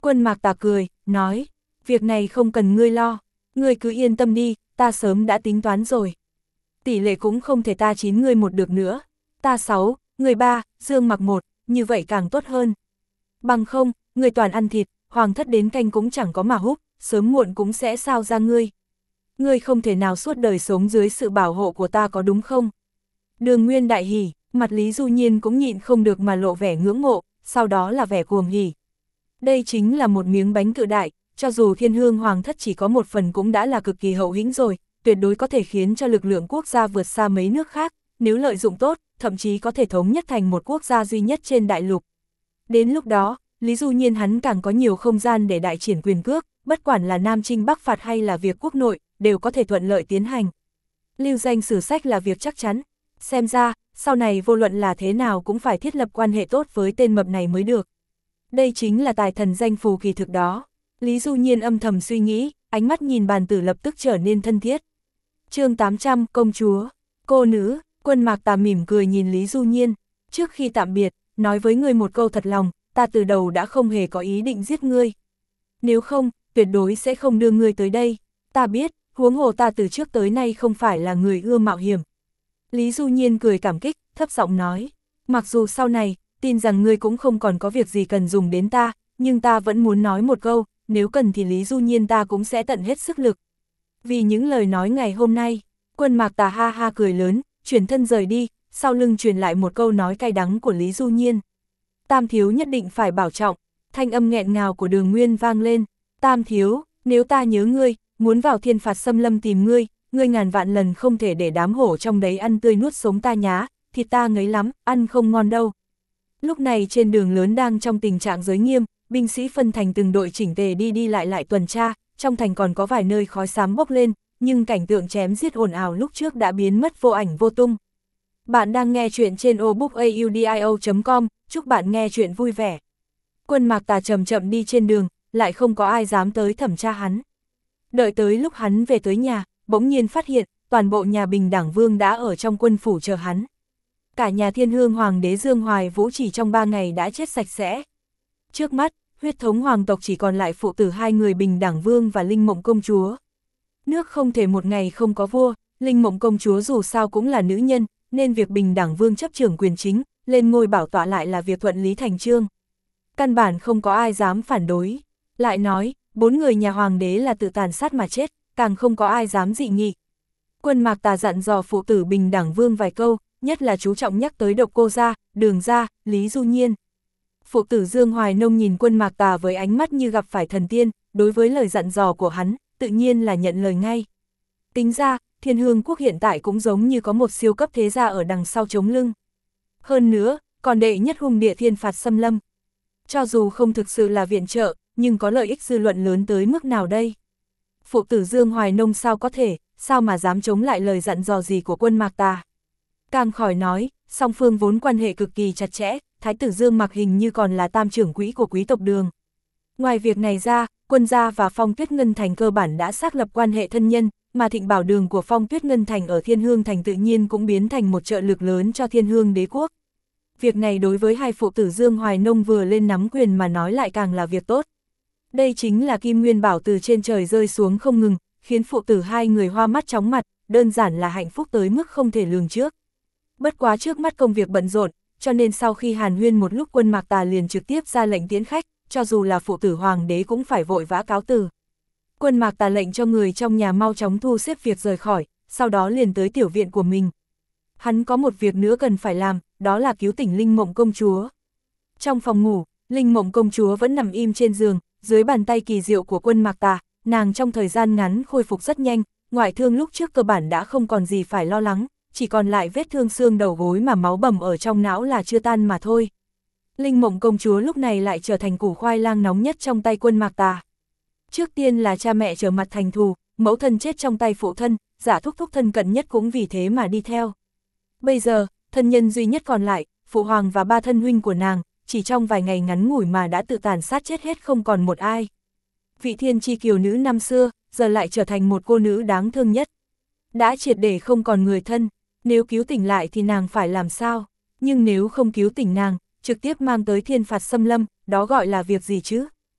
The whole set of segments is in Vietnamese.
Quân Mạc Tà cười, nói, việc này không cần ngươi lo, ngươi cứ yên tâm đi, ta sớm đã tính toán rồi. Tỷ lệ cũng không thể ta 9 ngươi 1 được nữa, ta 6, người 3, Dương Mặc 1, như vậy càng tốt hơn. Bằng không, ngươi toàn ăn thịt, hoàng thất đến canh cũng chẳng có mà húp, sớm muộn cũng sẽ sao ra ngươi. Ngươi không thể nào suốt đời sống dưới sự bảo hộ của ta có đúng không? Đường Nguyên đại hỉ, mặt Lý Du Nhiên cũng nhịn không được mà lộ vẻ ngưỡng mộ, sau đó là vẻ cuồng hỉ. Đây chính là một miếng bánh cự đại, cho dù Thiên Hương Hoàng thất chỉ có một phần cũng đã là cực kỳ hậu hĩnh rồi, tuyệt đối có thể khiến cho lực lượng quốc gia vượt xa mấy nước khác, nếu lợi dụng tốt, thậm chí có thể thống nhất thành một quốc gia duy nhất trên đại lục. Đến lúc đó, Lý Du Nhiên hắn càng có nhiều không gian để đại triển quyền cước, bất quản là Nam Chinh Bắc phạt hay là việc quốc nội, đều có thể thuận lợi tiến hành. Lưu danh sử sách là việc chắc chắn, xem ra, sau này vô luận là thế nào cũng phải thiết lập quan hệ tốt với tên mập này mới được. Đây chính là tài thần danh phù kỳ thực đó. Lý Du Nhiên âm thầm suy nghĩ, ánh mắt nhìn bàn tử lập tức trở nên thân thiết. Chương 800, công chúa, cô nữ. Quân Mạc Tà mỉm cười nhìn Lý Du Nhiên, trước khi tạm biệt, nói với ngươi một câu thật lòng, ta từ đầu đã không hề có ý định giết ngươi. Nếu không, tuyệt đối sẽ không đưa ngươi tới đây. Ta biết, huống hồ ta từ trước tới nay không phải là người ưa mạo hiểm. Lý Du Nhiên cười cảm kích, thấp giọng nói, mặc dù sau này, tin rằng ngươi cũng không còn có việc gì cần dùng đến ta, nhưng ta vẫn muốn nói một câu, nếu cần thì Lý Du Nhiên ta cũng sẽ tận hết sức lực. Vì những lời nói ngày hôm nay, Quân Mạc Tà ha ha cười lớn, chuyển thân rời đi, sau lưng truyền lại một câu nói cay đắng của Lý Du Nhiên. Tam thiếu nhất định phải bảo trọng, thanh âm nghẹn ngào của Đường Nguyên vang lên. Tam thiếu, nếu ta nhớ ngươi, muốn vào Thiên Phạt Xâm Lâm tìm ngươi, ngươi ngàn vạn lần không thể để đám hổ trong đấy ăn tươi nuốt sống ta nhá, thịt ta ngấy lắm, ăn không ngon đâu. Lúc này trên đường lớn đang trong tình trạng giới nghiêm, binh sĩ phân thành từng đội chỉnh tề đi lại tuần tra, trong thành còn có vài nơi khói xám bốc lên, nhưng cảnh tượng chém giết ồn ào lúc trước đã biến mất vô ảnh vô tung. Bạn đang nghe chuyện trên obookaudio.com, chúc bạn nghe chuyện vui vẻ. Quân Mạc Tà chậm chậm đi trên đường, lại không có ai dám tới thẩm tra hắn. Đợi tới lúc hắn về tới nhà, bỗng nhiên phát hiện, toàn bộ nhà Bình Đẳng Vương đã ở trong quân phủ chờ hắn. Cả nhà Thiên Hương Hoàng đế Dương Hoài Vũ chỉ trong 3 ngày đã chết sạch sẽ. Trước mắt, huyết thống hoàng tộc chỉ còn lại phụ tử 2 người Bình Đẳng Vương và Linh Mộng Công Chúa. Nước không thể một ngày không có vua, Linh Mộng Công Chúa dù sao cũng là nữ nhân, nên việc Bình Đẳng Vương chấp trưởng quyền chính, lên ngôi bảo tọa lại là việc thuận lý thành chương. Căn bản không có ai dám phản đối. Lại nói, 4 người nhà hoàng đế là tự tàn sát mà chết, càng không có ai dám dị nghị. Quân Mạc Tà dặn dò phụ tử Bình Đẳng Vương vài câu, nhất là chú trọng nhắc tới Độc Cô gia, Đường gia, Lý Du Nhiên. Phụ tử Dương Hoài Nông nhìn Quân Mạc Tà với ánh mắt như gặp phải thần tiên, đối với lời dặn dò của hắn, tự nhiên là nhận lời ngay. Tính ra, Thiên Hương quốc hiện tại cũng giống như có một siêu cấp thế gia ở đằng sau chống lưng. Hơn nữa, còn đệ nhất hung địa Thiên Phạt Xâm Lâm. Cho dù không thực sự là viện trợ, nhưng có lợi ích dư luận lớn tới mức nào đây? Phụ tử Dương Hoài Nông sao có thể, sao mà dám chống lại lời dặn dò gì của Quân Mạc Tà? Càng khỏi nói, song phương vốn quan hệ cực kỳ chặt chẽ, Thái tử Dương Mặc hình như còn là tam trưởng quỹ của quý tộc Đường. Ngoài việc này ra, Quân gia và Phong Tuyết Ngân Thành cơ bản đã xác lập quan hệ thân nhân, mà Thịnh Bảo Đường của Phong Tuyết Ngân Thành ở Thiên Hương Thành tự nhiên cũng biến thành một trợ lực lớn cho Thiên Hương đế quốc. Việc này đối với hai phụ tử Dương Hoài Nông vừa lên nắm quyền mà nói lại càng là việc tốt. Đây chính là Kim Nguyên Bảo từ trên trời rơi xuống không ngừng, khiến phụ tử hai người hoa mắt chóng mặt, đơn giản là hạnh phúc tới mức không thể lường trước. Bất quá trước mắt công việc bận rộn, cho nên sau khi hàn huyên một lúc Quân Mạc Tà liền trực tiếp ra lệnh tiễn khách, cho dù là phụ tử hoàng đế cũng phải vội vã cáo từ. Quân Mạc Tà lệnh cho người trong nhà mau chóng thu xếp việc rời khỏi, sau đó liền tới tiểu viện của mình. Hắn có một việc nữa cần phải làm, đó là cứu tỉnh Linh Mộng Công Chúa. Trong phòng ngủ, Linh Mộng Công Chúa vẫn nằm im trên giường, dưới bàn tay kỳ diệu của Quân Mạc Tà, nàng trong thời gian ngắn khôi phục rất nhanh, ngoại thương lúc trước cơ bản đã không còn gì phải lo lắng, chỉ còn lại vết thương xương đầu gối mà máu bầm ở trong não là chưa tan mà thôi. Linh Mộng Công Chúa lúc này lại trở thành củ khoai lang nóng nhất trong tay Quân Mạc Tà. Trước tiên là cha mẹ trở mặt thành thù, mẫu thân chết trong tay phụ thân, giả thúc thúc thân cận nhất cũng vì thế mà đi theo. Bây giờ, thân nhân duy nhất còn lại, phụ hoàng và 3 thân huynh của nàng, chỉ trong vài ngày ngắn ngủi mà đã tự tàn sát chết hết không còn một ai. Vị thiên chi kiều nữ năm xưa, giờ lại trở thành một cô nữ đáng thương nhất. Đã triệt để không còn người thân, nếu cứu tỉnh lại thì nàng phải làm sao? Nhưng nếu không cứu tỉnh nàng, trực tiếp mang tới Thiên Phạt Xâm Lâm, đó gọi là việc gì chứ?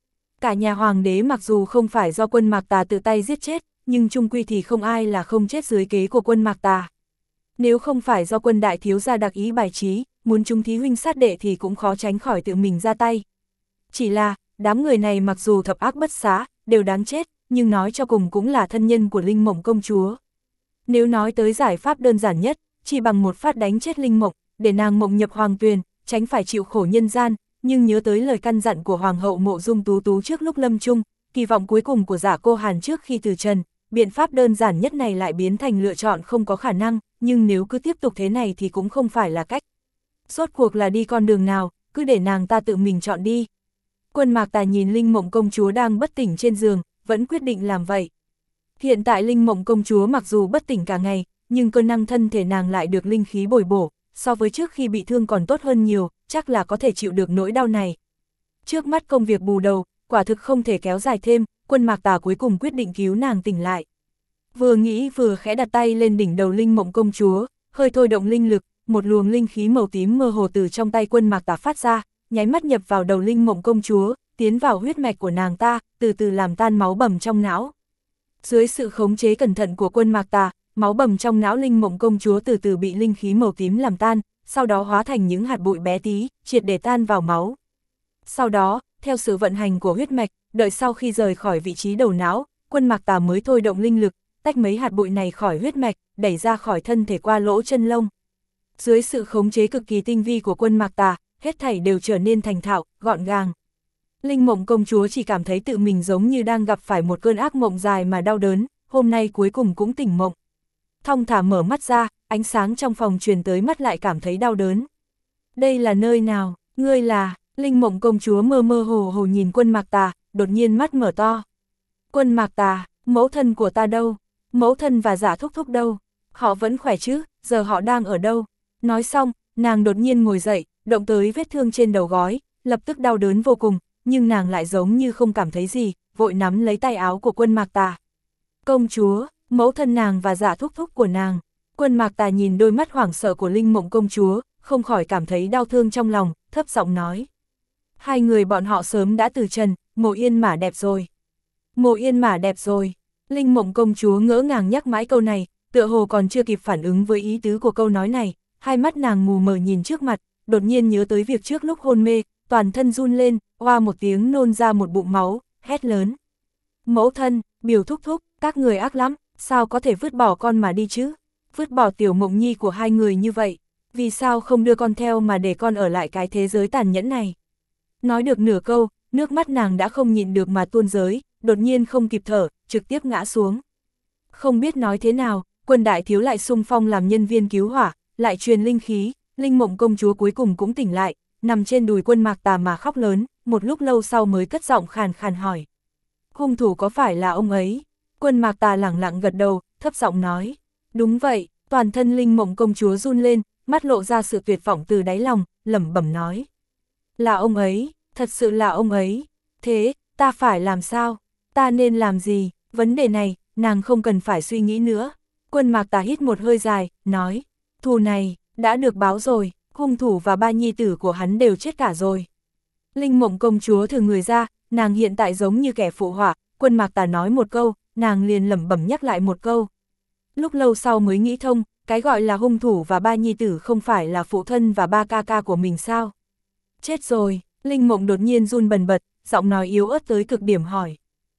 Cả nhà hoàng đế mặc dù không phải do quân Mạc Tà tự tay giết chết, nhưng chung quy thì không ai là không chết dưới kế của quân Mạc Tà. Nếu không phải do quân đại thiếu gia đặc ý bài trí, muốn chúng thí huynh sát đệ thì cũng khó tránh khỏi tự mình ra tay. Chỉ là, đám người này mặc dù thập ác bất xá, đều đáng chết, nhưng nói cho cùng cũng là thân nhân của Linh Mộng công chúa. Nếu nói tới giải pháp đơn giản nhất, chỉ bằng một phát đánh chết Linh Mộng, để nàng mộng nhập hoàng tuyền, tránh phải chịu khổ nhân gian, nhưng nhớ tới lời căn dặn của Hoàng hậu Mộ Dung Tú Tú trước lúc lâm chung, kỳ vọng cuối cùng của Giả Cô Hàn trước khi từ trần, biện pháp đơn giản nhất này lại biến thành lựa chọn không có khả năng, nhưng nếu cứ tiếp tục thế này thì cũng không phải là cách. Rốt cuộc là đi con đường nào, cứ để nàng ta tự mình chọn đi. Quân Mạc Tà nhìn Linh Mộng công chúa đang bất tỉnh trên giường, vẫn quyết định làm vậy. Hiện tại Linh Mộng công chúa mặc dù bất tỉnh cả ngày, nhưng cơ năng thân thể nàng lại được linh khí bồi bổ, so với trước khi bị thương còn tốt hơn nhiều, chắc là có thể chịu được nỗi đau này. Trước mắt công việc bù đầu, quả thực không thể kéo dài thêm, quân Mạc Tà cuối cùng quyết định cứu nàng tỉnh lại. Vừa nghĩ vừa khẽ đặt tay lên đỉnh đầu Linh Mộng công chúa, hơi thôi động linh lực, một luồng linh khí màu tím mơ hồ từ trong tay quân Mạc Tà phát ra, nháy mắt nhập vào đầu Linh Mộng công chúa, tiến vào huyết mạch của nàng ta, từ từ làm tan máu bầm trong não. Dưới sự khống chế cẩn thận của quân Mạc Tà, máu bầm trong não Linh Mộng công chúa từ từ bị linh khí màu tím làm tan, sau đó hóa thành những hạt bụi bé tí, triệt để tan vào máu. Sau đó, theo sự vận hành của huyết mạch, đợi sau khi rời khỏi vị trí đầu não, quân Mạc Tà mới thôi động linh lực, tách mấy hạt bụi này khỏi huyết mạch, đẩy ra khỏi thân thể qua lỗ chân lông. Dưới sự khống chế cực kỳ tinh vi của quân Mạc Tà, hết thảy đều trở nên thành thạo, gọn gàng. Linh Mộng công chúa chỉ cảm thấy tự mình giống như đang gặp phải một cơn ác mộng dài mà đau đớn, hôm nay cuối cùng cũng tỉnh mộng. Thong thả mở mắt ra, ánh sáng trong phòng truyền tới mắt lại cảm thấy đau đớn. Đây là nơi nào? Ngươi là... Linh Mộng công chúa mơ mơ hồ hồ nhìn quân Mạc Tà, đột nhiên mắt mở to. Quân Mạc Tà, mẫu thân của ta đâu? Mẫu thân và Giả thúc thúc đâu? Họ vẫn khỏe chứ, giờ họ đang ở đâu? Nói xong, nàng đột nhiên ngồi dậy, động tới vết thương trên đầu gối, lập tức đau đớn vô cùng, nhưng nàng lại giống như không cảm thấy gì, vội nắm lấy tay áo của quân Mạc Tà. Công chúa, mẫu thân nàng và Giả thúc thúc của nàng. Quân Mạc Tà nhìn đôi mắt hoảng sợ của Linh Mộng công chúa, không khỏi cảm thấy đau thương trong lòng, thấp giọng nói. Hai người bọn họ sớm đã từ trần, Mộ Yên Mã đẹp rồi. Mộ Yên Mã đẹp rồi. Linh Mộng công chúa ngỡ ngàng nhắc mãi câu này, tựa hồ còn chưa kịp phản ứng với ý tứ của câu nói này, hai mắt nàng mù mờ nhìn trước mặt, đột nhiên nhớ tới việc trước lúc hôn mê, toàn thân run lên, oa một tiếng nôn ra một bụng máu, hét lớn. Mẫu thân, Biểu thúc thúc, các người ác lắm, sao có thể vứt bỏ con mà đi chứ? Vứt bỏ tiểu Mộng Nhi của hai người như vậy, vì sao không đưa con theo mà để con ở lại cái thế giới tàn nhẫn này? Nói được nửa câu, nước mắt nàng đã không nhịn được mà tuôn rơi, đột nhiên không kịp thở, trực tiếp ngã xuống. Không biết nói thế nào, quân đại thiếu lại xung phong làm nhân viên cứu hỏa, lại truyền linh khí, Linh Mộng công chúa cuối cùng cũng tỉnh lại, nằm trên đùi quân Mạc Tà mà khóc lớn, một lúc lâu sau mới cất giọng khàn khàn hỏi. Hung thủ có phải là ông ấy? Quân Mạc Tà lẳng lặng gật đầu, thấp giọng nói. Đúng vậy, toàn thân Linh Mộng công chúa run lên, mắt lộ ra sự tuyệt vọng từ đáy lòng, lẩm bẩm nói. Là ông ấy, thật sự là ông ấy. Thế, ta phải làm sao? Ta nên làm gì? Vấn đề này, nàng không cần phải suy nghĩ nữa. Quân Mạc Tà hít một hơi dài, nói. Thù này, đã được báo rồi, hung thủ và ba nhi tử của hắn đều chết cả rồi. Linh Mộng công chúa thử người ra, nàng hiện tại giống như kẻ phụ họa, quân Mạc Tà nói một câu, nàng liền lẩm bẩm nhắc lại một câu. Lúc lâu sau mới nghĩ thông, cái gọi là hung thủ và ba nhi tử không phải là phụ thân và ba ca ca của mình sao? Chết rồi, Linh Mộng đột nhiên run bần bật, giọng nói yếu ớt tới cực điểm hỏi.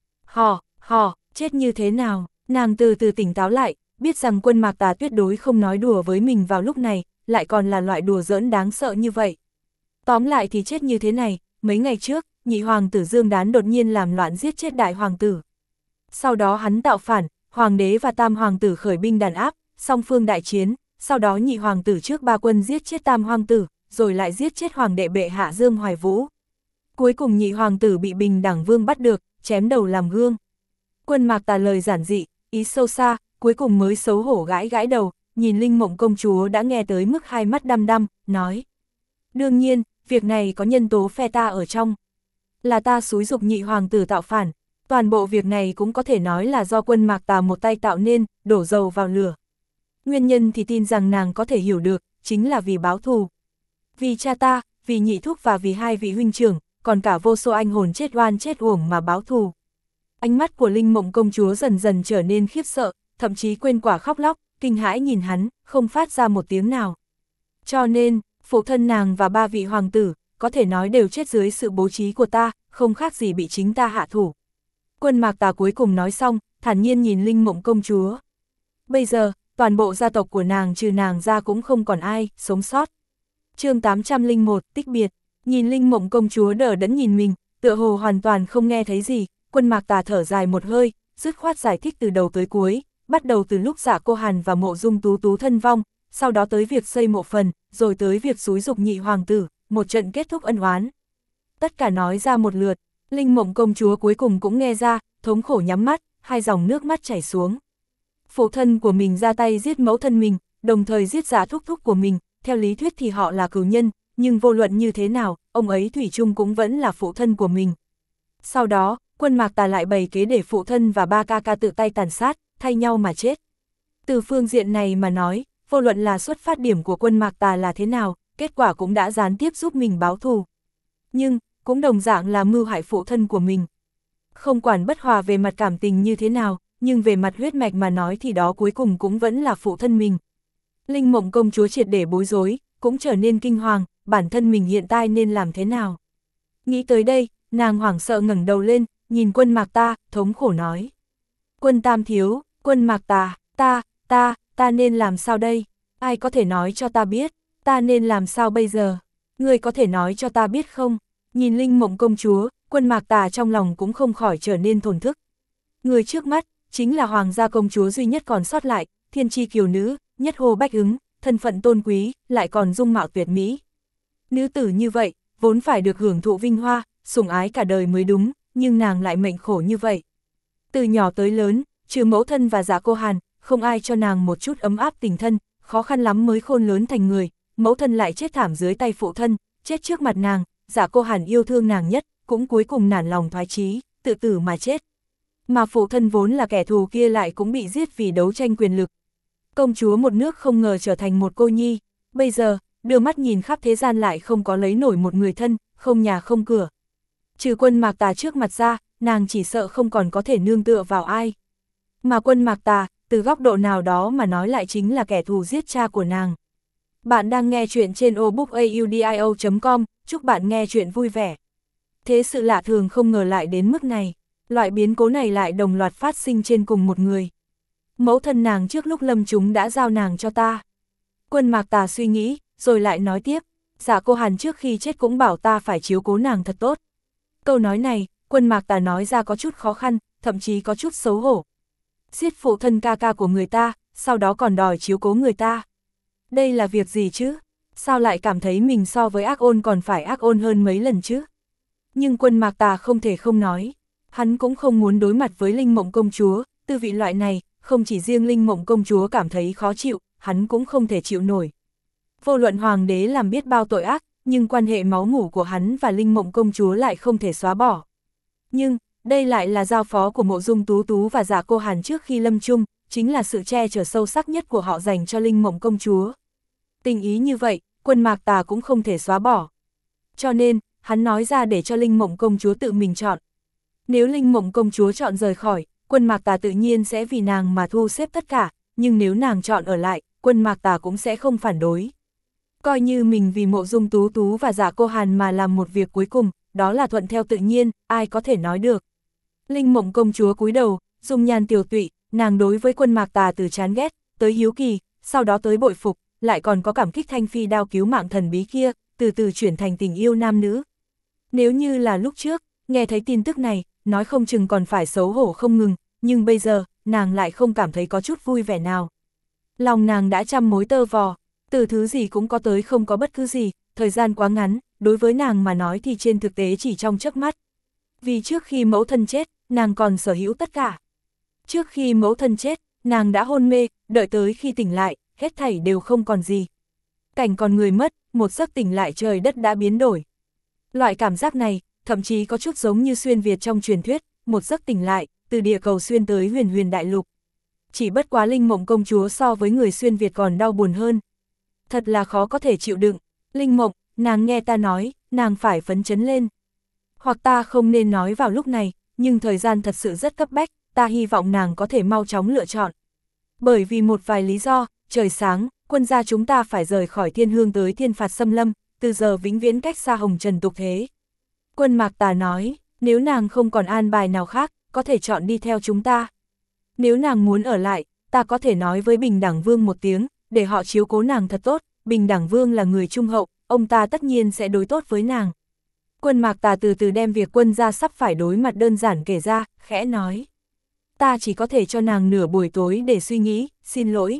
Chết như thế nào? Nàng từ từ tỉnh táo lại, biết rằng quân Mạc Tà tuyệt đối không nói đùa với mình vào lúc này, lại còn là loại đùa giỡn đáng sợ như vậy. Tóm lại thì chết như thế này, mấy ngày trước, nhị hoàng tử Dương Đán đột nhiên làm loạn giết chết đại hoàng tử. Sau đó hắn tạo phản, hoàng đế và tam hoàng tử khởi binh đàn áp, song phương đại chiến, sau đó nhị hoàng tử trước ba quân giết chết tam hoàng tử, rồi lại giết chết hoàng đệ bệ hạ Dương Hoài Vũ. Cuối cùng nhị hoàng tử bị Bình Đẳng Vương bắt được, chém đầu làm gương. Quân Mạc Tà lời giản dị, ý sâu xa, cuối cùng mới xấu hổ gãi gãi đầu, nhìn Linh Mộng công chúa đã nghe tới mức hai mắt đăm đăm, nói. Đương nhiên, việc này có nhân tố phe ta ở trong. Là ta xúi giục nhị hoàng tử tạo phản, toàn bộ việc này cũng có thể nói là do quân Mạc Tà một tay tạo nên, đổ dầu vào lửa. Nguyên nhân thì tin rằng nàng có thể hiểu được, chính là vì báo thù. Vì cha ta, vì nhị thúc và vì hai vị huynh trưởng, còn cả vô số anh hồn chết oan chết uổng mà báo thù. Ánh mắt của Linh Mộng công chúa dần dần trở nên khiếp sợ, thậm chí quên quả khóc lóc, kinh hãi nhìn hắn, không phát ra một tiếng nào. Cho nên, phụ thân nàng và 3 vị hoàng tử, có thể nói đều chết dưới sự bố trí của ta, không khác gì bị chính ta hạ thủ. Quân Mạc Tà cuối cùng nói xong, thản nhiên nhìn Linh Mộng công chúa. Bây giờ, toàn bộ gia tộc của nàng trừ nàng ra cũng không còn ai sống sót. Chương 801, tích biệt. Nhìn Linh Mộng công chúa đờ đẫn nhìn mình, tựa hồ hoàn toàn không nghe thấy gì, Quân Mạc Tà thở dài một hơi, dứt khoát giải thích từ đầu tới cuối, bắt đầu từ lúc Dạ Cô Hàn và Mộ Dung Tú Tú thân vong, sau đó tới việc xây mộ phần, rồi tới việc xúi giục nhị hoàng tử, một trận kết thúc ân oán. Tất cả nói ra một lượt, Linh Mộng công chúa cuối cùng cũng nghe ra, thống khổ nhắm mắt, hai dòng nước mắt chảy xuống. Phụ thân của mình ra tay giết mẫu thân mình, đồng thời giết Dạ thúc thúc của mình, theo lý thuyết thì họ là cừu nhân, nhưng vô luận như thế nào, ông ấy thủy chung cũng vẫn là phụ thân của mình. Sau đó, Quân Mạc Tà lại bày kế để phụ thân và 3 ca ca tự tay tàn sát, thay nhau mà chết. Từ phương diện này mà nói, vô luận là xuất phát điểm của Quân Mạc Tà là thế nào, kết quả cũng đã gián tiếp giúp mình báo thù. Nhưng, cũng đồng dạng là mưu hại phụ thân của mình. Không quản bất hòa về mặt cảm tình như thế nào, nhưng về mặt huyết mạch mà nói thì đó cuối cùng cũng vẫn là phụ thân mình. Linh Mộng công chúa triệt để bối rối, cũng trở nên kinh hoàng, bản thân mình hiện tại nên làm thế nào. Nghĩ tới đây, nàng hoảng sợ ngẩng đầu lên, nhìn Quân Mạc Tà, thống khổ nói. Quân Tam thiếu, Quân Mạc Tà, ta nên làm sao đây? Ai có thể nói cho ta biết, ta nên làm sao bây giờ? Ngươi có thể nói cho ta biết không? Nhìn Linh Mộng công chúa, Quân Mạc Tà trong lòng cũng không khỏi trở nên thổn thức. Người trước mắt, chính là hoàng gia công chúa duy nhất còn sót lại, thiên chi kiều nữ, nhất hồ bách ứng, thân phận tôn quý, lại còn dung mạo tuyệt mỹ. Nữ tử như vậy, vốn phải được hưởng thụ vinh hoa, sủng ái cả đời mới đúng, nhưng nàng lại mệnh khổ như vậy. Từ nhỏ tới lớn, trừ mẫu thân và Dạ Cô Hàn, không ai cho nàng một chút ấm áp tình thân, khó khăn lắm mới khôn lớn thành người, mẫu thân lại chết thảm dưới tay phụ thân, chết trước mặt nàng, Dạ Cô Hàn yêu thương nàng nhất, cũng cuối cùng nản lòng thoái chí, tự tử mà chết. Mà phụ thân vốn là kẻ thù kia lại cũng bị giết vì đấu tranh quyền lực. Công chúa một nước không ngờ trở thành một cô nhi, bây giờ, đưa mắt nhìn khắp thế gian lại không có lấy nổi một người thân, không nhà không cửa. Trừ Quân Mạc Tà trước mặt ra, nàng chỉ sợ không còn có thể nương tựa vào ai. Mà Quân Mạc Tà, từ góc độ nào đó mà nói lại chính là kẻ thù giết cha của nàng. Bạn đang nghe chuyện trên obookaudio.com, chúc bạn nghe chuyện vui vẻ. Thế sự lạ thường không ngờ lại đến mức này, loại biến cố này lại đồng loạt phát sinh trên cùng một người. Mẫu thân nàng trước lúc lâm chúng đã giao nàng cho ta. Quân Mạc Tà suy nghĩ, rồi lại nói tiếp, Dạ Cô Hàn trước khi chết cũng bảo ta phải chiếu cố nàng thật tốt. Câu nói này, Quân Mạc Tà nói ra có chút khó khăn, thậm chí có chút xấu hổ. Giết phụ thân ca ca của người ta, sau đó còn đòi chiếu cố người ta. Đây là việc gì chứ? Sao lại cảm thấy mình so với ác ôn còn phải ác ôn hơn mấy lần chứ? Nhưng Quân Mạc Tà không thể không nói. Hắn cũng không muốn đối mặt với Linh Mộng công chúa, tư vị loại này, không chỉ riêng Linh Mộng công chúa cảm thấy khó chịu, hắn cũng không thể chịu nổi. Vô luận hoàng đế làm biết bao tội ác, nhưng quan hệ máu mủ của hắn và Linh Mộng công chúa lại không thể xóa bỏ. Nhưng, đây lại là giao phó của Mộ Dung Tú Tú và Dạ Cô Hàn trước khi lâm chung, chính là sự che chở sâu sắc nhất của họ dành cho Linh Mộng công chúa. Tình ý như vậy, Quân Mạc Tà cũng không thể xóa bỏ. Cho nên, hắn nói ra để cho Linh Mộng công chúa tự mình chọn. Nếu Linh Mộng công chúa chọn rời khỏi, Quân Mạc Tà tự nhiên sẽ vì nàng mà thu xếp tất cả, nhưng nếu nàng chọn ở lại, Quân Mạc Tà cũng sẽ không phản đối. Coi như mình vì Mộ Dung Tú Tú và Dạ Cô Hàn mà làm một việc cuối cùng, đó là thuận theo tự nhiên, ai có thể nói được. Linh Mộng công chúa cúi đầu, dung nhan tiều tụy, nàng đối với Quân Mạc Tà từ chán ghét, tới hiếu kỳ, sau đó tới bội phục, lại còn có cảm kích thanh phi đao cứu mạng thần bí kia, từ từ chuyển thành tình yêu nam nữ. Nếu như là lúc trước, nghe thấy tin tức này, nói không chừng còn phải xấu hổ không ngừng, nhưng bây giờ, nàng lại không cảm thấy có chút vui vẻ nào. Lòng nàng đã trăm mối tơ vò, từ thứ gì cũng có tới không có bất cứ gì, thời gian quá ngắn, đối với nàng mà nói thì trên thực tế chỉ trong chớp mắt. Vì trước khi mẫu thân chết, nàng còn sở hữu tất cả. Trước khi mẫu thân chết, nàng đã hôn mê, đợi tới khi tỉnh lại, hết thảy đều không còn gì. Cảnh còn người mất, một giấc tỉnh lại trời đất đã biến đổi. Loại cảm giác này, thậm chí có chút giống như xuyên Việt trong truyền thuyết, một giấc tỉnh lại, từ địa cầu xuyên tới huyền huyền đại lục. Chỉ bất quá Linh Mộng công chúa so với người xuyên Việt còn đau buồn hơn. Thật là khó có thể chịu đựng. Linh Mộng, nàng nghe ta nói, nàng phải phấn chấn lên. Hoặc ta không nên nói vào lúc này, nhưng thời gian thật sự rất cấp bách, ta hy vọng nàng có thể mau chóng lựa chọn. Bởi vì một vài lý do, trời sáng, quân gia chúng ta phải rời khỏi thiên hương tới thiên phạt xâm lâm, từ giờ vĩnh viễn cách xa hồng trần tục thế. Quân Mạc Tà nói, nếu nàng không còn an bài nào khác, có thể chọn đi theo chúng ta. Nếu nàng muốn ở lại, ta có thể nói với Bình Đẳng Vương một tiếng, để họ chiếu cố nàng thật tốt, Bình Đẳng Vương là người trung hậu, ông ta tất nhiên sẽ đối tốt với nàng. Quân Mạc Tà từ từ đem việc quân gia sắp phải đối mặt đơn giản kể ra, khẽ nói. Ta chỉ có thể cho nàng nửa buổi tối để suy nghĩ, xin lỗi.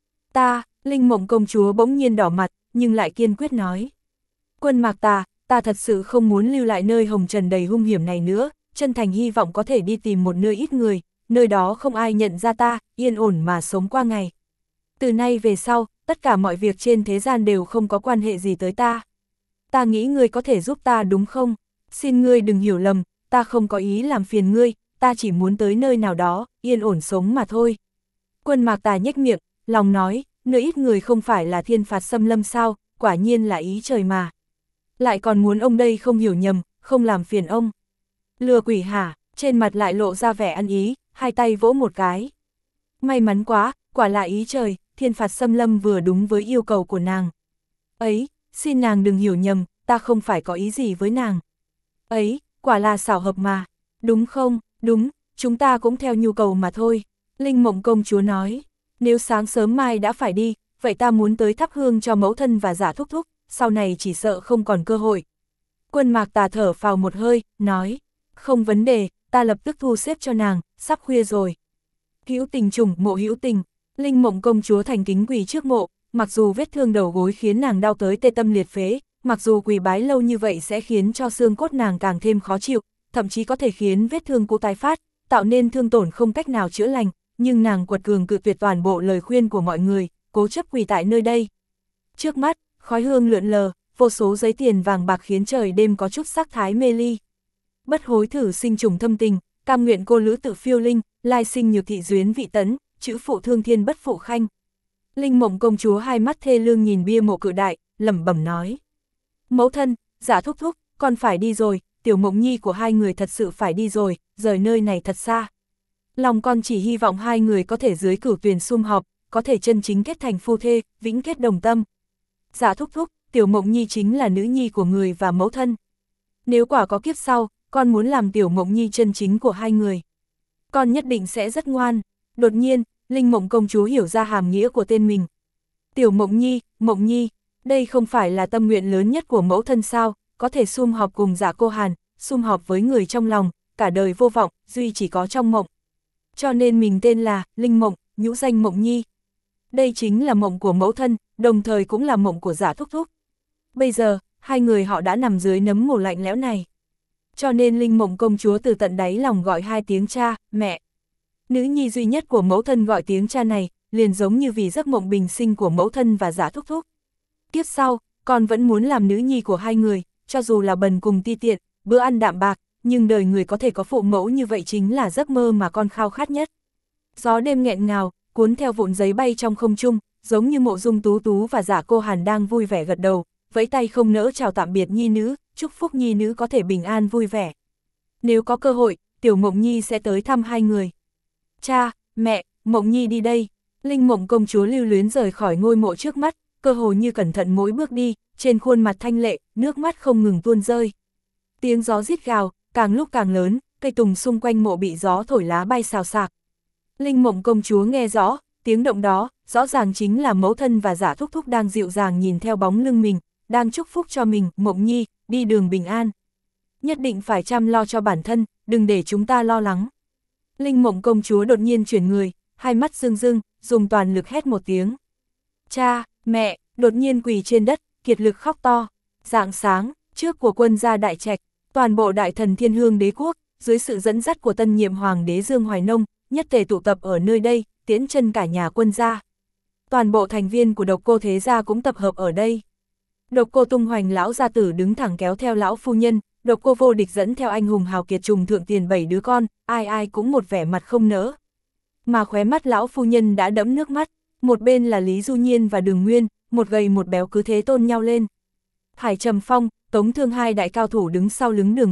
Linh Mộng công chúa bỗng nhiên đỏ mặt, nhưng lại kiên quyết nói. Quân Mạc Tà, ta thật sự không muốn lưu lại nơi hồng trần đầy hung hiểm này nữa, chân thành hy vọng có thể đi tìm một nơi ít người, nơi đó không ai nhận ra ta, yên ổn mà sống qua ngày. Từ nay về sau, tất cả mọi việc trên thế gian đều không có quan hệ gì tới ta. Ta nghĩ ngươi có thể giúp ta đúng không? Xin ngươi đừng hiểu lầm, ta không có ý làm phiền ngươi, ta chỉ muốn tới nơi nào đó, yên ổn sống mà thôi. Quân Mạc Tà nhếch miệng, lòng nói, nơi ít người không phải là thiên phạt xâm lâm sao, quả nhiên là ý trời mà. Lại còn muốn ông đây không hiểu nhầm, không làm phiền ông. Lừa quỷ hả, trên mặt lại lộ ra vẻ ăn ý, hai tay vỗ một cái. May mắn quá, quả là ý trời, thiên phạt xâm lâm vừa đúng với yêu cầu của nàng. Ấy, xin nàng đừng hiểu nhầm, ta không phải có ý gì với nàng. Ấy, quả là xảo hợp mà. Đúng không, đúng, chúng ta cũng theo nhu cầu mà thôi. Linh Mộng công chúa nói, nếu sáng sớm mai đã phải đi, vậy ta muốn tới thắp hương cho mẫu thân và giả thúc thúc, sau này chỉ sợ không còn cơ hội. Quân Mạc Tà thở phào một hơi, nói, không vấn đề, ta lập tức thu xếp cho nàng, sắp khuya rồi. Hữu tình trùng, mộ hữu tình. Linh Mộng công chúa thành kính quỳ trước mộ, mặc dù vết thương đầu gối khiến nàng đau tới tê tâm liệt phế, mặc dù quỳ bái lâu như vậy sẽ khiến cho xương cốt nàng càng thêm khó chịu, thậm chí có thể khiến vết thương cũ tái phát, tạo nên thương tổn không cách nào chữa lành, nhưng nàng quật cường cự tuyệt toàn bộ lời khuyên của mọi người, cố chấp quỳ tại nơi đây. Trước mắt, khói hương lượn lờ, vô số giấy tiền vàng bạc khiến trời đêm có chút sắc thái mê ly. Bất hối thử sinh trùng thâm tình, cam nguyện cô lữ tự phiêu linh, lai sinh nhược thị duyến vị tấn, chữ phụ thương thiên bất phụ khanh. Linh Mộng công chúa hai mắt thê lương nhìn bia mộ cự đại, lẩm bẩm nói. Mẫu thân, giả thúc thúc, con phải đi rồi, tiểu Mộng nhi của hai người thật sự phải đi rồi, rời nơi này thật xa. Lòng con chỉ hy vọng hai người có thể dưới cửu tuyền sum họp, có thể chân chính kết thành phu thê, vĩnh kết đồng tâm. Giả thúc thúc, tiểu Mộng nhi chính là nữ nhi của người và mẫu thân. Nếu quả có kiếp sau, con muốn làm tiểu Mộng nhi chân chính của hai người. Con nhất định sẽ rất ngoan. Đột nhiên, Linh Mộng công chúa hiểu ra hàm nghĩa của tên mình. Tiểu Mộng nhi, đây không phải là tâm nguyện lớn nhất của mẫu thân sao, có thể sum họp cùng Giả Cô Hàn, sum họp với người trong lòng, cả đời vô vọng, duy chỉ có trong mộng. Cho nên mình tên là Linh Mộng, nhũ danh Mộng nhi. Đây chính là mộng của mẫu thân, đồng thời cũng là mộng của Giả thúc thúc. Bây giờ, hai người họ đã nằm dưới nấm mồ lạnh lẽo này. Cho nên Linh Mộng công chúa từ tận đáy lòng gọi hai tiếng cha, mẹ. Nữ nhi duy nhất của mẫu thân gọi tiếng cha này, liền giống như vì giấc mộng bình sinh của mẫu thân và Giả thúc thúc. Tiếp sau, con vẫn muốn làm nữ nhi của hai người, cho dù là bần cùng ti tiện, bữa ăn đạm bạc, nhưng đời người có thể có phụ mẫu như vậy chính là giấc mơ mà con khao khát nhất. Gió đêm nghẹn ngào, cuốn theo vụn giấy bay trong không trung, giống như Mộ Dung Tú Tú và Giả Cô Hàn đang vui vẻ gật đầu, vẫy tay không nỡ chào tạm biệt nhi nữ, chúc phúc nhi nữ có thể bình an vui vẻ. Nếu có cơ hội, tiểu Mộng nhi sẽ tới thăm hai người. Cha, mẹ, Mộng nhi đi đây. Linh Mộng công chúa lưu luyến rời khỏi ngôi mộ trước mắt, cơ hồ như cẩn thận mỗi bước đi, trên khuôn mặt thanh lệ, nước mắt không ngừng tuôn rơi. Tiếng gió rít gào, càng lúc càng lớn, cây tùng xung quanh mộ bị gió thổi lá bay xào xạc. Linh Mộng công chúa nghe rõ, tiếng động đó, rõ ràng chính là mẫu thân và Giả thúc thúc đang dịu dàng nhìn theo bóng lưng mình, đang chúc phúc cho mình, Mộng nhi, đi đường bình an. Nhất định phải chăm lo cho bản thân, đừng để chúng ta lo lắng. Linh Mộng công chúa đột nhiên chuyển người, hai mắt rưng rưng, dùng toàn lực hét một tiếng. Cha, mẹ, đột nhiên quỳ trên đất, kiệt lực khóc to. Rạng sáng, trước của quân gia đại trạch, toàn bộ đại thần Thiên Hương đế quốc, dưới sự dẫn dắt của tân nhiệm hoàng đế Dương Hoài Nông, nhất tề tụ tập ở nơi đây, tiễn chân cả nhà quân gia. Toàn bộ thành viên của Độc Cô thế gia cũng tập hợp ở đây. Độc Cô tung hoành lão gia tử đứng thẳng kéo theo lão phu nhân, Độc Cô vô địch dẫn theo anh hùng hào kiệt trùng thượng tiền 7 đứa con, ai ai cũng một vẻ mặt không nỡ. Mà khóe mắt lão phu nhân đã đẫm nước mắt, một bên là Lý Du Nhiên và Đường Nguyên, một gầy một béo cứ thế tôn nhau lên. Hải Trầm Phong, Tống Thương hai đại cao thủ đứng sau lưng Đường Nguyên,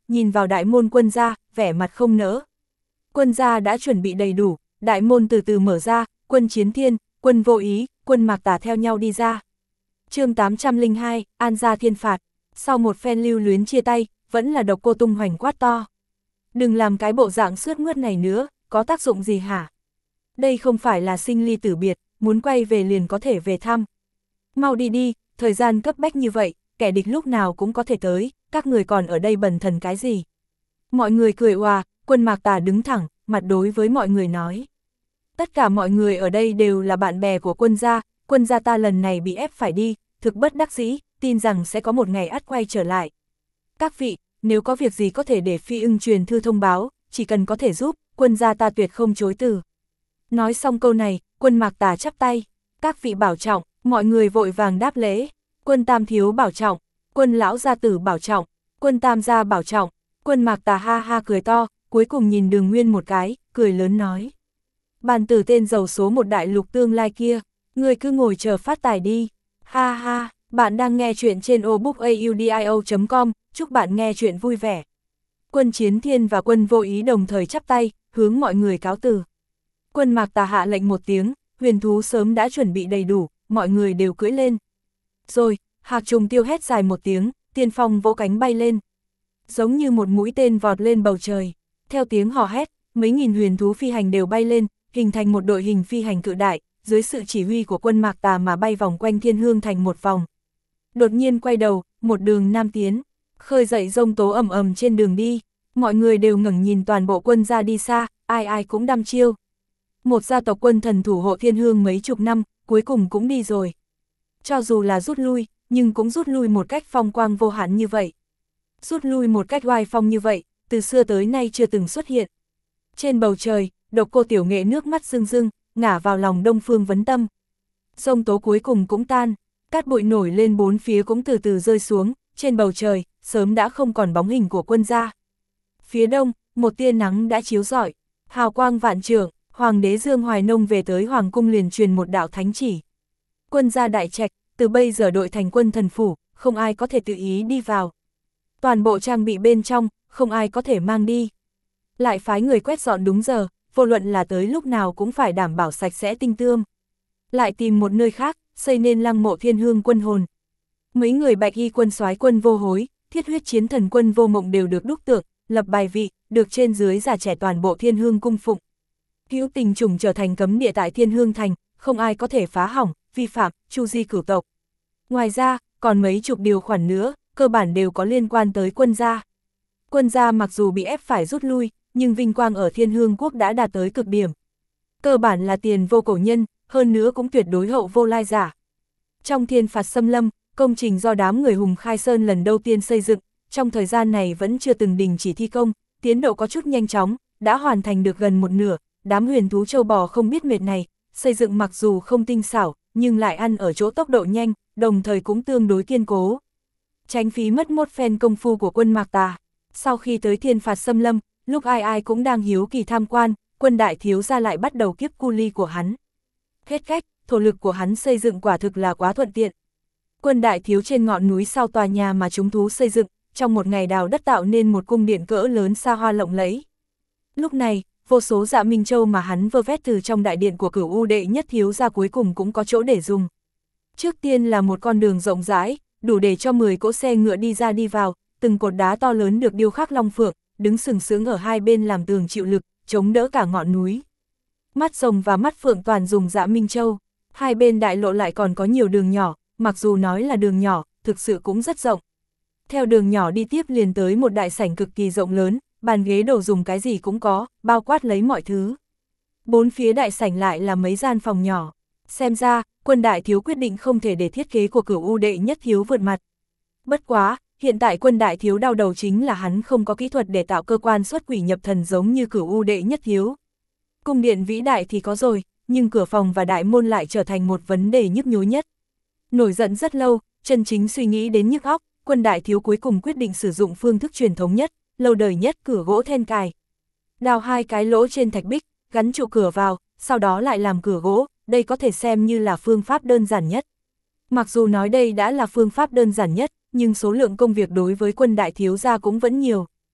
nhìn vào đại môn quân gia, vẻ mặt không nỡ. Quân gia đã chuẩn bị đầy đủ, đại môn từ từ mở ra, quân Chiến Thiên, quân Vô Ý, quân Mạc Tà theo nhau đi ra. chương 802, An gia thiên phạt. Sau một phen lưu luyến chia tay, vẫn là Độc Cô tung hoành quát to. Đừng làm cái bộ dạng sướt mướt này nữa, có tác dụng gì hả? Đây không phải là sinh ly tử biệt, muốn quay về liền có thể về thăm. Mau đi đi, thời gian cấp bách như vậy, kẻ địch lúc nào cũng có thể tới, các người còn ở đây bần thần cái gì? Mọi người cười òa, quân Mạc Tà đứng thẳng, mặt đối với mọi người nói. Tất cả mọi người ở đây đều là bạn bè của quân gia ta lần này bị ép phải đi, thực bất đắc dĩ, tin rằng sẽ có một ngày ắt quay trở lại. Các vị, nếu có việc gì có thể để Phi Ưng truyền thư thông báo, chỉ cần có thể giúp, quân gia ta tuyệt không chối từ. Nói xong câu này, quân Mạc Tà chắp tay, các vị bảo trọng, mọi người vội vàng đáp lễ, quân Tam thiếu bảo trọng, quân lão gia tử bảo trọng, quân Tam gia bảo trọng, quân Mạc Tà ha ha cười to, cuối cùng nhìn Đường Nguyên một cái, cười lớn nói. Bàn tử tên giàu số một đại lục tương lai kia, người cứ ngồi chờ phát tài đi, ha ha, bạn đang nghe chuyện trên obookaudio.com, chúc bạn nghe chuyện vui vẻ. Quân Chiến Thiên và quân Vô Ý đồng thời chắp tay, hướng mọi người cáo từ. Quân Mạc Tà hạ lệnh một tiếng, huyền thú sớm đã chuẩn bị đầy đủ, mọi người đều cưỡi lên. Rồi, Hạc Trùng Tiêu hét dài một tiếng, tiên phong vỗ cánh bay lên. Giống như một mũi tên vọt lên bầu trời. Theo tiếng hò hét, mấy nghìn huyền thú phi hành đều bay lên, hình thành một đội hình phi hành cự đại, dưới sự chỉ huy của quân Mạc Tà mà bay vòng quanh Thiên Hương thành một vòng. Đột nhiên quay đầu, một đường nam tiến, khơi dậy giông tố ầm ầm trên đường đi. Mọi người đều ngẩng nhìn toàn bộ quân gia đi xa, ai ai cũng đăm chiêu. Một gia tộc quân thần thủ hộ Thiên Hương mấy chục năm, cuối cùng cũng đi rồi. Cho dù là rút lui, nhưng cũng rút lui một cách phong quang vô hạn như vậy. Rút lui một cách oai phong như vậy, từ xưa tới nay chưa từng xuất hiện. Trên bầu trời, Độc Cô Tiểu Nghệ nước mắt rưng rưng, ngả vào lòng Đông Phương Vấn Tâm. Giông tố cuối cùng cũng tan, cát bụi nổi lên bốn phía cũng từ từ rơi xuống, trên bầu trời, sớm đã không còn bóng hình của quân gia. Phía đông, một tia nắng đã chiếu rọi, hào quang vạn trượng, Hoàng đế Dương Hoài Nông về tới Hoàng cung liền truyền một đạo thánh chỉ. Quân gia đại trạch, từ bây giờ đội thành quân thần phủ, không ai có thể tự ý đi vào. Toàn bộ trang bị bên trong, không ai có thể mang đi. Lại phái người quét dọn đúng giờ, vô luận là tới lúc nào cũng phải đảm bảo sạch sẽ tinh tươm. Lại tìm một nơi khác, xây nên lăng mộ Thiên Hương quân hồn. Mấy người bạch y quân soái quân Vô Hối, thiết huyết chiến thần quân Vô Mộng đều được đúc tượng, lập bài vị, được trên dưới già trẻ toàn bộ Thiên Hương cung phụng. Hữu tình trùng trở thành cấm địa tại Thiên Hương thành, không ai có thể phá hỏng, vi phạm, chu di cửu tộc. Ngoài ra, còn mấy chục điều khoản nữa, cơ bản đều có liên quan tới quân gia. Quân gia mặc dù bị ép phải rút lui, nhưng vinh quang ở Thiên Hương quốc đã đạt tới cực điểm. Cơ bản là tiền vô cổ nhân, hơn nữa cũng tuyệt đối hậu vô lai giả. Trong Thiên phạt xâm lâm, công trình do đám người Hùng Khai Sơn lần đầu tiên xây dựng, trong thời gian này vẫn chưa từng đình chỉ thi công, tiến độ có chút nhanh chóng, đã hoàn thành được gần một nửa. Đám huyền thú châu bò không biết mệt này, xây dựng mặc dù không tinh xảo, nhưng lại ăn ở chỗ tốc độ nhanh, đồng thời cũng tương đối kiên cố. Tránh phí mất một phen công phu của quân Mạc Tà. Sau khi tới Thiên phạt xâm lâm, lúc ai ai cũng đang hiếu kỳ tham quan, quân đại thiếu gia lại bắt đầu kiếp cu ly của hắn. Hết cách, thổ lực của hắn xây dựng quả thực là quá thuận tiện. Quân đại thiếu trên ngọn núi sau tòa nhà mà chúng thú xây dựng, trong một ngày đào đất tạo nên một cung điện cỡ lớn xa hoa lộng lẫy. Lúc này, vô số dạ minh châu mà hắn vơ vét từ trong đại điện của Cửu U đệ nhất thiếu gia cuối cùng cũng có chỗ để dùng. Trước tiên là một con đường rộng rãi, đủ để cho 10 cỗ xe ngựa đi ra đi vào, từng cột đá to lớn được điêu khắc long phượng, đứng sừng sững ở hai bên làm tường chịu lực, chống đỡ cả ngọn núi. Mắt rồng và mắt phượng toàn dùng dạ minh châu, hai bên đại lộ lại còn có nhiều đường nhỏ, mặc dù nói là đường nhỏ, thực sự cũng rất rộng. Theo đường nhỏ đi tiếp liền tới một đại sảnh cực kỳ rộng lớn, bàn ghế đồ dùng cái gì cũng có, bao quát lấy mọi thứ. Bốn phía đại sảnh lại là mấy gian phòng nhỏ. Xem ra, quân đại thiếu quyết định không thể để thiết kế của Cửu U đệ nhất thiếu vượt mặt. Bất quá, hiện tại quân đại thiếu đau đầu chính là hắn không có kỹ thuật để tạo cơ quan xuất quỷ nhập thần giống như Cửu U đệ nhất thiếu. Cung điện vĩ đại thì có rồi, nhưng cửa phòng và đại môn lại trở thành một vấn đề nhức nhối nhất. Nổi giận rất lâu, chân chính suy nghĩ đến nhức óc, quân đại thiếu cuối cùng quyết định sử dụng phương thức truyền thống nhất, lâu đời nhất cửa gỗ then cài. Đào hai cái lỗ trên thạch bích, gắn trụ cửa vào, sau đó lại làm cửa gỗ, đây có thể xem như là phương pháp đơn giản nhất. Mặc dù nói đây đã là phương pháp đơn giản nhất, nhưng số lượng công việc đối với quân đại thiếu gia cũng vẫn nhiều.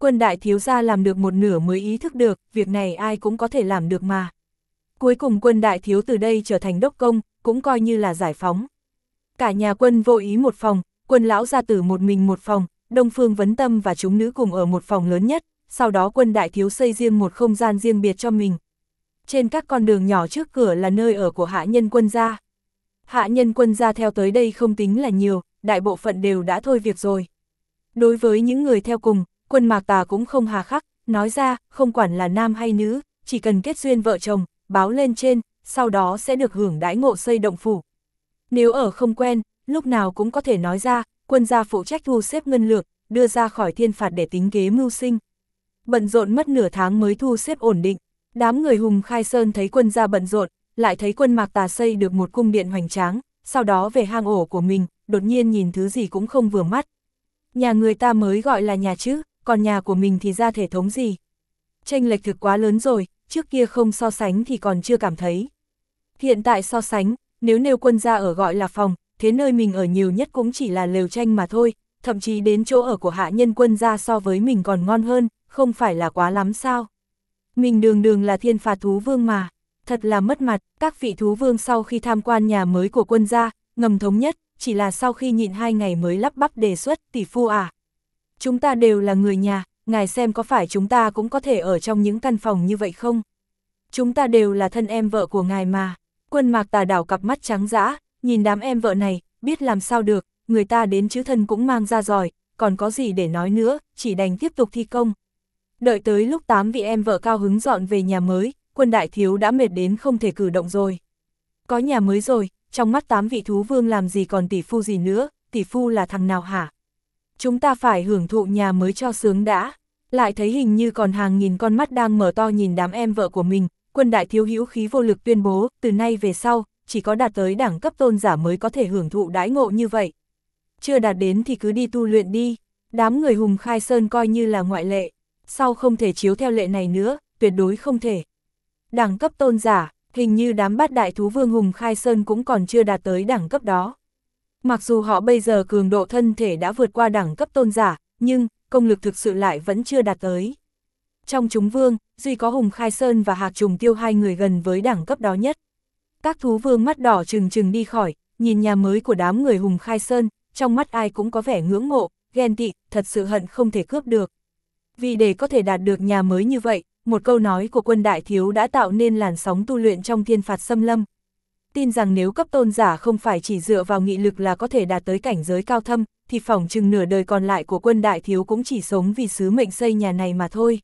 Quân đại thiếu gia làm được một nửa mới ý thức được, việc này ai cũng có thể làm được mà. Cuối cùng quân đại thiếu từ đây trở thành đốc công, cũng coi như là giải phóng. Cả nhà Quân Vô Ý một phòng, Quân lão gia tử một mình một phòng, Đông Phương Vấn Tâm và chúng nữ cùng ở một phòng lớn nhất, sau đó quân đại thiếu xây riêng một không gian riêng biệt cho mình. Trên các con đường nhỏ trước cửa là nơi ở của hạ nhân quân gia. Hạ nhân quân gia theo tới đây không tính là nhiều, đại bộ phận đều đã thôi việc rồi. Đối với những người theo cùng, Quân Mạc Tà cũng không hà khắc, nói ra, không quản là nam hay nữ, chỉ cần kết duyên vợ chồng, báo lên trên, sau đó sẽ được hưởng đãi ngộ xây động phủ. Nếu ở không quen, lúc nào cũng có thể nói ra, quân gia phụ trách thu xếp ngân lượng, đưa ra khỏi thiên phạt để tính kế mưu sinh. Bận rộn mất nửa tháng mới thu xếp ổn định, đám người Hùng Khai Sơn thấy quân gia bận rộn, lại thấy Quân Mạc Tà xây được một cung điện hoành tráng, sau đó về hang ổ của mình, đột nhiên nhìn thứ gì cũng không vừa mắt. Nhà người ta mới gọi là nhà chứ, còn nhà của mình thì ra thể thống gì. Chênh lệch thực quá lớn rồi, trước kia không so sánh thì còn chưa cảm thấy. Hiện tại so sánh, nếu nêu quân gia ở gọi là phòng, thế nơi mình ở nhiều nhất cũng chỉ là lều tranh mà thôi, thậm chí đến chỗ ở của hạ nhân quân gia so với mình còn ngon hơn, không phải là quá lắm sao. Mình đường đường là thiên phạt thú vương mà, thật là mất mặt. Các vị thú vương sau khi tham quan nhà mới của quân gia, ngầm thống nhất, chỉ là sau khi nhịn 2 ngày mới lắp bắp đề xuất, tỷ phu à. Chúng ta đều là người nhà, ngài xem có phải chúng ta cũng có thể ở trong những căn phòng như vậy không? Chúng ta đều là thân em vợ của ngài mà. Quân Mạc Tà đảo cặp mắt trắng dã, nhìn đám em vợ này, biết làm sao được, người ta đến chữ thân cũng mang ra giỏi, còn có gì để nói nữa, chỉ đành tiếp tục thi công. Đợi tới lúc 8 vị em vợ cao hứng dọn về nhà mới, quân đại thiếu đã mệt đến không thể cử động rồi. Có nhà mới rồi, trong mắt 8 vị thú vương làm gì còn tỷ phu gì nữa, tỷ phu là thằng nào hả? Chúng ta phải hưởng thụ nhà mới cho sướng đã. Lại thấy hình như còn hàng nghìn con mắt đang mở to nhìn đám em vợ của mình, quân đại thiếu hữu khí vô lực tuyên bố, từ nay về sau, chỉ có đạt tới đẳng cấp tôn giả mới có thể hưởng thụ đãi ngộ như vậy. Chưa đạt đến thì cứ đi tu luyện đi. Đám người Hùng Khai Sơn coi như là ngoại lệ, sau không thể chiếu theo lệ này nữa, tuyệt đối không thể. Đẳng cấp tôn giả, hình như đám bát đại thú vương Hùng Khai Sơn cũng còn chưa đạt tới đẳng cấp đó. Mặc dù họ bây giờ cường độ thân thể đã vượt qua đẳng cấp tôn giả, nhưng công lực thực sự lại vẫn chưa đạt tới. Trong chúng vương, duy có Hùng Khai Sơn và Hạc Trùng Tiêu hai người gần với đẳng cấp đó nhất. Các thú vương mắt đỏ trừng trừng đi khỏi, nhìn nhà mới của đám người Hùng Khai Sơn, trong mắt ai cũng có vẻ ngưỡng mộ, ghen tị, thật sự hận không thể cướp được. Vì để có thể đạt được nhà mới như vậy, một câu nói của quân đại thiếu đã tạo nên làn sóng tu luyện trong thiên phạt xâm lâm. Tin rằng nếu cấp tôn giả không phải chỉ dựa vào nghị lực là có thể đạt tới cảnh giới cao thâm, thì phỏng chừng nửa đời còn lại của quân đại thiếu cũng chỉ sống vì sứ mệnh xây nhà này mà thôi.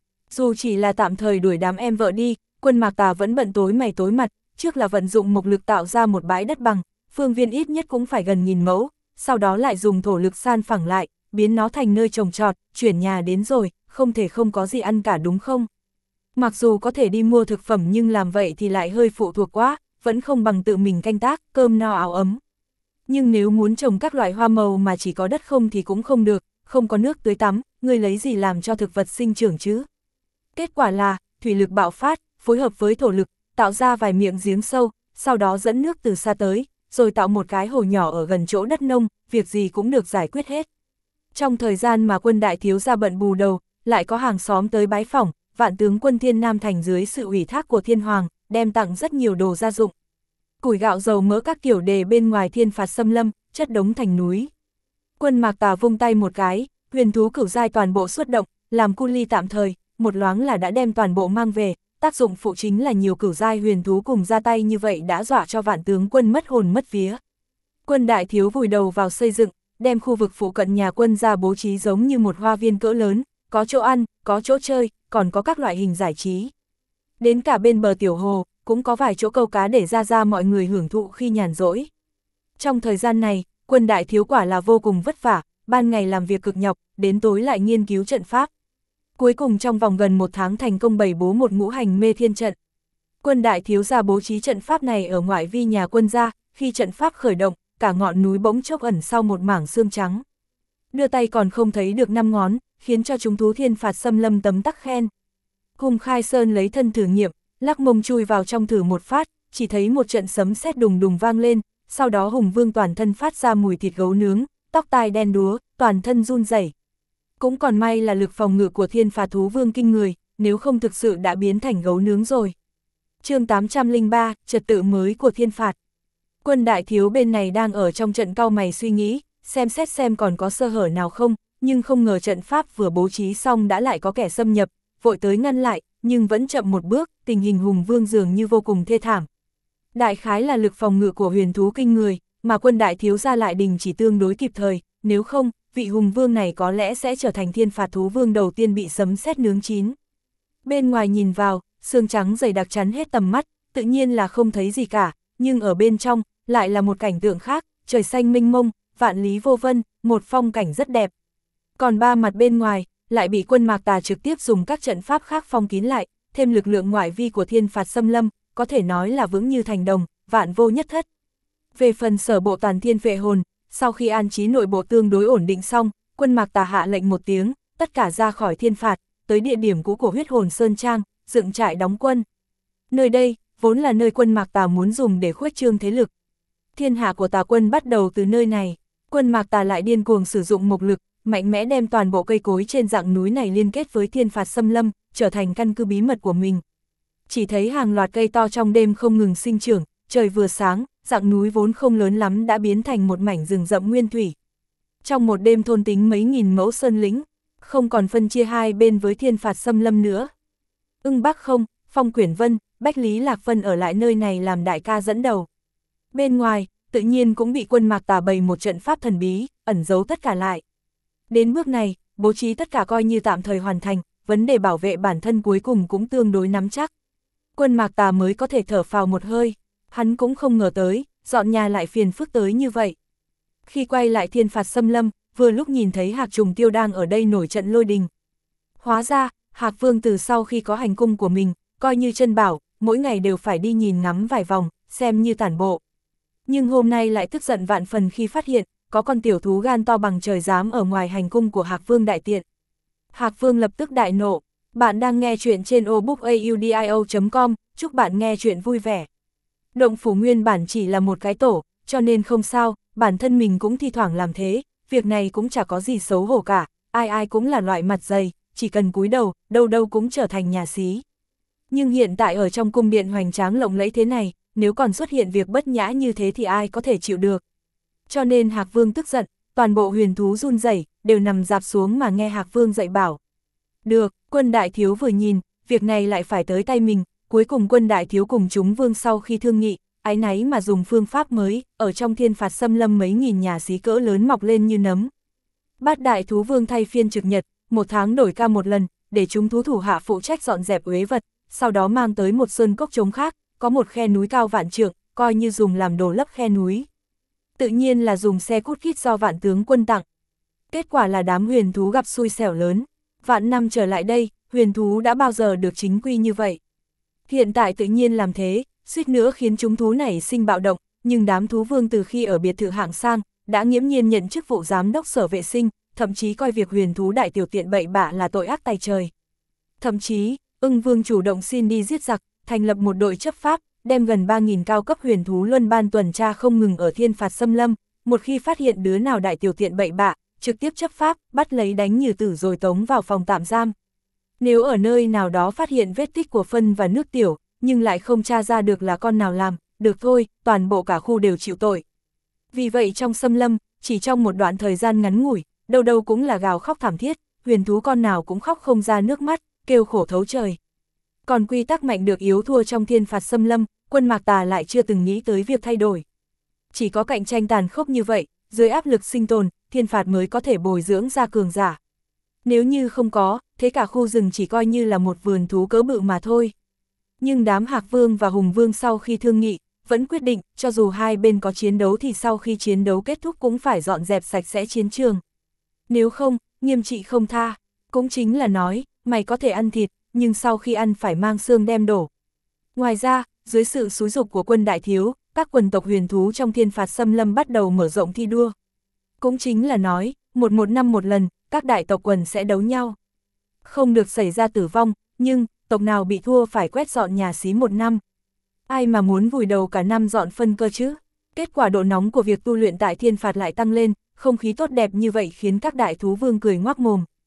Dù chỉ là tạm thời đuổi đám em vợ đi, quân Mạc Tà vẫn bận tối mày tối mặt, trước là vận dụng mộc lực tạo ra một bãi đất bằng, phương viên ít nhất cũng phải gần 1000 mẫu, sau đó lại dùng thổ lực san phẳng lại, biến nó thành nơi trồng trọt, chuyển nhà đến rồi, không thể không có gì ăn cả đúng không? Mặc dù có thể đi mua thực phẩm nhưng làm vậy thì lại hơi phụ thuộc quá, vẫn không bằng tự mình canh tác, cơm no áo ấm. Nhưng nếu muốn trồng các loại hoa màu mà chỉ có đất không thì cũng không được, không có nước tưới tắm, người lấy gì làm cho thực vật sinh trưởng chứ? Kết quả là, thủy lực bạo phát, phối hợp với thổ lực, tạo ra vài miệng giếng sâu, sau đó dẫn nước từ xa tới, rồi tạo một cái hồ nhỏ ở gần chỗ đất nông, việc gì cũng được giải quyết hết. Trong thời gian mà quân đại thiếu gia bận bù đầu, lại có hàng xóm tới bái phỏng, vạn tướng quân Thiên Nam Thành dưới sự ủy thác của Thiên Hoàng, đem tặng rất nhiều đồ gia dụng. Củi gạo dầu mỡ các kiểu đề bên ngoài thiên phạt xâm lâm, chất đống thành núi. Quân Mạc Tà vung tay một cái, huyền thú cửu giai toàn bộ xuất động, làm cu ly tạm thời, một loáng là đã đem toàn bộ mang về, tác dụng phụ chính là nhiều cửu giai huyền thú cùng ra tay như vậy đã dọa cho vạn tướng quân mất hồn mất vía. Quân đại thiếu vùi đầu vào xây dựng, đem khu vực phụ cận nhà quân ra bố trí giống như một hoa viên cỡ lớn, có chỗ ăn, có chỗ chơi, còn có các loại hình giải trí. Đến cả bên bờ tiểu hồ, cũng có vài chỗ câu cá để ra mọi người hưởng thụ khi nhàn rỗi. Trong thời gian này, quân đại thiếu quả là vô cùng vất vả, ban ngày làm việc cực nhọc, đến tối lại nghiên cứu trận pháp. Cuối cùng trong vòng gần 1 tháng thành công bày bố một ngũ hành mê thiên trận. Quân đại thiếu gia bố trí trận pháp này ở ngoại vi nhà quân gia, khi trận pháp khởi động, cả ngọn núi bỗng chốc ẩn sau một mảng sương trắng. Đưa tay còn không thấy được 5 ngón, khiến cho chúng thú thiên phạt xâm lâm tấm tắc khen. Hùng Khai Sơn lấy thân thử nghiệm, lắc mông chui vào trong thử một phát, chỉ thấy một trận sấm sét đùng đùng vang lên, sau đó Hùng Vương toàn thân phát ra mùi thịt gấu nướng, tóc tai đen đúa, toàn thân run rẩy. Cũng còn may là lực phòng ngự của thiên phạt thú vương kinh người, nếu không thực sự đã biến thành gấu nướng rồi. chương 803, trật tự mới của thiên phạt. Quân đại thiếu bên này đang ở trong trận cau mày suy nghĩ, xem xét xem còn có sơ hở nào không, nhưng không ngờ trận pháp vừa bố trí xong đã lại có kẻ xâm nhập, vội tới ngăn lại, nhưng vẫn chậm một bước, tình hình hùng vương dường như vô cùng thê thảm. Đại khái là lực phòng ngự của huyền thú kinh người, mà quân đại thiếu gia lại đình chỉ tương đối kịp thời, nếu không, vị hùng vương này có lẽ sẽ trở thành thiên phạt thú vương đầu tiên bị sấm sét nướng chín. Bên ngoài nhìn vào, xương trắng dày đặc chắn hết tầm mắt, tự nhiên là không thấy gì cả, nhưng ở bên trong, lại là một cảnh tượng khác, trời xanh mênh mông, vạn lý vô vân, một phong cảnh rất đẹp. Còn ba mặt bên ngoài, lại bị quân Mạc Tà trực tiếp dùng các trận pháp khác phong kín lại, thêm lực lượng ngoại vi của thiên phạt xâm lâm, có thể nói là vững như thành đồng, vạn vô nhất thất. Về phần sở bộ tàn thiên vệ hồn, sau khi an trí nội bộ tương đối ổn định xong, quân Mạc Tà hạ lệnh một tiếng, tất cả ra khỏi thiên phạt, tới địa điểm cũ của huyết hồn Sơn Trang, dựng trại đóng quân. Nơi đây, vốn là nơi quân Mạc Tà muốn dùng để khuếch trương thế lực. Thiên hạ của Tà quân bắt đầu từ nơi này, quân Mạc Tà lại điên cuồng sử dụng mộc lực, mạnh mẽ đem toàn bộ cây cối trên dạng núi này liên kết với thiên phạt xâm lâm, trở thành căn cứ bí mật của mình. Chỉ thấy hàng loạt cây to trong đêm không ngừng sinh trưởng, trời vừa sáng, dạng núi vốn không lớn lắm đã biến thành một mảnh rừng rậm nguyên thủy. Trong một đêm thôn tính mấy nghìn mẫu sơn lĩnh, không còn phân chia hai bên với thiên phạt xâm lâm nữa. Ưng Bắc Không, Phong Quyển Vân, Bách Lý Lạc Vân ở lại nơi này làm đại ca dẫn đầu. Bên ngoài, tự nhiên cũng bị quân Mạc Tà bày một trận pháp thần bí, ẩn giấu tất cả lại. Đến bước này, bố trí tất cả coi như tạm thời hoàn thành, vấn đề bảo vệ bản thân cuối cùng cũng tương đối nắm chắc. Quân Mạc Tà mới có thể thở phào một hơi, hắn cũng không ngờ tới, dọn nhà lại phiền phức tới như vậy. Khi quay lại thiên phạt xâm lâm, vừa lúc nhìn thấy Hạc Trùng Tiêu đang ở đây nổi trận lôi đình. Hóa ra, Hạc Vương từ sau khi có hành cung của mình, coi như chân bảo, mỗi ngày đều phải đi nhìn ngắm vài vòng, xem như tản bộ. Nhưng hôm nay lại tức giận vạn phần khi phát hiện, có con tiểu thú gan to bằng trời dám ở ngoài hành cung của Hạc Vương đại tiện. Hạc Vương lập tức đại nộ. Bạn đang nghe chuyện trên obookaudio.com, chúc bạn nghe chuyện vui vẻ. Động phủ nguyên bản chỉ là một cái tổ, cho nên không sao, bản thân mình cũng thi thoảng làm thế, việc này cũng chả có gì xấu hổ cả, ai ai cũng là loại mặt dày, chỉ cần cúi đầu, đâu đâu cũng trở thành nhà xí. Nhưng hiện tại ở trong cung điện hoành tráng lộng lẫy thế này, nếu còn xuất hiện việc bất nhã như thế thì ai có thể chịu được. Cho nên Hạc Vương tức giận, toàn bộ huyền thú run rẩy, đều nằm dạp xuống mà nghe Hạc Vương dạy bảo. Được, quân đại thiếu vừa nhìn, việc này lại phải tới tay mình, cuối cùng quân đại thiếu cùng chúng vương sau khi thương nghị, áy náy mà dùng phương pháp mới, ở trong thiên phạt xâm lâm mấy nghìn nhà xí cỡ lớn mọc lên như nấm. Bát đại thú vương thay phiên trực nhật, một tháng đổi ca một lần, để chúng thú thủ hạ phụ trách dọn dẹp uế vật, sau đó mang tới một sơn cốc trống khác, có một khe núi cao vạn trượng, coi như dùng làm đồ lấp khe núi. Tự nhiên là dùng xe cút kít do Vạn tướng quân tặng. Kết quả là đám huyền thú gặp xui xẻo lớn. Vạn năm trở lại đây, huyền thú đã bao giờ được chính quy như vậy. Hiện tại tự nhiên làm thế, suýt nữa khiến chúng thú này sinh bạo động, nhưng đám thú vương từ khi ở biệt thự hạng sang, đã nghiễm nhiên nhận chức vụ giám đốc sở vệ sinh, thậm chí coi việc huyền thú đại tiểu tiện bậy bạ là tội ác tày trời. Thậm chí, Ưng Vương chủ động xin đi giết giặc, thành lập một đội chấp pháp, đem gần 3.000 cao cấp huyền thú luân ban tuần tra không ngừng ở thiên phạt xâm lâm, một khi phát hiện đứa nào đại tiểu tiện bậy bạ, trực tiếp chấp pháp, bắt lấy đánh như tử rồi tống vào phòng tạm giam. Nếu ở nơi nào đó phát hiện vết tích của phân và nước tiểu, nhưng lại không tra ra được là con nào làm, được thôi, toàn bộ cả khu đều chịu tội. Vì vậy trong xâm lâm, chỉ trong một đoạn thời gian ngắn ngủi, đâu đâu cũng là gào khóc thảm thiết, huyền thú con nào cũng khóc không ra nước mắt, kêu khổ thấu trời. Còn quy tắc mạnh được yếu thua trong thiên phạt xâm lâm, quân Mạc Tà lại chưa từng nghĩ tới việc thay đổi. Chỉ có cạnh tranh tàn khốc như vậy, dưới áp lực sinh tồn, thiên phạt mới có thể bồi dưỡng ra cường giả. Nếu như không có, thế cả khu rừng chỉ coi như là một vườn thú cỡ bự mà thôi. Nhưng đám Hạc Vương và Hùng Vương sau khi thương nghị, vẫn quyết định, cho dù hai bên có chiến đấu thì sau khi chiến đấu kết thúc cũng phải dọn dẹp sạch sẽ chiến trường. Nếu không, nghiêm trị không tha. Cũng chính là nói, mày có thể ăn thịt, nhưng sau khi ăn phải mang xương đem đổ. Ngoài ra, dưới sự xúi giục của quân đại thiếu, các quần tộc huyền thú trong thiên phạt xâm lâm bắt đầu mở rộng thi đua. Cũng chính là nói, một năm một lần, các đại tộc quần sẽ đấu nhau. Không được xảy ra tử vong, nhưng, tộc nào bị thua phải quét dọn nhà xí 1 năm. Ai mà muốn vùi đầu cả năm dọn phân cơ chứ? Kết quả độ nóng của việc tu luyện tại thiên phạt lại tăng lên, không khí tốt đẹp như vậy khiến các đại thú vương cười ngoác mồm.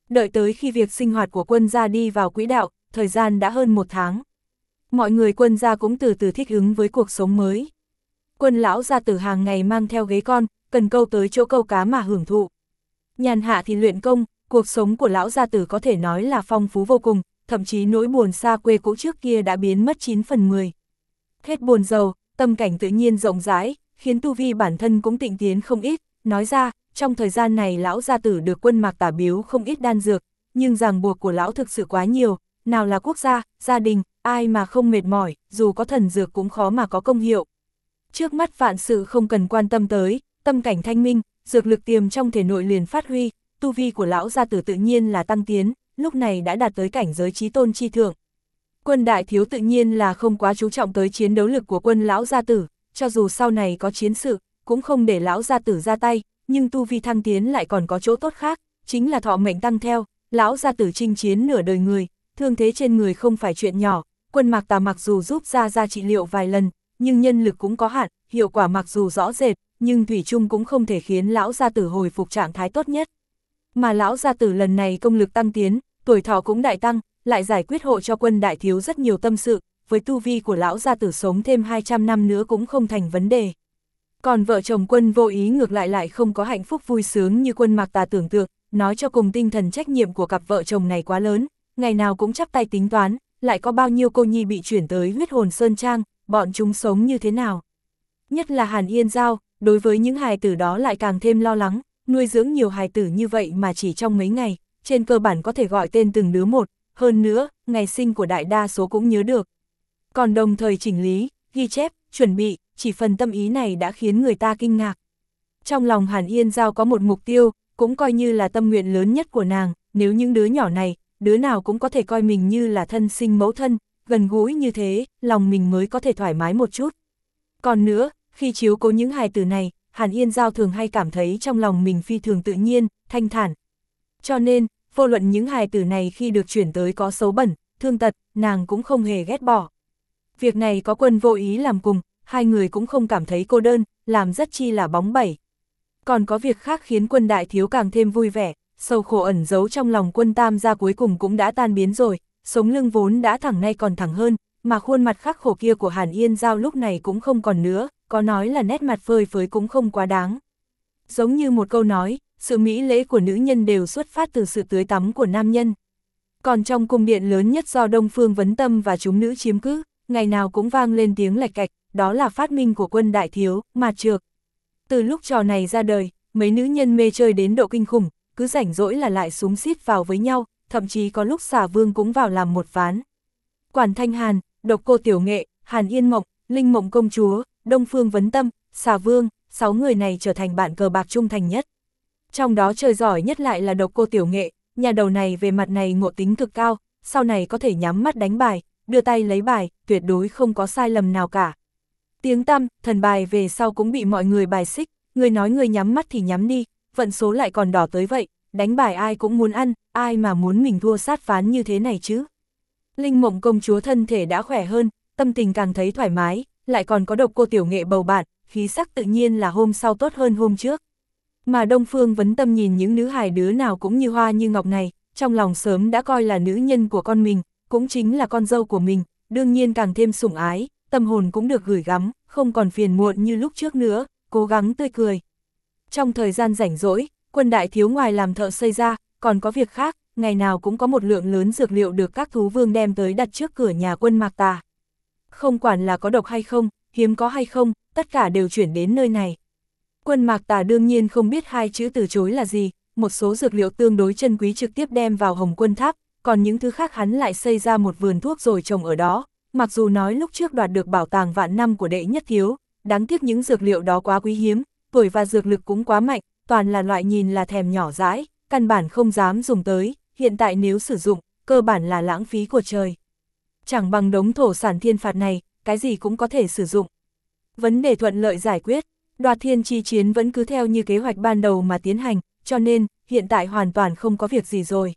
Đợi tới khi việc sinh hoạt của quân gia đi vào quỹ đạo, thời gian đã hơn 1 tháng. Mọi người quân gia cũng từ từ thích ứng với cuộc sống mới. Quân lão gia tử hàng ngày mang theo ghế con, cần câu tới chỗ câu cá mà hưởng thụ. Nhàn hạ thì luyện công, cuộc sống của lão gia tử có thể nói là phong phú vô cùng, thậm chí nỗi buồn xa quê cũ trước kia đã biến mất 9 phần 10. Hết buồn giàu, tâm cảnh tự nhiên rộng rãi, khiến tu vi bản thân cũng tịnh tiến không ít. Nói ra, trong thời gian này lão gia tử được quân Mạc Tà biếu không ít đan dược, nhưng ràng buộc của lão thực sự quá nhiều, nào là quốc gia, gia đình, ai mà không mệt mỏi, dù có thần dược cũng khó mà có công hiệu. Trước mắt vạn sự không cần quan tâm tới, tâm cảnh thanh minh, dược lực tiềm trong thể nội liền phát huy, tu vi của lão gia tử tự nhiên là tăng tiến, lúc này đã đạt tới cảnh giới chí tôn chi thượng. Quân đại thiếu tự nhiên là không quá chú trọng tới chiến đấu lực của quân lão gia tử, cho dù sau này có chiến sự, cũng không để lão gia tử ra tay, nhưng tu vi thăng tiến lại còn có chỗ tốt khác, chính là thọ mệnh tăng theo, lão gia tử chinh chiến nửa đời người, thương thế trên người không phải chuyện nhỏ, quân Mạc Tà mặc dù giúp ra trị liệu vài lần, nhưng nhân lực cũng có hạn, hiệu quả mặc dù rõ rệt, nhưng thủy chung cũng không thể khiến lão gia tử hồi phục trạng thái tốt nhất. Mà lão gia tử lần này công lực tăng tiến, tuổi thọ cũng đại tăng, lại giải quyết hộ cho quân đại thiếu rất nhiều tâm sự, với tu vi của lão gia tử sống thêm 200 năm nữa cũng không thành vấn đề. Còn vợ chồng quân Vô Ý ngược lại không có hạnh phúc vui sướng như quân Mạc Tà tưởng tượng, nói cho cùng tinh thần trách nhiệm của cặp vợ chồng này quá lớn, ngày nào cũng chắp tay tính toán, lại có bao nhiêu cô nhi bị chuyển tới huyết hồn sơn trang, bọn chúng sống như thế nào. Nhất là Hàn Yên Giao, đối với những hài tử đó lại càng thêm lo lắng, nuôi dưỡng nhiều hài tử như vậy mà chỉ trong mấy ngày, trên cơ bản có thể gọi tên từng đứa một, hơn nữa, ngày sinh của đại đa số cũng nhớ được. Còn đồng thời chỉnh lý, ghi chép, chuẩn bị, chỉ phần tâm ý này đã khiến người ta kinh ngạc. Trong lòng Hàn Yên Giao có một mục tiêu, cũng coi như là tâm nguyện lớn nhất của nàng, nếu những đứa nhỏ này, đứa nào cũng có thể coi mình như là thân sinh mẫu thân, gần gũi như thế, lòng mình mới có thể thoải mái một chút. Còn nữa, khi chiếu cố những hài tử này, Hàn Yên Giao thường hay cảm thấy trong lòng mình phi thường tự nhiên, thanh thản. Cho nên, vô luận những hài tử này khi được chuyển tới có xấu bẩn, thương tật, nàng cũng không hề ghét bỏ. Việc này có quân Vô Ý làm cùng, hai người cũng không cảm thấy cô đơn, làm rất chi là bóng bẩy. Còn có việc khác khiến quân đại thiếu càng thêm vui vẻ, sầu khổ ẩn giấu trong lòng quân tam gia cuối cùng cũng đã tan biến rồi, sống lưng vốn đã thẳng nay còn thẳng hơn, mà khuôn mặt khắc khổ kia của Hàn Yên Giao lúc này cũng không còn nữa, có nói là nét mặt phơi phới cũng không quá đáng. Giống như một câu nói, sự mỹ lễ của nữ nhân đều xuất phát từ sự tưới tắm của nam nhân. Còn trong cung điện lớn nhất do Đông Phương Vấn Tâm và chúng nữ chiếm cứ, ngày nào cũng vang lên tiếng lạch cạch, đó là phát minh của quân đại thiếu, mạt trược. Từ lúc trò này ra đời, mấy nữ nhân mê chơi đến độ kinh khủng, cứ rảnh rỗi là lại xúm xít vào với nhau, thậm chí có lúc Xà Vương cũng vào làm một ván. Quản Thanh Hàn, Độc Cô Tiểu Nghệ, Hàn Yên Mộng, Linh Mộng Công Chúa, Đông Phương Vấn Tâm, Xà Vương, 6 người này trở thành bạn cờ bạc trung thành nhất. Trong đó chơi giỏi nhất lại là Độc Cô Tiểu Nghệ, nhà đầu này về mặt này ngộ tính cực cao, sau này có thể nhắm mắt đánh bài, đưa tay lấy bài, tuyệt đối không có sai lầm nào cả. Tiếng tăm, thần bài về sau cũng bị mọi người bài xích, người nói người nhắm mắt thì nhắm đi, vận số lại còn đỏ tới vậy, đánh bài ai cũng muốn ăn, ai mà muốn mình thua sát ván như thế này chứ. Linh Mộng Công Chúa thân thể đã khỏe hơn, tâm tình càng thấy thoải mái, lại còn có Độc Cô Tiểu Nghệ bầu bạn, khí sắc tự nhiên là hôm sau tốt hơn hôm trước. Mà Đông Phương Vấn Tâm nhìn những nữ hài đứa nào cũng như hoa như ngọc này, trong lòng sớm đã coi là nữ nhân của con mình, cũng chính là con dâu của mình, đương nhiên càng thêm sủng ái, tâm hồn cũng được gửi gắm, không còn phiền muộn như lúc trước nữa, cố gắng tươi cười. Trong thời gian rảnh rỗi, quân đại thiếu ngoài làm thợ xây ra, còn có việc khác, ngày nào cũng có một lượng lớn dược liệu được các thú vương đem tới đặt trước cửa nhà quân Mạc Tà. Không quản là có độc hay không, hiếm có hay không, tất cả đều chuyển đến nơi này. Quân Mạc Tà đương nhiên không biết hai chữ từ chối là gì, một số dược liệu tương đối chân quý trực tiếp đem vào Hồng Quân Tháp, còn những thứ khác hắn lại xây ra một vườn thuốc rồi trồng ở đó. Mặc dù nói lúc trước đoạt được bảo tàng vạn năm của đệ nhất thiếu, đáng tiếc những dược liệu đó quá quý hiếm, tuổi và dược lực cũng quá mạnh, toàn là loại nhìn là thèm nhỏ dãi, căn bản không dám dùng tới, hiện tại nếu sử dụng, cơ bản là lãng phí của trời. Chẳng bằng đống thổ sản thiên phạt này, cái gì cũng có thể sử dụng. Vấn đề thuận lợi giải quyết, Đoạt Thiên chi chiến vẫn cứ theo như kế hoạch ban đầu mà tiến hành, cho nên, hiện tại hoàn toàn không có việc gì rồi.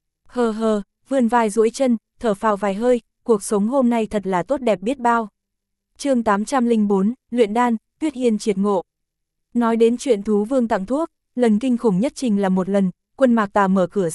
Vươn vai duỗi chân, thở phào vài hơi, cuộc sống hôm nay thật là tốt đẹp biết bao. Chương 804, luyện đan, Tuyết Hiên triệt ngộ. Nói đến chuyện thú vương tặng thuốc, lần kinh khủng nhất trình là một lần, quân Mạc Tà mở cửa ra,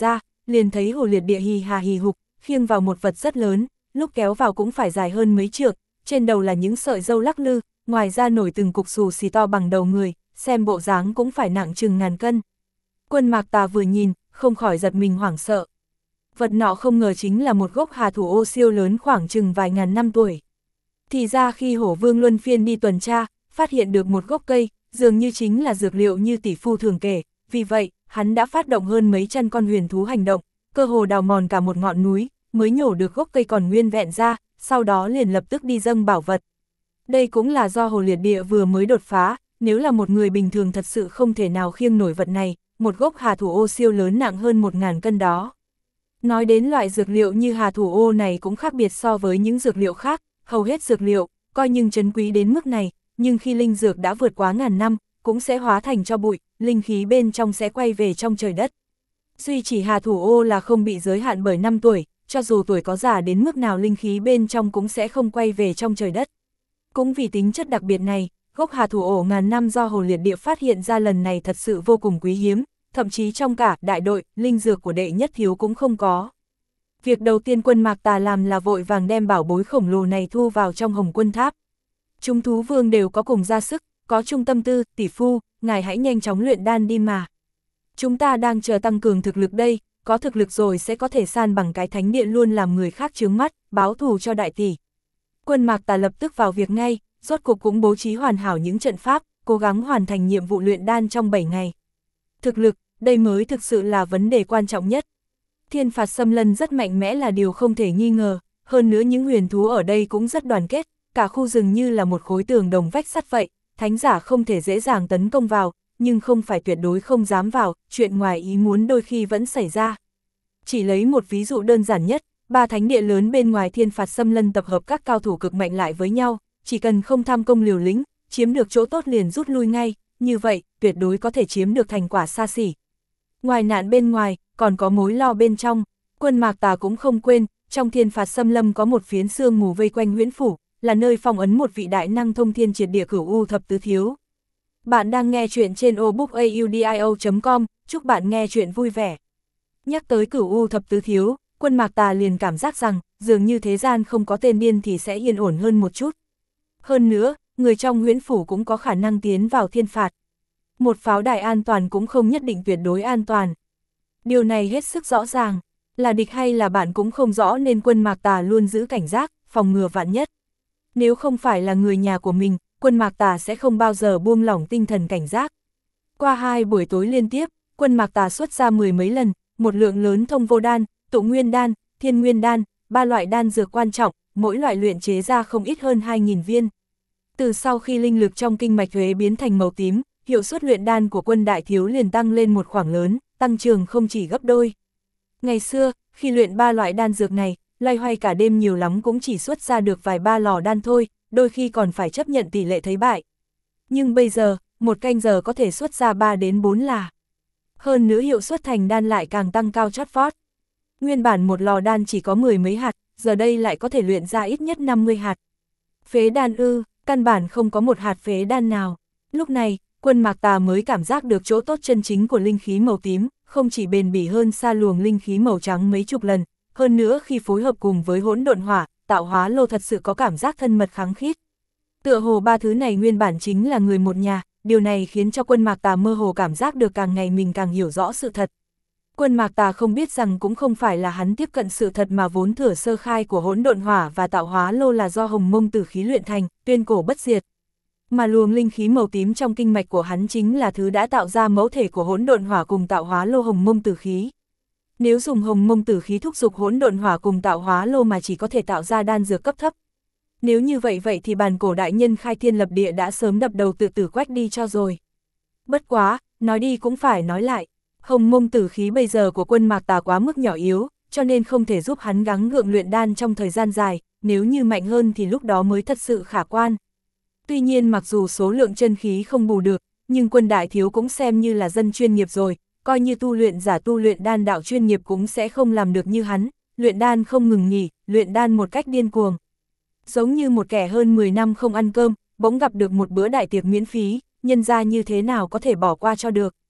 liền thấy hồ liệt địa hì hà hì hục, khiêng vào một vật rất lớn, lúc kéo vào cũng phải dài hơn mấy trượng, trên đầu là những sợi râu lắc lư, ngoài ra nổi từng cục xù xì to bằng đầu người, xem bộ dáng cũng phải nặng chừng ngàn cân. Quân Mạc Tà vừa nhìn, không khỏi giật mình hoảng sợ. Vật nọ không ngờ chính là một gốc hà thủ ô siêu lớn khoảng chừng vài ngàn năm tuổi. Thì ra khi Hổ Vương luân phiên đi tuần tra, phát hiện được một gốc cây, dường như chính là dược liệu như tỷ phu thường kể, vì vậy, hắn đã phát động hơn mấy trăm con huyền thú hành động, cơ hồ đào mòn cả một ngọn núi, mới nhổ được gốc cây còn nguyên vẹn ra, sau đó liền lập tức đi dâng bảo vật. Đây cũng là do hồ liệt địa vừa mới đột phá, nếu là một người bình thường thật sự không thể nào khiêng nổi vật này, một gốc hà thủ ô siêu lớn nặng hơn 1000 cân đó. Nói đến loại dược liệu như hà thủ ô này cũng khác biệt so với những dược liệu khác, hầu hết dược liệu, coi nhưng trân quý đến mức này, nhưng khi linh dược đã vượt quá ngàn năm, cũng sẽ hóa thành cho bụi, linh khí bên trong sẽ quay về trong trời đất. Duy chỉ hà thủ ô là không bị giới hạn bởi năm tuổi, cho dù tuổi có già đến mức nào linh khí bên trong cũng sẽ không quay về trong trời đất. Cũng vì tính chất đặc biệt này, gốc hà thủ ổ ngàn năm do hồ liệt địa phát hiện ra lần này thật sự vô cùng quý hiếm, thậm chí trong cả đại đội, linh dược của đệ nhất thiếu cũng không có. Việc đầu tiên Quân Mạc Tà làm là vội vàng đem bảo bối khổng lồ này thu vào trong Hồng Quân Tháp. Chúng thú vương đều có cùng ra sức, có chung tâm tư, tỷ phu, ngài hãy nhanh chóng luyện đan đi mà. Chúng ta đang chờ tăng cường thực lực đây, có thực lực rồi sẽ có thể san bằng cái thánh điện luôn làm người khác chướng mắt, báo thù cho đại tỷ. Quân Mạc Tà lập tức vào việc ngay, rốt cuộc cũng bố trí hoàn hảo những trận pháp, cố gắng hoàn thành nhiệm vụ luyện đan trong 7 ngày. Thực lực, đây mới thực sự là vấn đề quan trọng nhất. Thiên phạt xâm lân rất mạnh mẽ là điều không thể nghi ngờ, hơn nữa những huyền thú ở đây cũng rất đoàn kết, cả khu rừng như là một khối tường đồng vách sắt vậy, thánh giả không thể dễ dàng tấn công vào, nhưng không phải tuyệt đối không dám vào, chuyện ngoài ý muốn đôi khi vẫn xảy ra. Chỉ lấy một ví dụ đơn giản nhất, 3 thánh địa lớn bên ngoài thiên phạt xâm lân tập hợp các cao thủ cực mạnh lại với nhau, chỉ cần không tham công liều lĩnh, chiếm được chỗ tốt liền rút lui ngay, như vậy, tuyệt đối có thể chiếm được thành quả xa xỉ. Ngoài nạn bên ngoài, còn có mối lo bên trong, Quân Mạc Tà cũng không quên, trong thiên phạt xâm lâm có một phiến sương mù vây quanh huyễn phủ, là nơi phong ấn một vị đại năng thông thiên triệt địa Cửu U thập tứ thiếu. Bạn đang nghe chuyện trên obookaudio.com, chúc bạn nghe chuyện vui vẻ. Nhắc tới Cửu U thập tứ thiếu, Quân Mạc Tà liền cảm giác rằng, dường như thế gian không có tên điên thì sẽ yên ổn hơn một chút. Hơn nữa, người trong huyễn phủ cũng có khả năng tiến vào thiên phạt. Một pháo đài an toàn cũng không nhất định tuyệt đối an toàn. Điều này hết sức rõ ràng, là địch hay là bạn cũng không rõ nên Quân Mạc Tà luôn giữ cảnh giác, phòng ngừa vạn nhất. Nếu không phải là người nhà của mình, Quân Mạc Tà sẽ không bao giờ buông lỏng tinh thần cảnh giác. Qua 2 buổi tối liên tiếp, Quân Mạc Tà xuất ra 10 mấy lần, một lượng lớn thông vô đan, tụ nguyên đan, thiên nguyên đan, 3 loại đan dược quan trọng, mỗi loại luyện chế ra không ít hơn 2000 viên. Từ sau khi linh lực trong kinh mạch Huế biến thành màu tím, hiệu suất luyện đan của Quân đại thiếu liền tăng lên một khoảng lớn, tăng trưởng không chỉ gấp đôi. Ngày xưa, khi luyện 3 loại đan dược này, loay hoay cả đêm nhiều lắm cũng chỉ xuất ra được vài 3 lò đan thôi, đôi khi còn phải chấp nhận tỷ lệ thấy bại. Nhưng bây giờ, một canh giờ có thể xuất ra 3 đến 4 là. Hơn nữa hiệu suất thành đan lại càng tăng cao chót vót. Nguyên bản một lò đan chỉ có 10 mấy hạt, giờ đây lại có thể luyện ra ít nhất 50 hạt. Phế đan ư, căn bản không có một hạt phế đan nào. Lúc này, Quân Mạc Tà mới cảm giác được chỗ tốt chân chính của linh khí màu tím, không chỉ bền bỉ hơn xa luồng linh khí màu trắng mấy chục lần, hơn nữa khi phối hợp cùng với hỗn độn hỏa, tạo hóa lô thật sự có cảm giác thân mật kháng khít. Tựa hồ 3 thứ này nguyên bản chính là người một nhà, điều này khiến cho Quân Mạc Tà mơ hồ cảm giác được càng ngày mình càng hiểu rõ sự thật. Quân Mạc Tà không biết rằng cũng không phải là hắn tiếp cận sự thật mà vốn thửa sơ khai của hỗn độn hỏa và tạo hóa lô là do hồng mông tử khí luyện thành, tuyên cổ bất diệt. Mà luồng linh khí màu tím trong kinh mạch của hắn chính là thứ đã tạo ra mẫu thể của hỗn độn hỏa cùng tạo hóa lô hồng mông tử khí. Nếu dùng hồng mông tử khí thúc giục hỗn độn hỏa cùng tạo hóa lô mà chỉ có thể tạo ra đan dược cấp thấp. Nếu như vậy thì bàn cổ đại nhân khai thiên lập địa đã sớm đập đầu tự tử quách đi cho rồi. Bất quá, nói đi cũng phải nói lại, hồng mông tử khí bây giờ của Quân Mạc Tà quá mức nhỏ yếu, cho nên không thể giúp hắn gắng gượng luyện đan trong thời gian dài, nếu như mạnh hơn thì lúc đó mới thật sự khả quan. Tuy nhiên mặc dù số lượng chân khí không bù được, nhưng Quân đại thiếu cũng xem như là dân chuyên nghiệp rồi, coi như tu luyện giả tu luyện đan đạo chuyên nghiệp cũng sẽ không làm được như hắn, luyện đan không ngừng nghỉ, luyện đan một cách điên cuồng. Giống như một kẻ hơn 10 năm không ăn cơm, bỗng gặp được một bữa đại tiệc miễn phí, nhân ra như thế nào có thể bỏ qua cho được.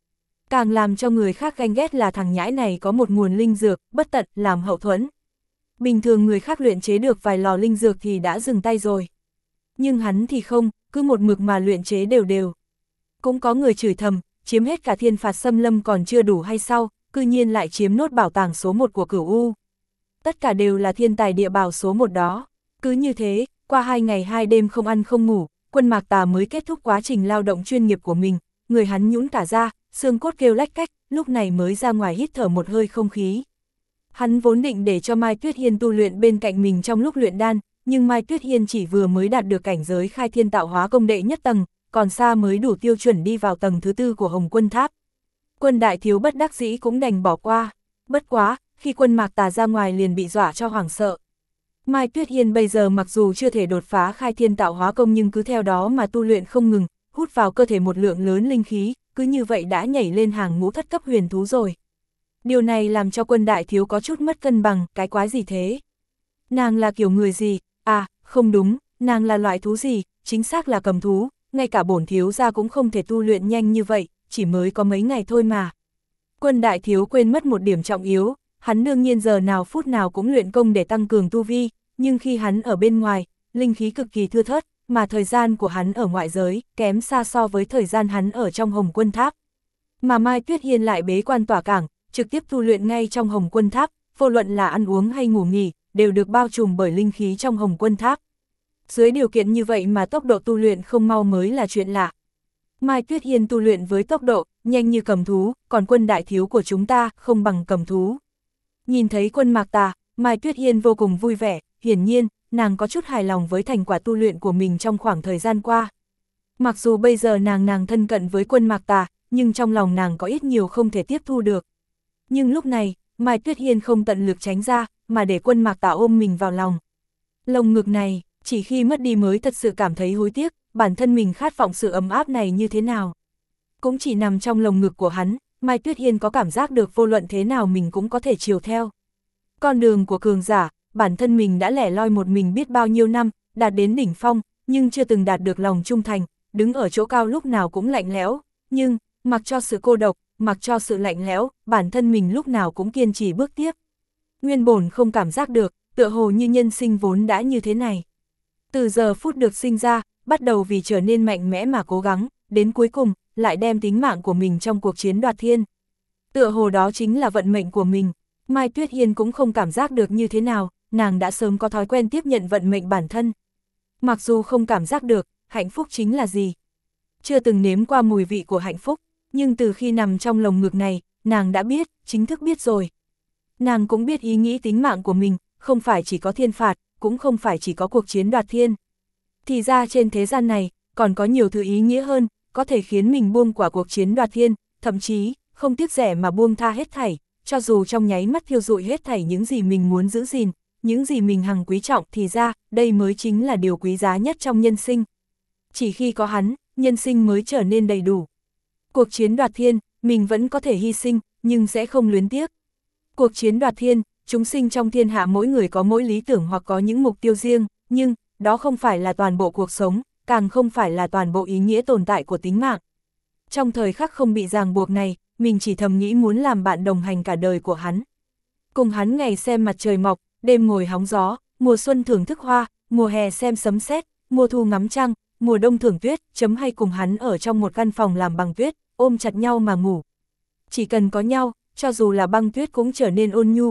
Càng làm cho người khác ganh ghét là thằng nhãi này có một nguồn linh dược, bất tận, làm hậu thuẫn. Bình thường người khác luyện chế được vài lò linh dược thì đã dừng tay rồi. Nhưng hắn thì không, cứ một mực mà luyện chế đều đều. Cũng có người chửi thầm, chiếm hết cả thiên phạt xâm lâm còn chưa đủ hay sao, cư nhiên lại chiếm nốt bảo tàng số 1 của Cửu U. Tất cả đều là thiên tài địa bảo số 1 đó. Cứ như thế, qua 2 ngày 2 đêm không ăn không ngủ, Quân Mạc Tà mới kết thúc quá trình lao động chuyên nghiệp của mình, người hắn nhũn cả ra, xương cốt kêu lách cách, lúc này mới ra ngoài hít thở một hơi không khí. Hắn vốn định để cho Mai Tuyết Hiên tu luyện bên cạnh mình trong lúc luyện đan, nhưng Mai Tuyết Hiên chỉ vừa mới đạt được cảnh giới khai thiên tạo hóa công đệ nhất tầng, còn xa mới đủ tiêu chuẩn đi vào tầng thứ 4 của Hồng Quân Tháp. Quân đại thiếu bất đắc dĩ cũng đành bỏ qua. Bất quá, khi Quân Mạc Tà ra ngoài liền bị dọa cho hoảng sợ. Mai Tuyết Hiên bây giờ mặc dù chưa thể đột phá khai thiên tạo hóa công nhưng cứ theo đó mà tu luyện không ngừng, hút vào cơ thể một lượng lớn linh khí, cứ như vậy đã nhảy lên hàng ngũ thất cấp huyền thú rồi. Điều này làm cho Quân đại thiếu có chút mất cân bằng, cái quái gì thế? Nàng là kiểu người gì? À, không đúng, nàng là loại thú gì? Chính xác là cầm thú, ngay cả bổn thiếu gia cũng không thể tu luyện nhanh như vậy, chỉ mới có mấy ngày thôi mà. Quân đại thiếu quên mất một điểm trọng yếu, hắn đương nhiên giờ nào phút nào cũng luyện công để tăng cường tu vi, nhưng khi hắn ở bên ngoài, linh khí cực kỳ thưa thớt, mà thời gian của hắn ở ngoại giới kém xa so với thời gian hắn ở trong Hồng Quân Tháp. Mà Mai Tuyết Hiên lại bế quan tỏa cảng, trực tiếp tu luyện ngay trong Hồng Quân Tháp, vô luận là ăn uống hay ngủ nghỉ, đều được bao trùm bởi linh khí trong Hồng Quân Tháp. Dưới điều kiện như vậy mà tốc độ tu luyện không mau mới là chuyện lạ. Mai Tuyết Hiên tu luyện với tốc độ nhanh như cầm thú, còn Quân đại thiếu của chúng ta không bằng cầm thú. Nhìn thấy Quân Mạc Tà, Mai Tuyết Hiên vô cùng vui vẻ, hiển nhiên, nàng có chút hài lòng với thành quả tu luyện của mình trong khoảng thời gian qua. Mặc dù bây giờ nàng thân cận với Quân Mạc Tà, nhưng trong lòng nàng có ít nhiều không thể tiếp thu được. Nhưng lúc này, Mai Tuyết Hiên không tận lực tránh ra, mà để Quân Mạc Tà ôm mình vào lòng. Lồng ngực này, chỉ khi mất đi mới thật sự cảm thấy hối tiếc, bản thân mình khát vọng sự ấm áp này như thế nào. Cũng chỉ nằm trong lồng ngực của hắn, Mai Tuyết Hiên có cảm giác được vô luận thế nào mình cũng có thể chiều theo. Con đường của cường giả, bản thân mình đã lẻ loi một mình biết bao nhiêu năm, đạt đến đỉnh phong, nhưng chưa từng đạt được lòng trung thành, đứng ở chỗ cao lúc nào cũng lạnh lẽo, nhưng, mặc cho sự cô độc, mặc cho sự lạnh lẽo, bản thân mình lúc nào cũng kiên trì bước tiếp. Nguyên bổn không cảm giác được, tựa hồ như nhân sinh vốn đã như thế này. Từ giờ phút được sinh ra, bắt đầu vì trở nên mạnh mẽ mà cố gắng, đến cuối cùng, lại đem tính mạng của mình trong cuộc chiến đoạt thiên. Tựa hồ đó chính là vận mệnh của mình. Mai Tuyết Hiên cũng không cảm giác được như thế nào, nàng đã sớm có thói quen tiếp nhận vận mệnh bản thân. Mặc dù không cảm giác được, hạnh phúc chính là gì. Chưa từng nếm qua mùi vị của hạnh phúc, nhưng từ khi nằm trong lồng ngực này, nàng đã biết, chính thức biết rồi. Nàng cũng biết ý nghĩ tính mạng của mình, không phải chỉ có thiên phạt, cũng không phải chỉ có cuộc chiến đoạt thiên. Thì ra trên thế gian này, còn có nhiều thứ ý nghĩa hơn, có thể khiến mình buông quả cuộc chiến đoạt thiên, thậm chí, không tiếc rẻ mà buông tha hết thảy, cho dù trong nháy mắt thiêu rụi hết thảy những gì mình muốn giữ gìn, những gì mình hằng quý trọng, thì ra, đây mới chính là điều quý giá nhất trong nhân sinh. Chỉ khi có hắn, nhân sinh mới trở nên đầy đủ. Cuộc chiến đoạt thiên, mình vẫn có thể hy sinh, nhưng sẽ không luyến tiếc. Cuộc chiến đoạt thiên, chúng sinh trong thiên hạ mỗi người có mỗi lý tưởng hoặc có những mục tiêu riêng, nhưng, đó không phải là toàn bộ cuộc sống, càng không phải là toàn bộ ý nghĩa tồn tại của tính mạng. Trong thời khắc không bị ràng buộc này, mình chỉ thầm nghĩ muốn làm bạn đồng hành cả đời của hắn. Cùng hắn ngày xem mặt trời mọc, đêm ngồi hóng gió, mùa xuân thưởng thức hoa, mùa hè xem sấm sét, mùa thu ngắm trăng, mùa đông thưởng tuyết, hay cùng hắn ở trong một căn phòng làm bằng tuyết, ôm chặt nhau mà ngủ. Chỉ cần có nhau, cho dù là băng tuyết cũng trở nên ôn nhu,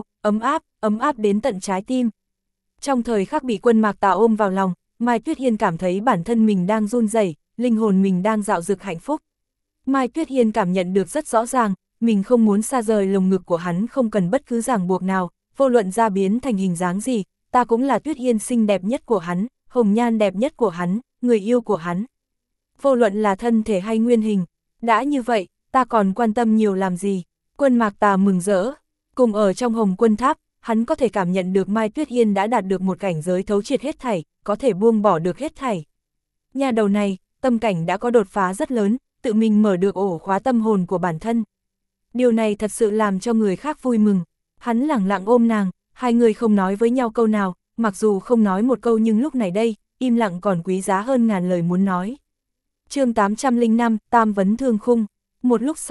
ấm áp đến tận trái tim. Trong thời khắc bị Quân Mạc Tà ôm vào lòng, Mai Tuyết Hiên cảm thấy bản thân mình đang run rẩy, linh hồn mình đang dạo dực hạnh phúc. Mai Tuyết Hiên cảm nhận được rất rõ ràng, mình không muốn xa rời lồng ngực của hắn không cần bất cứ ràng buộc nào, vô luận ra biến thành hình dáng gì, ta cũng là Tuyết Hiên xinh đẹp nhất của hắn, hồng nhan đẹp nhất của hắn, người yêu của hắn. Vô luận là thân thể hay nguyên hình, đã như vậy, ta còn quan tâm nhiều làm gì. Quân Mạc Tà mừng rỡ, cùng ở trong Hồng Quân Tháp, hắn có thể cảm nhận được Mai Tuyết Hiên đã đạt được một cảnh giới thấu triệt hết thảy, có thể buông bỏ được hết thảy. Nhà đầu này, tâm cảnh đã có đột phá rất lớn, tự mình mở được ổ khóa tâm hồn của bản thân. Điều này thật sự làm cho người khác vui mừng. Hắn lẳng lặng ôm nàng, hai người không nói với nhau câu nào, mặc dù không nói một câu nhưng lúc này đây, im lặng còn quý giá hơn ngàn lời muốn nói. Chương 805, Tam vấn thương khung. Một lúc sau,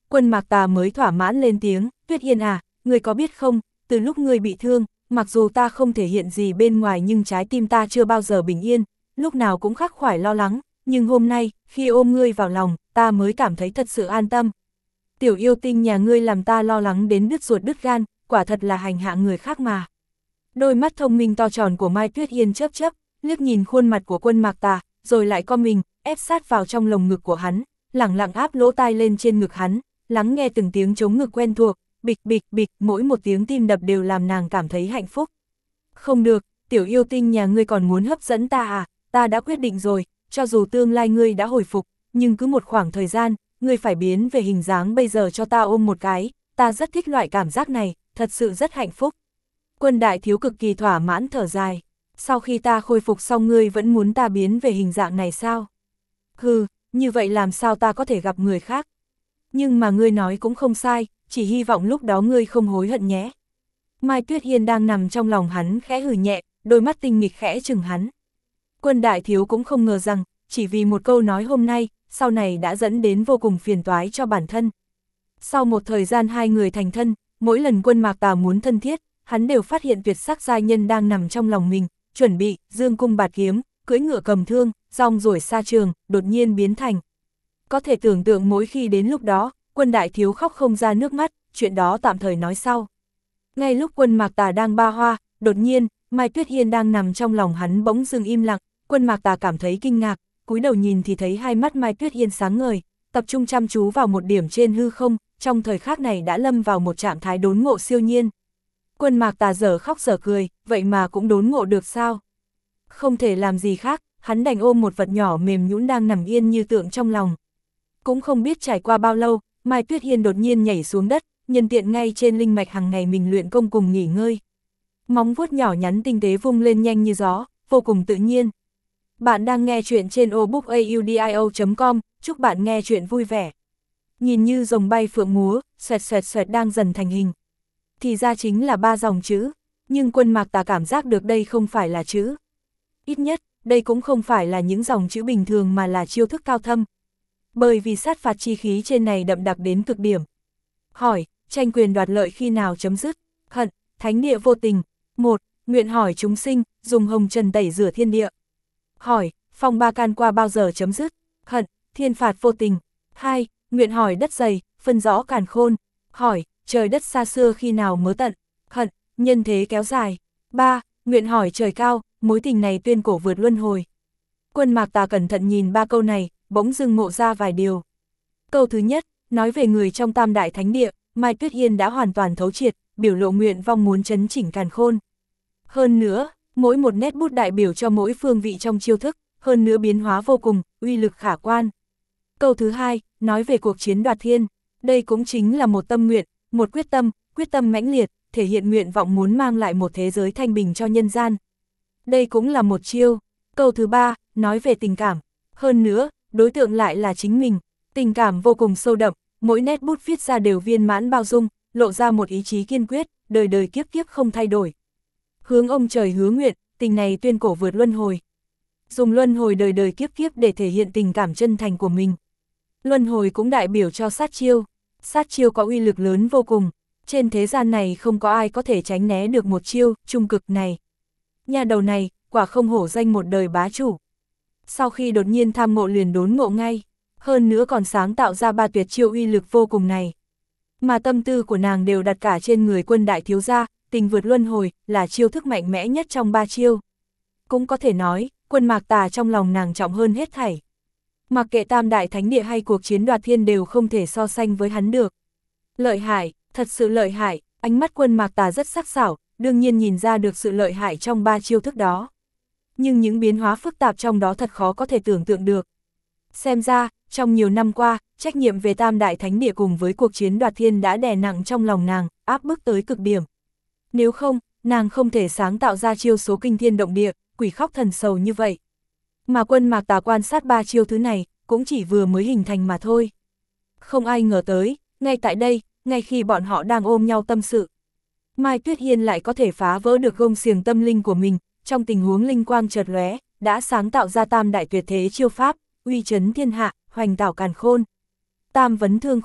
Quân Mạc Tà mới thỏa mãn lên tiếng, Tuyết Hiên à, ngươi có biết không, từ lúc ngươi bị thương, mặc dù ta không thể hiện gì bên ngoài nhưng trái tim ta chưa bao giờ bình yên, lúc nào cũng khắc khoải lo lắng, nhưng hôm nay, khi ôm ngươi vào lòng, ta mới cảm thấy thật sự an tâm. Tiểu yêu tinh nhà ngươi làm ta lo lắng đến đứt ruột đứt gan, quả thật là hành hạ người khác mà. Đôi mắt thông minh to tròn của Mai Tuyết Hiên chớp chớp, liếc nhìn khuôn mặt của Quân Mạc Tà, rồi lại co mình, ép sát vào trong lồng ngực của hắn, lẳng lặng áp lỗ tai lên trên ngực hắn, lắng nghe từng tiếng trống ngực quen thuộc, bịch bịch bịch, mỗi một tiếng tim đập đều làm nàng cảm thấy hạnh phúc. Không được, tiểu yêu tinh nhà ngươi còn muốn hấp dẫn ta à, ta đã quyết định rồi, cho dù tương lai ngươi đã hồi phục, nhưng cứ một khoảng thời gian, ngươi phải biến về hình dáng bây giờ cho ta ôm một cái, ta rất thích loại cảm giác này, thật sự rất hạnh phúc. Quân đại thiếu cực kỳ thỏa mãn thở dài, sau khi ta khôi phục xong ngươi vẫn muốn ta biến về hình dạng này sao? Hừ, như vậy làm sao ta có thể gặp người khác? Nhưng mà ngươi nói cũng không sai, chỉ hy vọng lúc đó ngươi không hối hận nhé. Mai Tuyết Hiên đang nằm trong lòng hắn khẽ hừ nhẹ, đôi mắt tinh nghịch khẽ chừng hắn. Quân đại thiếu cũng không ngờ rằng, chỉ vì một câu nói hôm nay, sau này đã dẫn đến vô cùng phiền toái cho bản thân. Sau một thời gian hai người thành thân, mỗi lần Quân Mạc Tà muốn thân thiết, hắn đều phát hiện tuyệt sắc giai nhân đang nằm trong lòng mình, chuẩn bị, dương cung bạt kiếm, cưỡi ngựa cầm thương, rong ruổi xa trường, đột nhiên biến thành. Có thể tưởng tượng mỗi khi đến lúc đó, Quân đại thiếu khóc không ra nước mắt, chuyện đó tạm thời nói sau. Ngay lúc Quân Mạc Tà đang ba hoa, đột nhiên, Mai Tuyết Hiên đang nằm trong lòng hắn bỗng dưng im lặng, Quân Mạc Tà cảm thấy kinh ngạc, cúi đầu nhìn thì thấy hai mắt Mai Tuyết Hiên sáng ngời, tập trung chăm chú vào một điểm trên hư không, trong thời khắc này đã lâm vào một trạng thái đốn ngộ siêu nhiên. Quân Mạc Tà dở khóc dở cười, vậy mà cũng đốn ngộ được sao? Không thể làm gì khác, hắn đành ôm một vật nhỏ mềm nhũn đang nằm yên như tượng trong lòng. Cũng không biết trải qua bao lâu, Mai Tuyết Hiên đột nhiên nhảy xuống đất, nhân tiện ngay trên linh mạch hàng ngày mình luyện công cùng nghỉ ngơi. Móng vuốt nhỏ nhắn tinh tế vung lên nhanh như gió, vô cùng tự nhiên. Bạn đang nghe chuyện trên obookaudio.com, chúc bạn nghe chuyện vui vẻ. Nhìn như rồng bay phượng múa, xoẹt xoẹt xoẹt đang dần thành hình. Thì ra chính là 3 dòng chữ, nhưng Quân Mạc Tà cảm giác được đây không phải là chữ. Ít nhất, đây cũng không phải là những dòng chữ bình thường mà là chiêu thức cao thâm. Bởi vì sát phạt chi khí trên này đậm đặc đến cực điểm. Hỏi, tranh quyền đoạt lợi khi nào chấm dứt? Hận, thánh địa vô tình. 1. Nguyện hỏi chúng sinh, dùng hồng trần tẩy rửa thiên địa. Hỏi, phong ba can qua bao giờ chấm dứt? Hận, thiên phạt vô tình. 2. Nguyện hỏi đất dày, phân rõ càn khôn. Hỏi, trời đất xa xưa khi nào mớ tận? Hận, nhân thế kéo dài. 3. Nguyện hỏi trời cao, mối tình này tuyên cổ vượt luân hồi. Quân Mạc Tà cẩn thận nhìn 3 câu này, bỗng dưng ngộ ra vài điều. Câu thứ nhất, nói về người trong Tam Đại Thánh Địa, Mai Tuyết Hiên đã hoàn toàn thấu triệt, biểu lộ nguyện vong muốn chấn chỉnh càn khôn. Hơn nữa, mỗi một nét bút đại biểu cho mỗi phương vị trong chiêu thức, hơn nữa biến hóa vô cùng, uy lực khả quan. Câu thứ hai, nói về cuộc chiến đoạt thiên, đây cũng chính là một tâm nguyện, một quyết tâm mãnh liệt, thể hiện nguyện vọng muốn mang lại một thế giới thanh bình cho nhân gian. Đây cũng là một chiêu. Câu thứ ba, nói về tình cảm, hơn nữa, đối tượng lại là chính mình, tình cảm vô cùng sâu đậm, mỗi nét bút viết ra đều viên mãn bao dung, lộ ra một ý chí kiên quyết, đời đời kiếp kiếp không thay đổi. Hướng ông trời hứa nguyện, tình này tuyên cổ vượt luân hồi. Dùng luân hồi đời đời kiếp kiếp để thể hiện tình cảm chân thành của mình. Luân hồi cũng đại biểu cho sát chiêu có uy lực lớn vô cùng, trên thế gian này không có ai có thể tránh né được một chiêu trung cực này. Nhà đầu này, quả không hổ danh một đời bá chủ. Sau khi đột nhiên tham ngộ liền đốn ngộ ngay, hơn nữa còn sáng tạo ra 3 tuyệt chiêu uy lực vô cùng này. Mà tâm tư của nàng đều đặt cả trên người Quân đại thiếu gia, tình vượt luân hồi là chiêu thức mạnh mẽ nhất trong 3 chiêu. Cũng có thể nói, Quân Mạc Tà trong lòng nàng trọng hơn hết thảy. Mặc kệ Tam Đại Thánh Địa hay cuộc chiến đoạt thiên đều không thể so sánh với hắn được. Lợi hại, thật sự lợi hại, ánh mắt Quân Mạc Tà rất sắc sảo, đương nhiên nhìn ra được sự lợi hại trong 3 chiêu thức đó. Nhưng những biến hóa phức tạp trong đó thật khó có thể tưởng tượng được. Xem ra, trong nhiều năm qua, trách nhiệm về Tam Đại Thánh Địa cùng với cuộc chiến đoạt thiên đã đè nặng trong lòng nàng, áp bức tới cực điểm. Nếu không, nàng không thể sáng tạo ra chiêu số kinh thiên động địa, quỷ khóc thần sầu như vậy. Mà Quân Mạc Tà quan sát 3 chiêu thứ này, cũng chỉ vừa mới hình thành mà thôi. Không ai ngờ tới, ngay tại đây, ngay khi bọn họ đang ôm nhau tâm sự, Mai Tuyết Hiên lại có thể phá vỡ được gông xiềng tâm linh của mình, trong tình huống linh quang chợt lóe, đã sáng tạo ra tam đại tuyệt thế chiêu pháp, uy chấn thiên hạ, hoành đảo càn khôn. Tam vấn thương khung,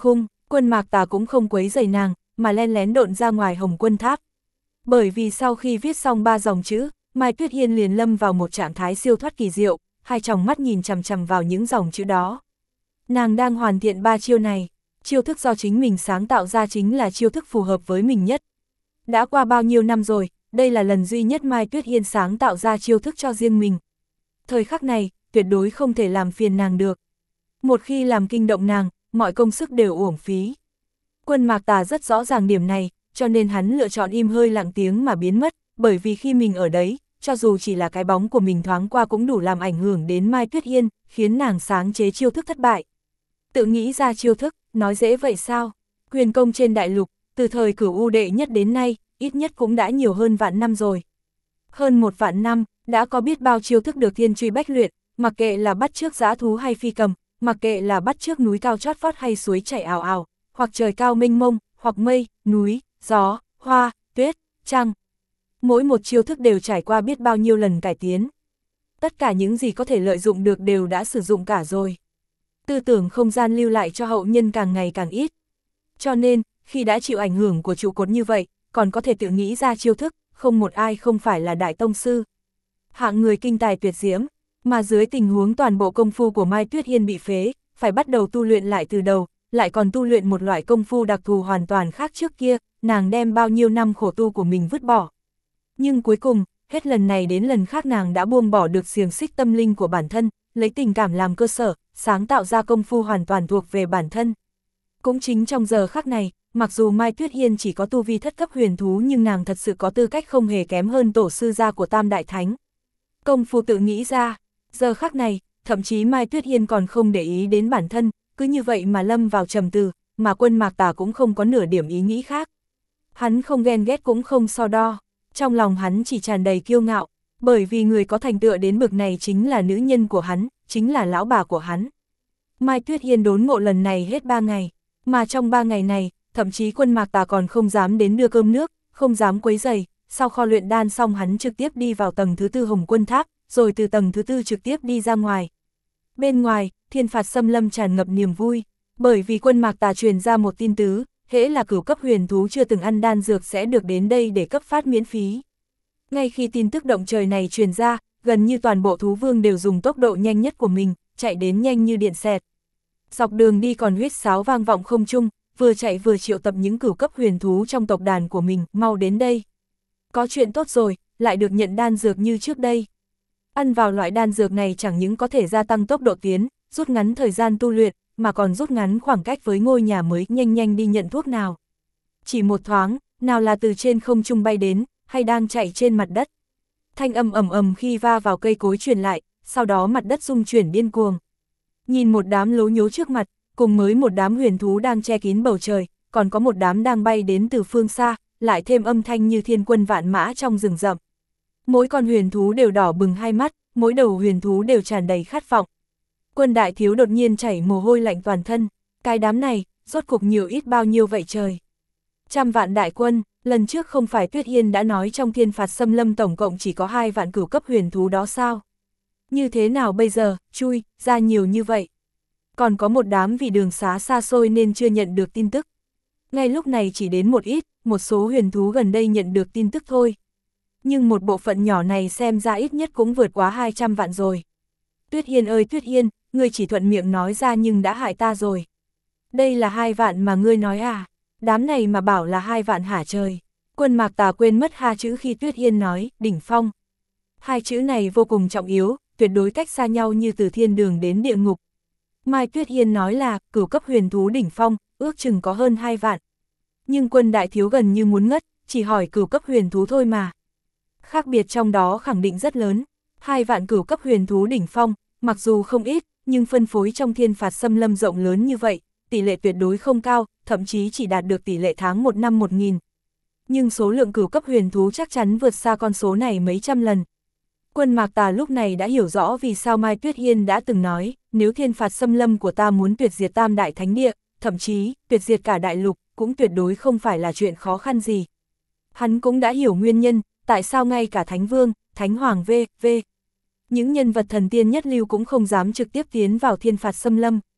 Quân Mạc Tà cũng không quấy rầy nàng, mà len lén độn ra ngoài Hồng Quân Tháp. Bởi vì sau khi viết xong 3 dòng chữ, Mai Tuyết Hiên liền lâm vào một trạng thái siêu thoát kỳ diệu, hai tròng mắt nhìn chằm chằm vào những dòng chữ đó. Nàng đang hoàn thiện 3 chiêu này, chiêu thức do chính mình sáng tạo ra chính là chiêu thức phù hợp với mình nhất. Đã qua bao nhiêu năm rồi, đây là lần duy nhất Mai Tuyết Hiên sáng tạo ra chiêu thức cho riêng mình. Thời khắc này, tuyệt đối không thể làm phiền nàng được. Một khi làm kinh động nàng, mọi công sức đều uổng phí. Quân Mạc Tà rất rõ ràng điểm này, cho nên hắn lựa chọn im hơi lặng tiếng mà biến mất, bởi vì khi mình ở đấy, cho dù chỉ là cái bóng của mình thoáng qua cũng đủ làm ảnh hưởng đến Mai Tuyết Hiên, khiến nàng sáng chế chiêu thức thất bại. Tự nghĩ ra chiêu thức, nói dễ vậy sao? Huyền công trên đại lục, từ thời Cửu U đệ nhất đến nay, ít nhất cũng đã nhiều hơn vạn năm rồi. Hơn 1 vạn năm, đã có biết bao chiêu thức được thiên truy bách luyện, mặc kệ là bắt chước dã thú hay phi cầm, mặc kệ là bắt chước núi cao chót vót hay suối chảy ào ào, hoặc trời cao mênh mông, hoặc mây, núi, gió, hoa, tuyết, trăng. Mỗi một chiêu thức đều trải qua biết bao nhiêu lần cải tiến. Tất cả những gì có thể lợi dụng được đều đã sử dụng cả rồi. Tư tưởng không gian lưu lại cho hậu nhân càng ngày càng ít. Cho nên, khi đã chịu ảnh hưởng của trụ cột như vậy, còn có thể tự nghĩ ra chiêu thức, không một ai không phải là đại tông sư. Hạng người kinh tài tuyệt diễm, mà dưới tình huống toàn bộ công phu của Mai Tuyết Hiên bị phế, phải bắt đầu tu luyện lại từ đầu, lại còn tu luyện một loại công phu đặc thù hoàn toàn khác trước kia, nàng đem bao nhiêu năm khổ tu của mình vứt bỏ. Nhưng cuối cùng, hết lần này đến lần khác nàng đã buông bỏ được xiềng xích tâm linh của bản thân, lấy tình cảm làm cơ sở, sáng tạo ra công phu hoàn toàn thuộc về bản thân. Cũng chính trong giờ khắc này, mặc dù Mai Tuyết Hiên chỉ có tu vi thất cấp huyền thú nhưng nàng thật sự có tư cách không hề kém hơn tổ sư gia của Tam Đại Thánh. Công phu tự nghĩ ra, giờ khắc này, thậm chí Mai Tuyết Hiên còn không để ý đến bản thân, cứ như vậy mà lâm vào trầm tư, mà Quân Mạc Tà cũng không có nửa điểm ý nghĩ khác. Hắn không ghen ghét cũng không so đo, trong lòng hắn chỉ tràn đầy kiêu ngạo, bởi vì người có thành tựu đến bực này chính là nữ nhân của hắn, chính là lão bà của hắn. Mai Tuyết Hiên đốn ngộ lần này hết 3 ngày, mà trong 3 ngày này, thậm chí Quân Mạc Tà còn không dám đến đưa cơm nước, không dám quấy rầy. Sau kho luyện đan xong hắn trực tiếp đi vào tầng thứ 4 Hồng Quân Tháp, rồi từ tầng thứ 4 trực tiếp đi ra ngoài. Bên ngoài, Thiên Phạt Xâm Lâm tràn ngập niềm vui, bởi vì Quân Mạc Tà truyền ra một tin tứ, hễ là cửu cấp huyền thú chưa từng ăn đan dược sẽ được đến đây để cấp phát miễn phí. Ngay khi tin tức động trời này truyền ra, gần như toàn bộ thú vương đều dùng tốc độ nhanh nhất của mình, chạy đến nhanh như điện xẹt. Dọc đường đi còn huýt sáo vang vọng không trung, vừa chạy vừa triệu tập những cửu cấp huyền thú trong tộc đàn của mình, mau đến đây. Có chuyện tốt rồi, lại được nhận đan dược như trước đây. Ăn vào loại đan dược này chẳng những có thể gia tăng tốc độ tiến, rút ngắn thời gian tu luyện, mà còn rút ngắn khoảng cách với ngôi nhà mới, nhanh nhanh đi nhận thuốc nào. Chỉ một thoáng, nào là từ trên không trung bay đến, hay đang chạy trên mặt đất. Thanh âm ầm ầm khi va vào cây cối truyền lại, sau đó mặt đất rung chuyển điên cuồng. Nhìn một đám lố nhố trước mặt, cùng với một đám huyền thú đang che kín bầu trời, còn có một đám đang bay đến từ phương xa, lại thêm âm thanh như thiên quân vạn mã trong rừng rậm. Mỗi con huyền thú đều đỏ bừng hai mắt, mỗi đầu huyền thú đều tràn đầy khát vọng. Quân đại thiếu đột nhiên chảy mồ hôi lạnh toàn thân, cái đám này, rốt cục nhiều ít bao nhiêu vậy trời. 100 vạn đại quân, lần trước không phải Tuyết Hiên đã nói trong Thiên Phạt Xâm Lâm tổng cộng chỉ có 2 vạn cửu cấp huyền thú đó sao? Như thế nào bây giờ, chui, ra nhiều như vậy? Còn có một đám vì đường xá xa xôi nên chưa nhận được tin tức. Ngay lúc này chỉ đến một ít, một số huyền thú gần đây nhận được tin tức thôi. Nhưng một bộ phận nhỏ này xem ra ít nhất cũng vượt quá 200 vạn rồi. Tuyết Hiên ơi Tuyết Hiên, ngươi chỉ thuận miệng nói ra nhưng đã hại ta rồi. Đây là 2 vạn mà ngươi nói à? Đám này mà bảo là 2 vạn hả trời. Quân Mạc Tà quên mất 2 chữ khi Tuyết Hiên nói, đỉnh phong. 2 chữ này vô cùng trọng yếu, tuyệt đối cách xa nhau như từ thiên đường đến địa ngục. Mai Tuyết Hiên nói là, cửu cấp huyền thú đỉnh phong, ước chừng có hơn 2 vạn. Nhưng Quân đại thiếu gần như muốn ngất, chỉ hỏi cửu cấp huyền thú thôi mà. Khác biệt trong đó khẳng định rất lớn. 2 vạn cửu cấp huyền thú đỉnh phong, mặc dù không ít, nhưng phân phối trong Thiên Phạt Xâm Lâm rộng lớn như vậy, tỷ lệ tuyệt đối không cao, thậm chí chỉ đạt được tỷ lệ tháng 1 năm 1000. Nhưng số lượng cửu cấp huyền thú chắc chắn vượt xa con số này mấy trăm lần. Quân Mạc Tà lúc này đã hiểu rõ vì sao Mai Tuyết Hiên đã từng nói, nếu Thiên Phạt Xâm Lâm của ta muốn tuyệt diệt Tam Đại Thánh Địa, thậm chí, tuyệt diệt cả đại lục, cũng tuyệt đối không phải là chuyện khó khăn gì. Hắn cũng đã hiểu nguyên nhân, tại sao ngay cả Thánh Vương, Thánh Hoàng v.v. những nhân vật thần tiên nhất lưu cũng không dám trực tiếp tiến vào Thiên Phạt Xâm Lâm.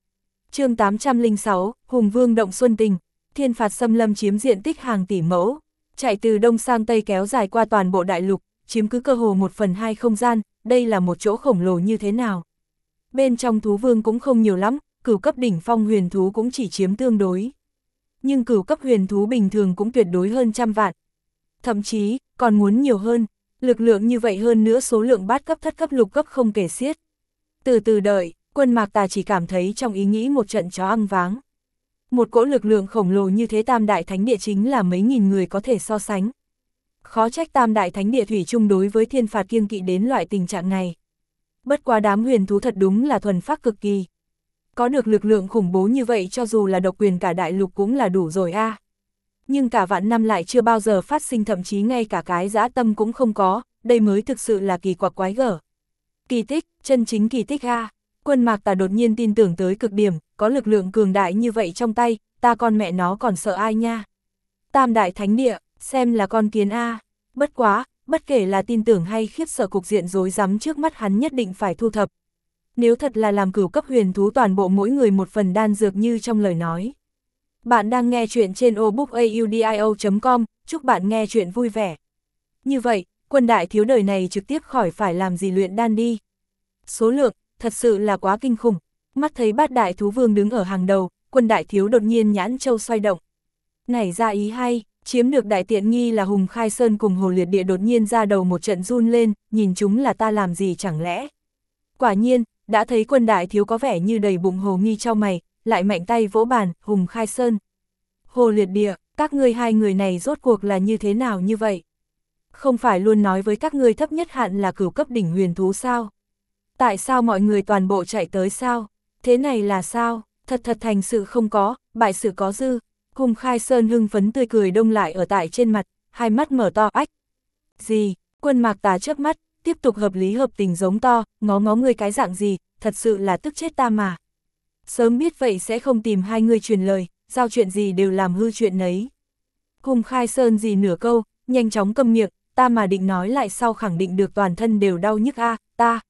chương 806, Hùng Vương động Xuân Tình. Thiên phạt xâm lâm chiếm diện tích hàng tỷ mẫu, chạy từ đông sang tây kéo dài qua toàn bộ đại lục, chiếm cứ cơ hồ 1/2 không gian, đây là một chỗ khổng lồ như thế nào. Bên trong thú vương cũng không nhiều lắm, cửu cấp đỉnh phong huyền thú cũng chỉ chiếm tương đối. Nhưng cửu cấp huyền thú bình thường cũng tuyệt đối hơn 100 vạn. Thậm chí, còn muốn nhiều hơn, lực lượng như vậy hơn nữa số lượng bát cấp thất cấp lục cấp không kể xiết. Từ từ đợi, Quân Mạc Tà chỉ cảm thấy trong ý nghĩ một trận chó ăn váng. Một cỗ lực lượng khổng lồ như thế Tam Đại Thánh Địa chính là mấy nghìn người có thể so sánh. Khó trách Tam Đại Thánh Địa thủy chung đối với thiên phạt kiêng kỵ đến loại tình trạng này. Bất quá đám huyền thú thật đúng là thuần phác cực kỳ. Có được lực lượng khủng bố như vậy cho dù là độc quyền cả đại lục cũng là đủ rồi a. Nhưng cả vạn năm lại chưa bao giờ phát sinh, thậm chí ngay cả cái dã tâm cũng không có, đây mới thực sự là kỳ quặc quái gở. Kỳ tích, chân chính kỳ tích a. Quân Mạc Tà đột nhiên tin tưởng tới cực điểm, có lực lượng cường đại như vậy trong tay, ta con mẹ nó còn sợ ai nha. Tam Đại Thánh Địa, xem là con kiến a. Bất quá, bất kể là tin tưởng hay khiếp sợ, cục diện rối rắm trước mắt hắn nhất định phải thu thập. Nếu thật là làm cửu cấp huyền thú toàn bộ mỗi người một phần đan dược như trong lời nói. Bạn đang nghe chuyện trên obookaudio.com, chúc bạn nghe chuyện vui vẻ. Như vậy, Quân đại thiếu đời này trực tiếp khỏi phải làm gì luyện đan đi. Số lượng, thật sự là quá kinh khủng. Mắt thấy bát đại thú vương đứng ở hàng đầu, Quân đại thiếu đột nhiên nhãn châu xoay động. Nảy ra ý hay, chiếm được đại tiện nghi là Hùng Khai Sơn cùng Hồ Liệt Địa đột nhiên ra đầu một trận run lên, nhìn chúng là ta làm gì chẳng lẽ. Quả nhiên, đã thấy Quân đại thiếu có vẻ như đầy bụng hồ nghi cho mày, lại mạnh tay vỗ bàn, Hùng Khai Sơn. Hồ Liệt Địa, các ngươi hai người này rốt cuộc là như thế nào như vậy? Không phải luôn nói với các ngươi thấp nhất hạn là cửu cấp đỉnh huyền thú sao? Tại sao mọi người toàn bộ chạy tới sao? Thế này là sao? Thật thành sự không có, bại sự có dư. Hùng Khai Sơn hưng phấn tươi cười đông lại ở tại trên mặt, hai mắt mở to ách. Gì? Quân Mạc Tà chớp mắt, tiếp tục hợp lý hợp tình giống to, ngó ngươi cái dạng gì, thật sự là tức chết ta mà. Sớm biết vậy sẽ không tìm hai người truyền lời, giao chuyện gì đều làm hư chuyện nấy. Hùng Khai Sơn gì nửa câu, nhanh chóng câm miệng, ta mà định nói lại sau khẳng định được toàn thân đều đau nhức a,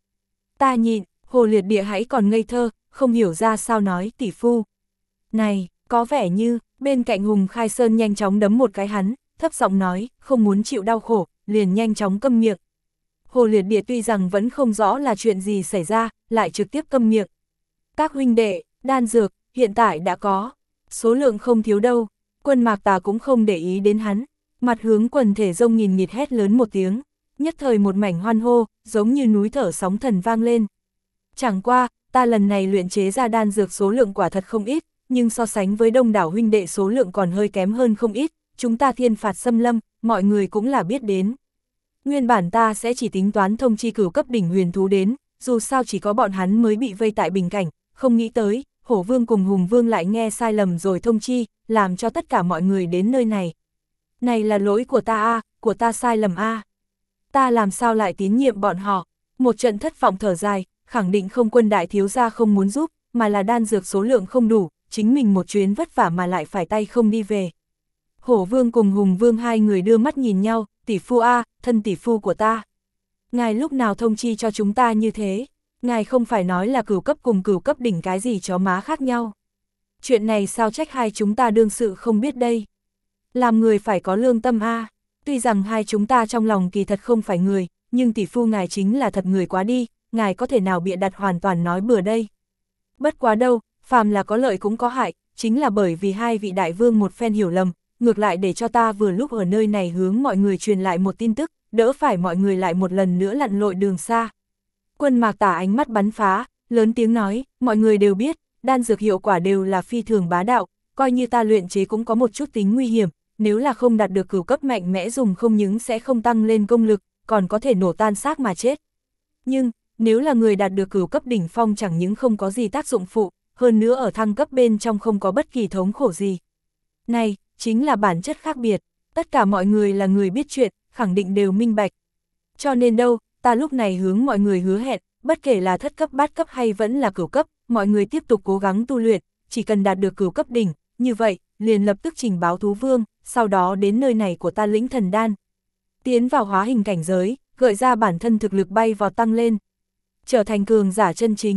ta nhịn. Hồ Liệt Địa hãy còn ngây thơ, không hiểu ra sao nói, tỷ phu. Này, có vẻ như, bên cạnh Hùng Khai Sơn nhanh chóng đấm một cái hắn, thấp giọng nói, không muốn chịu đau khổ, liền nhanh chóng câm miệng. Hồ Liệt Địa tuy rằng vẫn không rõ là chuyện gì xảy ra, lại trực tiếp câm miệng. Các huynh đệ, đan dược, hiện tại đã có, số lượng không thiếu đâu. Quân Mạc Tà cũng không để ý đến hắn, mặt hướng quần thể rông nghìn nghịt hét lớn một tiếng, nhất thời một mảnh hoan hô, giống như núi thở sóng thần vang lên. Chẳng qua, ta lần này luyện chế ra đan dược số lượng quả thật không ít, nhưng so sánh với đông đảo huynh đệ số lượng còn hơi kém hơn không ít, chúng ta thiên phạt xâm lâm, mọi người cũng là biết đến. Nguyên bản ta sẽ chỉ tính toán thông chi cửu cấp đỉnh huyền thú đến, dù sao chỉ có bọn hắn mới bị vây tại bình cảnh, không nghĩ tới, Hổ Vương cùng Hùng Vương lại nghe sai lầm rồi thông chi, làm cho tất cả mọi người đến nơi này. Này là lỗi của ta a, của ta sai lầm a. Ta làm sao lại tín nhiệm bọn họ? Một trận thất vọng thở dài, khẳng định không Quân đại thiếu gia không muốn giúp, mà là đan dược số lượng không đủ, chính mình một chuyến vất vả mà lại phải tay không đi về. Hổ Vương cùng Hùng Vương hai người đưa mắt nhìn nhau, tỷ phu a, thân tỷ phu của ta. Ngài lúc nào thông chi cho chúng ta như thế? Ngài không phải nói là cửu cấp cùng cửu cấp đỉnh cái gì chó má khác nhau. Chuyện này sao trách hai chúng ta đương sự không biết đây. Làm người phải có lương tâm a. Tuy rằng hai chúng ta trong lòng kỳ thật không phải người, nhưng tỷ phu ngài chính là thật người quá đi, ngài có thể nào bịa đặt hoàn toàn nói bừa đây. Bất quá đâu, phàm là có lợi cũng có hại, chính là bởi vì hai vị đại vương một phen hiểu lầm, ngược lại để cho ta vừa lúc ở nơi này hướng mọi người truyền lại một tin tức, đỡ phải mọi người lại một lần nữa lặn lội đường xa. Quân Mạc Tà ánh mắt bắn phá, lớn tiếng nói, mọi người đều biết, đan dược hiệu quả đều là phi thường bá đạo, coi như ta luyện chế cũng có một chút tính nguy hiểm, nếu là không đạt được cửu cấp mạnh mẽ dùng không những sẽ không tăng lên công lực, còn có thể nổ tan xác mà chết. Nhưng, nếu là người đạt được cửu cấp đỉnh phong chẳng những không có gì tác dụng phụ, hơn nữa ở thăng cấp bên trong không có bất kỳ thống khổ gì. Này, chính là bản chất khác biệt, tất cả mọi người là người biết chuyện, khẳng định đều minh bạch. Cho nên đâu, ta lúc này hướng mọi người hứa hẹn, bất kể là thất cấp bát cấp hay vẫn là cửu cấp, mọi người tiếp tục cố gắng tu luyện, chỉ cần đạt được cửu cấp đỉnh, như vậy, liền lập tức trình báo thú vương, sau đó đến nơi này của ta lĩnh thần đan. Tiến vào hóa hình cảnh giới, gợi ra bản thân thực lực bay vọt tăng lên. Trở thành cường giả chân chính,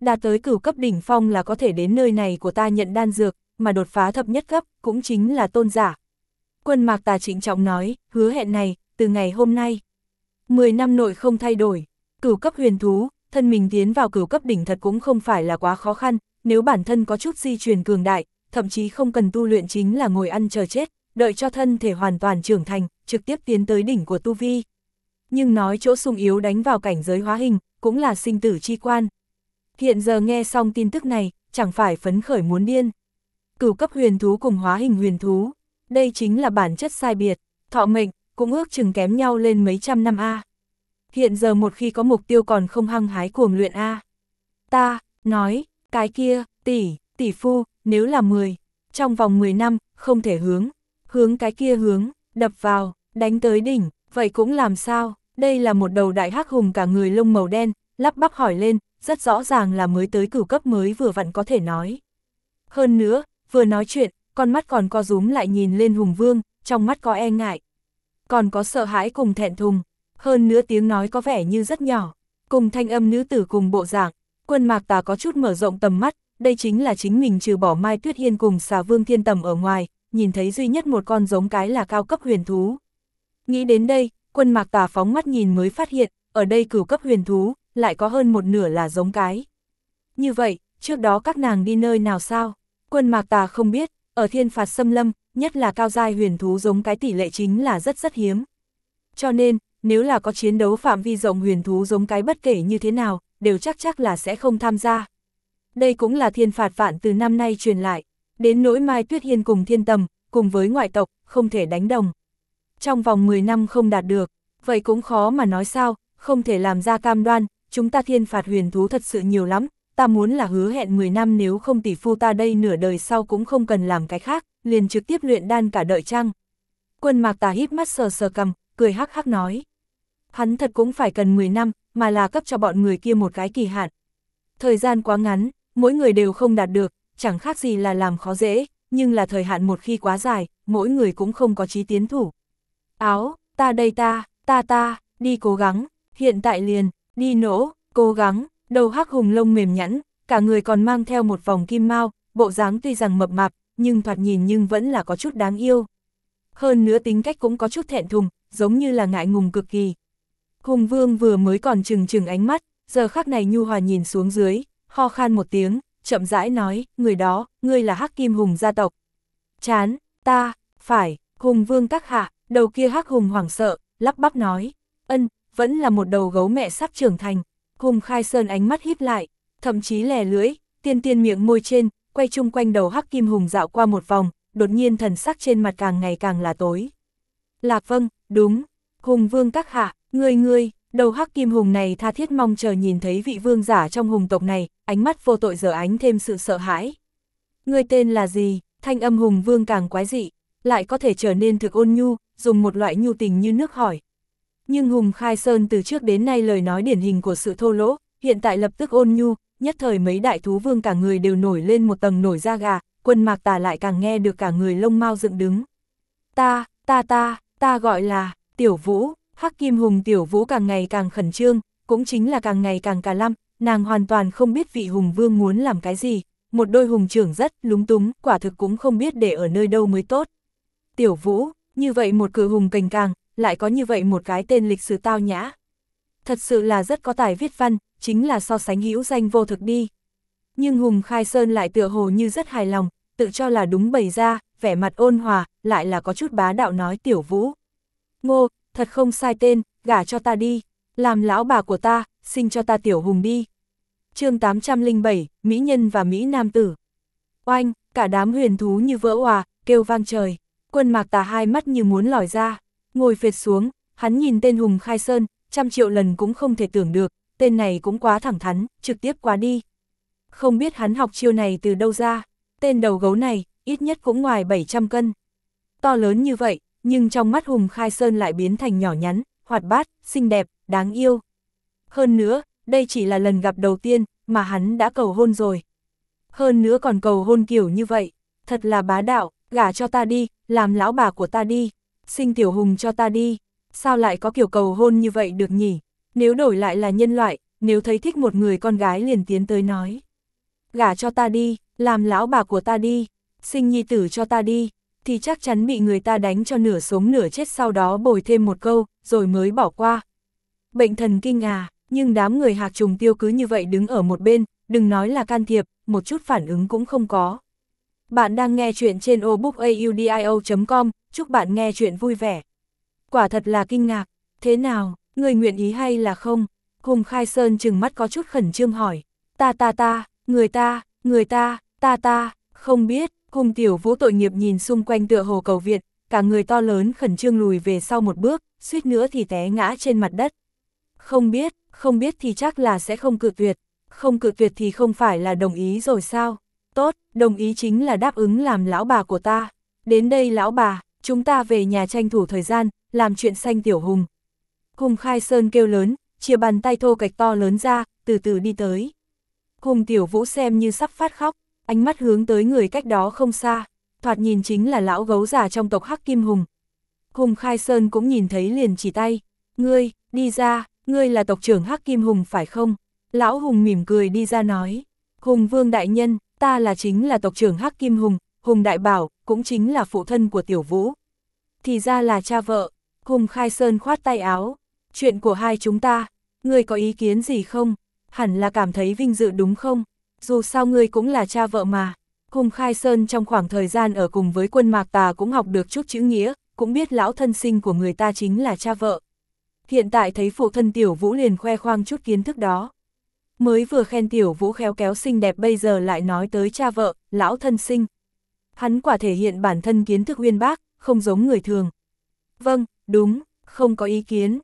Đã tới cửu cấp đỉnh phong là có thể đến nơi này của ta nhận đan dược, mà đột phá thập nhất cấp, cũng chính là tôn giả. Quân Mạc Tà trịnh trọng nói, hứa hẹn này, từ ngày hôm nay, 10 năm nội không thay đổi. Cửu cấp huyền thú, thân mình tiến vào cửu cấp đỉnh thật cũng không phải là quá khó khăn, nếu bản thân có chút di truyền cường đại, thậm chí không cần tu luyện chính là ngồi ăn chờ chết, đợi cho thân thể hoàn toàn trưởng thành, trực tiếp tiến tới đỉnh của tu vi. Nhưng nói chỗ sung yếu đánh vào cảnh giới hóa hình, cũng là sinh tử chi quan. Hiện giờ nghe xong tin tức này, chẳng phải phấn khởi muốn điên. Cửu cấp huyền thú cùng hóa hình huyền thú, đây chính là bản chất sai biệt, thọ mệnh, cũng ước chừng kém nhau lên mấy trăm năm a. Hiện giờ một khi có mục tiêu còn không hăng hái cuồng luyện a. Ta, nói, cái kia, tỷ phu, nếu là 10, trong vòng 10 năm, không thể hướng cái kia hướng, đập vào, đánh tới đỉnh, vậy cũng làm sao? Đây là một đầu đại hắc hùng cả người lông màu đen, lắp bắp hỏi lên, rất rõ ràng là mới tới cửu cấp mới vừa vặn có thể nói. Hơn nữa, vừa nói chuyện, con mắt còn co rúm lại nhìn lên hùng vương, trong mắt có e ngại. Còn có sợ hãi cùng thẹn thùng, hơn nữa tiếng nói có vẻ như rất nhỏ, cùng thanh âm nữ tử cùng bộ dạng. Quân Mạc Tà có chút mở rộng tầm mắt, đây chính là chính mình trừ bỏ Mai Tuyết Hiên cùng Xà Vương Thiên Tầm ở ngoài, nhìn thấy duy nhất một con giống cái là cao cấp huyền thú. Nghĩ đến đây, Quân Mạc Tà phóng mắt nhìn mới phát hiện, ở đây cửu cấp huyền thú, lại có hơn một nửa là giống cái. Như vậy, trước đó các nàng đi nơi nào sao? Quân Mạc Tà không biết, ở Thiên Phạt Xâm Lâm, nhất là cao giai huyền thú giống cái tỷ lệ chính là rất hiếm. Cho nên, nếu là có chiến đấu phạm vi rộng huyền thú giống cái bất kể như thế nào, đều chắc là sẽ không tham gia. Đây cũng là thiên phạt vạn từ năm nay truyền lại, đến nỗi Mai Tuyết Hiên cùng Thiên Tầm, cùng với ngoại tộc, không thể đánh đồng. Trong vòng 10 năm không đạt được, vậy cũng khó mà nói sao, không thể làm ra cam đoan, chúng ta thiên phạt huyền thú thật sự nhiều lắm, ta muốn là hứa hẹn 10 năm nếu không tỷ phu ta đây nửa đời sau cũng không cần làm cái khác, liền trực tiếp luyện đan cả đời chăng. Quân Mạc Tà híp mắt sờ cằm, cười hắc hắc nói. Hắn thật cũng phải cần 10 năm, mà là cấp cho bọn người kia một cái kỳ hạn. Thời gian quá ngắn, mỗi người đều không đạt được, chẳng khác gì là làm khó dễ, nhưng là thời hạn một khi quá dài, mỗi người cũng không có chí tiến thủ. Áo, ta đây ta, đi cố gắng, hiện tại liền, đi nỗ, cố gắng, đầu hắc hùng lông mềm nhẵn, cả người còn mang theo một vòng kim mao, bộ dáng tuy rằng mập mạp, nhưng thoạt nhìn nhưng vẫn là có chút đáng yêu. Hơn nữa tính cách cũng có chút thẹn thùng, giống như là ngại ngùng cực kỳ. Hùng Vương vừa mới còn trừng ánh mắt, giờ khắc này nhu hòa nhìn xuống dưới, ho khan một tiếng, chậm rãi nói, người đó, ngươi là Hắc Kim Hùng gia tộc. Chán, ta, phải, Hùng Vương các hạ, đầu kia Hắc Hùng hoảng sợ, lắp bắp nói, vẫn là một đầu gấu mẹ sắp trưởng thành. Hùng Khai Sơn ánh mắt híp lại, thậm chí lè lưỡi, tiên miệng môi trên, quay chung quanh đầu Hắc Kim Hùng dạo qua một vòng, đột nhiên thần sắc trên mặt càng ngày càng là tối. Lạc vâng, đúng, Hùng Vương các hạ, ngươi, đầu Hắc Kim Hùng này tha thiết mong chờ nhìn thấy vị vương giả trong hùng tộc này, ánh mắt vô tội giờ ánh thêm sự sợ hãi. Ngươi tên là gì? Thanh âm Hùng Vương càng quái dị, lại có thể trở nên thực ôn nhu, dùng một loại nhu tình như nước hỏi. Nhưng Hùng Khai Sơn từ trước đến nay lời nói điển hình của sự thô lỗ, hiện tại lập tức ôn nhu, nhất thời mấy đại thú vương cả người đều nổi lên một tầng nổi da gà, Quân Mạc Tà lại càng nghe được cả người lông mao dựng đứng. Ta gọi là Tiểu Vũ. Hắc Kim Hùng Tiểu Vũ càng ngày càng khẩn trương, cũng chính là càng ngày càng cà lăm, nàng hoàn toàn không biết vị hùng vương muốn làm cái gì, một đôi hùng trưởng rất lúng túng, quả thực cũng không biết để ở nơi đâu mới tốt. Tiểu Vũ, như vậy một cự hùng cành càng, lại có như vậy một cái tên lịch sử tao nhã. Thật sự là rất có tài viết văn, chính là so sánh hữu danh vô thực đi. Nhưng Hùng Khai Sơn lại tựa hồ như rất hài lòng, tự cho là đúng bày ra, vẻ mặt ôn hòa, lại là có chút bá đạo nói Tiểu Vũ. Ngô, thật không sai tên, gả cho ta đi, làm lão bà của ta, sinh cho ta Tiểu Hùng đi. Chương 807, Mỹ Nhân và Mỹ Nam Tử. Oanh, cả đám huyền thú như vỡ òa, kêu vang trời. Quân Mạc Tà hai mắt như muốn lòi ra, ngồi phệt xuống, hắn nhìn tên Hùng Khai Sơn, 100 triệu lần cũng không thể tưởng được, tên này cũng quá thẳng thắn, trực tiếp quá đi. Không biết hắn học chiêu này từ đâu ra, tên đầu gấu này, ít nhất cũng ngoài 700 cân. To lớn như vậy, nhưng trong mắt Hùng Khai Sơn lại biến thành nhỏ nhắn, hoạt bát, xinh đẹp, đáng yêu. Hơn nữa, đây chỉ là lần gặp đầu tiên, mà hắn đã cầu hôn rồi. Hơn nữa còn cầu hôn kiểu như vậy, thật là bá đạo, gả cho ta đi, làm lão bà của ta đi, sinh Tiểu Hùng cho ta đi. Sao lại có kiểu cầu hôn như vậy được nhỉ? Nếu đổi lại là nhân loại, nếu thấy thích một người con gái liền tiến tới nói. Gả cho ta đi, làm lão bà của ta đi, sinh nhi tử cho ta đi, thì chắc chắn bị người ta đánh cho nửa sống nửa chết, sau đó bồi thêm một câu, rồi mới bỏ qua. Bệnh thần kinh à, nhưng đám người Hạc Trùng Tiêu cứ như vậy đứng ở một bên, đừng nói là can thiệp, một chút phản ứng cũng không có. Bạn đang nghe chuyện trên obookaudio.com, chúc bạn nghe chuyện vui vẻ. Quả thật là kinh ngạc, thế nào, người nguyện ý hay là không? Hùng Khai Sơn trừng mắt có chút khẩn trương hỏi. Người ta, không biết. Hùng Tiểu Vũ tội nghiệp nhìn xung quanh tựa hồ cầu viện, cả người to lớn khẩn trương lùi về sau một bước, suýt nữa thì té ngã trên mặt đất. Không biết thì chắc là sẽ không cự tuyệt, không cự tuyệt thì không phải là đồng ý rồi sao? Tốt, đồng ý chính là đáp ứng làm lão bà của ta. Đến đây lão bà, chúng ta về nhà tranh thủ thời gian, làm chuyện xanh Tiểu Hùng. Hùng Khai Sơn kêu lớn, chia bàn tay thô kệch to lớn ra, từ từ đi tới. Hùng Tiểu Vũ xem như sắp phát khóc, ánh mắt hướng tới người cách đó không xa, thoạt nhìn chính là lão gấu già trong tộc Hắc Kim Hùng. Hùng Khai Sơn cũng nhìn thấy liền chỉ tay, ngươi, đi ra, ngươi là tộc trưởng Hắc Kim Hùng phải không? Lão Hùng mỉm cười đi ra nói, Hùng Vương đại nhân, ta chính là tộc trưởng Hắc Kim Hùng, Hùng Đại Bảo, cũng chính là phụ thân của Tiểu Vũ. Thì ra là cha vợ. Hùng Khai Sơn khoát tay áo, chuyện của hai chúng ta, ngươi có ý kiến gì không? Hẳn là cảm thấy vinh dự đúng không? Dù sao ngươi cũng là cha vợ mà. Hùng Khai Sơn trong khoảng thời gian ở cùng với Quân Mạc Tà cũng học được chút chữ nghĩa, cũng biết lão thân sinh của người ta chính là cha vợ. Hiện tại thấy phụ thân Tiểu Vũ liền khoe khoang chút kiến thức đó. Mới vừa khen Tiểu Vũ khéo kéo xinh đẹp, bây giờ lại nói tới cha vợ, lão thân sinh. Hắn quả thể hiện bản thân kiến thức uyên bác, không giống người thường. Vâng, đúng, không có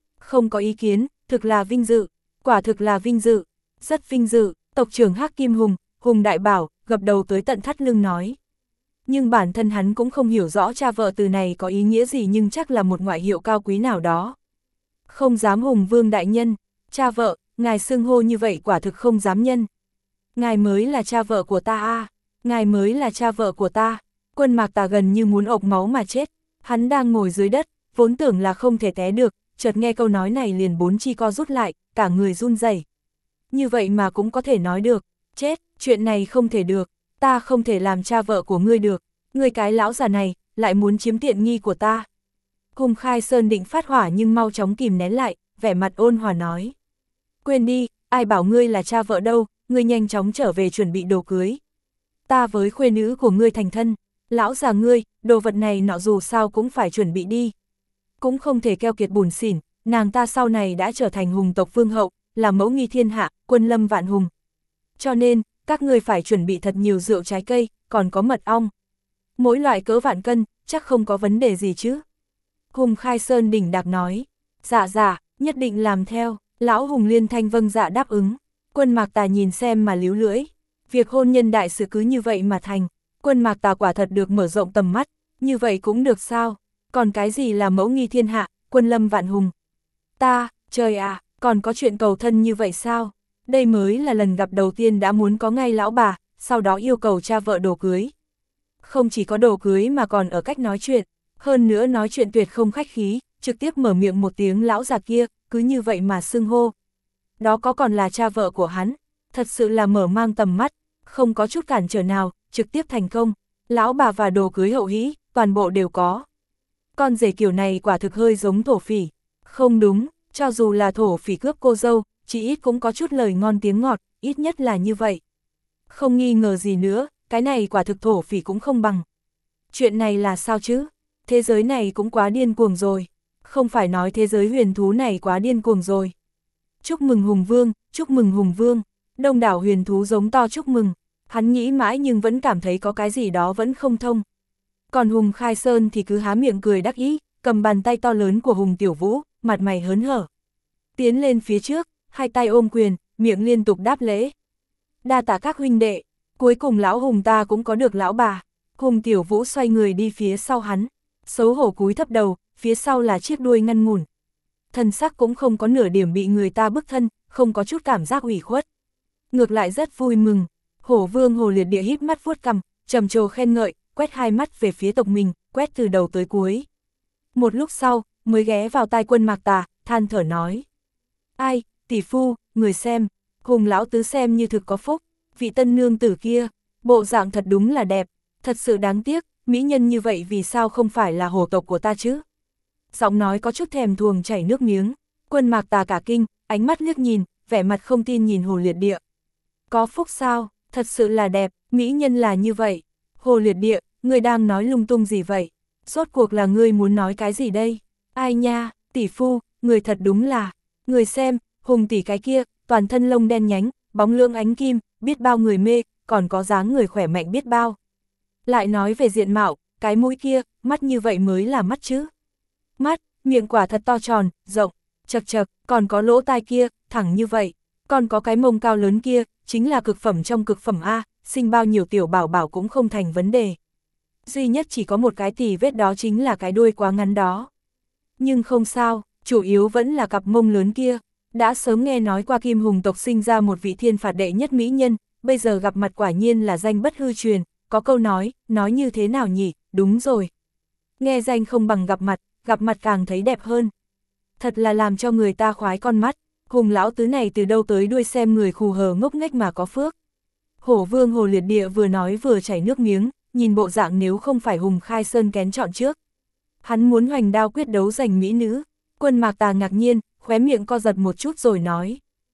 ý kiến, thực là vinh dự, quả thực là vinh dự, rất vinh dự. Tộc trưởng Hắc Kim Hùng, Hùng Đại Bảo, gập đầu tới tận thắt lưng nói. Nhưng bản thân hắn cũng không hiểu rõ cha vợ từ này có ý nghĩa gì, nhưng chắc là một ngoại hiệu cao quý nào đó. Không dám Hùng Vương đại nhân, cha vợ, ngài xưng hô như vậy quả thực không dám nhân. Ngài mới là cha vợ của ta à, ngài mới là cha vợ của ta. Quân Mạc Tà gần như muốn ộc máu mà chết, hắn đang ngồi dưới đất, vốn tưởng là không thể té được, chợt nghe câu nói này liền bốn chi co rút lại, cả người run rẩy. Như vậy mà cũng có thể nói được, chết, chuyện này không thể được, ta không thể làm cha vợ của ngươi được, ngươi cái lão già này, lại muốn chiếm tiện nghi của ta. Hùng Khai Sơn định phát hỏa nhưng mau chóng kìm nén lại, vẻ mặt ôn hòa nói. Quên đi, ai bảo ngươi là cha vợ đâu, ngươi nhanh chóng trở về chuẩn bị đồ cưới. Ta với khuê nữ của ngươi thành thân, lão già ngươi, đồ vật này nọ dù sao cũng phải chuẩn bị đi. Cũng không thể keo kiệt bủn xỉn, nàng ta sau này đã trở thành hùng tộc vương hậu, là mẫu nghi thiên hạ, quân lâm vạn hùng. Cho nên, các ngươi phải chuẩn bị thật nhiều rượu trái cây, còn có mật ong. Mỗi loại cỡ vạn cân, chắc không có vấn đề gì chứ. Hùng Khai Sơn đỉnh đạc nói, dạ, nhất định làm theo. Lão Hùng liên thanh vâng dạ đáp ứng. Quân Mạc Tà nhìn xem mà líu lưỡi. Việc hôn nhân đại sự cứ như vậy mà thành. Quân Mạc Tà quả thật được mở rộng tầm mắt. Như vậy cũng được sao? Còn cái gì là mẫu nghi thiên hạ, quân lâm vạn hùng? Trời ạ, còn có chuyện cầu thân như vậy sao? Đây mới là lần gặp đầu tiên đã muốn có ngay lão bà, sau đó yêu cầu cha vợ đồ cưới. Không chỉ có đồ cưới mà còn ở cách nói chuyện. Hơn nữa nói chuyện tuyệt không khách khí, trực tiếp mở miệng một tiếng lão già kia, cứ như vậy mà xưng hô. Đó có còn là cha vợ của hắn, thật sự là mở mang tầm mắt, không có chút cản trở nào, trực tiếp thành công, lão bà và đồ cưới hậu hĩ, toàn bộ đều có. Con rể kiểu này quả thực hơi giống thổ phỉ, không đúng, cho dù là thổ phỉ cướp cô dâu, chỉ ít cũng có chút lời ngon tiếng ngọt, ít nhất là như vậy. Không nghi ngờ gì nữa, cái này quả thực thổ phỉ cũng không bằng. Chuyện này là sao chứ? Thế giới này cũng quá điên cuồng rồi. Không phải nói thế giới huyền thú này quá điên cuồng rồi. Chúc mừng Hùng Vương, chúc mừng Hùng Vương. Đông đảo huyền thú giống to chúc mừng. Hắn nghĩ mãi nhưng vẫn cảm thấy có cái gì đó vẫn không thông. Còn Hùng Khai Sơn thì cứ há miệng cười đắc ý, cầm bàn tay to lớn của Hùng Tiểu Vũ, mặt mày hớn hở. Tiến lên phía trước, hai tay ôm quyền, miệng liên tục đáp lễ. Đa tạ các huynh đệ, cuối cùng lão Hùng ta cũng có được lão bà. Hùng Tiểu Vũ xoay người đi phía sau hắn, xấu hổ cúi thấp đầu, phía sau là chiếc đuôi ngăn ngủn. Thân sắc cũng không có nửa điểm bị người ta bức thân, không có chút cảm giác ủy khuất. Ngược lại rất vui mừng. Hổ Vương Hồ Liệt Địa híp mắt vuốt cằm, trầm trồ khen ngợi, quét hai mắt về phía tộc mình, quét từ đầu tới cuối. Một lúc sau, mới ghé vào tai Quân Mạc Tà, than thở nói. Ai, tỷ phu, người xem, Hùng lão tứ xem như thực có phúc, vị tân nương tử kia, bộ dạng thật đúng là đẹp, thật sự đáng tiếc, mỹ nhân như vậy vì sao không phải là hổ tộc của ta chứ? Giọng nói có chút thèm thuồng chảy nước miếng, Quân Mạc Tà cả kinh, ánh mắt liếc nhìn, vẻ mặt không tin nhìn Hồ Liệt Địa. Có phúc sao, thật sự là đẹp, mỹ nhân là như vậy. Hồ Liệt Địa, ngươi đang nói lung tung gì vậy? Rốt cuộc là ngươi muốn nói cái gì đây? Ai nha, tỷ phu, người thật đúng là, người xem, Hùng tỷ cái kia, toàn thân lông đen nhánh, bóng lưỡng ánh kim, biết bao người mê, còn có dáng người khỏe mạnh biết bao. Lại nói về diện mạo, cái mũi kia, mắt như vậy mới là mắt chứ. Mắt, miệng quả thật to tròn, rộng, chật chật, còn có lỗ tai kia, thẳng như vậy. Còn có cái mông cao lớn kia, chính là cực phẩm trong cực phẩm A, sinh bao nhiêu tiểu bảo bảo cũng không thành vấn đề. Duy nhất chỉ có một cái tì vết đó chính là cái đuôi quá ngắn đó. Nhưng không sao, chủ yếu vẫn là cặp mông lớn kia. Đã sớm nghe nói qua Kim Hùng tộc sinh ra một vị thiên phạt đệ nhất mỹ nhân, bây giờ gặp mặt quả nhiên là danh bất hư truyền, có câu nói như thế nào nhỉ, đúng rồi. Nghe danh không bằng gặp mặt càng thấy đẹp hơn. Thật là làm cho người ta khoái con mắt, Hùng lão tứ này từ đâu tới đuôi xem người khù hờ ngốc nghếch mà có phước. Hổ vương Hồ Liệt Địa vừa nói vừa chảy nước miếng, nhìn bộ dạng nếu không phải Hùng Khai Sơn kén chọn trước. Hắn muốn hoành đao quyết đấu giành mỹ nữ. Quân Mạc Tà ngạc nhiên, khóe miệng co giật một chút rồi nói.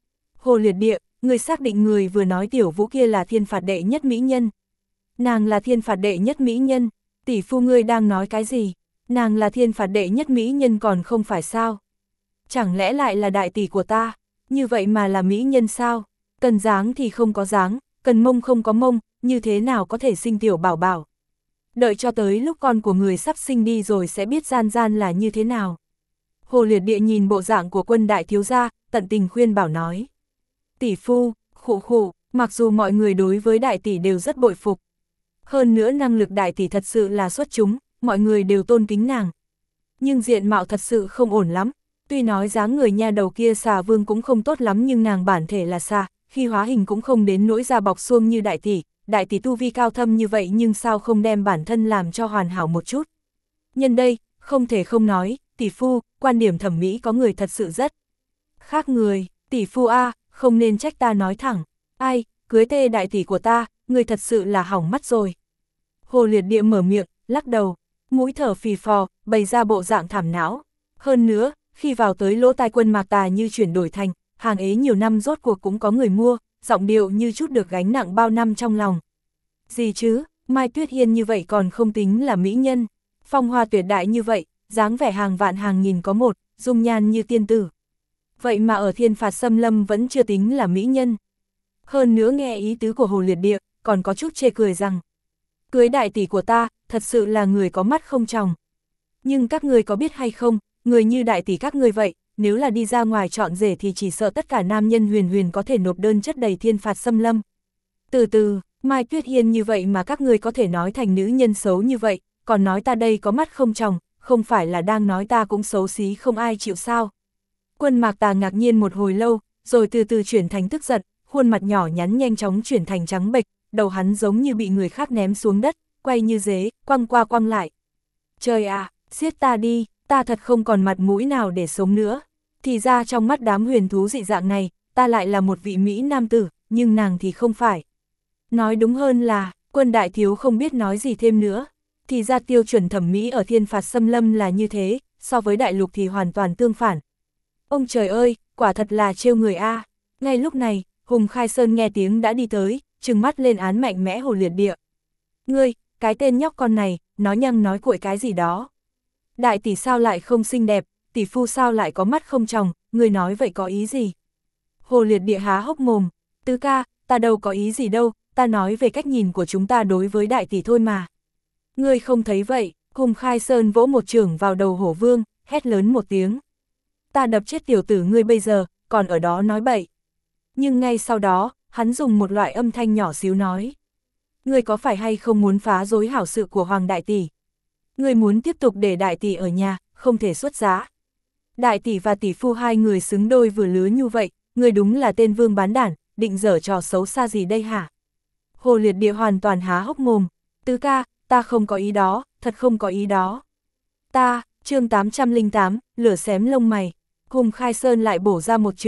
Hồ Liệt Địa, người xác định người vừa nói tiểu vũ kia là thiên phạt đệ nhất mỹ nhân. Nàng là thiên phạt đệ nhất mỹ nhân, tỷ phu ngươi đang nói cái gì? Nàng là thiên phạt đệ nhất mỹ nhân còn không phải sao? Chẳng lẽ lại là đại tỷ của ta? Như vậy mà là mỹ nhân sao? Cần dáng thì không có dáng, cần mông không có mông, như thế nào có thể sinh tiểu bảo bảo? Đợi cho tới lúc con của người sắp sinh đi rồi sẽ biết gian gian là như thế nào. Hồ Liệt Địa nhìn bộ dạng của Quân đại thiếu gia, tận tình khuyên bảo nói. Tỷ phu, khụ khụ, mặc dù mọi người đối với đại tỷ đều rất bội phục. Hơn nữa năng lực đại tỷ thật sự là xuất chúng, mọi người đều tôn kính nàng. Nhưng diện mạo thật sự không ổn lắm, tuy nói dáng người nha đầu kia xà vương cũng không tốt lắm nhưng nàng bản thể là xà, khi hóa hình cũng không đến nỗi da bọc xuông như đại tỷ tu vi cao thâm như vậy nhưng sao không đem bản thân làm cho hoàn hảo một chút. Nhân đây, không thể không nói, tỷ phu, quan điểm thẩm mỹ có người thật sự rất khác người, tỷ phu a, không nên trách ta nói thẳng, ai, cưới tê đại tỷ của ta, người thật sự là hỏng mắt rồi. Hồ Liệt Địa mở miệng, lắc đầu, mũi thở phì phò, bày ra bộ dạng thảm não. Hơn nữa, khi vào tới lỗ tai Quân Mạc Tà như chuyển đổi thành, hàng ế nhiều năm rốt cuộc cũng có người mua, giọng điệu như chút được gánh nặng bao năm trong lòng. Gì chứ, Mai Tuyết Hiên như vậy còn không tính là mỹ nhân, phong hoa tuyệt đại như vậy, dáng vẻ hàng vạn hàng nghìn có một, dung nhan như tiên tử. Vậy mà ở thiên phạt xâm lâm vẫn chưa tính là mỹ nhân. Hơn nữa nghe ý tứ của Hồ Liệt Địa, còn có chút chê cười rằng, cưới đại tỷ của ta, thật sự là người có mắt không tròng. Nhưng các người có biết hay không, người như đại tỷ các người vậy, nếu là đi ra ngoài chọn rể thì chỉ sợ tất cả nam nhân huyền huyền có thể nộp đơn chất đầy thiên phạt xâm lâm. Từ từ, Mai Tuyết Hiên như vậy mà các người có thể nói thành nữ nhân xấu như vậy, còn nói ta đây có mắt không tròng, không phải là đang nói ta cũng xấu xí không ai chịu sao. Quân Mạc Tà ngạc nhiên một hồi lâu, rồi từ từ chuyển thành tức giận, khuôn mặt nhỏ nhắn nhanh chóng chuyển thành trắng bệch, đầu hắn giống như bị người khác ném xuống đất, quay như dế, quăng qua quăng lại. Trời à, giết ta đi, ta thật không còn mặt mũi nào để sống nữa. Thì ra trong mắt đám huyền thú dị dạng này, ta lại là một vị mỹ nam tử, nhưng nàng thì không phải. Nói đúng hơn là, Quân đại thiếu không biết nói gì thêm nữa. Thì ra tiêu chuẩn thẩm mỹ ở thiên phạt xâm lâm là như thế, so với đại lục thì hoàn toàn tương phản. Ông trời ơi, quả thật là trêu người a. Ngay lúc này, Hùng Khai Sơn nghe tiếng đã đi tới, trừng mắt lên án mạnh mẽ Hồ Liệt Địa. Ngươi, cái tên nhóc con này, nói nhăng nói cuội cái gì đó. Đại tỷ sao lại không xinh đẹp, tỷ phu sao lại có mắt không tròng, ngươi nói vậy có ý gì? Hồ Liệt Địa há hốc mồm, tứ ca, ta đâu có ý gì đâu, ta nói về cách nhìn của chúng ta đối với đại tỷ thôi mà. Ngươi không thấy vậy, Hùng Khai Sơn vỗ một chưởng vào đầu Hổ Vương, hét lớn một tiếng. Ta đập chết tiểu tử ngươi bây giờ, còn ở đó nói bậy. Nhưng ngay sau đó, hắn dùng một loại âm thanh nhỏ xíu nói. Ngươi có phải hay không muốn phá rối hảo sự của Hoàng đại tỷ? Ngươi muốn tiếp tục để đại tỷ ở nhà, không thể xuất giá. Đại tỷ và tỷ phu hai người xứng đôi vừa lứa như vậy, ngươi đúng là tên vương bán đản, định giở trò xấu xa gì đây hả? Hồ Liệt Địa hoàn toàn há hốc mồm. Tứ ca, ta không có ý đó, thật không có ý đó. Ta, chương 808, lửa xém lông mày. Hùng Khai Sơn lại bổ ra một trường.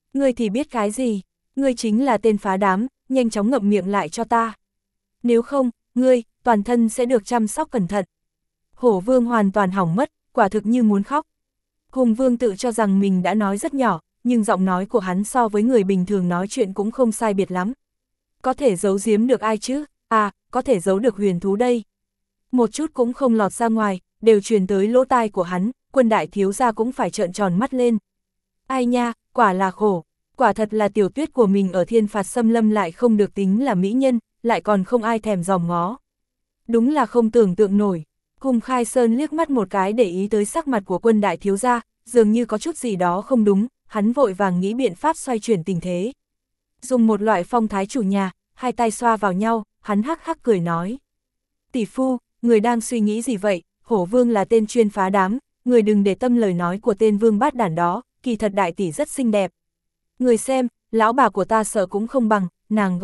Ngươi thì biết cái gì, ngươi chính là tên phá đám, nhanh chóng ngậm miệng lại cho ta. Nếu không, ngươi, toàn thân sẽ được chăm sóc cẩn thận. Hổ vương hoàn toàn hỏng mất, quả thực như muốn khóc. Hùng vương tự cho rằng mình đã nói rất nhỏ, nhưng giọng nói của hắn so với người bình thường nói chuyện cũng không sai biệt lắm. Có thể giấu giếm được ai chứ, có thể giấu được huyền thú đây. Một chút cũng không lọt ra ngoài, đều truyền tới lỗ tai của hắn, Quân đại thiếu gia cũng phải trợn tròn mắt lên. Ai nha, quả là khổ, quả thật là Tiểu Tuyết của mình ở Thiên Phạt Xâm Lâm lại không được tính là mỹ nhân, lại còn không ai thèm dòm ngó. Đúng là không tưởng tượng nổi. Hùng Khai Sơn liếc mắt một cái để ý tới sắc mặt của Quân đại thiếu gia, dường như có chút gì đó không đúng, hắn vội vàng nghĩ biện pháp xoay chuyển tình thế. Dùng một loại phong thái chủ nhà, hai tay xoa vào nhau, hắn hắc hắc cười nói. Tỷ phu, người đang suy nghĩ gì vậy? Hổ vương là tên chuyên phá đám, người đừng để tâm lời nói của tên vương bát đản đó, kỳ thật đại tỷ rất xinh đẹp. Người xem, lão bà của ta sợ cũng không bằng, nàng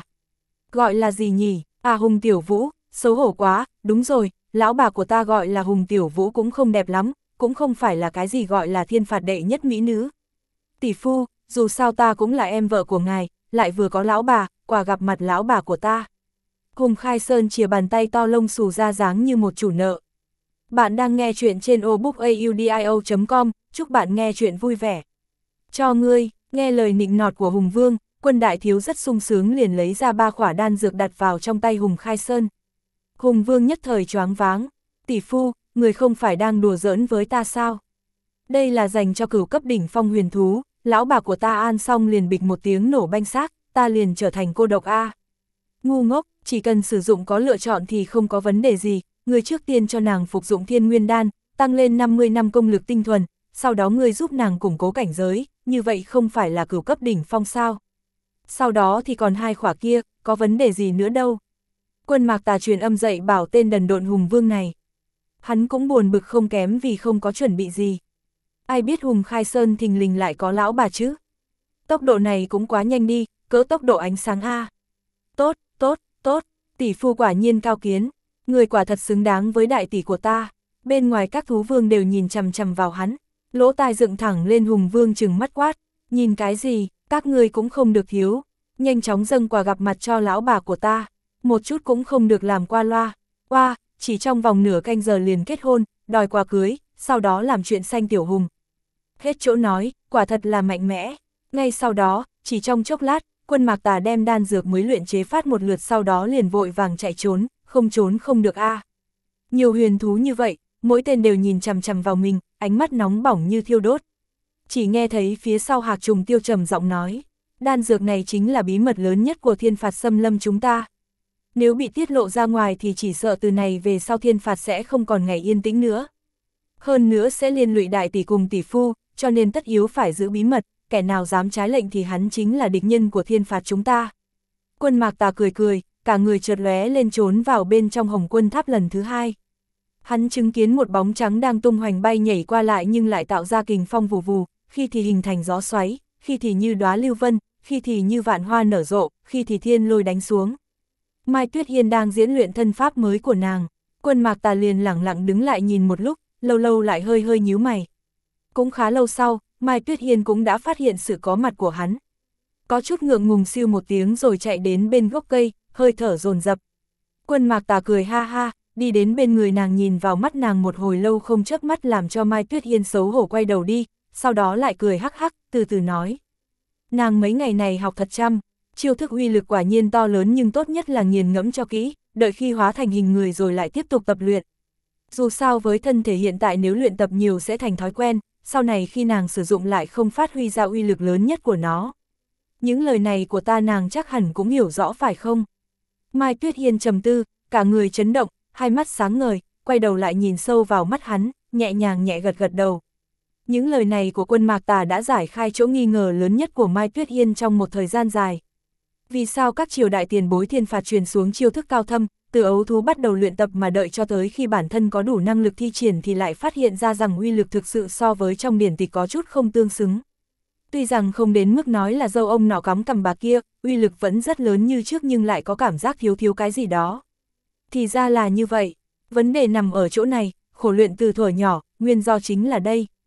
gọi là gì nhỉ? Hùng Tiểu Vũ, xấu hổ quá, đúng rồi, lão bà của ta gọi là Hùng Tiểu Vũ cũng không đẹp lắm, cũng không phải là cái gì gọi là thiên phạt đệ nhất mỹ nữ. Tỷ phu, dù sao ta cũng là em vợ của ngài, lại vừa có lão bà, quả gặp mặt lão bà của ta. Hùng Khai Sơn chìa bàn tay to lông xù ra dáng như một chủ nợ. Bạn đang nghe chuyện trên obookaudio.com, chúc bạn nghe chuyện vui vẻ. Cho ngươi, nghe lời nịnh nọt của Hùng Vương, Quân đại thiếu rất sung sướng liền lấy ra 3 khỏa đan dược đặt vào trong tay Hùng Khai Sơn. Hùng Vương nhất thời choáng váng, tỷ phu, người không phải đang đùa giỡn với ta sao? Đây là dành cho cửu cấp đỉnh phong huyền thú, lão bà của ta ăn xong liền bịch một tiếng nổ banh xác, ta liền trở thành cô độc a. Ngu ngốc, chỉ cần sử dụng có lựa chọn thì không có vấn đề gì, người trước tiên cho nàng phục dụng Thiên Nguyên đan, tăng lên 50 năm công lực tinh thuần, sau đó ngươi giúp nàng củng cố cảnh giới, như vậy không phải là cửu cấp đỉnh phong sao? Sau đó thì còn 2 khỏa kia, có vấn đề gì nữa đâu. Quân Mạc Tà truyền âm dạy bảo tên đần độn Hùng Vương này. Hắn cũng buồn bực không kém vì không có chuẩn bị gì. Ai biết Hùng Khai Sơn thình lình lại có lão bà chứ? Tốc độ này cũng quá nhanh đi, cỡ tốc độ ánh sáng a. Tốt, tỷ phu quả nhiên cao kiến, người quả thật xứng đáng với đại tỷ của ta. Bên ngoài các thú vương đều nhìn chằm chằm vào hắn, lỗ tai dựng thẳng lên. Hùng Vương trừng mắt quát, nhìn cái gì, các ngươi cũng không được thiếu, nhanh chóng dâng quà gặp mặt cho lão bà của ta, một chút cũng không được làm qua loa. Chỉ trong vòng nửa canh giờ liền kết hôn, đòi quà cưới, sau đó làm chuyện xanh tiểu Hùng. Hết chỗ nói, quả thật là mạnh mẽ. Ngay sau đó, chỉ trong chốc lát, Quân Mạc Tà đem đan dược mới luyện chế phát một lượt, sau đó liền vội vàng chạy trốn không được a. Nhiều huyền thú như vậy, mỗi tên đều nhìn chằm chằm vào mình, ánh mắt nóng bỏng như thiêu đốt. Chỉ nghe thấy phía sau Hạc Trùng Tiêu trầm giọng nói, đan dược này chính là bí mật lớn nhất của Thiên Phạt Xâm Lâm chúng ta. Nếu bị tiết lộ ra ngoài thì chỉ sợ từ này về sau Thiên Phạt sẽ không còn ngày yên tĩnh nữa. Hơn nữa sẽ liên lụy đại tỷ cùng tỷ phu, cho nên tất yếu phải giữ bí mật, kẻ nào dám trái lệnh thì hắn chính là địch nhân của Thiên Phạt chúng ta. Quân Mạc Tà cười, cả người chợt lóe lên trốn vào bên trong Hồng Quân Tháp lần thứ 2. Hắn chứng kiến một bóng trắng đang tung hoành bay nhảy qua lại nhưng lại tạo ra kình phong vù vù, khi thì hình thành gió xoáy, khi thì như đóa lưu vân, khi thì như vạn hoa nở rộ, khi thì thiên lôi đánh xuống. Mai Tuyết Hiên đang diễn luyện thân pháp mới của nàng, Quân Mạc Tà liền lẳng lặng đứng lại nhìn một lúc, lâu lại hơi nhíu mày. Cũng khá lâu sau, Mai Tuyết Hiên cũng đã phát hiện sự có mặt của hắn. Có chút ngượng ngùng siêu một tiếng rồi chạy đến bên gốc cây, hơi thở dồn dập. Quân Mạc Tà cười ha ha, đi đến bên người nàng nhìn vào mắt nàng một hồi lâu không chớp mắt làm cho Mai Tuyết Hiên xấu hổ quay đầu đi, sau đó lại cười hắc hắc, từ từ nói. Nàng mấy ngày này học thật chăm, chiêu thức uy lực quả nhiên to lớn nhưng tốt nhất là nghiền ngẫm cho kỹ, đợi khi hóa thành hình người rồi lại tiếp tục tập luyện. Dù sao với thân thể hiện tại nếu luyện tập nhiều sẽ thành thói quen, sau này khi nàng sử dụng lại không phát huy ra uy lực lớn nhất của nó. Những lời này của ta nàng chắc hẳn cũng hiểu rõ phải không? Mai Tuyết Hiên trầm tư, cả người chấn động, hai mắt sáng ngời, quay đầu lại nhìn sâu vào mắt hắn, nhẹ gật đầu. Những lời này của Quân Mạc Tà đã giải khai chỗ nghi ngờ lớn nhất của Mai Tuyết Hiên trong một thời gian dài. Vì sao các triều đại tiền bối Thiên Phạt truyền xuống chiêu thức cao thâm, từ ấu thú bắt đầu luyện tập mà đợi cho tới khi bản thân có đủ năng lực thi triển thì lại phát hiện ra rằng uy lực thực sự so với trong điển tịch có chút không tương xứng. Tuy rằng không đến mức nói là dâu ông nọ cắm cằm bà kia, uy lực vẫn rất lớn như trước nhưng lại có cảm giác thiếu cái gì đó. Thì ra là như vậy, vấn đề nằm ở chỗ này, khổ luyện từ thuở nhỏ, nguyên do chính là đây.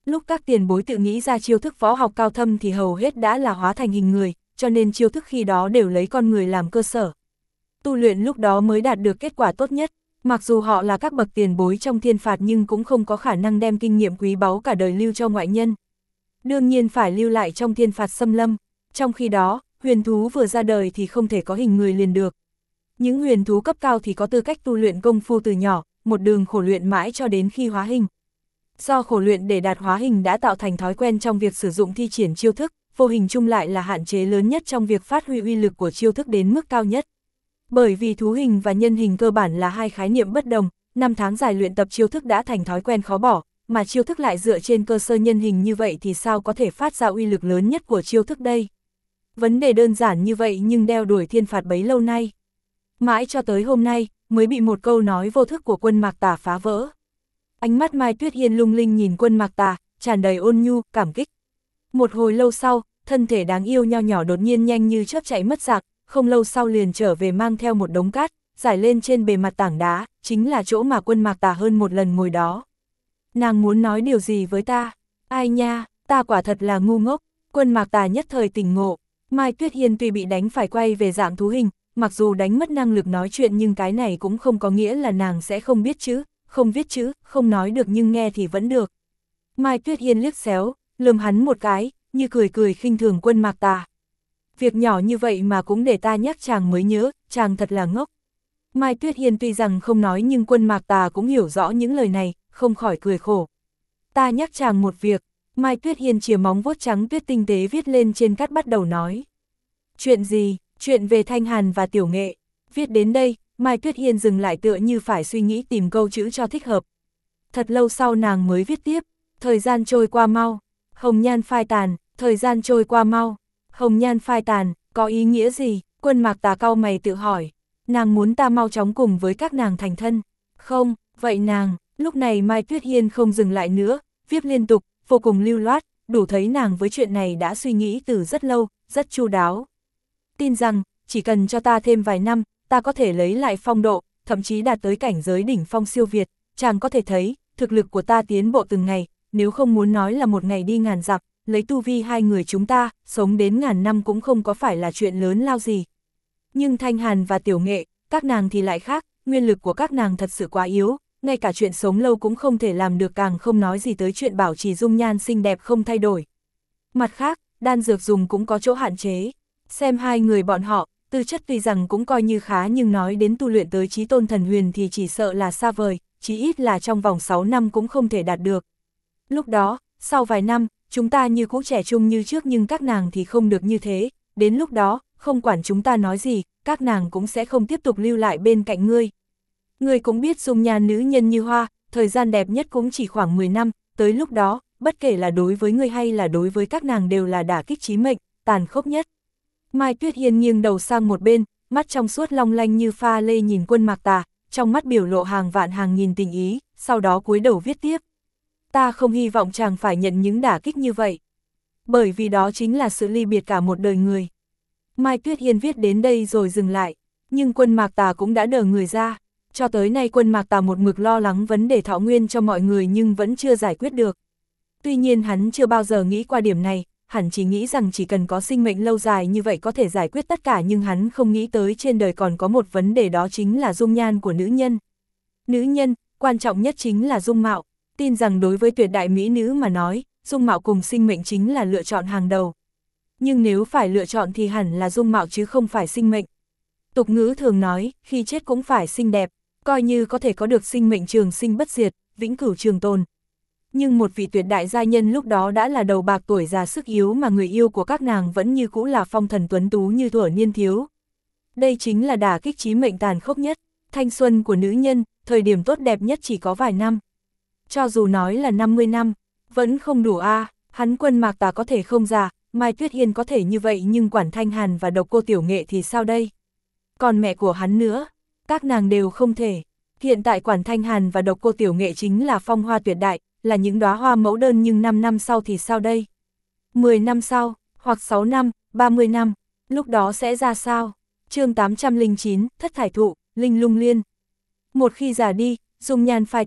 Lúc các tiền bối tự nghĩ ra chiêu thức võ học cao thâm thì hầu hết đã là hóa thành hình người, cho nên chiêu thức khi đó đều lấy con người làm cơ sở. Tu luyện lúc đó mới đạt được kết quả tốt nhất, mặc dù họ là các bậc tiền bối trong thiên phạt nhưng cũng không có khả năng đem kinh nghiệm quý báu cả đời lưu cho ngoại nhân. Đương nhiên phải lưu lại trong thiên phạt xâm lâm, trong khi đó, huyền thú vừa ra đời thì không thể có hình người liền được. Những huyền thú cấp cao thì có tư cách tu luyện công phu từ nhỏ, một đường khổ luyện mãi cho đến khi hóa hình. Do khổ luyện để đạt hóa hình đã tạo thành thói quen trong việc sử dụng thi triển chiêu thức, vô hình chung lại là hạn chế lớn nhất trong việc phát huy uy lực của chiêu thức đến mức cao nhất. Bởi vì thú hình và nhân hình cơ bản là hai khái niệm bất đồng, 5 tháng dài luyện tập chiêu thức đã thành thói quen khó bỏ, mà chiêu thức lại dựa trên cơ sở nhân hình như vậy thì sao có thể phát ra uy lực lớn nhất của chiêu thức đây? Vấn đề đơn giản như vậy nhưng đeo đuổi thiên phạt bấy lâu nay. Mãi cho tới hôm nay, mới bị một câu nói vô thức của Quân Mạc Tà phá vỡ. Ánh mắt Mai Tuyết Hiên lung linh nhìn Quân Mạc Tà, tràn đầy ôn nhu, cảm kích. Một hồi lâu sau, thân thể đáng yêu nho nhỏ đột nhiên nhanh như chớp chạy mất dạng, không lâu sau liền trở về mang theo một đống cát, rải lên trên bề mặt tảng đá, chính là chỗ mà Quân Mạc Tà hơn một lần ngồi đó. Nàng muốn nói điều gì với ta? Ai nha, ta quả thật là ngu ngốc. Quân Mạc Tà nhất thời tỉnh ngộ. Mai Tuyết Hiên tuy bị đánh phải quay về dạng thú hình, mặc dù đánh mất năng lực nói chuyện nhưng cái này cũng không có nghĩa là nàng sẽ không biết chữ, không viết chữ, không nói được nhưng nghe thì vẫn được. Mai Tuyết Hiên liếc xéo, lườm hắn một cái, như cười cười khinh thường Quân Mạc Tà. Việc nhỏ như vậy mà cũng để ta nhắc chàng mới nhớ, chàng thật là ngốc. Mai Tuyết Hiên tuy rằng không nói nhưng Quân Mạc Tà cũng hiểu rõ những lời này, không khỏi cười khổ. Ta nhắc chàng một việc. Mai Tuyết Hiên chìa móng vuốt trắng tuyết tinh tế viết lên trên cát bắt đầu nói. Chuyện gì? Chuyện về Thanh Hàn và Tiểu Nghệ. Viết đến đây, Mai Tuyết Hiên dừng lại tựa như phải suy nghĩ tìm câu chữ cho thích hợp. Thật lâu sau nàng mới viết tiếp. Thời gian trôi qua mau. Hồng nhan phai tàn. Thời gian trôi qua mau. Hồng nhan phai tàn, có ý nghĩa gì? Quân Mạc Tà cau mày tự hỏi. Nàng muốn ta mau chóng cùng với các nàng thành thân. Không, vậy nàng, lúc này Mai Tuyết Hiên không dừng lại nữa, viết liên tục, vô cùng lưu loát, đủ thấy nàng với chuyện này đã suy nghĩ từ rất lâu, rất chu đáo. Tin rằng, chỉ cần cho ta thêm vài năm, ta có thể lấy lại phong độ, thậm chí đạt tới cảnh giới đỉnh phong siêu việt, chàng có thể thấy, thực lực của ta tiến bộ từng ngày, nếu không muốn nói là một ngày đi ngàn dặm, lấy tu vi hai người chúng ta, sống đến ngàn năm cũng không có phải là chuyện lớn lao gì. Nhưng Thanh Hàn và Tiểu Nghệ, các nàng thì lại khác, nguyên lực của các nàng thật sự quá yếu, ngay cả chuyện sống lâu cũng không thể làm được càng không nói gì tới chuyện bảo trì dung nhan xinh đẹp không thay đổi. Mặt khác, đan dược dùng cũng có chỗ hạn chế. Xem hai người bọn họ, tư chất tuy rằng cũng coi như khá nhưng nói đến tu luyện tới chí tôn thần huyền thì chỉ sợ là xa vời, chí ít là trong vòng 6 năm cũng không thể đạt được. Lúc đó, sau vài năm, chúng ta như cũ trẻ trung như trước nhưng các nàng thì không được như thế, đến lúc đó, không quản chúng ta nói gì, các nàng cũng sẽ không tiếp tục lưu lại bên cạnh ngươi. Ngươi cũng biết dung nhan nữ nhân như hoa, thời gian đẹp nhất cũng chỉ khoảng 10 năm, tới lúc đó, bất kể là đối với ngươi hay là đối với các nàng đều là đả kích chí mệnh, tàn khốc nhất. Mai Tuyết Hiên nghiêng đầu sang một bên, mắt trong suốt long lanh như pha lê nhìn Quân Mạc Tà, trong mắt biểu lộ hàng vạn hàng nghìn tình ý, sau đó cúi đầu viết tiếp. Ta không hy vọng chàng phải nhận những đả kích như vậy. Bởi vì đó chính là sự ly biệt cả một đời người. Mai Tuyết Hiên viết đến đây rồi dừng lại, nhưng Quân Mạc Tà cũng đã đờ người ra. Cho tới nay Quân Mạc Tà một mực lo lắng vấn đề thọ nguyên cho mọi người nhưng vẫn chưa giải quyết được. Tuy nhiên hắn chưa bao giờ nghĩ qua điểm này, hẳn chỉ nghĩ rằng chỉ cần có sinh mệnh lâu dài như vậy có thể giải quyết tất cả nhưng hắn không nghĩ tới trên đời còn có một vấn đề đó chính là dung nhan của nữ nhân. Nữ nhân, quan trọng nhất chính là dung mạo, tin rằng đối với tuyệt đại mỹ nữ mà nói, dung mạo cùng sinh mệnh chính là lựa chọn hàng đầu. Nhưng nếu phải lựa chọn thì hẳn là dung mạo chứ không phải sinh mệnh. Tục ngữ thường nói, khi chết cũng phải xinh đẹp, coi như có thể có được sinh mệnh trường sinh bất diệt, vĩnh cửu trường tồn. Nhưng một vị tuyệt đại gia nhân lúc đó đã là đầu bạc tuổi già sức yếu mà người yêu của các nàng vẫn như cũ là phong thần tuấn tú như thuở niên thiếu. Đây chính là đả kích chí mệnh tàn khốc nhất, thanh xuân của nữ nhân, thời điểm tốt đẹp nhất chỉ có vài năm. Cho dù nói là 50 năm, vẫn không đủ hắn Quân Mạc Tà có thể không già, Mai Tuyết Hiên có thể như vậy nhưng Quản Thanh Hàn và Độc Cô Tiểu Nghệ thì sao đây? Còn mẹ của hắn nữa, các nàng đều không thể. Hiện tại Quản Thanh Hàn và Độc Cô Tiểu Nghệ chính là phong hoa tuyệt đại, là những đóa hoa mẫu đơn nhưng 5 năm sau thì sao đây? 10 năm sau, hoặc 6 năm, 30 năm, lúc đó sẽ ra sao? Chương 809, Thất Thải Thụ, Linh Lung Liên. Một khi già đi, dung nhan phai tàn,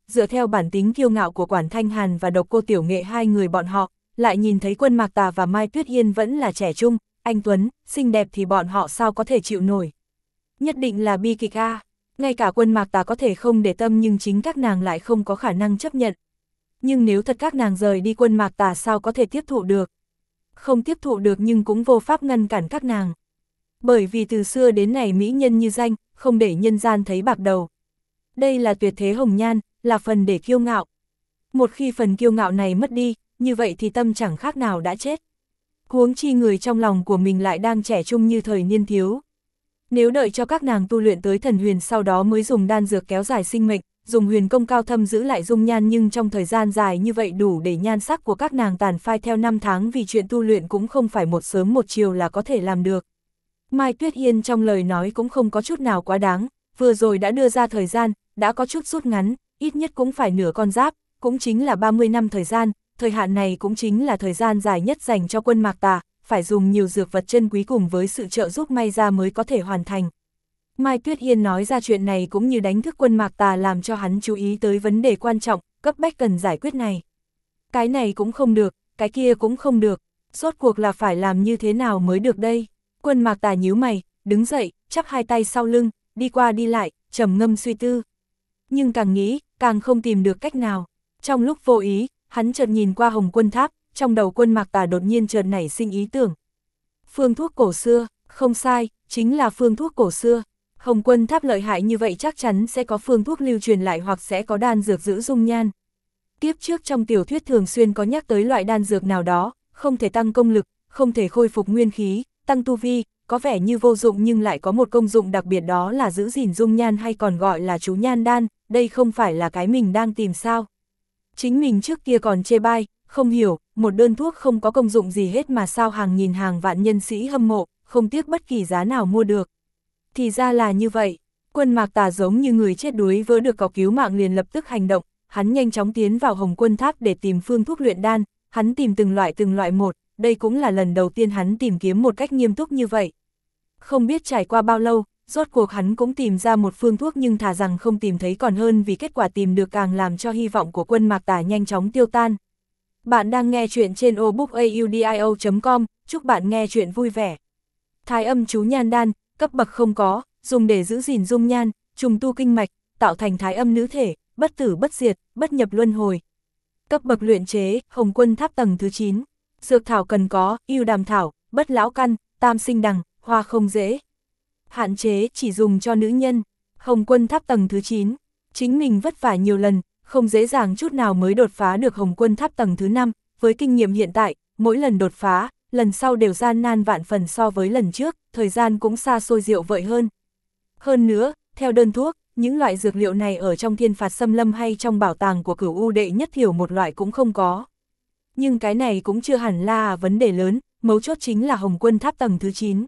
dựa theo bản tính kiêu ngạo của Quản Thanh Hàn và Độc Cô Tiểu Nghệ hai người bọn họ, lại nhìn thấy Quân Mạc Tà và Mai Tuyết Yên vẫn là trẻ trung, anh tuấn, xinh đẹp thì bọn họ sao có thể chịu nổi. Nhất định là bi kịch a. Ngay cả Quân Mạc Tà có thể không để tâm nhưng chính các nàng lại không có khả năng chấp nhận. Nhưng nếu thật các nàng rời đi Quân Mạc Tà sao có thể tiếp thụ được? Không tiếp thụ được nhưng cũng vô pháp ngăn cản các nàng. Bởi vì từ xưa đến nay mỹ nhân như danh, không để nhân gian thấy bạc đầu. Đây là tuyệt thế hồng nhan, là phần để kiêu ngạo. Một khi phần kiêu ngạo này mất đi, như vậy thì tâm chẳng khác nào đã chết. Huống chi người trong lòng của mình lại đang trẻ trung như thời niên thiếu. Nếu đợi cho các nàng tu luyện tới thần huyền sau đó mới dùng đan dược kéo dài sinh mệnh, dùng huyền công cao thâm giữ lại dung nhan nhưng trong thời gian dài như vậy đủ để nhan sắc của các nàng tàn phai theo năm tháng vì chuyện tu luyện cũng không phải một sớm một chiều là có thể làm được. Mai Tuyết Yên trong lời nói cũng không có chút nào quá đáng, vừa rồi đã đưa ra thời gian, đã có chút rút ngắn, ít nhất cũng phải nửa con giáp, cũng chính là 30 năm thời hạn này cũng chính là thời gian dài nhất dành cho Quân Mạc Tà, phải dùng nhiều dược vật chân quý cùng với sự trợ giúp may ra mới có thể hoàn thành. Mai Tuyết Yên nói ra chuyện này cũng như đánh thức Quân Mạc Tà làm cho hắn chú ý tới vấn đề quan trọng, cấp bách cần giải quyết này. Cái này cũng không được, cái kia cũng không được, rốt cuộc là phải làm như thế nào mới được đây? Quân Mạc Tà nhíu mày, đứng dậy, chắp hai tay sau lưng, đi qua đi lại, trầm ngâm suy tư. Nhưng càng nghĩ, càng không tìm được cách nào. Trong lúc vô ý, hắn chợt nhìn qua Hồng Quân Tháp, trong đầu Quân Mạc Tà đột nhiên chợt nảy sinh ý tưởng. Phương thuốc cổ xưa, không sai, chính là phương thuốc cổ xưa. Hồng Quân Tháp lợi hại như vậy chắc chắn sẽ có phương thuốc lưu truyền lại hoặc sẽ có đan dược giữ dung nhan. Tiếp trước trong tiểu thuyết thường xuyên có nhắc tới loại đan dược nào đó, không thể tăng công lực, không thể khôi phục nguyên khí, tăng tu vi, có vẻ như vô dụng nhưng lại có một công dụng đặc biệt đó là giữ gìn dung nhan hay còn gọi là chú nhan đan, đây không phải là cái mình đang tìm sao. Chính mình trước kia còn chê bai, không hiểu, một đơn thuốc không có công dụng gì hết mà sao hàng nghìn hàng vạn nhân sĩ hâm mộ, không tiếc bất kỳ giá nào mua được. Thì ra là như vậy, Quân Mạc Tà giống như người chết đuối vỡ được cọc cứu mạng liền lập tức hành động, hắn nhanh chóng tiến vào Hồng Quân Tháp để tìm phương thuốc luyện đan, hắn tìm từng loại một, đây cũng là lần đầu tiên hắn tìm kiếm một cách nghiêm túc như vậy. Không biết trải qua bao lâu, rốt cuộc hắn cũng tìm ra một phương thuốc nhưng thà rằng không tìm thấy còn hơn vì kết quả tìm được càng làm cho hy vọng của Quân Mạc Tà nhanh chóng tiêu tan. Bạn đang nghe chuyện trên obookaudio.com, chúc bạn nghe chuyện vui vẻ. Thái âm chú nhan đan, cấp bậc không có, dùng để giữ gìn dung nhan, trùng tu kinh mạch, tạo thành thái âm nữ thể, bất tử bất diệt, bất nhập luân hồi. Cấp bậc luyện chế, Hồng Quân Tháp tầng thứ 9. Dược thảo cần có, ưu đàm thảo, bất lão căn, tam sinh đằng, hoa không dễ. Hạn chế chỉ dùng cho nữ nhân. Hồng Quân Tháp tầng thứ 9. Chính mình vất vả nhiều lần, không dễ dàng chút nào mới đột phá được Hồng Quân Tháp tầng thứ 5. Với kinh nghiệm hiện tại, mỗi lần đột phá, lần sau đều gian nan vạn phần so với lần trước, thời gian cũng xa xôi diệu vợi hơn. Hơn nữa, theo đơn thuốc, những loại dược liệu này ở trong Thiên Phạt Xâm Lâm hay trong bảo tàng của Cửu U Đệ Nhất thiểu một loại cũng không có. Nhưng cái này cũng chưa hẳn là vấn đề lớn, mấu chốt chính là Hồng Quân Tháp tầng thứ 9.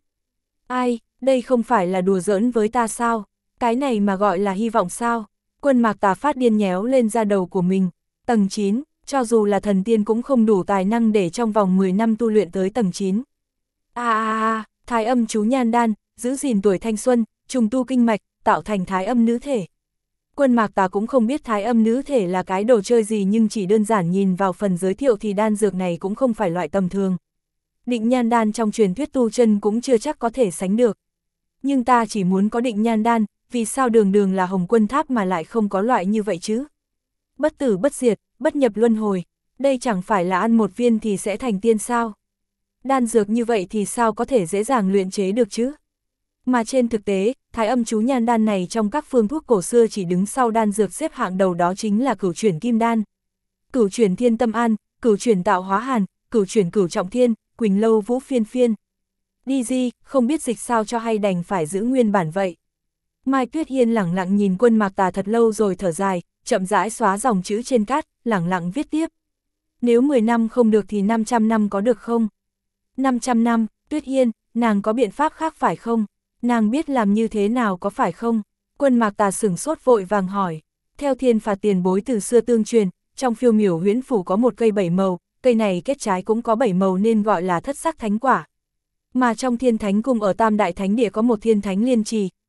Ai, đây không phải là đùa giỡn với ta sao? Cái này mà gọi là hy vọng sao? Quân Mạc Tà phát điên nhéo lên da đầu của mình. Tầng 9, cho dù là thần tiên cũng không đủ tài năng để trong vòng 10 năm tu luyện tới tầng 9. Thái âm chú nhan đan, giữ gìn tuổi thanh xuân, trùng tu kinh mạch, tạo thành thái âm nữ thể. Quân Mạc Tà cũng không biết thái âm nữ thể là cái đồ chơi gì nhưng chỉ đơn giản nhìn vào phần giới thiệu thì đan dược này cũng không phải loại tầm thường. Định nhan đan trong truyền thuyết tu chân cũng chưa chắc có thể sánh được. Nhưng ta chỉ muốn có định nhan đan, vì sao đường đường là Hồng Quân Tháp mà lại không có loại như vậy chứ? Bất tử bất diệt, bất nhập luân hồi, đây chẳng phải là ăn một viên thì sẽ thành tiên sao? Đan dược như vậy thì sao có thể dễ dàng luyện chế được chứ? Mà trên thực tế, thái âm chú nhan đan này trong các phương thuốc cổ xưa chỉ đứng sau đan dược xếp hạng đầu đó chính là cửu chuyển kim đan. Cửu chuyển thiên tâm an, cửu chuyển tạo hóa hàn, cửu chuyển cửu trọng thiên, Quỳnh lâu vũ phiên phiên. Đi di, không biết dịch sao cho hay đành phải giữ nguyên bản vậy. Mai Tuyết Yên lẳng lặng nhìn Quân Mạc Tà thật lâu rồi thở dài, chậm rãi xóa dòng chữ trên cát, lẳng lặng viết tiếp. Nếu 10 năm không được thì 500 năm có được không? 500 năm, Tuyết Yên, nàng có biện pháp khác phải không? Nàng biết làm như thế nào có phải không? Quân Mạc Tà sửng sốt vội vàng hỏi. Theo Thiên Phạt tiền bối từ xưa tương truyền, trong phiêu miểu huyễn phủ có một cây 7 màu, cây này kết trái cũng có 7 màu nên gọi là thất sắc thánh quả. Mà trong Thiên Thánh Cung ở Tam Đại Thánh Địa có một Thiên Thánh Liên Trì,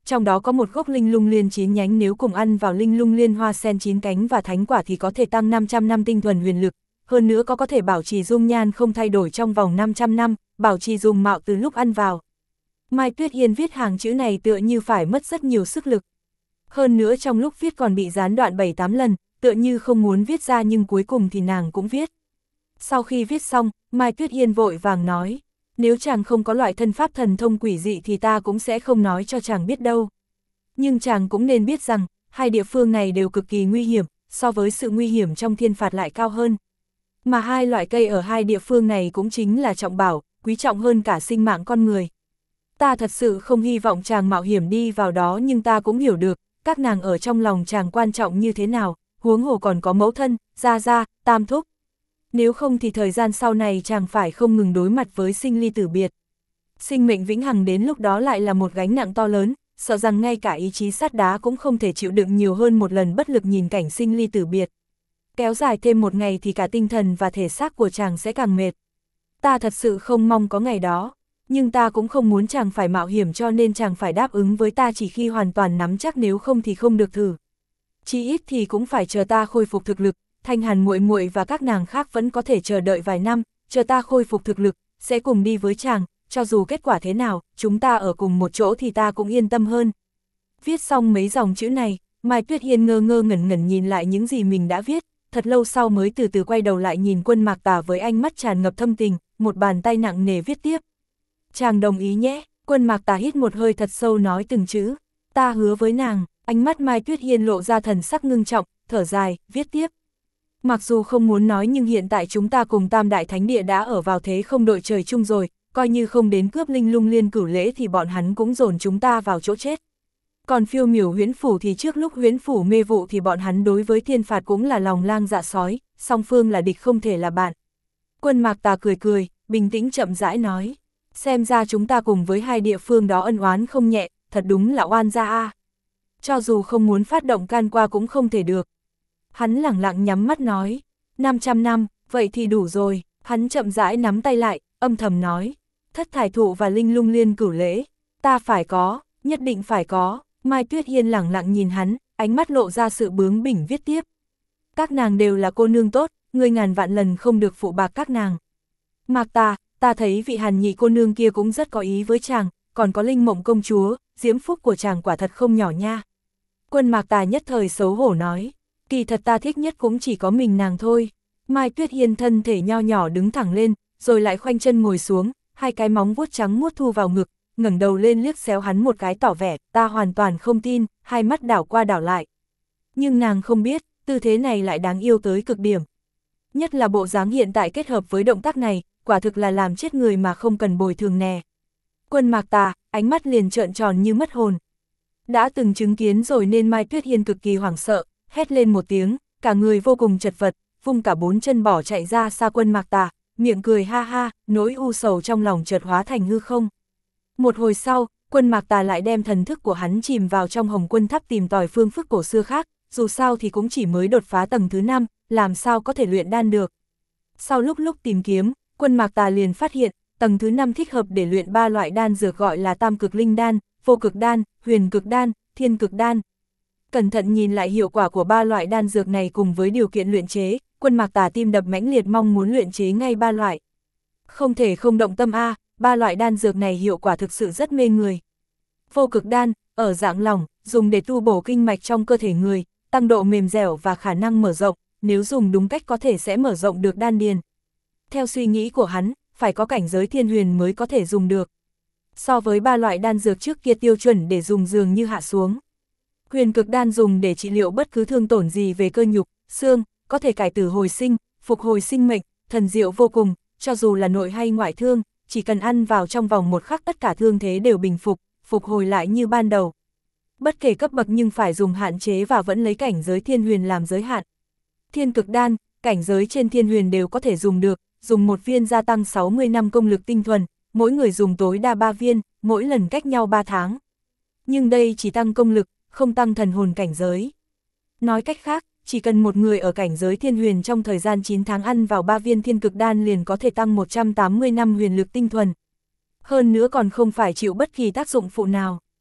trong đó có một gốc linh lung liên 9 nhánh, nếu cùng ăn vào linh lung liên hoa sen 9 cánh và thánh quả thì có thể tăng 500 năm tinh thuần huyền lực, hơn nữa có thể bảo trì dung nhan không thay đổi trong vòng 500 năm, bảo trì dung mạo từ lúc ăn vào. Mai Tuyết Hiên viết hàng chữ này tựa như phải mất rất nhiều sức lực. Hơn nữa trong lúc viết còn bị gián đoạn 7-8 lần, tựa như không muốn viết ra nhưng cuối cùng thì nàng cũng viết. Sau khi viết xong, Mai Tuyết Hiên vội vàng nói, nếu chàng không có loại thân pháp thần thông quỷ dị thì ta cũng sẽ không nói cho chàng biết đâu. Nhưng chàng cũng nên biết rằng, hai địa phương này đều cực kỳ nguy hiểm, so với sự nguy hiểm trong thiên phạt lại cao hơn. Mà hai loại cây ở hai địa phương này cũng chính là trọng bảo, quý trọng hơn cả sinh mạng con người. Ta thật sự không hy vọng chàng mạo hiểm đi vào đó, nhưng ta cũng hiểu được, các nàng ở trong lòng chàng quan trọng như thế nào, huống hồ còn có mẫu thân, gia gia, tam thúc. Nếu không thì thời gian sau này chàng phải không ngừng đối mặt với sinh ly tử biệt. Sinh mệnh vĩnh hằng đến lúc đó lại là một gánh nặng to lớn, sợ rằng ngay cả ý chí sắt đá cũng không thể chịu đựng nhiều hơn một lần bất lực nhìn cảnh sinh ly tử biệt. Kéo dài thêm một ngày thì cả tinh thần và thể xác của chàng sẽ càng mệt. Ta thật sự không mong có ngày đó, nhưng ta cũng không muốn chàng phải mạo hiểm, cho nên chàng phải đáp ứng với ta chỉ khi hoàn toàn nắm chắc, nếu không thì không được thử. Chí ít thì cũng phải chờ ta khôi phục thực lực. Thanh Hàn muội muội và các nàng khác vẫn có thể chờ đợi vài năm, chờ ta khôi phục thực lực, sẽ cùng đi với chàng, cho dù kết quả thế nào, chúng ta ở cùng một chỗ thì ta cũng yên tâm hơn. Viết xong mấy dòng chữ này, Mai Tuyết Hiên ngơ ngơ ngẩn ngẩn nhìn lại những gì mình đã viết, thật lâu sau mới từ từ quay đầu lại nhìn Quân Mạc Tà với ánh mắt tràn ngập thâm tình, một bàn tay nặng nề viết tiếp. Chàng đồng ý nhé. Quân Mạc Tà hít một hơi thật sâu nói từng chữ. Ta hứa với nàng. Ánh mắt Mai Tuyết Hiên lộ ra thần sắc ngưng trọng, thở dài, viết tiếp. Mặc dù không muốn nói nhưng hiện tại chúng ta cùng Tam Đại Thánh Địa đã ở vào thế không đội trời chung rồi, coi như không đến cướp linh lung liên cửu lễ thì bọn hắn cũng dồn chúng ta vào chỗ chết. Còn Phiêu Miểu Huyễn Phủ thì trước lúc Huyễn Phủ mê vụ thì bọn hắn đối với thiên phạt cũng là lòng lang dạ sói, song phương là địch không thể là bạn. Quân Mạc Tà cười cười, bình tĩnh chậm rãi nói, xem ra chúng ta cùng với hai địa phương đó ân oán không nhẹ, thật đúng là oan gia a. Cho dù không muốn phát động can qua cũng không thể được. Hắn lẳng lặng nhắm mắt nói, 500 năm, vậy thì đủ rồi. Hắn chậm rãi nắm tay lại, âm thầm nói, Thất Thải Thụ và linh lung liên cửu lễ, ta phải có, nhất định phải có. Mai Tuyết Hiên lẳng lặng nhìn hắn, ánh mắt lộ ra sự bướng bỉnh viết tiếp. Các nàng đều là cô nương tốt, ngươi ngàn vạn lần không được phụ bạc các nàng. Mạc Tà, ta thấy vị Hàn nhị cô nương kia cũng rất có ý với chàng, còn có Linh Mộng công chúa, diễm phúc của chàng quả thật không nhỏ nha. Quân Mạc Tà nhất thời xấu hổ nói, kỳ thật ta thích nhất cũng chỉ có mình nàng thôi. Mai Tuyết Hiên thân thể nho nhỏ đứng thẳng lên, rồi lại khoanh chân ngồi xuống, hai cái móng vuốt trắng muốt thu vào ngực, ngẩng đầu lên liếc xéo hắn một cái tỏ vẻ, ta hoàn toàn không tin, hai mắt đảo qua đảo lại. Nhưng nàng không biết, tư thế này lại đáng yêu tới cực điểm. Nhất là bộ dáng hiện tại kết hợp với động tác này, quả thực là làm chết người mà không cần bồi thường nè. Quân Mạc Tà, ánh mắt liền trợn tròn như mất hồn. Đã từng chứng kiến rồi nên Mai Tuyết Hiên cực kỳ hoảng sợ, hét lên một tiếng, cả người vô cùng chật vật, vung cả bốn chân bỏ chạy ra xa Quân Mạc Tà, miệng cười ha ha, nỗi u sầu trong lòng chợt hóa thành hư không. Một hồi sau, Quân Mạc Tà lại đem thần thức của hắn chìm vào trong Hồng Quân Tháp tìm tòi phương phức cổ xưa khác, dù sao thì cũng chỉ mới đột phá tầng thứ 5, làm sao có thể luyện đan được. Sau lúc tìm kiếm, Quân Mạc Tà liền phát hiện, tầng thứ 5 thích hợp để luyện 3 loại đan dược gọi là Tam Cực Linh Đan, Vô Cực Đan, Huyền Cực Đan, Thiên Cực Đan. Cẩn thận nhìn lại hiệu quả của 3 loại đan dược này cùng với điều kiện luyện chế, Quân Mạc Tà tim đập mãnh liệt mong muốn luyện chế ngay 3 loại. Không thể không động tâm a, 3 loại đan dược này hiệu quả thực sự rất mê người. Vô Cực Đan, ở dạng lỏng, dùng để tu bổ kinh mạch trong cơ thể người, tăng độ mềm dẻo và khả năng mở rộng, nếu dùng đúng cách có thể sẽ mở rộng được đan điền. Theo suy nghĩ của hắn, phải có cảnh giới thiên huyền mới có thể dùng được. So với 3 loại đan dược trước kia tiêu chuẩn để dùng dường như hạ xuống. Huyền Cực Đan dùng để trị liệu bất cứ thương tổn gì về cơ nhục, xương, có thể cải tử hồi sinh, phục hồi sinh mệnh, thần diệu vô cùng, cho dù là nội hay ngoại thương, chỉ cần ăn vào trong vòng một khắc tất cả thương thế đều bình phục, phục hồi lại như ban đầu. Bất kể cấp bậc nhưng phải dùng hạn chế và vẫn lấy cảnh giới thiên huyền làm giới hạn. Thiên Cực Đan, cảnh giới trên thiên huyền đều có thể dùng được, dùng một viên gia tăng 60 năm công lực tinh thuần, mỗi người dùng tối đa 3 viên, mỗi lần cách nhau 3 tháng. Nhưng đây chỉ tăng công lực, không tăng thần hồn cảnh giới. Nói cách khác, chỉ cần một người ở cảnh giới thiên huyền trong thời gian 9 tháng ăn vào 3 viên Thiên Cực Đan liền có thể tăng 180 năm huyền lực tinh thuần. Hơn nữa còn không phải chịu bất kỳ tác dụng phụ nào.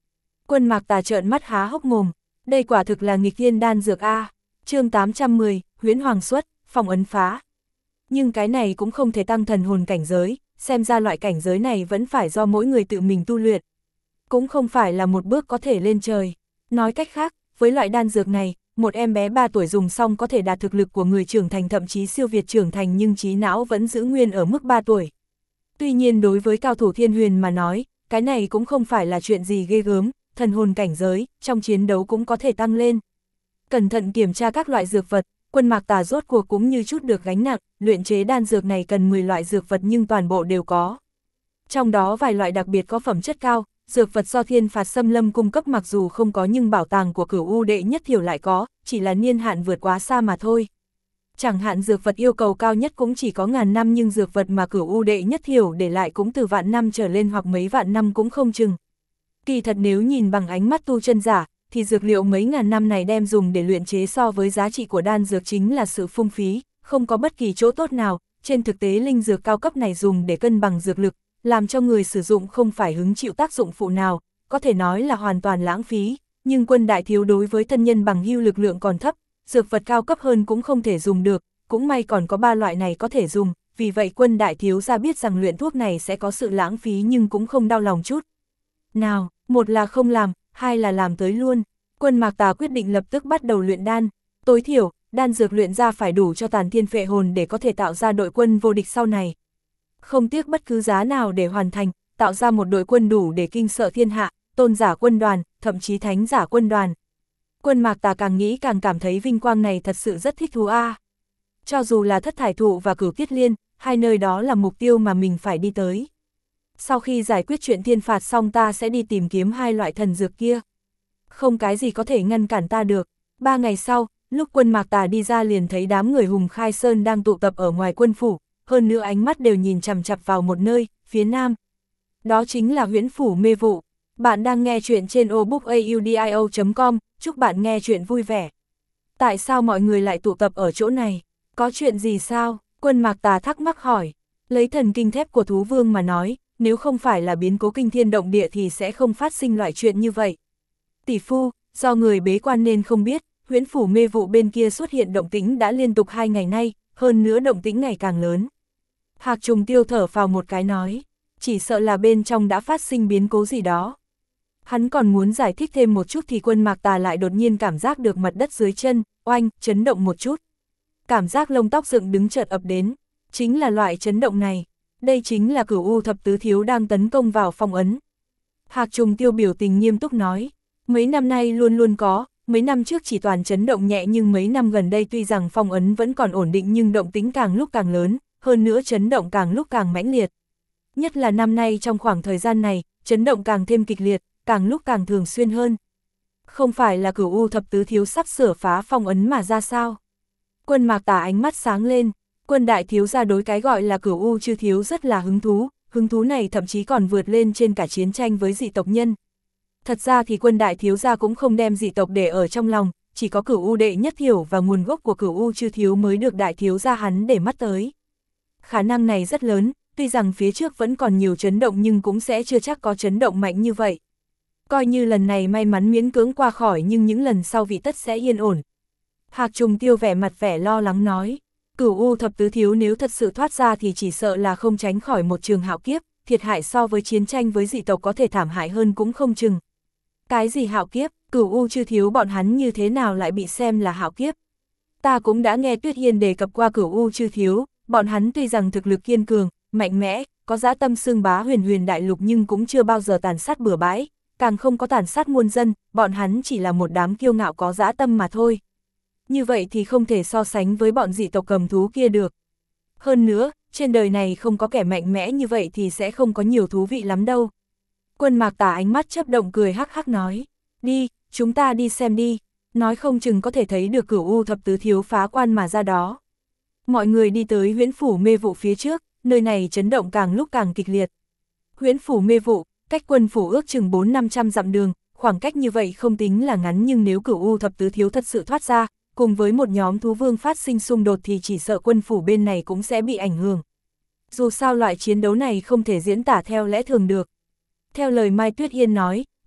Quân Mạc Tà trợn mắt há hốc mồm, đây quả thực là nghịch thiên đan dược a. Chương 810, Huyễn Hoàng xuất, phong ấn phá. Nhưng cái này cũng không thể tăng thần hồn cảnh giới, xem ra loại cảnh giới này vẫn phải do mỗi người tự mình tu luyện. Cũng không phải là một bước có thể lên trời. Nói cách khác, với loại đan dược này, một em bé 3 tuổi dùng xong có thể đạt thực lực của người trưởng thành, thậm chí siêu việt trưởng thành, nhưng trí não vẫn giữ nguyên ở mức 3 tuổi. Tuy nhiên đối với cao thủ thiên huyền mà nói, cái này cũng không phải là chuyện gì ghê gớm, thần hồn cảnh giới, trong chiến đấu cũng có thể tăng lên. Cẩn thận kiểm tra các loại dược vật, Quân Mạc Tà rốt cuộc cũng như chút được gánh nặng, luyện chế đan dược này cần 10 loại dược vật nhưng toàn bộ đều có. Trong đó vài loại đặc biệt có phẩm chất cao, dược vật do Thiên Phạt Xâm Lâm cung cấp mặc dù không có nhưng bảo tàng của Cửu U đệ nhất thiểu lại có, chỉ là niên hạn vượt quá xa mà thôi. Chẳng hạn dược vật yêu cầu cao nhất cũng chỉ có ngàn năm, nhưng dược vật mà Cửu U đệ nhất thiểu để lại cũng từ vạn năm trở lên hoặc mấy vạn năm cũng không chừng. Kỳ thật nếu nhìn bằng ánh mắt tu chân giả, thì dược liệu mấy ngàn năm này đem dùng để luyện chế so với giá trị của đan dược chính là sự phung phí, không có bất kỳ chỗ tốt nào. Trên thực tế linh dược cao cấp này dùng để cân bằng dược lực, làm cho người sử dụng không phải hứng chịu tác dụng phụ nào, có thể nói là hoàn toàn lãng phí. Nhưng Quân đại thiếu đối với thân nhân bằng hữu lực lượng còn thấp, dược vật cao cấp hơn cũng không thể dùng được, cũng may còn có 3 loại này có thể dùng, vì vậy Quân đại thiếu ra biết rằng luyện thuốc này sẽ có sự lãng phí nhưng cũng không đau lòng chút nào, một là không làm, hai là làm tới luôn. Quân Mạc Tà quyết định lập tức bắt đầu luyện đan, tối thiểu, đan dược luyện ra phải đủ cho Tàn Thiên Phệ Hồn để có thể tạo ra đội quân vô địch sau này. Không tiếc bất cứ giá nào để hoàn thành, tạo ra một đội quân đủ để kinh sợ thiên hạ, tôn giả quân đoàn, thậm chí thánh giả quân đoàn. Quân Mạc Tà càng nghĩ càng cảm thấy vinh quang này thật sự rất thích thú a. Cho dù là Thất Thải Thụ và Cửu Tiết Liên, hai nơi đó là mục tiêu mà mình phải đi tới. Sau khi giải quyết chuyện thiên phạt xong ta sẽ đi tìm kiếm 2 loại thần dược kia. Không cái gì có thể ngăn cản ta được. 3 ngày sau, lúc Quân Mạc Tà đi ra liền thấy đám người Hùng Khai Sơn đang tụ tập ở ngoài quân phủ, hơn nữa ánh mắt đều nhìn chằm chằm vào một nơi, phía nam. Đó chính là Huyễn Phủ Mê Vụ. Bạn đang nghe chuyện trên obookaudio.com, chúc bạn nghe chuyện vui vẻ. Tại sao mọi người lại tụ tập ở chỗ này? Có chuyện gì sao? Quân Mạc Tà thắc mắc hỏi. Lấy thần kinh thép của thú vương mà nói, nếu không phải là biến cố kinh thiên động địa thì sẽ không phát sinh loại chuyện như vậy. Tỷ phu, do người bế quan nên không biết, Huyễn Phủ Mê Vụ bên kia xuất hiện động tĩnh đã liên tục 2 ngày nay, hơn nữa động tĩnh ngày càng lớn. Hạc Trùng Tiêu thở phào một cái nói, chỉ sợ là bên trong đã phát sinh biến cố gì đó. Hắn còn muốn giải thích thêm một chút thì Quân Mạc Tà lại đột nhiên cảm giác được mặt đất dưới chân, oanh, chấn động một chút. Cảm giác lông tóc dựng đứng chợt ập đến, chính là loại chấn động này. Đây chính là Cửu U thập tứ thiếu đang tấn công vào phong ấn. Hạc Trùng Tiêu biểu tình nghiêm túc nói, mấy năm nay luôn luôn có, mấy năm trước chỉ toàn chấn động nhẹ nhưng mấy năm gần đây tuy rằng phong ấn vẫn còn ổn định nhưng động tính càng lúc càng lớn, hơn nữa chấn động càng lúc càng mãnh liệt. Nhất là năm nay trong khoảng thời gian này, chấn động càng thêm kịch liệt, càng lúc càng thường xuyên hơn. Không phải là Cửu U thập tứ thiếu sắp sửa phá phong ấn mà ra sao? Quân Mạc Tà ánh mắt sáng lên. Quân đại thiếu gia đối cái gọi là Cửu U chư thiếu rất là hứng thú này thậm chí còn vượt lên trên cả chiến tranh với dị tộc nhân. Thật ra thì Quân đại thiếu gia cũng không đem dị tộc để ở trong lòng, chỉ có Cửu U đệ nhất thiểu và nguồn gốc của Cửu U chư thiếu mới được đại thiếu gia hắn để mắt tới. Khả năng này rất lớn, tuy rằng phía trước vẫn còn nhiều chấn động nhưng cũng sẽ chưa chắc có chấn động mạnh như vậy. Coi như lần này may mắn miễn cưỡng qua khỏi nhưng những lần sau vị tất sẽ yên ổn. Hạc Trùng Tiêu vẻ mặt vẻ lo lắng nói. Cửu U thập tứ thiếu nếu thật sự thoát ra thì chỉ sợ là không tránh khỏi một trường hạo kiếp, thiệt hại so với chiến tranh với dị tộc có thể thảm hại hơn cũng không chừng. Cái gì hạo kiếp, Cửu U chư thiếu bọn hắn như thế nào lại bị xem là hạo kiếp? Ta cũng đã nghe Tuyết Hiên đề cập qua Cửu U chư thiếu, bọn hắn tuy rằng thực lực kiên cường, mạnh mẽ, có dã tâm xưng bá huyền đại lục nhưng cũng chưa bao giờ tàn sát bừa bãi, càng không có tàn sát muôn dân, bọn hắn chỉ là một đám kiêu ngạo có dã tâm mà thôi. Như vậy thì không thể so sánh với bọn dị tộc cầm thú kia được. Hơn nữa, trên đời này không có kẻ mạnh mẽ như vậy thì sẽ không có nhiều thú vị lắm đâu. Quân Mạc Tà ánh mắt chớp động cười hắc hắc nói, đi, chúng ta đi xem đi, nói không chừng có thể thấy được Cửu U thập tứ thiếu phá quan mà ra đó. Mọi người đi tới Huyễn Phủ Mê Vụ phía trước, nơi này chấn động càng lúc càng kịch liệt. Huyễn Phủ Mê Vụ, cách quân phủ ước chừng 400-500 dặm đường, khoảng cách như vậy không tính là ngắn nhưng nếu Cửu U thập tứ thiếu thật sự thoát ra, cùng với một nhóm thú vương phát sinh xung đột thì chỉ sợ quân phủ bên này cũng sẽ bị ảnh hưởng. Dù sao loại chiến đấu này không thể diễn tả theo lẽ thường được. Theo lời Mai Tuyết Yên nói,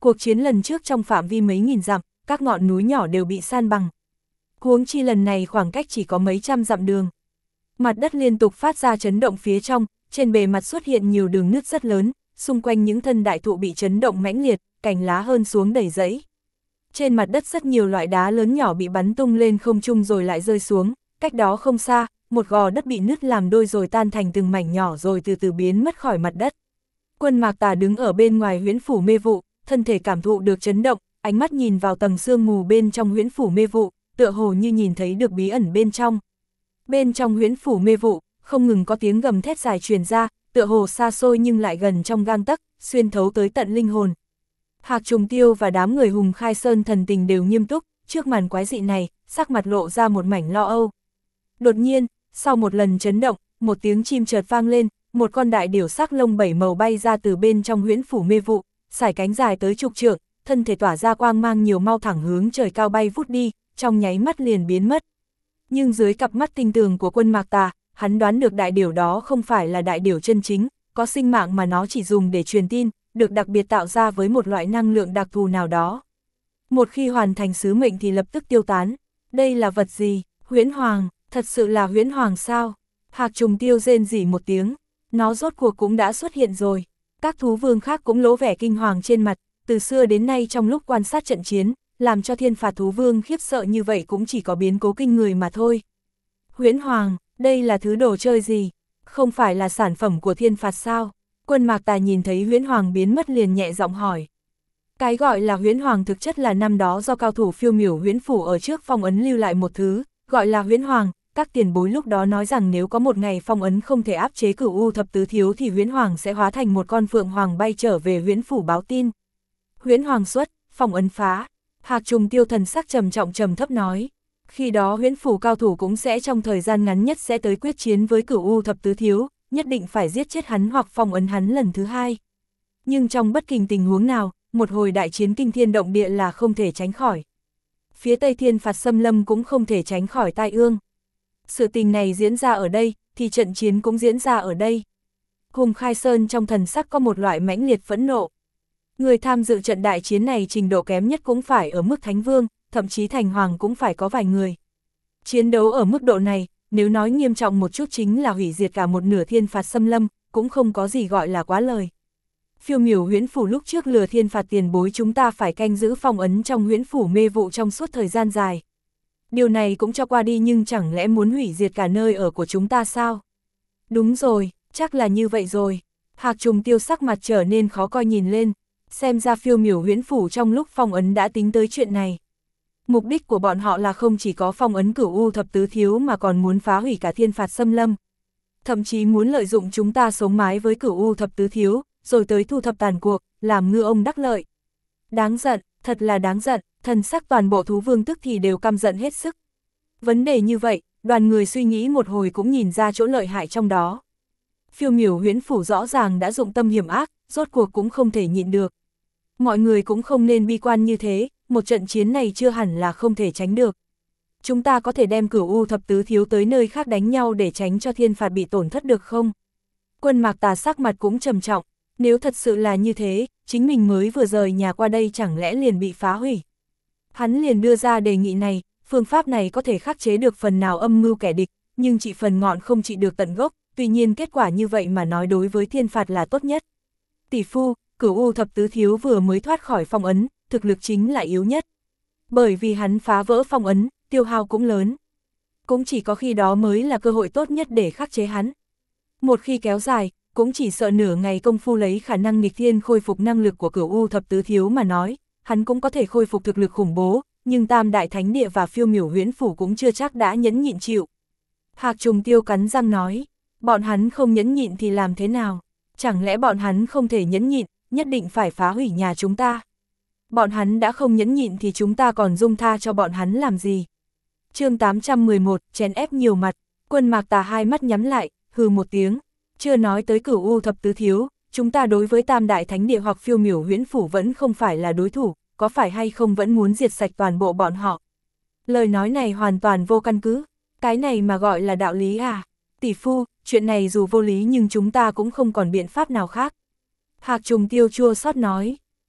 Cuộc chiến lần trước trong phạm vi mấy nghìn dặm, các ngọn núi nhỏ đều bị san bằng. Huống chi lần này khoảng cách chỉ có mấy trăm dặm đường. Mặt đất liên tục phát ra chấn động phía trong, trên bề mặt xuất hiện nhiều đường nứt rất lớn, xung quanh những thân đại thụ bị chấn động mãnh liệt, cành lá hơn xuống đầy rẫy. Trên mặt đất rất nhiều loại đá lớn nhỏ bị bắn tung lên không trung rồi lại rơi xuống, cách đó không xa, một gò đất bị nứt làm đôi rồi tan thành từng mảnh nhỏ rồi từ từ biến mất khỏi mặt đất. Quân Mạc Tà đứng ở bên ngoài huyễn phủ mê vụ, thân thể cảm thụ được chấn động, ánh mắt nhìn vào tầng sương mù bên trong huyễn phủ mê vụ, tựa hồ như nhìn thấy được bí ẩn bên trong. Bên trong huyễn phủ mê vụ, không ngừng có tiếng gầm thét dài truyền ra, tựa hồ xa xôi nhưng lại gần trong gang tấc, xuyên thấu tới tận linh hồn. Hạc Trùng Tiêu và đám người Hùng Khai Sơn thần tình đều nghiêm túc, trước màn quái dị này, sắc mặt lộ ra một mảnh lo âu. Đột nhiên, sau một lần chấn động, một tiếng chim chợt vang lên, một con đại điểu sắc lông 7 màu bay ra từ bên trong huyễn phủ mê vụ, sải cánh dài tới chục trượng, thân thể tỏa ra quang mang nhiều mau thẳng hướng trời cao bay vút đi, trong nháy mắt liền biến mất. Nhưng dưới cặp mắt tinh tường của Quân Mạc Tà, hắn đoán được đại điểu đó không phải là đại điểu chân chính, có sinh mạng mà nó chỉ dùng để truyền tin, được đặc biệt tạo ra với một loại năng lượng đặc thù nào đó. Một khi hoàn thành sứ mệnh thì lập tức tiêu tán. Đây là vật gì? Huyễn Hoàng, thật sự là Huyễn Hoàng sao? Hạc Trùng Tiêu rên rỉ một tiếng, nó rốt cuộc cũng đã xuất hiện rồi. Các thú vương khác cũng lỗ vẻ kinh hoàng trên mặt, từ xưa đến nay trong lúc quan sát trận chiến, làm cho thiên phạt thú vương khiếp sợ như vậy cũng chỉ có biến cố kinh người mà thôi. Huyễn Hoàng, đây là thứ đồ chơi gì? Không phải là sản phẩm của thiên phạt sao? Quân Mạc Tà nhìn thấy Huyễn Hoàng biến mất liền nhẹ giọng hỏi. Cái gọi là Huyễn Hoàng thực chất là năm đó do cao thủ phiêu miểu huyễn phủ ở trước phong ấn lưu lại một thứ, gọi là Huyễn Hoàng. Các tiền bối lúc đó nói rằng nếu có một ngày phong ấn không thể áp chế Cửu U thập tứ thiếu thì Huyễn Hoàng sẽ hóa thành một con phượng hoàng bay trở về huyễn phủ báo tin. Huyễn Hoàng xuất, phong ấn phá. Hạc Trùng Tiêu thần sắc trầm trọng trầm thấp nói. Khi đó huyễn phủ cao thủ cũng sẽ trong thời gian ngắn nhất sẽ tới quyết chiến với Cửu U thập tứ thiếu, nhất định phải giết chết hắn hoặc phong ấn hắn lần thứ hai. Nhưng trong bất kỳ tình huống nào, một hồi đại chiến kinh thiên động địa là không thể tránh khỏi. Phía Tây Thiên Phạt xâm lâm cũng không thể tránh khỏi tai ương. Sự tình này diễn ra ở đây, thì trận chiến cũng diễn ra ở đây. Hùng Khai Sơn trong thần sắc có một loại mãnh liệt phẫn nộ. Người tham dự trận đại chiến này trình độ kém nhất cũng phải ở mức Thánh Vương, thậm chí Thành Hoàng cũng phải có vài người. Chiến đấu ở mức độ này, nếu nói nghiêm trọng một chút chính là hủy diệt cả một nửa Thiên Phạt xâm lâm, cũng không có gì gọi là quá lời. Phiêu miểu huyễn phủ lúc trước lừa Thiên Phạt tiền bối chúng ta phải canh giữ phong ấn trong huyễn phủ mê vụ trong suốt thời gian dài. Điều này cũng cho qua đi nhưng chẳng lẽ muốn hủy diệt cả nơi ở của chúng ta sao? Đúng rồi, chắc là như vậy rồi. Hạc Trùng Tiêu sắc mặt trở nên khó coi nhìn lên, xem ra phiêu miểu huyễn phủ trong lúc phong ấn đã tính tới chuyện này. Mục đích của bọn họ là không chỉ có phong ấn Cửu U thập tứ thiếu mà còn muốn phá hủy cả Thiên Phạt xâm lâm. Thậm chí muốn lợi dụng chúng ta sống mái với Cửu U thập tứ thiếu, rồi tới thu thập tàn cuộc, làm ngư ông đắc lợi. Đáng giận, thật là đáng giận, thần sắc toàn bộ thú vương tức thì đều căm giận hết sức. Vấn đề như vậy, đoàn người suy nghĩ một hồi cũng nhìn ra chỗ lợi hại trong đó. Phiêu miểu huyễn phủ rõ ràng đã dụng tâm hiểm ác, rốt cuộc cũng không thể nhịn được. Mọi người cũng không nên bi quan như thế, một trận chiến này chưa hẳn là không thể tránh được. Chúng ta có thể đem Cửu U thập tứ thiếu tới nơi khác đánh nhau để tránh cho Thiên Phạt bị tổn thất được không? Quân Mạc Tà sắc mặt cũng trầm trọng, nếu thật sự là như thế, chính mình mới vừa rời nhà qua đây chẳng lẽ liền bị phá hủy. Hắn liền đưa ra đề nghị này, phương pháp này có thể khắc chế được phần nào âm mưu kẻ địch, nhưng trị phần ngọn không trị được tận gốc, tuy nhiên kết quả như vậy mà nói đối với Thiên Phạt là tốt nhất. Tỷ phu, Cửu U thập tứ thiếu vừa mới thoát khỏi phong ấn, thực lực chính là yếu nhất. Bởi vì hắn phá vỡ phong ấn, tiêu hao cũng lớn. Cũng chỉ có khi đó mới là cơ hội tốt nhất để khắc chế hắn. Một khi kéo dài, cũng chỉ sợ nửa ngày công phu lấy khả năng nghịch thiên khôi phục năng lực của Cửu U thập tứ thiếu mà nói, hắn cũng có thể khôi phục thực lực khủng bố, nhưng Tam Đại Thánh Địa và phiêu miểu huyễn phủ cũng chưa chắc đã nhẫn nhịn chịu. Hạc Trùng Tiêu cắn răng nói, bọn hắn không nhẫn nhịn thì làm thế nào? Chẳng lẽ bọn hắn không thể nhẫn nhịn, nhất định phải phá hủy nhà chúng ta? Bọn hắn đã không nhẫn nhịn thì chúng ta còn dung tha cho bọn hắn làm gì? Chương 811, chèn ép nhiều mặt. Quân Mạc Tà hai mắt nhắm lại, hừ một tiếng. Chưa nói tới Cửu U thập tứ thiếu, chúng ta đối với Tam Đại Thánh Địa hoặc phiêu miểu huyễn phủ vẫn không phải là đối thủ, có phải hay không vẫn muốn diệt sạch toàn bộ bọn họ. Lời nói này hoàn toàn vô căn cứ, cái này mà gọi là đạo lý à? Tỷ phu, chuyện này dù vô lý nhưng chúng ta cũng không còn biện pháp nào khác. Hạc Trùng Tiêu chua xót nói,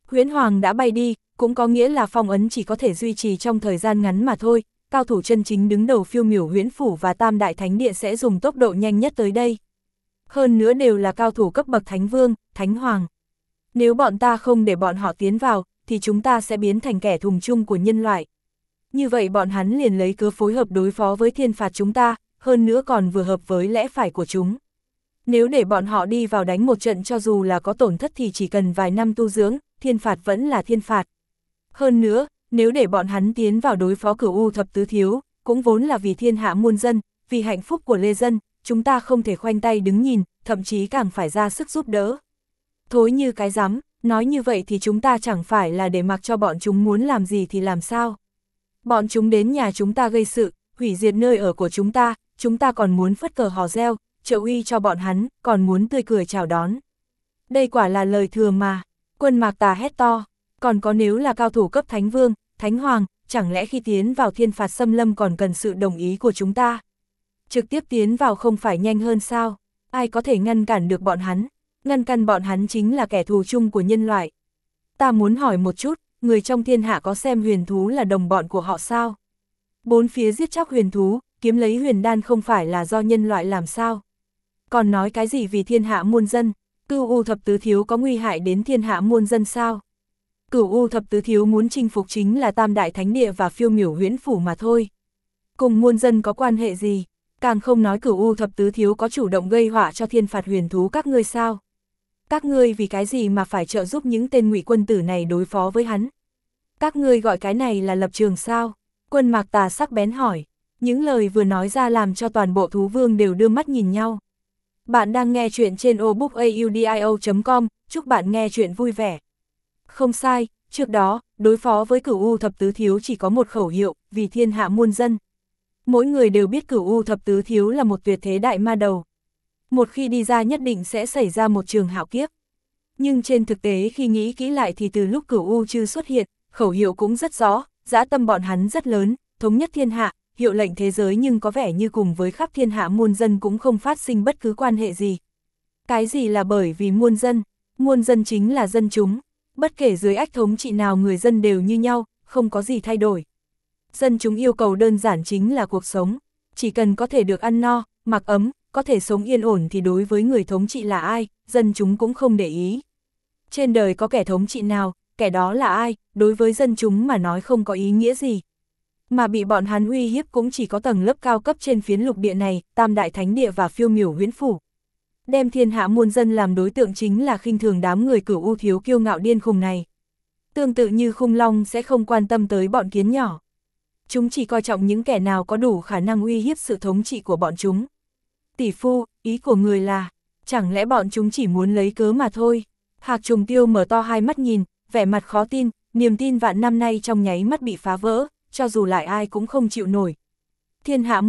Huyễn Hoàng đã bay đi, cũng có nghĩa là phong ấn chỉ có thể duy trì trong thời gian ngắn mà thôi, cao thủ chân chính đứng đầu Phiêu Miểu Huyễn Phủ và Tam Đại Thánh Địa sẽ dùng tốc độ nhanh nhất tới đây. Hơn nữa đều là cao thủ cấp bậc Thánh Vương, Thánh Hoàng. Nếu bọn ta không để bọn họ tiến vào, thì chúng ta sẽ biến thành kẻ thù chung của nhân loại. Như vậy bọn hắn liền lấy cớ phối hợp đối phó với thiên phạt chúng ta, hơn nữa còn vừa hợp với lẽ phải của chúng. Nếu để bọn họ đi vào đánh một trận cho dù là có tổn thất thì chỉ cần vài năm tu dưỡng, thiên phạt vẫn là thiên phạt. Hơn nữa, nếu để bọn hắn tiến vào đối phó Cửu U thập tứ thiếu, cũng vốn là vì thiên hạ muôn dân, vì hạnh phúc của lê dân, chúng ta không thể khoanh tay đứng nhìn, thậm chí càng phải ra sức giúp đỡ. Thối như cái rắm, nói như vậy thì chúng ta chẳng phải là để mặc cho bọn chúng muốn làm gì thì làm sao. Bọn chúng đến nhà chúng ta gây sự, hủy diệt nơi ở của chúng ta còn muốn phất cờ hò reo, trợ uy cho bọn hắn, còn muốn tươi cười chào đón. Đây quả là lời thừa mà. Quân Mạc Tà hét to, còn có nếu là cao thủ cấp Thánh Vương, Thánh Hoàng, chẳng lẽ khi tiến vào thiên phạt xâm lâm còn cần sự đồng ý của chúng ta? Trực tiếp tiến vào không phải nhanh hơn sao? Ai có thể ngăn cản được bọn hắn? Ngăn cản bọn hắn chính là kẻ thù chung của nhân loại. Ta muốn hỏi một chút, người trong thiên hạ có xem huyền thú là đồng bọn của họ sao? Bốn phía giết chóc huyền thú, kiếm lấy huyền đan không phải là do nhân loại làm sao? Còn nói cái gì vì thiên hạ muôn dân? Cửu U thập tứ thiếu có nguy hại đến thiên hạ muôn dân sao? Cửu U thập tứ thiếu muốn chinh phục chính là Tam Đại Thánh Địa và Phiêu Miểu Huyễn Phủ mà thôi. Cùng muôn dân có quan hệ gì? Càng không nói Cửu U thập tứ thiếu có chủ động gây họa cho thiên phạt huyền thú các ngươi sao? Các ngươi vì cái gì mà phải trợ giúp những tên ngụy quân tử này đối phó với hắn? Các ngươi gọi cái này là lập trường sao? Quân Mạc Tà sắc bén hỏi. Những lời vừa nói ra làm cho toàn bộ thú vương đều đưa mắt nhìn nhau. Bạn đang nghe chuyện trên obookaudio.com, chúc bạn nghe chuyện vui vẻ. Không sai, trước đó, đối phó với Cửu U thập tứ thiếu chỉ có một khẩu hiệu, vì thiên hạ muôn dân. Mỗi người đều biết Cửu U thập tứ thiếu là một tuyệt thế đại ma đầu. Một khi đi ra nhất định sẽ xảy ra một trường hạo kiếp. Nhưng trên thực tế khi nghĩ kỹ lại thì từ lúc Cửu U Chư xuất hiện, khẩu hiệu cũng rất rõ, dã tâm bọn hắn rất lớn, thống nhất thiên hạ, hiệu lệnh thế giới, nhưng có vẻ như cùng với khắp thiên hạ muôn dân cũng không phát sinh bất cứ quan hệ gì. Cái gì là bởi vì muôn dân chính là dân chúng, bất kể dưới ách thống trị nào người dân đều như nhau, không có gì thay đổi. Dân chúng yêu cầu đơn giản chính là cuộc sống, chỉ cần có thể được ăn no, mặc ấm, có thể sống yên ổn thì đối với người thống trị là ai, dân chúng cũng không để ý. Trên đời có kẻ thống trị nào, kẻ đó là ai, đối với dân chúng mà nói không có ý nghĩa gì. Mà bị bọn hắn uy hiếp cũng chỉ có tầng lớp cao cấp trên phiến lục địa này, Tam Đại Thánh Địa và Phiêu Miểu Huyễn Phủ. Đem thiên hạ muôn dân làm đối tượng chính là khinh thường đám người Cửu U thiếu kiêu ngạo điên khùng này. Tương tự như khung long sẽ không quan tâm tới bọn kiến nhỏ. Chúng chỉ coi trọng những kẻ nào có đủ khả năng uy hiếp sự thống trị của bọn chúng. Tỷ phu, ý của người là, chẳng lẽ bọn chúng chỉ muốn lấy cớ mà thôi? Hạc Trùng Tiêu mở to hai mắt nhìn, vẻ mặt khó tin, niềm tin vạn năm nay trong nháy mắt bị phá vỡ, cho dù lại ai cũng không chịu nổi. Thiên hạ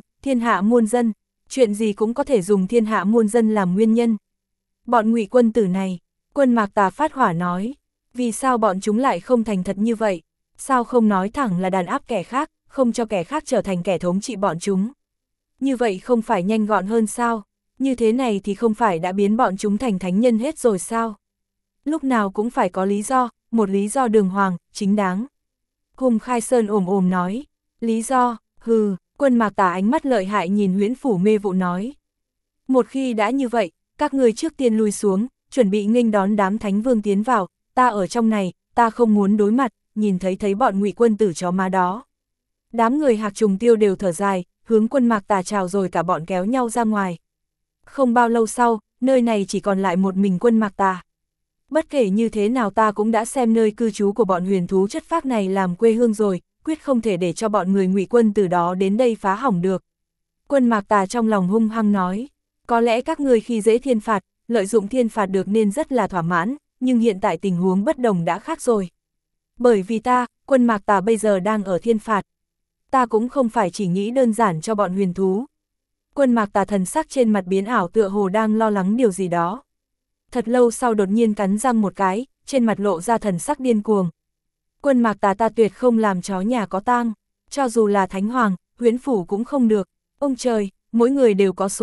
muôn dân, chuyện gì cũng có thể dùng thiên hạ muôn dân làm nguyên nhân. Bọn ngụy quân tử này, Quân Mạc Tà phát hỏa nói, vì sao bọn chúng lại không thành thật như vậy? Sao không nói thẳng là đàn áp kẻ khác, không cho kẻ khác trở thành kẻ thống trị bọn chúng? Như vậy không phải nhanh gọn hơn sao? Như thế này thì không phải đã biến bọn chúng thành thánh nhân hết rồi sao? Lúc nào cũng phải có lý do, một lý do đường hoàng, chính đáng. Hùng Khai Sơn ồm nói, lý do, hừ. Quân Mạc Tà ánh mắt lợi hại nhìn Huyễn Phủ Mê Vụ nói. Một khi đã như vậy, các người trước tiên lui xuống, chuẩn bị nghênh đón đám thánh vương tiến vào, ta ở trong này, ta không muốn đối mặt, nhìn thấy bọn ngụy quân tử chó má đó. Đám người Hạc Trùng Tiêu đều thở dài, hướng Quân Mạc Tà chào rồi cả bọn kéo nhau ra ngoài. Không bao lâu sau, nơi này chỉ còn lại một mình Quân Mạc Tà. Bất kể như thế nào ta cũng đã xem nơi cư trú của bọn huyền thú chất phác này làm quê hương rồi, quyết không thể để cho bọn người ngụy quân từ đó đến đây phá hỏng được. Quân Mạc Tà trong lòng hung hăng nói, có lẽ các ngươi khi dễ thiên phạt, lợi dụng thiên phạt được nên rất là thỏa mãn, nhưng hiện tại tình huống bất đồng đã khác rồi. Bởi vì ta, Quân Mạc Tà bây giờ đang ở thiên phạt. Ta cũng không phải chỉ nghĩ đơn giản cho bọn huyền thú. Quân Mạc Tà thần sắc trên mặt biến ảo tựa hồ đang lo lắng điều gì đó. Thật lâu sau đột nhiên cắn răng một cái, trên mặt lộ ra thần sắc điên cuồng. Quân Mạc Tà ta tuyệt không làm chó nhà có tang, cho dù là Thánh Hoàng, Huyễn Phủ cũng không được. Ông trời, mỗi người đều có số phận,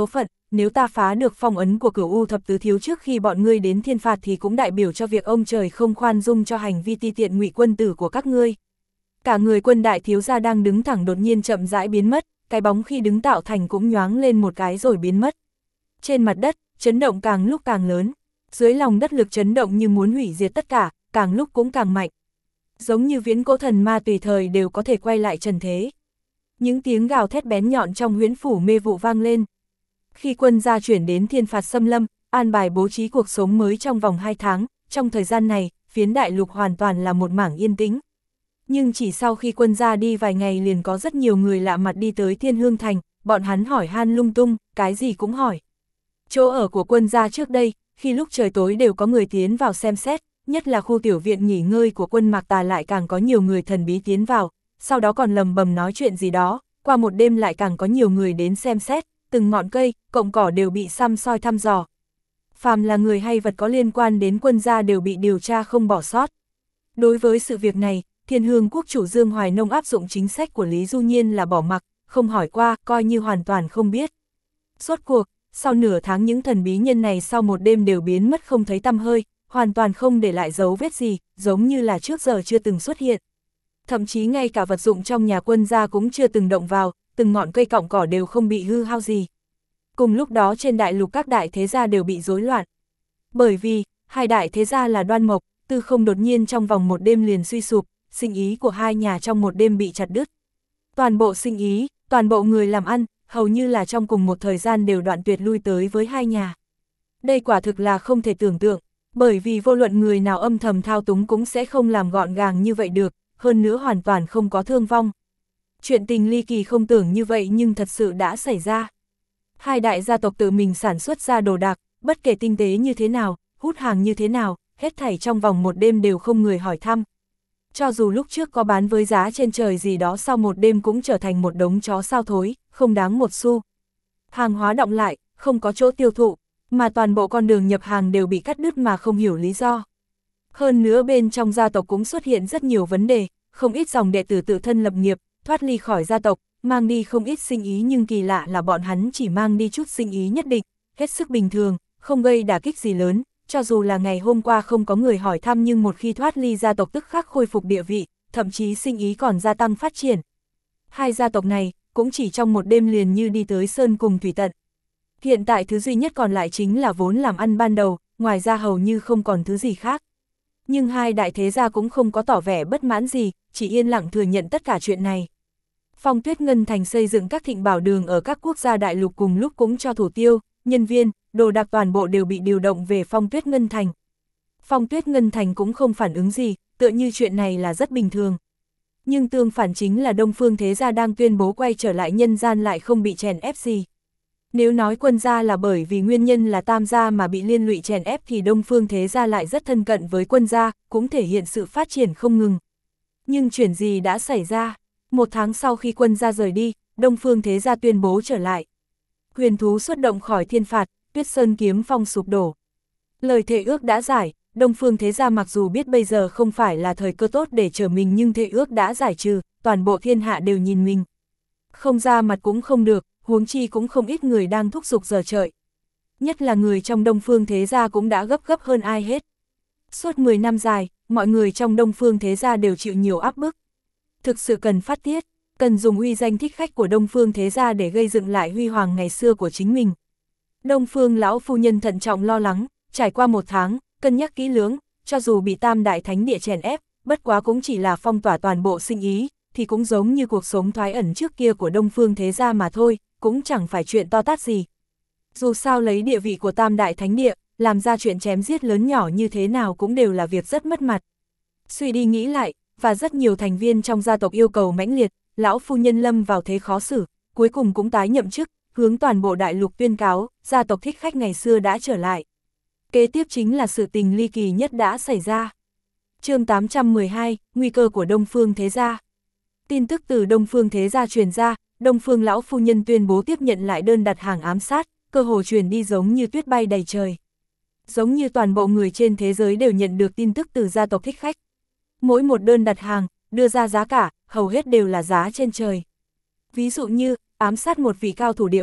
nếu ta phá được phong ấn của Cửu U thập tứ thiếu trước khi bọn ngươi đến thiên phạt thì cũng đại biểu cho việc ông trời không khoan dung cho hành vi ti tiện ngụy quân tử của các ngươi. Cả người Quân đại thiếu gia đang đứng thẳng đột nhiên chậm rãi biến mất, cái bóng khi đứng tạo thành cũng nhoáng lên một cái rồi biến mất. Trên mặt đất, chấn động càng lúc càng lớn, dưới lòng đất lực chấn động như muốn hủy diệt tất cả, càng lúc cũng càng mạnh. Giống như viễn cổ thần ma tùy thời đều có thể quay lại trần thế. Những tiếng gào thét bén nhọn trong huyễn phủ mê vụ vang lên. Khi Quân gia chuyển đến thiên phạt xâm lâm, an bài bố trí cuộc sống mới trong vòng 2 tháng, trong thời gian này, phiến đại lục hoàn toàn là một mảng yên tĩnh. Nhưng chỉ sau khi Quân gia đi vài ngày liền có rất nhiều người lạ mặt đi tới Thiên Hương Thành, bọn hắn hỏi han lung tung, cái gì cũng hỏi. Chỗ ở của Quân gia trước đây, khi lúc trời tối đều có người tiến vào xem xét, nhất là khu tiểu viện nghỉ ngơi của Quân Mạc Tà lại càng có nhiều người thần bí tiến vào, sau đó còn lầm bầm nói chuyện gì đó, qua một đêm lại càng có nhiều người đến xem xét, từng ngọn cây, cọng cỏ đều bị săm soi thăm dò. Phàm là người hay vật có liên quan đến Quân gia đều bị điều tra không bỏ sót. Đối với sự việc này, Thiên Hương quốc chủ Dương Hoài Nông áp dụng chính sách của Lý Du Nhiên là bỏ mặc, không hỏi qua, coi như hoàn toàn không biết. Rốt cuộc, sau nửa tháng những thần bí nhân này sau một đêm đều biến mất không thấy tăm hơi, hoàn toàn không để lại dấu vết gì, giống như là trước giờ chưa từng xuất hiện. Thậm chí ngay cả vật dụng trong nhà Quân gia cũng chưa từng động vào, từng ngọn cây cọng cỏ đều không bị hư hao gì. Cùng lúc đó trên đại lục các đại thế gia đều bị rối loạn. Bởi vì, hai đại thế gia là Đoan Mộc, Tư Không đột nhiên trong vòng một đêm liền suy sụp, sinh ý của hai nhà trong một đêm bị chặt đứt. Toàn bộ sinh ý, toàn bộ người làm ăn, hầu như là trong cùng một thời gian đều đoạn tuyệt lui tới với hai nhà. Đây quả thực là không thể tưởng tượng, bởi vì vô luận người nào âm thầm thao túng cũng sẽ không làm gọn gàng như vậy được, hơn nữa hoàn toàn không có thương vong. Chuyện tình ly kỳ không tưởng như vậy nhưng thật sự đã xảy ra. Hai đại gia tộc tự mình sản xuất ra đồ đạc, bất kể tinh tế như thế nào, hút hàng như thế nào, hết thảy trong vòng một đêm đều không người hỏi thăm. Cho dù lúc trước có bán với giá trên trời gì đó sau một đêm cũng trở thành một đống chó sao thối, không đáng một xu. Hàng hóa đọng lại, không có chỗ tiêu thụ, mà toàn bộ con đường nhập hàng đều bị cắt đứt mà không hiểu lý do. Hơn nữa bên trong gia tộc cũng xuất hiện rất nhiều vấn đề, không ít dòng đệ tử tự thân lập nghiệp, thoát ly khỏi gia tộc, mang đi không ít sinh ý nhưng kỳ lạ là bọn hắn chỉ mang đi chút sinh ý nhất định, hết sức bình thường, không gây đả kích gì lớn. Cho dù là ngày hôm qua không có người hỏi thăm nhưng một khi thoát ly gia tộc tức khắc khôi phục địa vị, thậm chí sinh ý còn gia tăng phát triển. Hai gia tộc này cũng chỉ trong một đêm liền như đi tới sơn cùng thủy tận. Hiện tại thứ duy nhất còn lại chính là vốn làm ăn ban đầu, ngoài ra hầu như không còn thứ gì khác. Nhưng hai đại thế gia cũng không có tỏ vẻ bất mãn gì, chỉ yên lặng thừa nhận tất cả chuyện này. Phong Tuyết Ngân Thành xây dựng các thịnh bảo đường ở các quốc gia đại lục cùng lúc cũng cho thủ tiêu, nhân viên, đồ đạc toàn bộ đều bị điều động về Phong Tuyết Ngân Thành. Phong Tuyết Ngân Thành cũng không phản ứng gì, tựa như chuyện này là rất bình thường. Nhưng tương phản chính là Đông Phương Thế Gia đang tuyên bố quay trở lại nhân gian lại không bị chèn ép gì. Nếu nói Quân gia là bởi vì nguyên nhân là Tam gia mà bị liên lụy chèn ép thì Đông Phương Thế Gia lại rất thân cận với Quân gia, cũng thể hiện sự phát triển không ngừng. Nhưng chuyện gì đã xảy ra? Một tháng sau khi Quân gia rời đi, Đông Phương Thế Gia tuyên bố trở lại. Huyền thú xuất động khỏi thiên phạt, Tuyết Sơn kiếm phong sụp đổ. Lời thệ ước đã giải, Đông Phương Thế Gia mặc dù biết bây giờ không phải là thời cơ tốt để trở mình nhưng thệ ước đã giải trừ, toàn bộ thiên hạ đều nhìn mình. Không ra mặt cũng không được, huống chi cũng không ít người đang thúc giục giờ trợi. Nhất là người trong Đông Phương Thế Gia cũng đã gấp hơn ai hết. Suốt 10 năm dài, mọi người trong Đông Phương Thế Gia đều chịu nhiều áp bức. Thực sự cần phát tiết, cần dùng uy danh thích khách của Đông Phương Thế Gia để gây dựng lại huy hoàng ngày xưa của chính mình. Đông Phương lão phu nhân thận trọng lo lắng, trải qua một tháng, cân nhắc kỹ lưỡng, cho dù bị Tam đại thánh địa chèn ép, bất quá cũng chỉ là phong tỏa toàn bộ sinh ý, thì cũng giống như cuộc sống thoái ẩn trước kia của Đông Phương Thế Gia mà thôi, cũng chẳng phải chuyện to tát gì. Dù sao lấy địa vị của Tam đại thánh địa, làm ra chuyện chém giết lớn nhỏ như thế nào cũng đều là việc rất mất mặt. Suy đi nghĩ lại, và rất nhiều thành viên trong gia tộc yêu cầu mãnh liệt, lão phu nhân lâm vào thế khó xử, cuối cùng cũng tái nhậm chức, hướng toàn bộ đại lục tuyên cáo, gia tộc thích khách ngày xưa đã trở lại. Kế tiếp chính là sự tình ly kỳ nhất đã xảy ra. Chương 812, nguy cơ của Đông Phương Thế Gia. Tin tức từ Đông Phương Thế Gia truyền ra, Đông Phương lão phu nhân tuyên bố tiếp nhận lại đơn đặt hàng ám sát, cơ hồ truyền đi giống như tuyết bay đầy trời. Giống như toàn bộ người trên thế giới đều nhận được tin tức từ gia tộc thích khách. Mỗi một đơn đặt hàng, đưa ra giá cả, hầu hết đều là giá trên trời. Ví dụ như, ám sát một vị cao thủ địa huyền,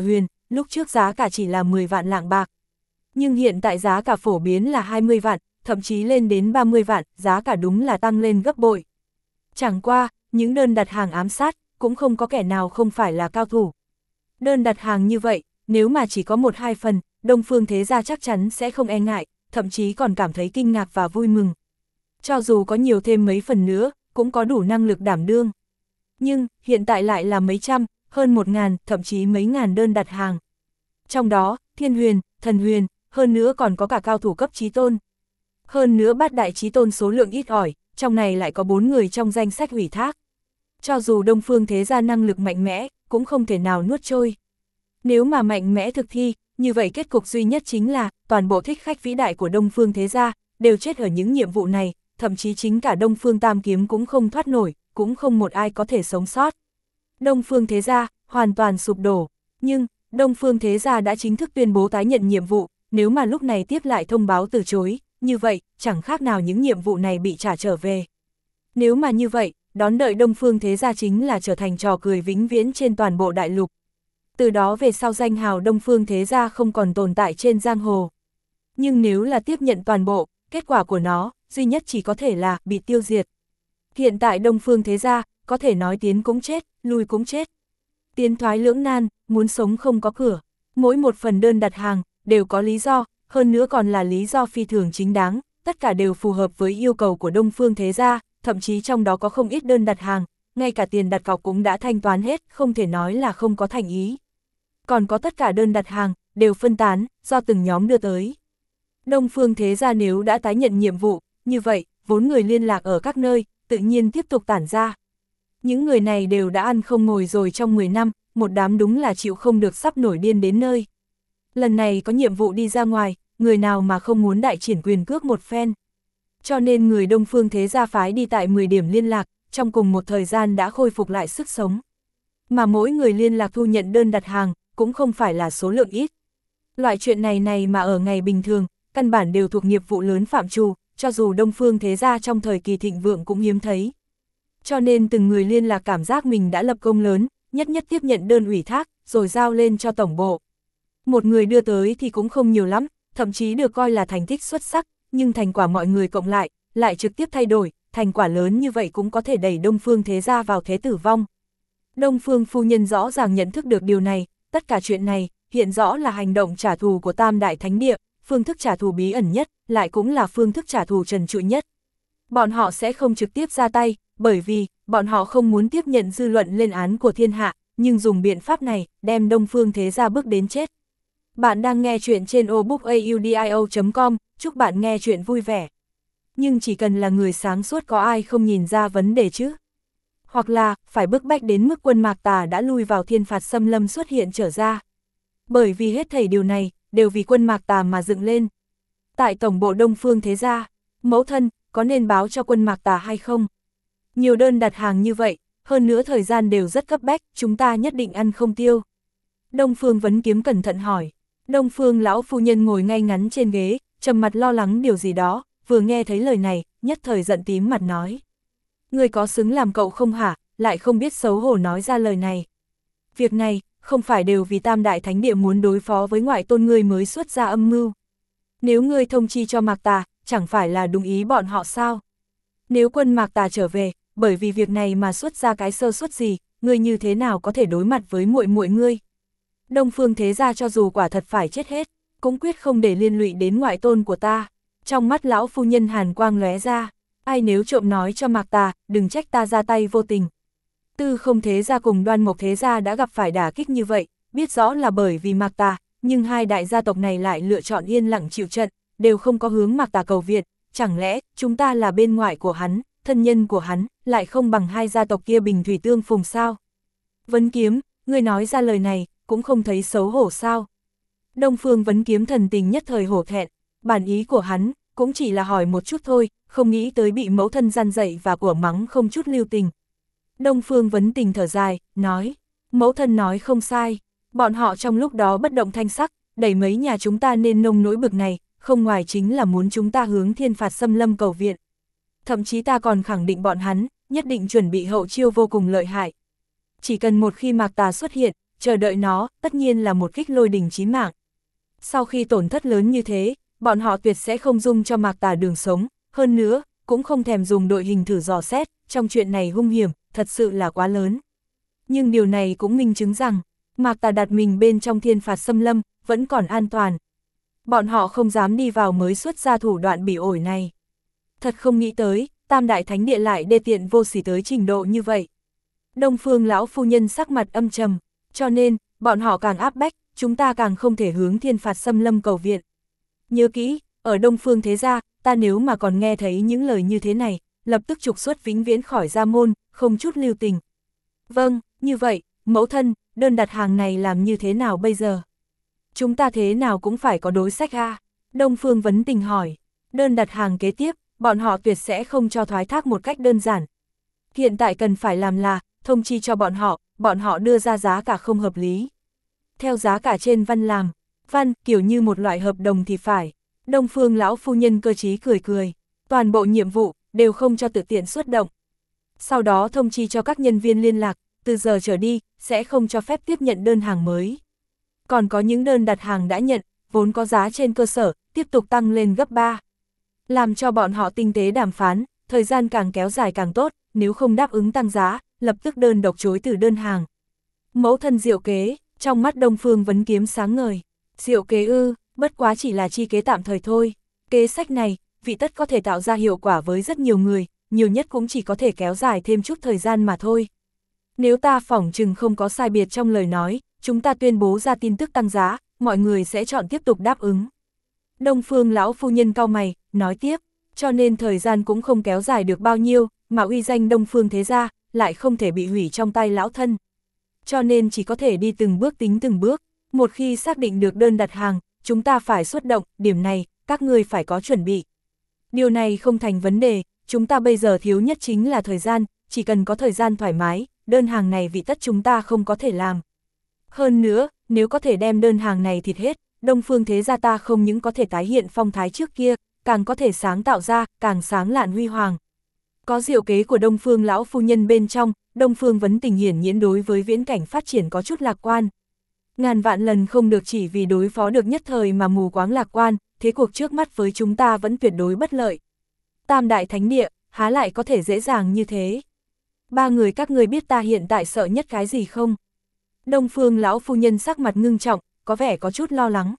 lúc trước giá cả chỉ là 10 vạn lạng bạc. Nhưng hiện tại giá cả phổ biến là 20 vạn, thậm chí lên đến 30 vạn, giá cả đúng là tăng lên gấp bội. Chẳng qua, những đơn đặt hàng ám sát, cũng không có kẻ nào không phải là cao thủ. Đơn đặt hàng như vậy, nếu mà chỉ có 1-2 phần, Đông Phương Thế Gia chắc chắn sẽ không e ngại, thậm chí còn cảm thấy kinh ngạc và vui mừng. Cho dù có nhiều thêm mấy phần nữa, cũng có đủ năng lực đảm đương. Nhưng, hiện tại lại là mấy trăm, hơn 1.000, thậm chí mấy ngàn đơn đặt hàng. Trong đó, Thiên Huyền, Thần Huyền, hơn nữa còn có cả cao thủ cấp chí tôn. Hơn nữa bát đại chí tôn số lượng ít ỏi, trong này lại có 4 người trong danh sách hủy thác. Cho dù Đông Phương Thế Gia năng lực mạnh mẽ, cũng không thể nào nuốt trôi. Nếu mà mạnh mẽ thực thi, như vậy kết cục duy nhất chính là, toàn bộ thích khách vĩ đại của Đông Phương Thế Gia, đều chết ở những nhiệm vụ này, thậm chí chính cả Đông Phương Tam Kiếm cũng không thoát nổi, cũng không một ai có thể sống sót. Đông Phương Thế Gia, hoàn toàn sụp đổ, nhưng, Đông Phương Thế Gia đã chính thức tuyên bố tái nhận nhiệm vụ, nếu mà lúc này tiếp lại thông báo từ chối, như vậy, chẳng khác nào những nhiệm vụ này bị trả trở về. Nếu mà như vậy, đón đợi Đông Phương Thế Gia chính là trở thành trò cười vĩnh viễn trên toàn bộ đại lục. Từ đó về sau danh hào Đông Phương Thế Gia không còn tồn tại trên giang hồ. Nhưng nếu là tiếp nhận toàn bộ, kết quả của nó, duy nhất chỉ có thể là bị tiêu diệt. Hiện tại Đông Phương Thế Gia, có thể nói tiến cũng chết, lui cũng chết. Tiến thoái lưỡng nan, muốn sống không có cửa. Mỗi một phần đơn đặt hàng, đều có lý do, hơn nữa còn là lý do phi thường chính đáng, tất cả đều phù hợp với yêu cầu của Đông Phương Thế Gia, thậm chí trong đó có không ít đơn đặt hàng, ngay cả tiền đặt cọc cũng đã thanh toán hết, không thể nói là không có thành ý. Còn có tất cả đơn đặt hàng, đều phân tán, do từng nhóm đưa tới. Đông Phương Thế Gia nếu đã tái nhận nhiệm vụ, như vậy, vốn người liên lạc ở các nơi, tự nhiên tiếp tục tản ra. Những người này đều đã ăn không ngồi rồi trong 10 năm, một đám đúng là chịu không được sắp nổi điên đến nơi. Lần này có nhiệm vụ đi ra ngoài, người nào mà không muốn đại triển quyền cước một phen. Cho nên người Đông Phương Thế Gia phái đi tại 10 điểm liên lạc, trong cùng một thời gian đã khôi phục lại sức sống. Mà mỗi người liên lạc thu nhận đơn đặt hàng, cũng không phải là số lượng ít. Loại chuyện này mà ở ngày bình thường, căn bản đều thuộc nghiệp vụ lớn phạm trù, cho dù Đông Phương Thế Gia trong thời kỳ thịnh vượng cũng hiếm thấy. Cho nên từng người liên lạc cảm giác mình đã lập công lớn, nhất nhất tiếp nhận đơn ủy thác, rồi giao lên cho tổng bộ. Một người đưa tới thì cũng không nhiều lắm, thậm chí được coi là thành tích xuất sắc, nhưng thành quả mọi người cộng lại trực tiếp thay đổi, thành quả lớn như vậy cũng có thể đẩy Đông Phương Thế Gia vào thế tử vong. Đông Phương phu nhân rõ ràng nhận thức được điều này, tất cả chuyện này, hiện rõ là hành động trả thù của Tam Đại Thánh Địa, phương thức trả thù bí ẩn nhất, lại cũng là phương thức trả thù trần trụi nhất. Bọn họ sẽ không trực tiếp ra tay, bởi vì, bọn họ không muốn tiếp nhận dư luận lên án của thiên hạ, nhưng dùng biện pháp này, đem Đông Phương Thế Gia bước đến chết. Bạn đang nghe chuyện trên obookaudio.com, chúc bạn nghe chuyện vui vẻ. Nhưng chỉ cần là người sáng suốt có ai không nhìn ra vấn đề chứ? Hoặc là, phải bức bách đến mức quân Mạc Tà đã lui vào thiên phạt xâm lâm xuất hiện trở ra. Bởi vì hết thảy điều này, đều vì quân Mạc Tà mà dựng lên. Tại tổng bộ Đông Phương Thế Gia, mẫu thân, có nên báo cho quân Mạc Tà hay không? Nhiều đơn đặt hàng như vậy, hơn nữa thời gian đều rất cấp bách, chúng ta nhất định ăn không tiêu. Đông Phương Vấn Kiếm cẩn thận hỏi. Đông Phương lão phu nhân ngồi ngay ngắn trên ghế, trầm mặt lo lắng điều gì đó, vừa nghe thấy lời này, nhất thời giận tím mặt nói. Người có xứng làm cậu không hả, lại không biết xấu hổ nói ra lời này. Việc này, không phải đều vì Tam Đại Thánh Địa muốn đối phó với ngoại tôn ngươi mới xuất ra âm mưu. Nếu ngươi thông chi cho Mạc Tà, chẳng phải là đúng ý bọn họ sao? Nếu quân Mạc Tà trở về, bởi vì việc này mà xuất ra cái sơ suất gì, ngươi như thế nào có thể đối mặt với muội muội ngươi? Đông Phương Thế Gia cho dù quả thật phải chết hết, cũng quyết không để liên lụy đến ngoại tôn của ta. Trong mắt lão phu nhân hàn quang lóe ra, ai nếu trộm nói cho Mạc Tà, đừng trách ta ra tay vô tình. Tư Không Thế Gia cùng Đoan Mộc Thế Gia đã gặp phải đả kích như vậy, biết rõ là bởi vì Mạc Tà, nhưng hai đại gia tộc này lại lựa chọn yên lặng chịu trận, đều không có hướng Mạc Tà cầu viện, chẳng lẽ chúng ta là bên ngoại của hắn, thân nhân của hắn, lại không bằng hai gia tộc kia bình thủy tương phùng sao? Vấn Kiếm, ngươi nói ra lời này, cũng không thấy xấu hổ sao? Đông Phương Vấn Kiếm thần tình nhất thời hổ thẹn, bản ý của hắn, cũng chỉ là hỏi một chút thôi, không nghĩ tới bị mẫu thân gian dạy và của mắng không chút lưu tình. Đông Phương Vấn Tình thở dài, nói, mẫu thân nói không sai, bọn họ trong lúc đó bất động thanh sắc, đẩy mấy nhà chúng ta nên nông nỗi bực này, không ngoài chính là muốn chúng ta hướng thiên phạt xâm lâm cầu viện. Thậm chí ta còn khẳng định bọn hắn, nhất định chuẩn bị hậu chiêu vô cùng lợi hại. Chỉ cần một khi Mạc Tà xuất hiện, chờ đợi nó, tất nhiên là một kích lôi đình chí mạng. Sau khi tổn thất lớn như thế, bọn họ tuyệt sẽ không dung cho Mạc Tà đường sống, hơn nữa, cũng không thèm dùng đội hình thử dò xét, trong chuyện này hung hiểm, thật sự là quá lớn. Nhưng điều này cũng minh chứng rằng, Mạc Tà đặt mình bên trong thiên phạt xâm lâm, vẫn còn an toàn. Bọn họ không dám đi vào mới xuất ra thủ đoạn bỉ ổi này. Thật không nghĩ tới, Tam Đại Thánh Địa lại đê tiện vô sỉ tới trình độ như vậy. Đông Phương lão phu nhân sắc mặt âm trầm, cho nên, bọn họ càng áp bách, chúng ta càng không thể hướng thiên phạt xâm lâm cầu viện. Nhớ kỹ, ở Đông Phương thế gia, ta nếu mà còn nghe thấy những lời như thế này, lập tức trục xuất vĩnh viễn khỏi gia môn, không chút lưu tình. Vâng, như vậy, mẫu thân, đơn đặt hàng này làm như thế nào bây giờ? Chúng ta thế nào cũng phải có đối sách a. Đông Phương Vấn Tình hỏi, đơn đặt hàng kế tiếp, bọn họ tuyệt sẽ không cho thoái thác một cách đơn giản. Hiện tại cần phải làm là, thông chi cho bọn họ đưa ra giá cả không hợp lý. Theo giá cả trên văn làm, văn kiểu như một loại hợp đồng thì phải. Đông Phương lão phu nhân cơ trí cười cười, toàn bộ nhiệm vụ đều không cho tự tiện xuất động. Sau đó thông chi cho các nhân viên liên lạc, từ giờ trở đi, sẽ không cho phép tiếp nhận đơn hàng mới. Còn có những đơn đặt hàng đã nhận, vốn có giá trên cơ sở, tiếp tục tăng lên gấp 3. Làm cho bọn họ tinh tế đàm phán, thời gian càng kéo dài càng tốt, nếu không đáp ứng tăng giá, lập tức đơn độc chối từ đơn hàng. Mẫu thân diệu kế, trong mắt Đông Phương Vấn Kiếm sáng ngời. Diệu kế ư, bất quá chỉ là chi kế tạm thời thôi. Kế sách này, vị tất có thể tạo ra hiệu quả với rất nhiều người, nhiều nhất cũng chỉ có thể kéo dài thêm chút thời gian mà thôi. Nếu ta phỏng chừng không có sai biệt trong lời nói, chúng ta tuyên bố ra tin tức tăng giá, mọi người sẽ chọn tiếp tục đáp ứng. Đông Phương lão phu nhân cau mày, nói tiếp, cho nên thời gian cũng không kéo dài được bao nhiêu, mà uy danh Đông Phương thế gia, lại không thể bị hủy trong tay lão thân. Cho nên chỉ có thể đi từng bước tính từng bước, một khi xác định được đơn đặt hàng, chúng ta phải xuất động, điểm này, các ngươi phải có chuẩn bị. Điều này không thành vấn đề, chúng ta bây giờ thiếu nhất chính là thời gian, chỉ cần có thời gian thoải mái, đơn hàng này vị tất chúng ta không có thể làm. Hơn nữa, nếu có thể đem đơn hàng này thịt hết, Đông Phương thế gia ta không những có thể tái hiện phong thái trước kia, càng có thể sáng tạo ra, càng sáng lạn huy hoàng. Có diệu kế của Đông Phương lão phu nhân bên trong, Đông Phương Vấn Tình hiển nhiên đối với viễn cảnh phát triển có chút lạc quan. Ngàn vạn lần không được chỉ vì đối phó được nhất thời mà mù quáng lạc quan, thế cuộc trước mắt với chúng ta vẫn tuyệt đối bất lợi. Tam Đại Thánh Địa, há lại có thể dễ dàng như thế. Ba người các ngươi biết ta hiện tại sợ nhất cái gì không? Đông Phương lão phu nhân sắc mặt ngưng trọng, có vẻ có chút lo lắng.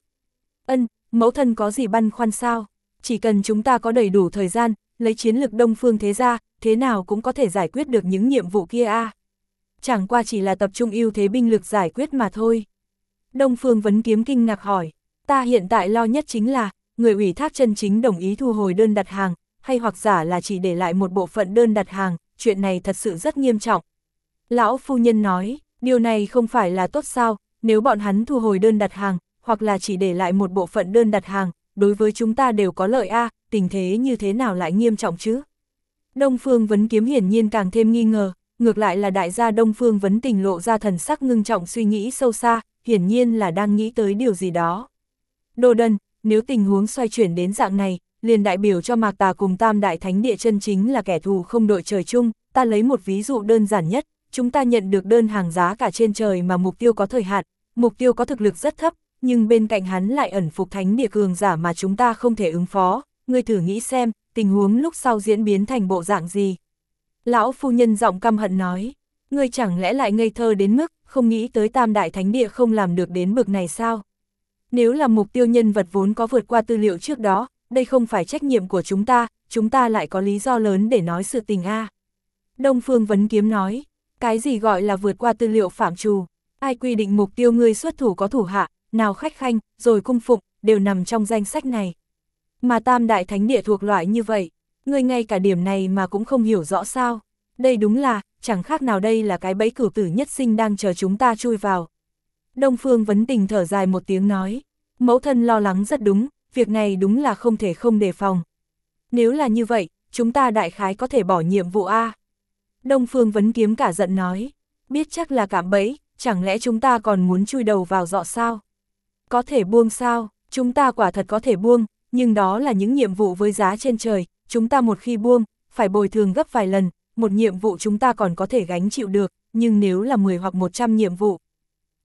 Mẫu thân có gì băn khoăn sao? Chỉ cần chúng ta có đầy đủ thời gian, lấy chiến lực Đông Phương thế gia, thế nào cũng có thể giải quyết được những nhiệm vụ kia a. Chẳng qua chỉ là tập trung ưu thế binh lực giải quyết mà thôi. Đông Phương Vấn Kiếm kinh ngạc hỏi, ta hiện tại lo nhất chính là, người ủy thác chân chính đồng ý thu hồi đơn đặt hàng, hay hoặc giả là chỉ để lại một bộ phận đơn đặt hàng, chuyện này thật sự rất nghiêm trọng. Lão phu nhân nói, điều này không phải là tốt sao, nếu bọn hắn thu hồi đơn đặt hàng, hoặc là chỉ để lại một bộ phận đơn đặt hàng, đối với chúng ta đều có lợi a, tình thế như thế nào lại nghiêm trọng chứ? Đông Phương Vấn Kiếm hiển nhiên càng thêm nghi ngờ, ngược lại là đại gia Đông Phương Vấn Tình lộ ra thần sắc ngưng trọng suy nghĩ sâu xa, hiển nhiên là đang nghĩ tới điều gì đó. Đồ đần, nếu tình huống xoay chuyển đến dạng này, liền đại biểu cho Mạc Tà cùng Tam Đại Thánh Địa chân chính là kẻ thù không đội trời chung, ta lấy một ví dụ đơn giản nhất, chúng ta nhận được đơn hàng giá cả trên trời mà mục tiêu có thời hạn, mục tiêu có thực lực rất thấp, nhưng bên cạnh hắn lại ẩn phục Thánh Địa cường giả mà chúng ta không thể ứng phó, ngươi thử nghĩ xem, tình huống lúc sau diễn biến thành bộ dạng gì. Lão phu nhân giọng căm hận nói, ngươi chẳng lẽ lại ngây thơ đến mức, không nghĩ tới Tam Đại Thánh Địa không làm được đến bực này sao? Nếu là mục tiêu nhân vật vốn có vượt qua tư liệu trước đó, đây không phải trách nhiệm của chúng ta lại có lý do lớn để nói sự tình a. Đông Phương Vấn Kiếm nói, cái gì gọi là vượt qua tư liệu phạm trù, ai quy định mục tiêu ngươi xuất thủ có thủ hạ, nào khách khanh, rồi cung phụng, đều nằm trong danh sách này. Mà Tam Đại Thánh Địa thuộc loại như vậy, ngươi ngay cả điểm này mà cũng không hiểu rõ sao, đây đúng là, chẳng khác nào đây là cái bẫy cửu tử nhất sinh đang chờ chúng ta chui vào. Đông Phương Vấn Tình thở dài một tiếng nói, mẫu thân lo lắng rất đúng, việc này đúng là không thể không đề phòng. Nếu là như vậy, chúng ta đại khái có thể bỏ nhiệm vụ a. Đông Phương Vấn Kiếm cả giận nói, biết chắc là cạm bẫy, chẳng lẽ chúng ta còn muốn chui đầu vào giọ sao? Có thể buông sao, chúng ta quả thật có thể buông, nhưng đó là những nhiệm vụ với giá trên trời, chúng ta một khi buông, phải bồi thường gấp vài lần, một nhiệm vụ chúng ta còn có thể gánh chịu được, nhưng nếu là 10 hoặc 100 nhiệm vụ,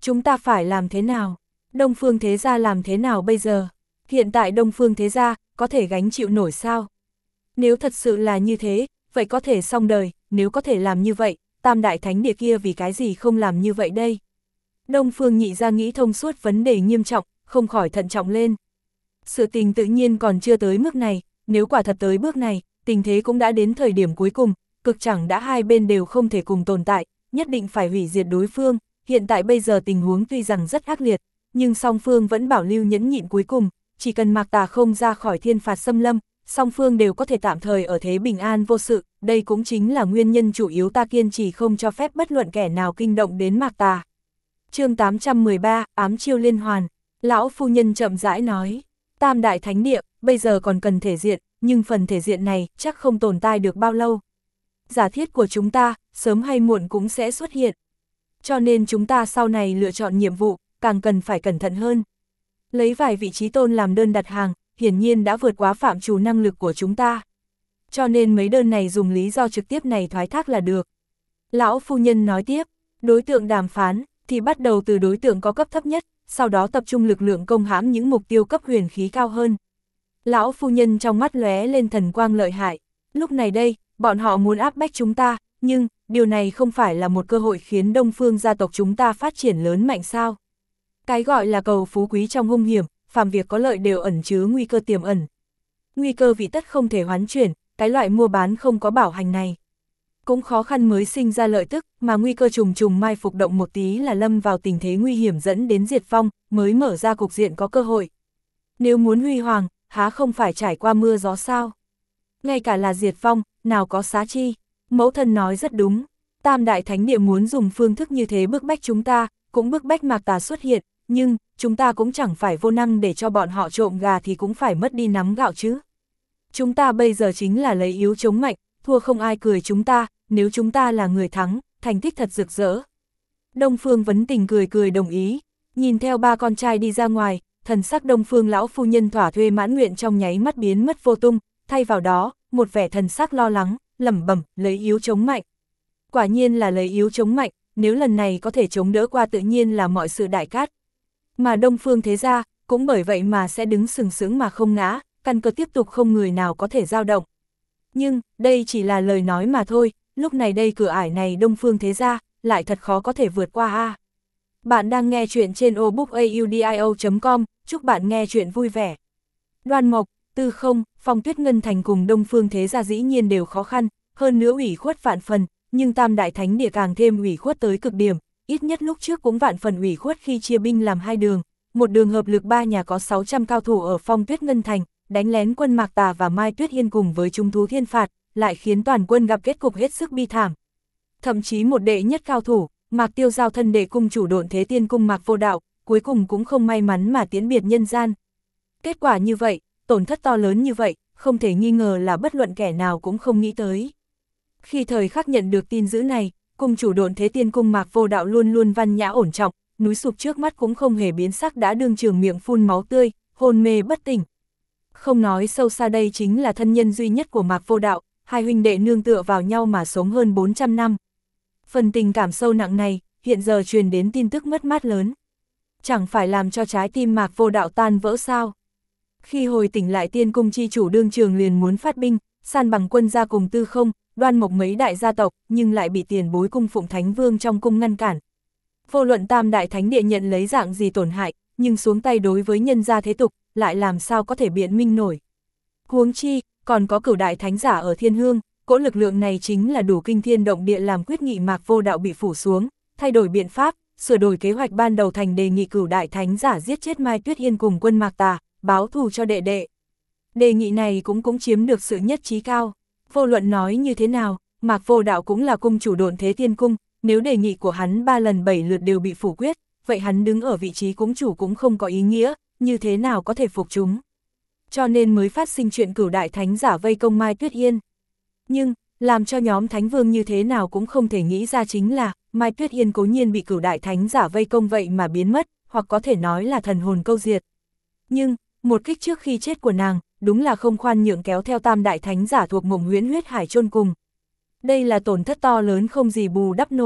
Chúng ta phải làm thế nào? Đông Phương Thế Gia làm thế nào bây giờ? Hiện tại Đông Phương Thế Gia có thể gánh chịu nổi sao? Nếu thật sự là như thế, vậy có thể xong đời, nếu có thể làm như vậy, Tam Đại Thánh Địa kia vì cái gì không làm như vậy đây? Đông Phương Nhị Gia nghĩ thông suốt vấn đề nghiêm trọng, không khỏi thận trọng lên. Sự tình tự nhiên còn chưa tới mức này, nếu quả thật tới bước này, tình thế cũng đã đến thời điểm cuối cùng, cực chẳng đã hai bên đều không thể cùng tồn tại, nhất định phải hủy diệt đối phương. Hiện tại bây giờ tình huống tuy rằng rất ác liệt, nhưng song phương vẫn bảo lưu nhẫn nhịn cuối cùng, chỉ cần Mạc Tà không ra khỏi thiên phạt xâm lâm, song phương đều có thể tạm thời ở thế bình an vô sự, đây cũng chính là nguyên nhân chủ yếu ta kiên trì không cho phép bất luận kẻ nào kinh động đến Mạc Tà. Chương 813, ám chiêu liên hoàn, lão phu nhân chậm rãi nói, Tam Đại Thánh Địa, bây giờ còn cần thể diện, nhưng phần thể diện này chắc không tồn tại được bao lâu. Giả thiết của chúng ta, sớm hay muộn cũng sẽ xuất hiện. Cho nên chúng ta sau này lựa chọn nhiệm vụ, càng cần phải cẩn thận hơn. Lấy vài vị trí tôn làm đơn đặt hàng, hiển nhiên đã vượt quá phạm trù năng lực của chúng ta. Cho nên mấy đơn này dùng lý do trực tiếp này thoái thác là được. Lão phu nhân nói tiếp, đối tượng đàm phán, thì bắt đầu từ đối tượng có cấp thấp nhất, sau đó tập trung lực lượng công hãm những mục tiêu cấp huyền khí cao hơn. Lão phu nhân trong mắt lóe lên thần quang lợi hại. Lúc này đây, bọn họ muốn áp bách chúng ta, nhưng điều này không phải là một cơ hội khiến Đông Phương gia tộc chúng ta phát triển lớn mạnh sao? Cái gọi là cầu phú quý trong hung hiểm, phàm việc có lợi đều ẩn chứa nguy cơ tiềm ẩn. Nguy cơ vị tất không thể hoán chuyển, cái loại mua bán không có bảo hành này. Cũng khó khăn mới sinh ra lợi tức, mà nguy cơ trùng trùng mai phục động một tí là lâm vào tình thế nguy hiểm dẫn đến diệt vong, mới mở ra cục diện có cơ hội. Nếu muốn huy hoàng, há không phải trải qua mưa gió sao? Ngay cả là diệt vong, nào có xá chi? Mẫu thân nói rất đúng, Tam Đại Thánh Địa muốn dùng phương thức như thế bức bách chúng ta, cũng bức bách Mạc Tà xuất hiện, nhưng chúng ta cũng chẳng phải vô năng để cho bọn họ trộm gà thì cũng phải mất đi nắm gạo chứ. Chúng ta bây giờ chính là lấy yếu chống mạnh, thua không ai cười chúng ta, nếu chúng ta là người thắng, thành tích thật rực rỡ. Đông Phương Vấn Tình cười cười đồng ý, nhìn theo ba con trai đi ra ngoài, thần sắc Đông Phương lão phu nhân thỏa thuê mãn nguyện trong nháy mắt biến mất vô tung, thay vào đó, một vẻ thần sắc lo lắng, lẩm bẩm, lấy yếu chống mạnh. Quả nhiên là lấy yếu chống mạnh, nếu lần này có thể chống đỡ qua tự nhiên là mọi sự đại cát. Mà Đông Phương Thế Gia, cũng bởi vậy mà sẽ đứng sừng sững mà không ngã, căn cơ tiếp tục không người nào có thể dao động. Nhưng, đây chỉ là lời nói mà thôi, lúc này đây cửa ải này Đông Phương Thế Gia, lại thật khó có thể vượt qua a. Bạn đang nghe chuyện trên obookaudio.com, chúc bạn nghe chuyện vui vẻ. Đoan Mộc, Tư Không, Phong Tuyết Ngân Thành cùng Đông Phương Thế Gia dĩ nhiên đều khó khăn, hơn nữa ủy khuất vạn phần, nhưng Tam Đại Thánh Địa càng thêm ủy khuất tới cực điểm, ít nhất lúc trước cũng vạn phần ủy khuất khi chia binh làm hai đường, một đường hợp lực ba nhà có 600 cao thủ ở Phong Tuyết Ngân Thành, đánh lén quân Mạc Tà và Mai Tuyết Yên cùng với trung thú thiên phạt, lại khiến toàn quân gặp kết cục hết sức bi thảm. Thậm chí một đệ nhất cao thủ, Mạc Tiêu Giao thân đệ cung chủ Độn Thế Tiên cung Mạc Vô Đạo, cuối cùng cũng không may mắn mà tiễn biệt nhân gian. Kết quả như vậy, tổn thất to lớn như vậy, không thể nghi ngờ là bất luận kẻ nào cũng không nghĩ tới. Khi thời khắc nhận được tin dữ này, cung chủ Độn Thế Tiên cung Mạc Vô Đạo luôn luôn văn nhã ổn trọng, núi sụp trước mắt cũng không hề biến sắc đã đương trường miệng phun máu tươi, hôn mê bất tỉnh. Không nói sâu xa đây chính là thân nhân duy nhất của Mạc Vô Đạo, hai huynh đệ nương tựa vào nhau mà sống hơn 400 năm. Phần tình cảm sâu nặng này, hiện giờ truyền đến tin tức mất mát lớn. Chẳng phải làm cho trái tim Mạc Vô Đạo tan vỡ sao? Khi hồi tỉnh lại Tiên cung chi chủ đương trường liền muốn phát binh, san bằng quân gia cùng Tư Không, Đoan Mộc mấy đại gia tộc, nhưng lại bị tiền bối cung phụng Thánh Vương trong cung ngăn cản. Vô luận Tam Đại Thánh Địa nhận lấy dạng gì tổn hại, nhưng xuống tay đối với nhân gia thế tục, lại làm sao có thể biện minh nổi. Huống chi, còn có Cửu Đại Thánh giả ở Thiên Hương, cỗ lực lượng này chính là đủ kinh thiên động địa làm quyết nghị Mạc Vô Đạo bị phủ xuống, thay đổi biện pháp, sửa đổi kế hoạch ban đầu thành đề nghị Cửu Đại Thánh giả giết chết Mai Tuyết Yên cùng quân Mạc Tà, báo thù cho đệ đệ. Đề nghị này cũng chiếm được sự nhất trí cao. Vô luận nói như thế nào, Mạc Vô Đạo cũng là cung chủ Độn Thế Tiên cung, nếu đề nghị của hắn 3 lần 7 lượt đều bị phủ quyết, vậy hắn đứng ở vị trí cung chủ cũng không có ý nghĩa, như thế nào có thể phục chúng. Cho nên mới phát sinh chuyện Cửu Đại Thánh giả vây công Mai Tuyết Yên. Nhưng, làm cho nhóm Thánh Vương như thế nào cũng không thể nghĩ ra chính là, Mai Tuyết Yên cố nhiên bị Cửu Đại Thánh giả vây công vậy mà biến mất, hoặc có thể nói là thần hồn câu diệt. Nhưng, một kích trước khi chết của nàng, đúng là không khoan nhượng kéo theo Tam Đại Thánh giả thuộc Mộng Huyễn Huyết Hải chôn cùng. Đây là tổn thất to lớn không gì bù đắp nổi.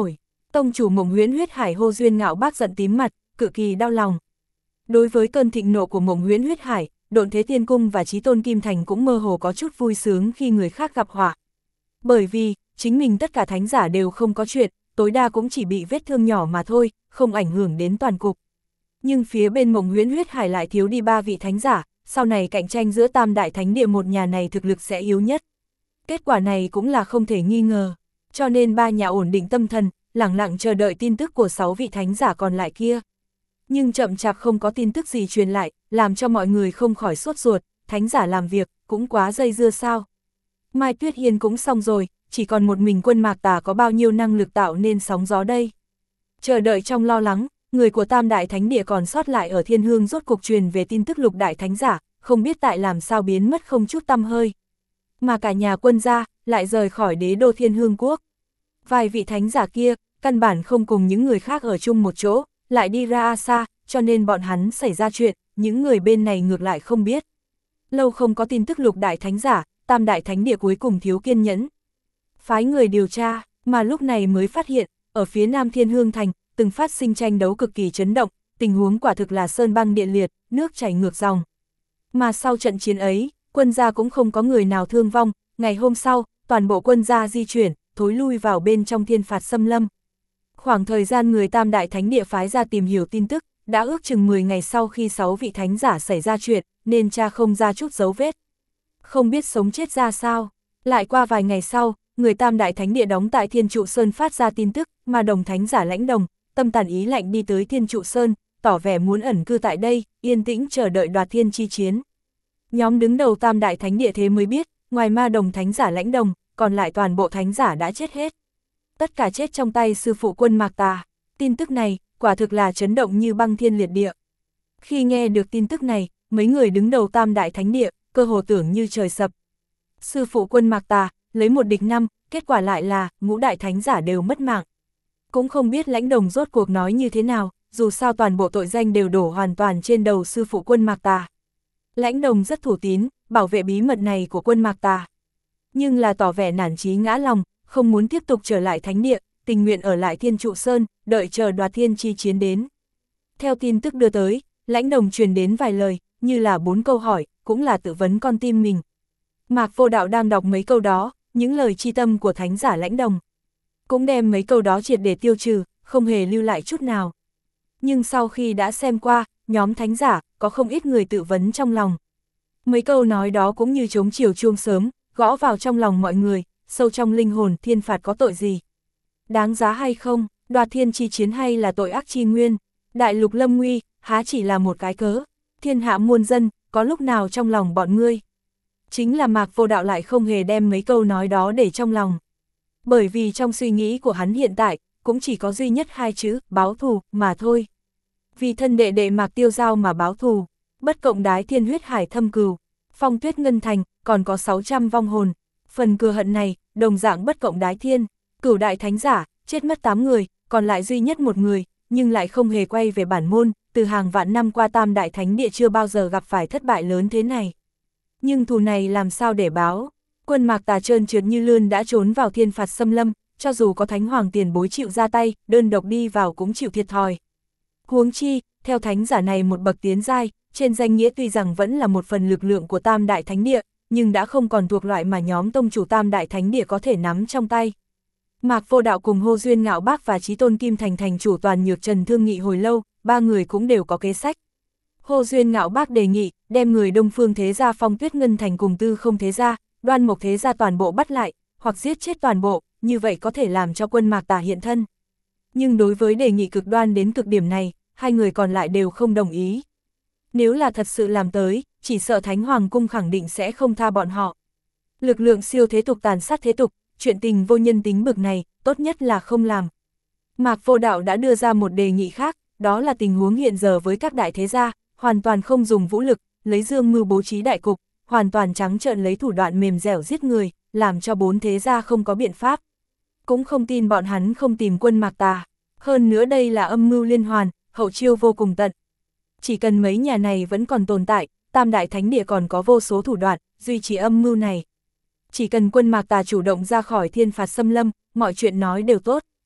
Tông chủ Mộng Huyễn Huyết Hải Hồ Duyên Ngạo Bác giận tím mặt, cực kỳ đau lòng. Đối với cơn thịnh nộ của Mộng Huyễn Huyết Hải, Độn Thế Tiên Cung và Chí Tôn Kim Thành cũng mơ hồ có chút vui sướng khi người khác gặp họa. Bởi vì, chính mình tất cả thánh giả đều không có chuyện, tối đa cũng chỉ bị vết thương nhỏ mà thôi, không ảnh hưởng đến toàn cục. Nhưng phía bên Mộng Huyễn Huyết Hải lại thiếu đi 3 vị thánh giả, sau này cạnh tranh giữa Tam Đại Thánh Địa một nhà này thực lực sẽ yếu nhất. Kết quả này cũng là không thể nghi ngờ, cho nên 3 nhà ổn định tâm thần, lẳng lặng chờ đợi tin tức của 6 vị thánh giả còn lại kia. Nhưng chậm chạp không có tin tức gì truyền lại, làm cho mọi người không khỏi sốt ruột, thánh giả làm việc, cũng quá dây dưa sao. Mai Tuyết Hiên cũng xong rồi, chỉ còn một mình Quân Mạc Tà có bao nhiêu năng lực tạo nên sóng gió đây. Chờ đợi trong lo lắng, người của Tam Đại Thánh Địa còn sót lại ở Thiên Hương rốt cuộc truyền về tin tức Lục Đại Thánh Giả, không biết tại làm sao biến mất không chút tăm hơi. Mà cả nhà Quân gia lại rời khỏi đế đô Thiên Hương Quốc. Vài vị thánh giả kia, căn bản không cùng những người khác ở chung một chỗ, lại đi ra xa, cho nên bọn hắn xảy ra chuyện, những người bên này ngược lại không biết. Lâu không có tin tức Lục Đại Thánh Giả, Tam Đại Thánh Địa cuối cùng thiếu kiên nhẫn. Phái người điều tra, mà lúc này mới phát hiện, ở phía Nam Thiên Hương Thành, từng phát sinh tranh đấu cực kỳ chấn động, tình huống quả thực là sơn băng địa liệt, nước chảy ngược dòng. Mà sau trận chiến ấy, Quân gia cũng không có người nào thương vong, ngày hôm sau, toàn bộ Quân gia di chuyển, thối lui vào bên trong thiên phạt xâm lâm. Khoảng thời gian người Tam Đại Thánh Địa phái ra tìm hiểu tin tức, đã ước chừng 10 ngày sau khi 6 vị thánh giả xảy ra chuyện, nên tra không ra chút dấu vết. Không biết sống chết ra sao. Lại qua vài ngày sau, người Tam Đại Thánh Địa đóng tại Thiên Trụ Sơn phát ra tin tức, mà Đồng thánh giả Lãnh Đồng, tâm tàn ý lạnh đi tới Thiên Trụ Sơn, tỏ vẻ muốn ẩn cư tại đây, yên tĩnh chờ đợi đoạt thiên chi chiến. Nhóm đứng đầu Tam Đại Thánh Địa thế mới biết, ngoài ma Đồng thánh giả Lãnh Đồng, còn lại toàn bộ thánh giả đã chết hết. Tất cả chết trong tay sư phụ Quân Mạc Tà. Tin tức này, quả thực là chấn động như băng thiên liệt địa. Khi nghe được tin tức này, mấy người đứng đầu Tam Đại Thánh Địa, cơ hồ tưởng như trời sập. Sư phụ Quân Mạc Tà, lấy 1 địch 5, kết quả lại là, ngũ đại thánh giả đều mất mạng. Cũng không biết Lãnh Đồng rốt cuộc nói như thế nào, dù sao toàn bộ tội danh đều đổ hoàn toàn trên đầu sư phụ Quân Mạc Tà. Lãnh Đồng rất thủ tín, bảo vệ bí mật này của Quân Mạc Tà. Nhưng là tỏ vẻ nản chí ngã lòng, không muốn tiếp tục trở lại Thánh Địa, tình nguyện ở lại Thiên Trụ Sơn, đợi chờ đoạt thiên chi chiến đến. Theo tin tức đưa tới, Lãnh Đồng truyền đến vài lời, như là 4 câu hỏi, cũng là tự vấn con tim mình. Mạc Vô Đạo đang đọc mấy câu đó, những lời chi tâm của thánh giả Lãnh Đồng. Cũng đem mấy câu đó triệt để tiêu trừ, không hề lưu lại chút nào. Nhưng sau khi đã xem qua, nhóm thánh giả, có không ít người tự vấn trong lòng. Mấy câu nói đó cũng như trống chiều chuông sớm, gõ vào trong lòng mọi người, sâu trong linh hồn thiên phạt có tội gì? Đáng giá hay không, đoạt thiên chi chiến hay là tội ác chi nguyên? Đại lục lâm nguy, há chỉ là một cái cớ? Thiên hạ muôn dân, có lúc nào trong lòng bọn ngươi? Chính là Mạc Vô Đạo lại không hề đem mấy câu nói đó để trong lòng. Bởi vì trong suy nghĩ của hắn hiện tại, cũng chỉ có duy nhất 2 chữ, báo thù, mà thôi. Vì thân đệ đệ Mạc Tiêu Giao mà báo thù, bất cộng đái thiên huyết hải thâm cừu, phong tuyết ngân thành, còn có 600 vong hồn. Phần cừu hận này, đồng dạng bất cộng đái thiên, cửu đại thánh giả, chết mất 8 người, còn lại duy nhất 1 người, nhưng lại không hề quay về bản môn, từ hàng vạn năm qua Tam Đại Thánh Địa chưa bao giờ gặp phải thất bại lớn thế này. Nhưng thù này làm sao để báo? Quân Mạc Tà trơn trượt như lươn đã trốn vào thiên phạt xâm lâm, cho dù có thánh hoàng tiền bối chịu ra tay, đơn độc đi vào cũng chịu thiệt thòi. Huống chi, theo thánh giả này một bậc tiến giai, trên danh nghĩa tuy rằng vẫn là một phần lực lượng của Tam Đại Thánh Địa, nhưng đã không còn thuộc loại mà nhóm tông chủ Tam Đại Thánh Địa có thể nắm trong tay. Mạc Vô Đạo cùng Hồ Duyên Ngạo Bác và Chí Tôn Kim Thành thành chủ Toàn Nhược Trần thương nghị hồi lâu, 3 người cũng đều có kế sách. Hồ Duyên Ngạo Bác đề nghị, đem người Đông Phương Thế Gia Phong Tuyết Ngân Thành cùng Tư Không Thế Gia, Đoan Mộc Thế Gia toàn bộ bắt lại, hoặc giết chết toàn bộ, như vậy có thể làm cho Quân Mạc Tà hiện thân. Nhưng đối với đề nghị cực đoan đến cực điểm này, 2 người còn lại đều không đồng ý. Nếu là thật sự làm tới, chỉ sợ Thánh Hoàng Cung khẳng định sẽ không tha bọn họ. Lực lượng siêu thế tục tàn sát thế tục, chuyện tình vô nhân tính bực này, tốt nhất là không làm. Mạc Vô Đạo đã đưa ra một đề nghị khác, đó là tình huống hiện giờ với các đại thế gia, hoàn toàn không dùng vũ lực, lấy dương mưu bố trí đại cục, hoàn toàn trắng trợn lấy thủ đoạn mềm dẻo giết người, làm cho 4 thế gia không có biện pháp. Cũng không tin bọn hắn không tìm Quân Mạc Tà. Hơn nữa đây là âm mưu liên hoàn, hậu chiêu vô cùng tận. Chỉ cần mấy nhà này vẫn còn tồn tại, Tam Đại Thánh Địa còn có vô số thủ đoạn, duy trì âm mưu này. Chỉ cần Quân Mạc Tà chủ động ra khỏi thiên phạt xâm lâm, mọi chuyện nói đều tốt.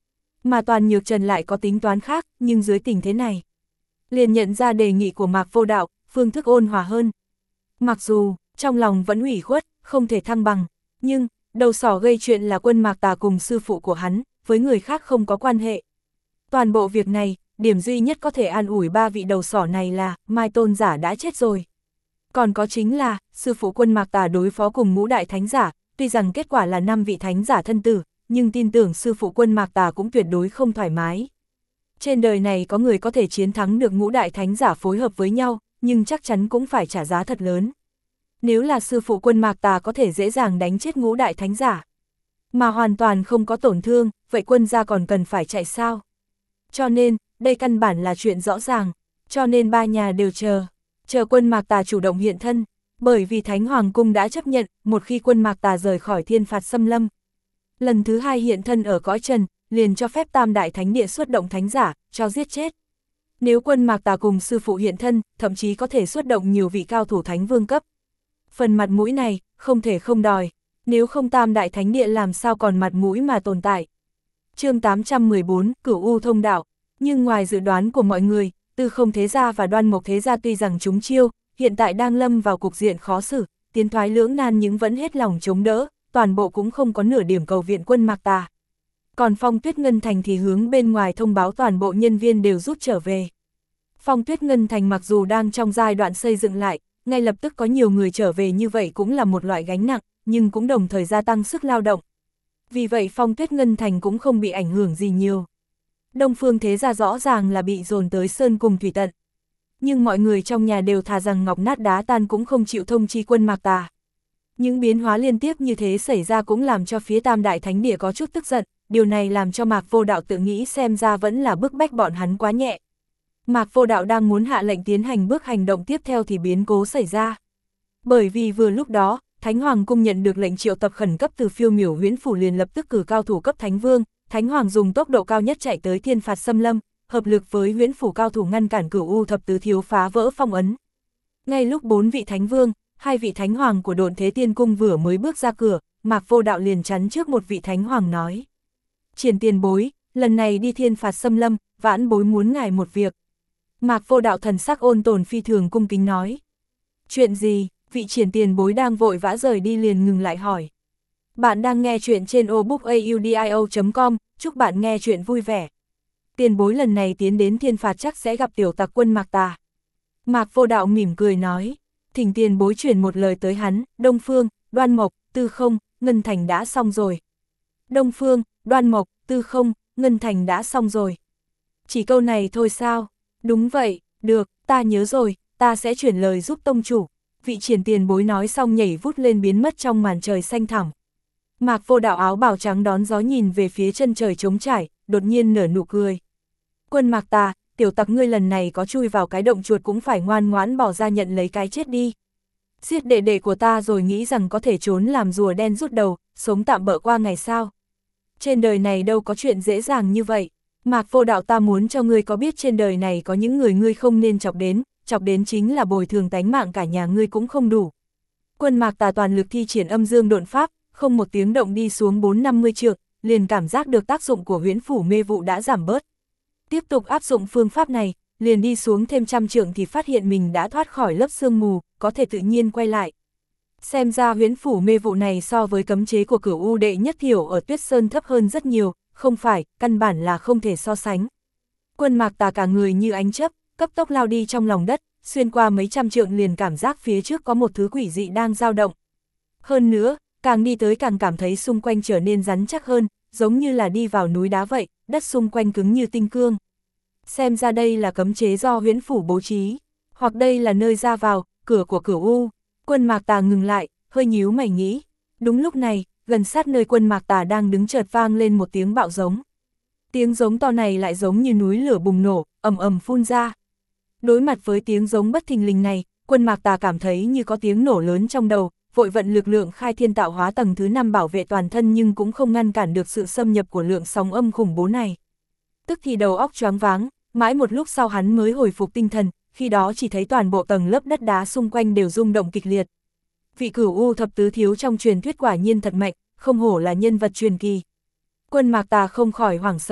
Mà Toàn Nhược Trần lại có tính toán khác, nhưng dưới tình thế này, liền nhận ra đề nghị của Mạc Vô Đạo, phương thức ôn hòa hơn. Mặc dù, trong lòng vẫn ủy khuất, không thể thăng bằng, nhưng, đầu sỏ gây chuyện là Quân Mạc Tà cùng sư phụ của hắn, với người khác không có quan hệ. Toàn bộ việc này, điểm duy nhất có thể an ủi ba vị đầu sỏ này là, Mai Tôn Giả đã chết rồi. Còn có chính là, sư phụ Quân Mạc Tà đối phó cùng ngũ đại thánh giả, tuy rằng kết quả là 5 vị thánh giả thân tử, nhưng tin tưởng sư phụ Quân Mạc Tà cũng tuyệt đối không thoải mái. Trên đời này có người có thể chiến thắng được ngũ đại thánh giả phối hợp với nhau, nhưng chắc chắn cũng phải trả giá thật lớn. Nếu là sư phụ Quân Mạc Tà có thể dễ dàng đánh chết ngũ đại thánh giả, mà hoàn toàn không có tổn thương, vậy quân gia còn cần phải chạy sao? Cho nên, đây căn bản là chuyện rõ ràng, cho nên ba nhà đều chờ Quân Mạc Tà chủ động hiện thân, bởi vì Thánh Hoàng Cung đã chấp nhận, một khi Quân Mạc Tà rời khỏi Thiên Phạt Xâm Lâm. Lần thứ 2 hiện thân ở cõi trần, liền cho phép Tam Đại Thánh Địa xuất động thánh giả, cho giết chết. Nếu Quân Mạc Tà cùng sư phụ hiện thân, thậm chí có thể xuất động nhiều vị cao thủ thánh vương cấp. Phần mặt mũi này, không thể không đòi, nếu không Tam Đại Thánh Địa làm sao còn mặt mũi mà tồn tại. Chương 814, Cửu U Thông Đạo. Nhưng ngoài dự đoán của mọi người, Tư Không Thế Gia và Đoan Mộc Thế Gia tuy rằng chúng chiêu, hiện tại đang lâm vào cục diện khó xử, tiến thoái lưỡng nan nhưng vẫn hết lòng chống đỡ, toàn bộ cũng không có nửa điểm cầu viện Quân Mạc Tà. Còn Phong Tuyết Ngân Thành thì hướng bên ngoài thông báo toàn bộ nhân viên đều rút trở về. Phong Tuyết Ngân Thành mặc dù đang trong giai đoạn xây dựng lại, ngay lập tức có nhiều người trở về như vậy cũng là một loại gánh nặng, nhưng cũng đồng thời gia tăng sức lao động. Vì vậy Phong Tuyết Ngân Thành cũng không bị ảnh hưởng gì nhiều. Đông Phương Thế Gia rõ ràng là bị dồn tới sơn cùng thủy tận. Nhưng mọi người trong nhà đều thà rằng ngọc nát đá tan cũng không chịu thông chi Quân Mạc Tà. Những biến hóa liên tiếp như thế xảy ra cũng làm cho phía Tam Đại Thánh Địa có chút tức giận, điều này làm cho Mạc Vô Đạo tự nghĩ xem ra vẫn là bức bách bọn hắn quá nhẹ. Mạc Vô Đạo đang muốn hạ lệnh tiến hành bước hành động tiếp theo thì biến cố xảy ra. Bởi vì vừa lúc đó, Thánh Hoàng Cung nhận được lệnh triệu tập khẩn cấp từ Phiêu Miểu Huyễn Phủ liền lập tức cử cao thủ cấp Thánh Vương, Thánh Hoàng dùng tốc độ cao nhất chạy tới Thiên Phạt Xâm Lâm, hợp lực với Huyễn Phủ cao thủ ngăn cản Cửu U Thập Tứ Thiếu phá vỡ phong ấn. Ngay lúc 4 vị Thánh Vương, 2 vị Thánh Hoàng của Độn Thế Tiên Cung vừa mới bước ra cửa, Mạc Vô Đạo liền chắn trước một vị Thánh Hoàng nói: Triển tiền bối, lần này đi Thiên Phạt Xâm Lâm, vãn bối muốn ngài một việc. Mạc Vô Đạo thần sắc ôn tồn phi thường cung kính nói: Chuyện gì? Vị triển tiền bối đang vội vã rời đi liền ngừng lại hỏi. Bạn đang nghe chuyện trên obookaudio.com, chúc bạn nghe chuyện vui vẻ. Tiền bối lần này tiến đến Thiên Phạt chắc sẽ gặp tiểu tặc Quân Mạc Tà. Mạc Vô Đạo mỉm cười nói: Thỉnh tiền bối chuyển một lời tới hắn, Đông Phương, Đoan Mộc, Tư Không, Ngân Thành đã xong rồi. Đông Phương, Đoan Mộc, Tư Không, Ngân Thành đã xong rồi. Chỉ câu này thôi sao? Đúng vậy, được, ta nhớ rồi, ta sẽ chuyển lời giúp tông chủ. Vị triển tiền bối nói xong nhảy vút lên biến mất trong màn trời xanh thẳm. Mạc Vô Đạo áo bào trắng đón gió nhìn về phía chân trời trống trải, đột nhiên nở nụ cười. Quân Mạc Tà, tiểu tặc ngươi lần này có chui vào cái động chuột cũng phải ngoan ngoãn bỏ ra nhận lấy cái chết đi. Giết đệ đệ của ta rồi nghĩ rằng có thể trốn làm rùa đen rút đầu, sống tạm bợ qua ngày sao. Trên đời này đâu có chuyện dễ dàng như vậy. Mạc Vô Đạo, ta muốn cho ngươi có biết trên đời này có những người ngươi không nên chọc đến chính là bồi thường tánh mạng cả nhà ngươi cũng không đủ. Quân Mạc Tà toàn lực thi triển âm dương độn pháp, không một tiếng động đi xuống 450 trượng, liền cảm giác được tác dụng của huyễn phủ mê vụ đã giảm bớt. Tiếp tục áp dụng phương pháp này, liền đi xuống thêm 100 trượng thì phát hiện mình đã thoát khỏi lớp sương mù, có thể tự nhiên quay lại. Xem ra huyễn phủ mê vụ này so với cấm chế của Cửu U đệ nhất thiểu ở Tuyết Sơn thấp hơn rất nhiều, không phải, căn bản là không thể so sánh. Quân Mạc Tà cả người như ánh chớp, cấp tốc lao đi trong lòng đất, xuyên qua mấy trăm trượng liền cảm giác phía trước có một thứ quỷ dị đang dao động. Hơn nữa, càng đi tới càng cảm thấy xung quanh trở nên rắn chắc hơn, giống như là đi vào núi đá vậy, đất xung quanh cứng như tinh cương. Xem ra đây là cấm chế do huyễn phủ bố trí, hoặc đây là nơi ra vào, cửa của Cửu U. Quân Mạc Tà ngừng lại, hơi nhíu mày nghĩ. Đúng lúc này, gần sát nơi Quân Mạc Tà đang đứng chợt vang lên một tiếng bạo giống. Tiếng giống to này lại giống như núi lửa bùng nổ, ầm ầm phun ra. Đối mặt với tiếng giống bất thình lình này, Quân Mạc Tà cảm thấy như có tiếng nổ lớn trong đầu, vội vận lực lượng khai thiên tạo hóa tầng thứ 5 bảo vệ toàn thân nhưng cũng không ngăn cản được sự xâm nhập của lượng sóng âm khủng bố này. Tức thì đầu óc choáng váng, mãi một lúc sau hắn mới hồi phục tinh thần, khi đó chỉ thấy toàn bộ tầng lớp đất đá xung quanh đều rung động kịch liệt. Vị Cửu U thập tứ thiếu trong truyền thuyết quả nhiên thật mạnh, không hổ là nhân vật truyền kỳ. Quân Mạc Tà không khỏi hoảng sợ,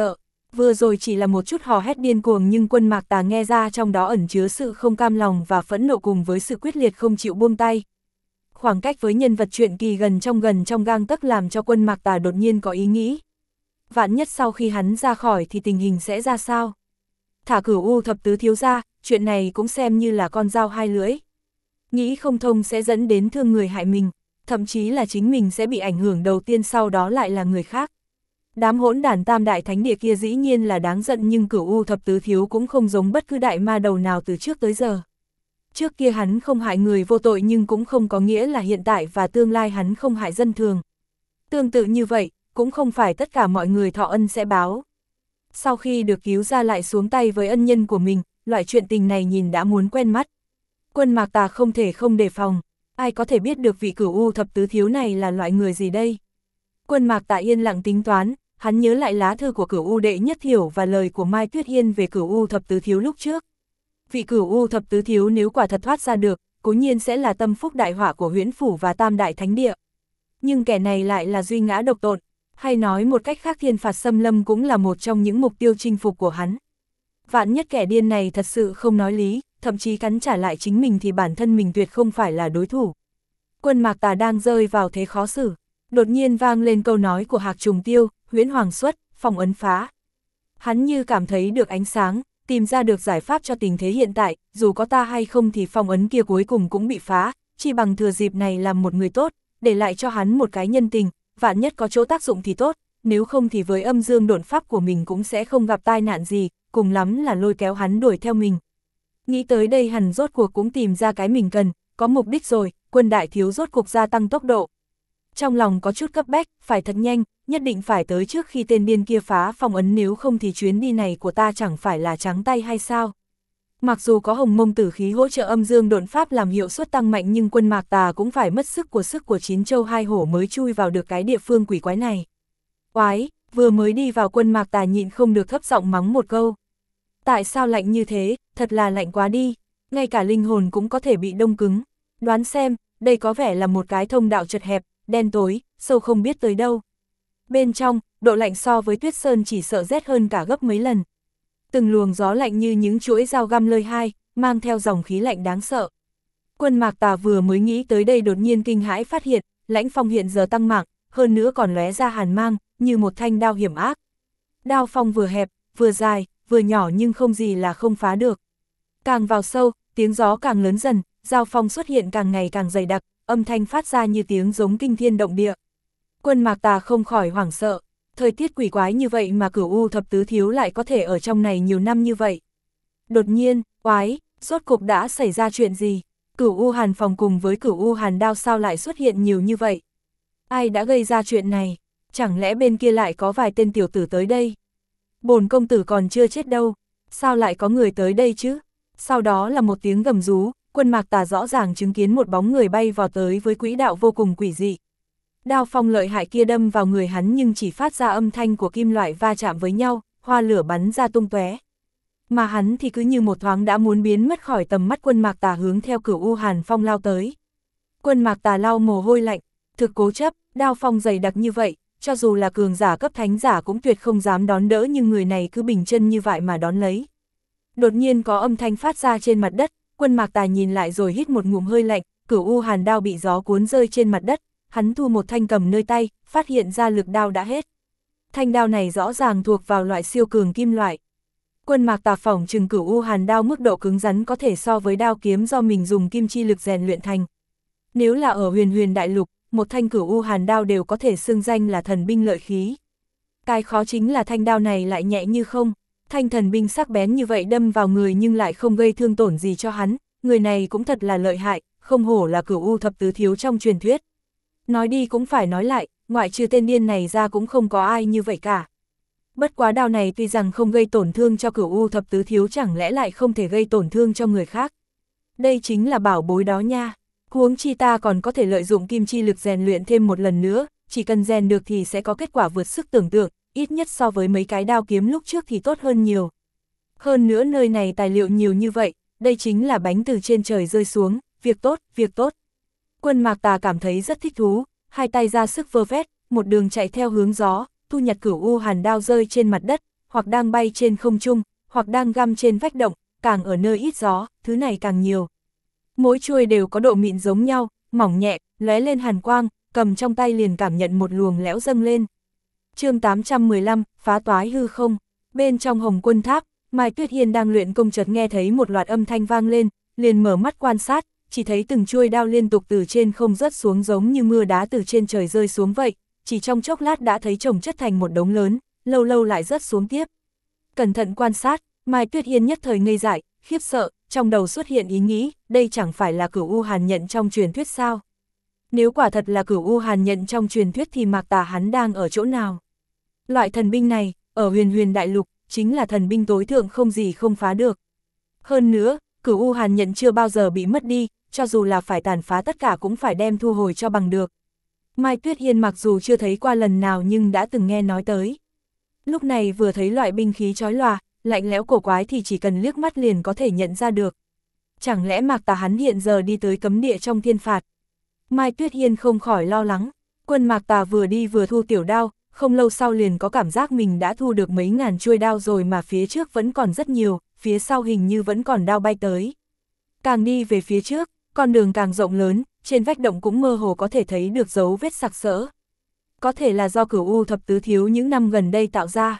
Vừa rồi chỉ là một chút hò hét điên cuồng nhưng Quân Mạc Tà nghe ra trong đó ẩn chứa sự không cam lòng và phẫn nộ cùng với sự quyết liệt không chịu buông tay. Khoảng cách với nhân vật truyện kỳ gần trong gang tấc làm cho Quân Mạc Tà đột nhiên có ý nghĩ. Vạn nhất sau khi hắn ra khỏi thì tình hình sẽ ra sao? Thả Cửu U thập tứ thiếu ra, chuyện này cũng xem như là con dao hai lưỡi. Nghĩ không thông sẽ dẫn đến thương người hại mình, thậm chí là chính mình sẽ bị ảnh hưởng đầu tiên, sau đó lại là người khác. Đám hỗn đản Tam Đại Thánh Địa kia dĩ nhiên là đáng giận, nhưng Cửu U thập tứ thiếu cũng không giống bất cứ đại ma đầu nào từ trước tới giờ. Trước kia hắn không hại người vô tội nhưng cũng không có nghĩa là hiện tại và tương lai hắn không hại dân thường. Tương tự như vậy, cũng không phải tất cả mọi người thọ ân sẽ báo. Sau khi được cứu ra lại xuống tay với ân nhân của mình, loại chuyện tình này nhìn đã muốn quen mắt. Quân Mạc Tà không thể không đề phòng, ai có thể biết được vị Cửu U thập tứ thiếu này là loại người gì đây? Quân Mạc Tà yên lặng tính toán, hắn nhớ lại lá thư của Cửu U đệ nhất thiểu và lời của Mai Tuyết Yên về Cửu U thập tứ thiếu lúc trước. Vị Cửu U thập tứ thiếu nếu quả thật thoát ra được, cố nhiên sẽ là tâm phúc đại họa của Huyễn Phủ và Tam Đại Thánh Địa. Nhưng kẻ này lại là duy ngã độc tồn, hay nói một cách khác thiên phạt xâm lâm cũng là một trong những mục tiêu chinh phục của hắn. Vạn nhất kẻ điên này thật sự không nói lý, thậm chí cắn trả lại chính mình thì bản thân mình tuyệt không phải là đối thủ. Quân Mạc Tà đang rơi vào thế khó xử, đột nhiên vang lên câu nói của Hạc Trùng Tiêu, Huyễn Hoàng xuất, phong ấn phá. Hắn như cảm thấy được ánh sáng, tìm ra được giải pháp cho tình thế hiện tại, dù có ta hay không thì phong ấn kia cuối cùng cũng bị phá, chỉ bằng thừa dịp này làm một người tốt, để lại cho hắn một cái nhân tình, vạn nhất có chỗ tác dụng thì tốt, nếu không thì với âm dương độn pháp của mình cũng sẽ không gặp tai nạn gì, cùng lắm là lôi kéo hắn đuổi theo mình. Nghĩ tới đây hắn rốt cuộc cũng tìm ra cái mình cần, có mục đích rồi, Quân đại thiếu rốt cuộc gia tăng tốc độ. Trong lòng có chút cấp bách, phải thật nhanh, nhất định phải tới trước khi tên điên kia phá phong ấn, nếu không thì chuyến đi này của ta chẳng phải là trắng tay hay sao. Mặc dù có hồng mông tử khí hỗ trợ âm dương độn pháp làm hiệu suất tăng mạnh nhưng Quân Mạc Tà cũng phải mất sức của 9 châu 2 hổ mới chui vào được cái địa phương quỷ quái này. Oái, vừa mới đi vào Quân Mạc Tà nhịn không được thấp giọng mắng một câu. Tại sao lạnh như thế, thật là lạnh quá đi, ngay cả linh hồn cũng có thể bị đông cứng. Đoán xem, đây có vẻ là một cái thông đạo chật hẹp, đen tối, sâu không biết tới đâu. Bên trong, độ lạnh so với Tuyết Sơn chỉ sợ rét hơn cả gấp mấy lần. Từng luồng gió lạnh như những chuỗi dao găm lơi hai, mang theo dòng khí lạnh đáng sợ. Quân Mạc Tà vừa mới nghĩ tới đây đột nhiên kinh hãi phát hiện, lãnh phong hiện giờ tăng mạng, hơn nữa còn lóe ra hàn mang, như một thanh đao hiểm ác. Đao phong vừa hẹp, vừa dài, vừa nhỏ nhưng không gì là không phá được. Càng vào sâu, tiếng gió càng lớn dần, dao phong xuất hiện càng ngày càng dày đặc, âm thanh phát ra như tiếng giống kinh thiên động địa. Quân Mạc Tà không khỏi hoảng sợ, thời tiết quỷ quái như vậy mà Cửu U thập tứ thiếu lại có thể ở trong này nhiều năm như vậy. Đột nhiên, oái, rốt cục đã xảy ra chuyện gì? Cửu U hàn phòng cùng với Cửu U hàn đao sao lại xuất hiện nhiều như vậy? Ai đã gây ra chuyện này? Chẳng lẽ bên kia lại có vài tên tiểu tử tới đây? Bổn công tử còn chưa chết đâu, sao lại có người tới đây chứ? Sau đó là một tiếng gầm rú, Quân Mạc Tà rõ ràng chứng kiến một bóng người bay vào tới với quỹ đạo vô cùng quỷ dị. Đao phong lợi hại kia đâm vào người hắn nhưng chỉ phát ra âm thanh của kim loại va chạm với nhau, hoa lửa bắn ra tung tóe. Mà hắn thì cứ như một thoáng đã muốn biến mất khỏi tầm mắt Quân Mạc Tà hướng theo Cửu U hàn phong lao tới. Quân Mạc Tà lau mồ hôi lạnh, thực cố chấp, đao phong dày đặc như vậy, cho dù là cường giả cấp thánh giả cũng tuyệt không dám đón đỡ, nhưng người này cứ bình chân như vậy mà đón lấy. Đột nhiên có âm thanh phát ra trên mặt đất, Quân Mạc Tà nhìn lại rồi hít một ngụm hơi lạnh, Cửu U hàn đao bị gió cuốn rơi trên mặt đất, hắn thu một thanh cầm nơi tay, phát hiện ra lực đao đã hết. Thanh đao này rõ ràng thuộc vào loại siêu cường kim loại. Quân Mạc Tà phỏng chừng Cửu U hàn đao mức độ cứng rắn có thể so với đao kiếm do mình dùng kim chi lực rèn luyện thành. Nếu là ở huyền huyền đại lục, một thanh Cửu U hàn đao đều có thể xưng danh là thần binh lợi khí. Cái khó chính là thanh đao này lại nhẹ như không, thanh thần binh sắc bén như vậy đâm vào người nhưng lại không gây thương tổn gì cho hắn, người này cũng thật là lợi hại, không hổ là Cửu U thập tứ thiếu trong truyền thuyết. Nói đi cũng phải nói lại, ngoại trừ tên điên này ra cũng không có ai như vậy cả. Bất quá đao này tuy rằng không gây tổn thương cho Cửu U thập tứ thiếu, chẳng lẽ lại không thể gây tổn thương cho người khác. Đây chính là bảo bối đó nha. Huống chi ta còn có thể lợi dụng kim chi lực rèn luyện thêm một lần nữa, chỉ cần rèn được thì sẽ có kết quả vượt sức tưởng tượng, ít nhất so với mấy cái đao kiếm lúc trước thì tốt hơn nhiều. Hơn nữa nơi này tài liệu nhiều như vậy, đây chính là bánh từ trên trời rơi xuống, việc tốt, việc tốt. Quân Mạc Tà cảm thấy rất thích thú, hai tay ra sức vơ vét, một đường chạy theo hướng gió, thu nhặt Cửu U hàn đao rơi trên mặt đất, hoặc đang bay trên không trung, hoặc đang găm trên vách động, càng ở nơi ít gió, thứ này càng nhiều. Mỗi chuôi đều có độ mịn giống nhau, mỏng nhẹ, lóe lên hàn quang, cầm trong tay liền cảm nhận một luồng lẽo dâng lên. chương 815, phá toái hư không. Bên trong Hồng Quân Tháp, Mai Tuyết Hiên đang luyện công chợt nghe thấy một loạt âm thanh vang lên, liền mở mắt quan sát, chỉ thấy từng chuôi đao liên tục từ trên không rớt xuống giống như mưa đá từ trên trời rơi xuống vậy, chỉ trong chốc lát đã thấy chồng chất thành một đống lớn, lâu lâu lại rớt xuống tiếp. Cẩn thận quan sát, Mai Tuyết Hiên nhất thời ngây dại, khiếp sợ, trong đầu xuất hiện ý nghĩ, đây chẳng phải là Cửu U Hàn Nhận trong truyền thuyết sao? Nếu quả thật là Cửu U Hàn Nhận trong truyền thuyết thì Mạc Tà hắn đang ở chỗ nào? Loại thần binh này, ở Huyền Huyền Đại Lục, chính là thần binh tối thượng không gì không phá được. Hơn nữa, Cửu U Hàn Nhận chưa bao giờ bị mất đi, cho dù là phải tàn phá tất cả cũng phải đem thu hồi cho bằng được. Mai Tuyết Hiên mặc dù chưa thấy qua lần nào nhưng đã từng nghe nói tới. Lúc này vừa thấy loại binh khí chói lòa, lạnh lẽo cổ quái thì chỉ cần liếc mắt liền có thể nhận ra được. Chẳng lẽ Mạc Tà hắn hiện giờ đi tới cấm địa trong thiên phạt? Mai Tuyết Hiên không khỏi lo lắng, quân Mạc Tà vừa đi vừa thu tiểu đao, không lâu sau liền có cảm giác mình đã thu được mấy ngàn chuôi đao rồi mà phía trước vẫn còn rất nhiều, phía sau hình như vẫn còn đao bay tới. Càng đi về phía trước, con đường càng rộng lớn, trên vách động cũng mơ hồ có thể thấy được dấu vết sặc sỡ. Có thể là do Cửu U thập tứ thiếu những năm gần đây tạo ra.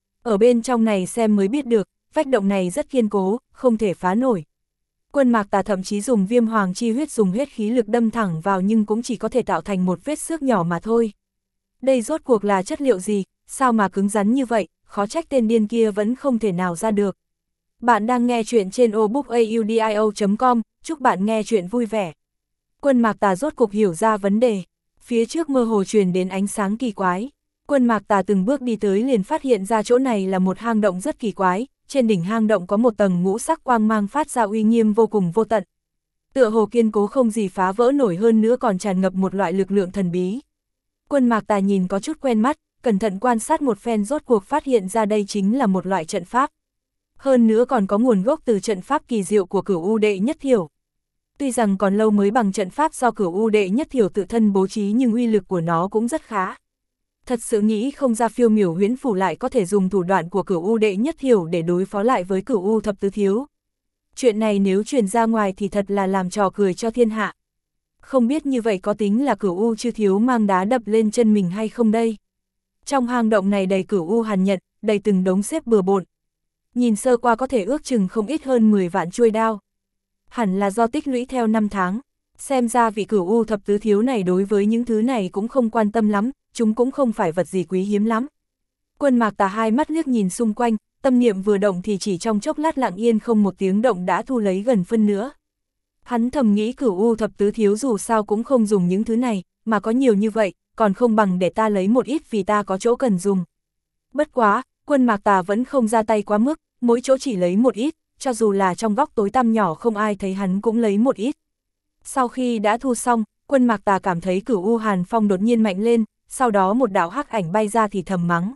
Ở bên trong này xem mới biết được, vách động này rất kiên cố, không thể phá nổi. Quân Mạc Tà thậm chí dùng Viêm Hoàng chi huyết dùng hết khí lực đâm thẳng vào nhưng cũng chỉ có thể tạo thành một vết xước nhỏ mà thôi. Đây rốt cuộc là chất liệu gì, sao mà cứng rắn như vậy, khó trách tên điên kia vẫn không thể nào ra được. Bạn đang nghe chuyện trên obookaudio.com, chúc bạn nghe chuyện vui vẻ. Quân Mạc Tà rốt cuộc hiểu ra vấn đề, phía trước mơ hồ truyền đến ánh sáng kỳ quái. Quân Mạc Tà từng bước đi tới liền phát hiện ra chỗ này là một hang động rất kỳ quái, trên đỉnh hang động có một tầng ngũ sắc quang mang phát ra uy nghiêm vô cùng vô tận. Tựa hồ kiên cố không gì phá vỡ nổi, hơn nữa còn tràn ngập một loại lực lượng thần bí. Quân Mạc Tà nhìn có chút quen mắt, cẩn thận quan sát một phen rốt cuộc phát hiện ra đây chính là một loại trận pháp. Hơn nữa còn có nguồn gốc từ trận pháp kỳ diệu của Cửu U Đệ Nhất Thiểu. Tuy rằng còn lâu mới bằng trận pháp do Cửu U Đệ Nhất Thiểu tự thân bố trí nhưng uy lực của nó cũng rất khá. Thật sự nghĩ không ra Phiêu Miểu Huyễn Phủ lại có thể dùng thủ đoạn của Cửu U Đệ Nhất Thiểu để đối phó lại với Cửu U thập tứ thiếu. Chuyện này nếu truyền ra ngoài thì thật là làm trò cười cho thiên hạ. Không biết như vậy có tính là Cửu U chư thiếu mang đá đập lên chân mình hay không đây? Trong hang động này đầy Cửu U Hàn Nhận, đầy từng đống xếp bừa bộn. Nhìn sơ qua có thể ước chừng không ít hơn 10 vạn chuôi đao. Hẳn là do tích lũy theo năm tháng. Xem ra vị Cửu U thập tứ thiếu này đối với những thứ này cũng không quan tâm lắm, chúng cũng không phải vật gì quý hiếm lắm. Quân Mạc Tà hai mắt liếc nhìn xung quanh, tâm niệm vừa động thì chỉ trong chốc lát lặng yên không một tiếng động đã thu lấy gần phân nữa. Hắn thầm nghĩ Cửu U thập tứ thiếu dù sao cũng không dùng những thứ này, mà có nhiều như vậy, còn không bằng để ta lấy một ít vì ta có chỗ cần dùng. Bất quá, Quân Mạc Tà vẫn không ra tay quá mức, mỗi chỗ chỉ lấy một ít, cho dù là trong góc tối tăm nhỏ không ai thấy hắn cũng lấy một ít. Sau khi đã thu xong, Quân Mạc Tà cảm thấy Cửu U Hàn Phong đột nhiên mạnh lên, sau đó một đạo hắc ảnh bay ra thì thầm mắng.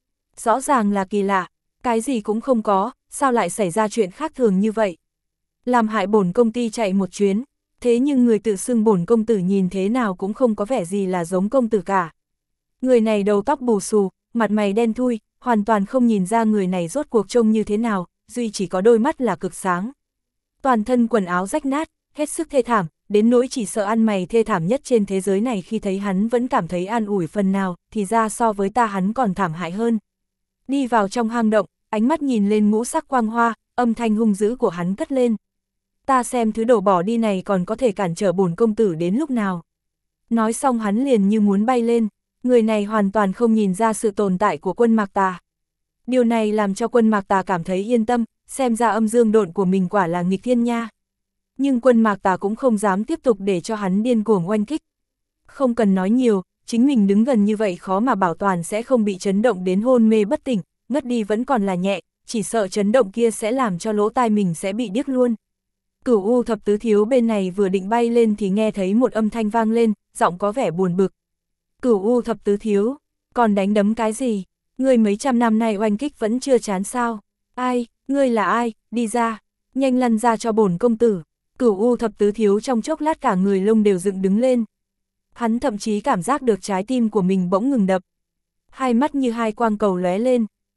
Rõ ràng là kỳ lạ, cái gì cũng không có, sao lại xảy ra chuyện khác thường như vậy? Làm hại bổn công ty chạy một chuyến, thế nhưng người tự xưng bổn công tử nhìn thế nào cũng không có vẻ gì là giống công tử cả. Người này đầu tóc bù xù, mặt mày đen thui, hoàn toàn không nhìn ra người này rốt cuộc trông như thế nào, duy chỉ có đôi mắt là cực sáng. Toàn thân quần áo rách nát, hết sức thê thảm, đến nỗi chỉ sợ ăn mày thê thảm nhất trên thế giới này khi thấy hắn vẫn cảm thấy an ủi phần nào, thì ra so với ta hắn còn thảm hại hơn. Đi vào trong hang động, ánh mắt nhìn lên ngũ sắc quang hoa, âm thanh hung dữ của hắn cất lên. Ta xem thứ đổ bỏ đi này còn có thể cản trở bổn công tử đến lúc nào. Nói xong hắn liền như muốn bay lên, người này hoàn toàn không nhìn ra sự tồn tại của Quân Mạc Tà. Điều này làm cho Quân Mạc Tà cảm thấy yên tâm, xem ra âm dương độn của mình quả là nghịch thiên nha. Nhưng Quân Mạc Tà cũng không dám tiếp tục để cho hắn điên cuồng oanh kích. Không cần nói nhiều, chính mình đứng gần như vậy khó mà bảo toàn sẽ không bị chấn động đến hôn mê bất tỉnh, ngất đi vẫn còn là nhẹ, chỉ sợ chấn động kia sẽ làm cho lỗ tai mình sẽ bị điếc luôn. Cửu U thập tứ thiếu bên này vừa định bay lên thì nghe thấy một âm thanh vang lên, giọng có vẻ buồn bực. Cửu U thập tứ thiếu, còn đánh đấm cái gì? Ngươi mấy trăm năm nay oanh kích vẫn chưa chán sao? Ai, ngươi là ai, đi ra, nhanh lăn ra cho bổn công tử. Cửu U thập tứ thiếu trong chốc lát cả người lông đều dựng đứng lên. Hắn thậm chí cảm giác được trái tim của mình bỗng ngừng đập. Hai mắt như hai quang cầu lóe lên,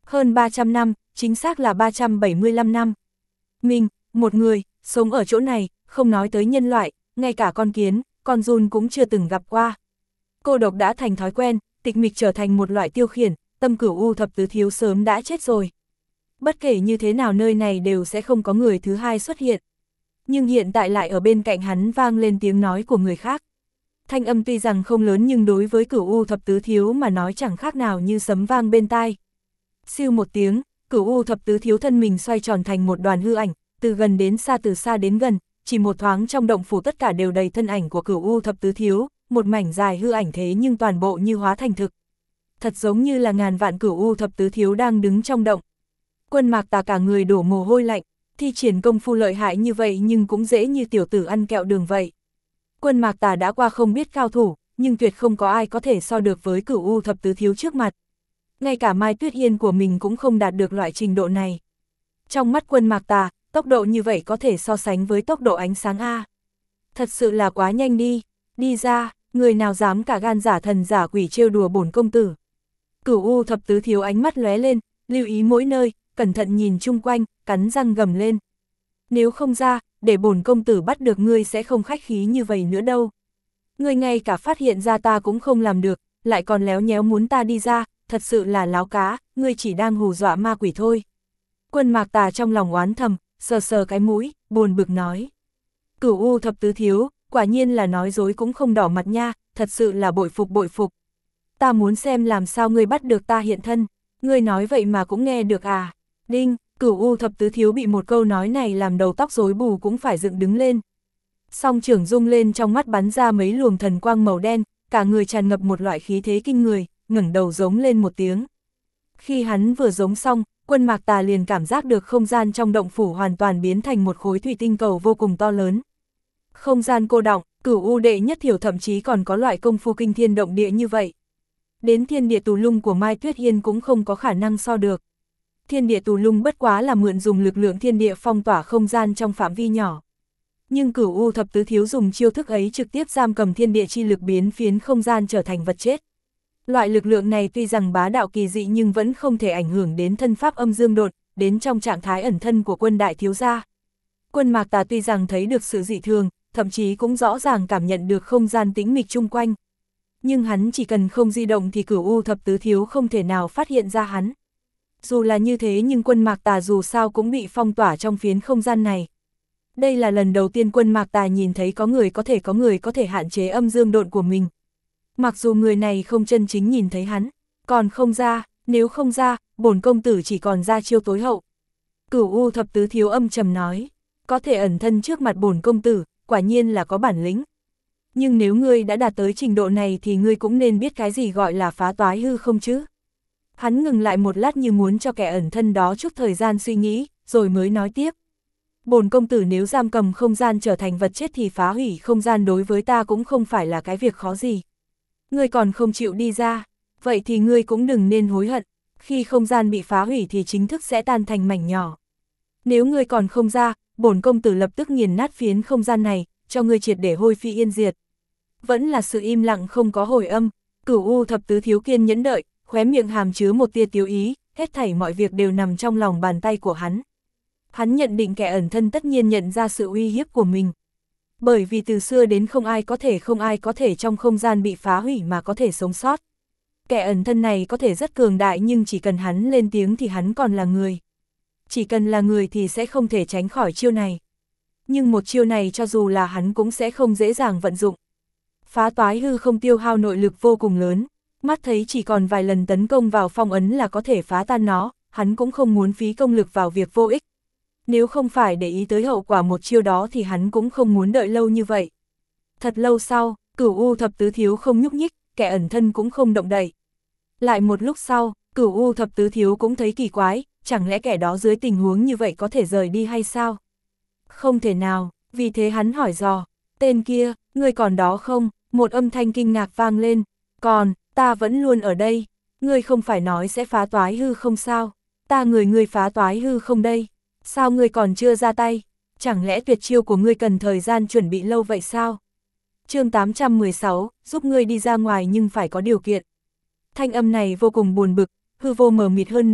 Hơn 300 năm, chính xác là 375 năm. Mình, một người, sống ở chỗ này, không nói tới nhân loại, ngay cả con kiến, con giun cũng chưa từng gặp qua. Cô độc đã thành thói quen, tịch mịch trở thành một loại tiêu khiển, Tâm Cửu U thập tứ thiếu sớm đã chết rồi. Bất kể như thế nào nơi này đều sẽ không có người thứ hai xuất hiện. Nhưng hiện tại lại ở bên cạnh hắn vang lên tiếng nói của người khác. Thanh âm tuy rằng không lớn nhưng đối với Cửu U thập tứ thiếu mà nói chẳng khác nào như sấm vang bên tai. Siêu một tiếng, Cửu U thập tứ thiếu thân mình xoay tròn thành một đoàn hư ảnh, từ gần đến xa từ xa đến gần, chỉ một thoáng trong động phủ tất cả đều đầy thân ảnh của Cửu U thập tứ thiếu, một mảnh dài hư ảnh thế nhưng toàn bộ như hóa thành thực. Thật giống như là ngàn vạn Cửu U thập tứ thiếu đang đứng trong động. Quân Mạc Tà cả người đổ mồ hôi lạnh, thi triển công phu lợi hại như vậy nhưng cũng dễ như tiểu tử ăn kẹo đường vậy. Quân Mạc Tà đã qua không biết cao thủ, nhưng tuyệt không có ai có thể so được với Cửu U thập tứ thiếu trước mặt. Ngay cả Mai Tuyết Yên của mình cũng không đạt được loại trình độ này. Trong mắt Quân Mạc Tà, tốc độ như vậy có thể so sánh với tốc độ ánh sáng A. Thật sự là quá nhanh đi ra, người nào dám cả gan giả thần giả quỷ trêu đùa bổn công tử. Cửu U thập tứ thiếu ánh mắt lóe lên, lưu ý mỗi nơi, cẩn thận nhìn chung quanh, cắn răng gầm lên. Nếu không ra, để bổn công tử bắt được ngươi sẽ không khách khí như vậy nữa đâu. Ngươi ngay cả phát hiện ra ta cũng không làm được, lại còn léo nhéo muốn ta đi ra, thật sự là láo cá, ngươi chỉ đang hù dọa ma quỷ thôi. Quân Mạc Tà trong lòng oán thầm, sờ sờ cái mũi, buồn bực nói. Cửu U thập tứ thiếu, quả nhiên là nói dối cũng không đỏ mặt nha, thật sự là bội phục bội phục. Ta muốn xem làm sao ngươi bắt được ta hiện thân, ngươi nói vậy mà cũng nghe được à. Đinh, Cửu U thập tứ thiếu bị một câu nói này làm đầu tóc rối bù cũng phải dựng đứng lên. Song trưởng rung lên trong mắt bắn ra mấy luồng thần quang màu đen, cả người tràn ngập một loại khí thế kinh người, ngẩng đầu giống lên một tiếng. Khi hắn vừa giống xong, Quân Mạc Tà liền cảm giác được không gian trong động phủ hoàn toàn biến thành một khối thủy tinh cầu vô cùng to lớn. Không gian cô đọng, Cửu U đệ nhất thiểu thậm chí còn có loại công phu kinh thiên động địa như vậy. Đến thiên địa tù lung của Mai Tuyết Yên cũng không có khả năng so được. Thiên địa tù lung bất quá là mượn dùng lực lượng thiên địa phong tỏa không gian trong phạm vi nhỏ. Nhưng Cửu U thập tứ thiếu dùng chiêu thức ấy trực tiếp giam cầm thiên địa chi lực biến phiến không gian trở thành vật chết. Loại lực lượng này tuy rằng bá đạo kỳ dị nhưng vẫn không thể ảnh hưởng đến thân pháp âm dương độn, đến trong trạng thái ẩn thân của Quân đại thiếu gia. Quân Mạc Tà tuy rằng thấy được sự dị thường, thậm chí cũng rõ ràng cảm nhận được không gian tĩnh mịch chung quanh. Nhưng hắn chỉ cần không di động thì Cửu U thập tứ thiếu không thể nào phát hiện ra hắn. Dù là như thế nhưng Quân Mạc Tà dù sao cũng bị phong tỏa trong phiến không gian này. Đây là lần đầu tiên Quân Mạc Tà nhìn thấy có người có thể hạn chế âm dương độn của mình. Mặc dù người này không chân chính nhìn thấy hắn, còn không ra, nếu không ra, bổn công tử chỉ còn ra chiêu tối hậu. Cửu U thập tứ thiếu âm trầm nói, có thể ẩn thân trước mặt bổn công tử, quả nhiên là có bản lĩnh. Nhưng nếu ngươi đã đạt tới trình độ này thì ngươi cũng nên biết cái gì gọi là phá toái hư không chứ. Hắn ngừng lại một lát như muốn cho kẻ ẩn thân đó chút thời gian suy nghĩ, rồi mới nói tiếp. Bổn công tử nếu giam cầm không gian trở thành vật chết thì phá hủy không gian đối với ta cũng không phải là cái việc khó gì. Ngươi còn không chịu đi ra, vậy thì ngươi cũng đừng nên hối hận, khi không gian bị phá hủy thì chính thức sẽ tan thành mảnh nhỏ. Nếu ngươi còn không ra, bổn công tử lập tức nghiền nát phiến không gian này, cho ngươi triệt để hôi phi yên diệt. Vẫn là sự im lặng không có hồi âm, Cửu U thập tứ thiếu kiên nhẫn đợi, khóe miệng hàm chứa một tia tiếu ý, hết thảy mọi việc đều nằm trong lòng bàn tay của hắn. Hắn nhận định kẻ ẩn thân tất nhiên nhận ra sự uy hiếp của mình. Bởi vì từ xưa đến không ai có thể trong không gian bị phá hủy mà có thể sống sót. Kẻ ẩn thân này có thể rất cường đại nhưng chỉ cần hắn lên tiếng thì hắn còn là người. Chỉ cần là người thì sẽ không thể tránh khỏi chiêu này. Nhưng một chiêu này cho dù là hắn cũng sẽ không dễ dàng vận dụng. Phá toái hư không tiêu hao nội lực vô cùng lớn, mắt thấy chỉ còn vài lần tấn công vào phong ấn là có thể phá tan nó, hắn cũng không muốn phí công lực vào việc vô ích. Nếu không phải để ý tới hậu quả một chiêu đó thì hắn cũng không muốn đợi lâu như vậy. Thật lâu sau, Cửu U thập tứ thiếu không nhúc nhích, kẻ ẩn thân cũng không động đậy. Lại một lúc sau, Cửu U thập tứ thiếu cũng thấy kỳ quái, chẳng lẽ kẻ đó dưới tình huống như vậy có thể rời đi hay sao? Không thể nào, vì thế hắn hỏi dò, tên kia, ngươi còn đó không? Một âm thanh kinh ngạc vang lên, còn, ta vẫn luôn ở đây, ngươi không phải nói sẽ phá toái hư không sao? Ta ngươi phá toái hư không đây? Sao ngươi còn chưa ra tay? Chẳng lẽ tuyệt chiêu của ngươi cần thời gian chuẩn bị lâu vậy sao? Chương 816, giúp ngươi đi ra ngoài nhưng phải có điều kiện. Thanh âm này vô cùng buồn bực, hư vô mờ mịt hơn nữa,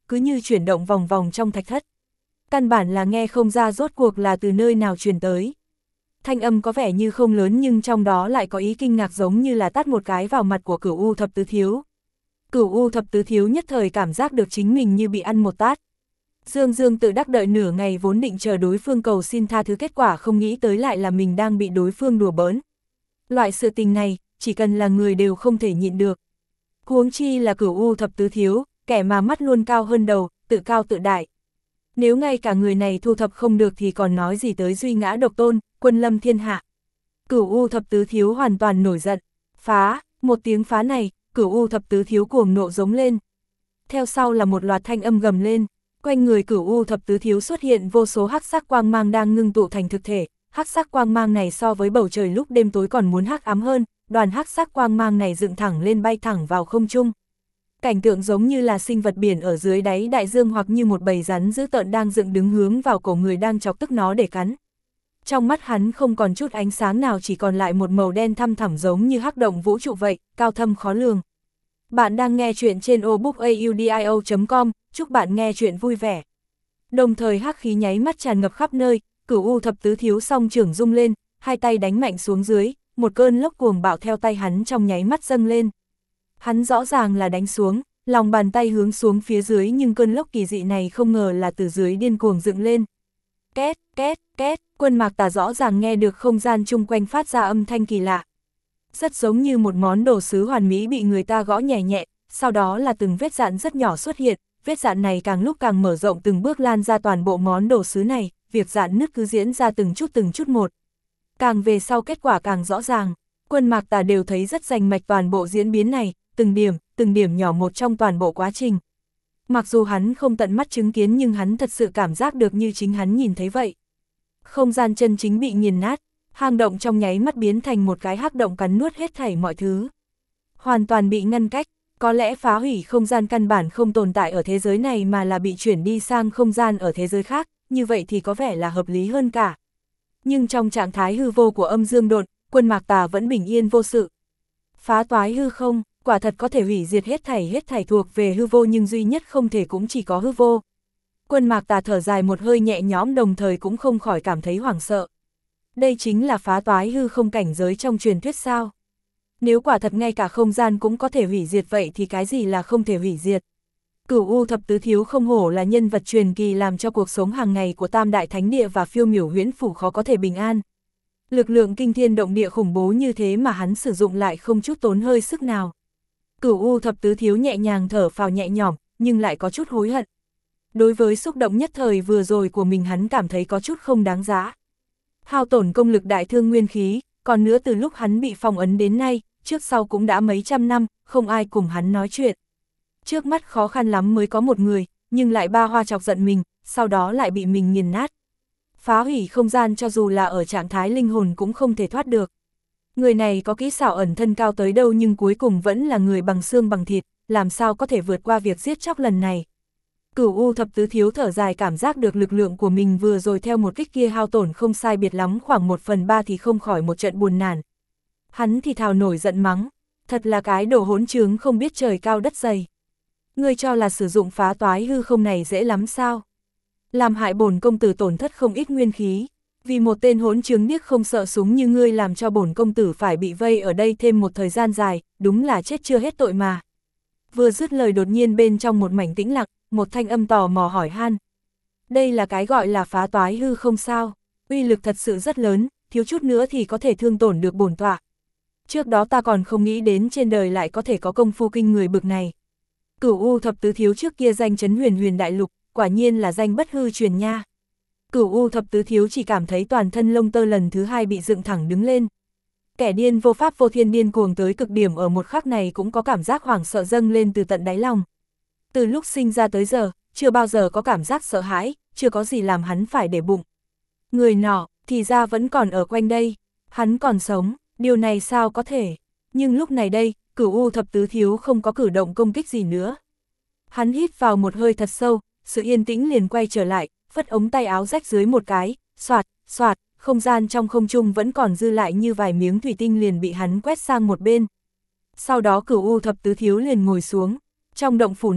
cứ như chuyển động vòng vòng trong thạch thất. Căn bản là nghe không ra rốt cuộc là từ nơi nào truyền tới. Thanh âm có vẻ như không lớn nhưng trong đó lại có ý kinh ngạc giống như là tát một cái vào mặt của Cửu U Thập Tứ Thiếu. Cửu U Thập Tứ Thiếu nhất thời cảm giác được chính mình như bị ăn một tát. Dương Dương tự đắc đợi nửa ngày vốn định chờ đối phương cầu xin tha thứ, kết quả không nghĩ tới lại là mình đang bị đối phương đùa bỡn. Loại sự tình này, chỉ cần là người đều không thể nhịn được. Huống chi là Cửu U Thập Tứ Thiếu, kẻ mà mắt luôn cao hơn đầu, tự cao tự đại. Nếu ngay cả người này thu thập không được thì còn nói gì tới duy ngã độc tôn, quân lâm thiên hạ. Cửu U Thập Tứ Thiếu hoàn toàn nổi giận. Phá, một tiếng phá này, Cửu U Thập Tứ Thiếu cuồng nộ giống lên. Theo sau là một loạt thanh âm gầm lên, quanh người Cửu U Thập Tứ Thiếu xuất hiện vô số hắc sắc quang mang đang ngưng tụ thành thực thể. Hắc sắc quang mang này so với bầu trời lúc đêm tối còn muốn hắc ám hơn, đoàn hắc sắc quang mang này dựng thẳng lên bay thẳng vào không trung. Cảnh tượng giống như là sinh vật biển ở dưới đáy đại dương hoặc như một bầy rắn dữ tợn đang dựng đứng hướng vào cổ người đang chọc tức nó để cắn. Trong mắt hắn không còn chút ánh sáng nào, chỉ còn lại một màu đen thăm thẳm giống như hắc động vũ trụ vậy, cao thâm khó lường. Bạn đang nghe chuyện trên obookaudio.com, chúc bạn nghe chuyện vui vẻ. Đồng thời hắc khí nháy mắt tràn ngập khắp nơi, Cửu U Thập Tứ Thiếu song trưởng rung lên, hai tay đánh mạnh xuống dưới, một cơn lốc cuồng bạo theo tay hắn trong nháy mắt dâng lên. Hắn rõ ràng là đánh xuống, lòng bàn tay hướng xuống phía dưới nhưng cơn lốc kỳ dị này không ngờ là từ dưới điên cuồng dựng lên. Két, két, két, Quân Mạc Tà rõ ràng nghe được không gian chung quanh phát ra âm thanh kỳ lạ. Rất giống như một món đồ sứ hoàn mỹ bị người ta gõ nhẹ nhẹ, sau đó là từng vết dạn rất nhỏ xuất hiện, vết dạn này càng lúc càng mở rộng từng bước lan ra toàn bộ món đồ sứ này, việc dạn nứt cứ diễn ra từng chút một. Càng về sau kết quả càng rõ ràng, Quân Mạc Tà đều thấy rất rành mạch toàn bộ diễn biến này, từng điểm nhỏ một trong toàn bộ quá trình. Mặc dù hắn không tận mắt chứng kiến nhưng hắn thật sự cảm giác được như chính hắn nhìn thấy vậy. Không gian chân chính bị nghiền nát, hang động trong nháy mắt biến thành một cái hắc động cắn nuốt hết thảy mọi thứ. Hoàn toàn bị ngăn cách, có lẽ phá hủy không gian căn bản không tồn tại ở thế giới này mà là bị chuyển đi sang không gian ở thế giới khác, như vậy thì có vẻ là hợp lý hơn cả. Nhưng trong trạng thái hư vô của âm dương độn, Quân Mạc Tà vẫn bình yên vô sự. Phá toái hư không, quả thật có thể hủy diệt hết thảy thuộc về hư vô nhưng duy nhất không thể cũng chỉ có hư vô. Quân Mạc Tà thở dài một hơi nhẹ nhõm đồng thời cũng không khỏi cảm thấy hoảng sợ. Đây chính là phá toái hư không cảnh giới trong truyền thuyết sao? Nếu quả thật ngay cả không gian cũng có thể hủy diệt vậy thì cái gì là không thể hủy diệt? Cửu U Thập Tứ Thiếu không hổ là nhân vật truyền kỳ làm cho cuộc sống hàng ngày của Tam Đại Thánh Địa và Phiêu Miểu Huyễn Phủ khó có thể bình an. Lực lượng kinh thiên động địa khủng bố như thế mà hắn sử dụng lại không chút tốn hơi sức nào. Cửu U Thập Tứ Thiếu nhẹ nhàng thở phào nhẹ nhõm, nhưng lại có chút hối hận. Đối với xúc động nhất thời vừa rồi của mình hắn cảm thấy có chút không đáng giá. Hao tổn công lực đại thương nguyên khí, còn nữa từ lúc hắn bị phong ấn đến nay, trước sau cũng đã mấy trăm năm, không ai cùng hắn nói chuyện. Trước mắt khó khăn lắm mới có một người, nhưng lại ba hoa chọc giận mình, sau đó lại bị mình nghiền nát. Phá hủy không gian cho dù là ở trạng thái linh hồn cũng không thể thoát được. Người này có kỹ xảo ẩn thân cao tới đâu nhưng cuối cùng vẫn là người bằng xương bằng thịt, làm sao có thể vượt qua việc giết chóc lần này. Cửu U Thập Tứ Thiếu thở dài cảm giác được lực lượng của mình vừa rồi theo một kích kia hao tổn không sai biệt lắm khoảng 1/3 thì không khỏi một trận buồn nản. Hắn thì thào nổi giận mắng, thật là cái đồ hỗn trướng không biết trời cao đất dày. Ngươi cho là sử dụng phá toái hư không này dễ lắm sao? Làm hại bổn công tử tổn thất không ít nguyên khí, vì một tên hỗn trướng điếc không sợ súng như ngươi làm cho bổn công tử phải bị vây ở đây thêm một thời gian dài, đúng là chết chưa hết tội mà. Vừa dứt lời đột nhiên bên trong một mảnh tĩnh lặng, một thanh âm tò mò hỏi han. Đây là cái gọi là phá toái hư không sao? Uy lực thật sự rất lớn, thiếu chút nữa thì có thể thương tổn được bổn tọa. Trước đó ta còn không nghĩ đến trên đời lại có thể có công phu kinh người bực này. Cửu U Thập Tứ Thiếu trước kia danh chấn huyền huyền đại lục, quả nhiên là danh bất hư truyền nha. Cửu U Thập Tứ Thiếu chỉ cảm thấy toàn thân lông tơ lần thứ hai bị dựng thẳng đứng lên. Kẻ điên vô pháp vô thiên điên cuồng tới cực điểm ở một khắc này cũng có cảm giác hoảng sợ dâng lên từ tận đáy lòng. Từ lúc sinh ra tới giờ, chưa bao giờ có cảm giác sợ hãi, chưa có gì làm hắn phải để bụng. Người nọ, thì ra vẫn còn ở quanh đây, hắn còn sống, điều này sao có thể. Nhưng lúc này đây, Cửu U Thập Tứ Thiếu không có cử động công kích gì nữa. Hắn hít vào một hơi thật sâu, sự yên tĩnh liền quay trở lại, phất ống tay áo rách dưới một cái, xoạt, xoạt, không gian trong không trung vẫn còn dư lại như vài miếng thủy tinh liền bị hắn quét sang một bên. Sau đó Cửu U Thập Tứ Thiếu liền ngồi xuống, trong động phủ này,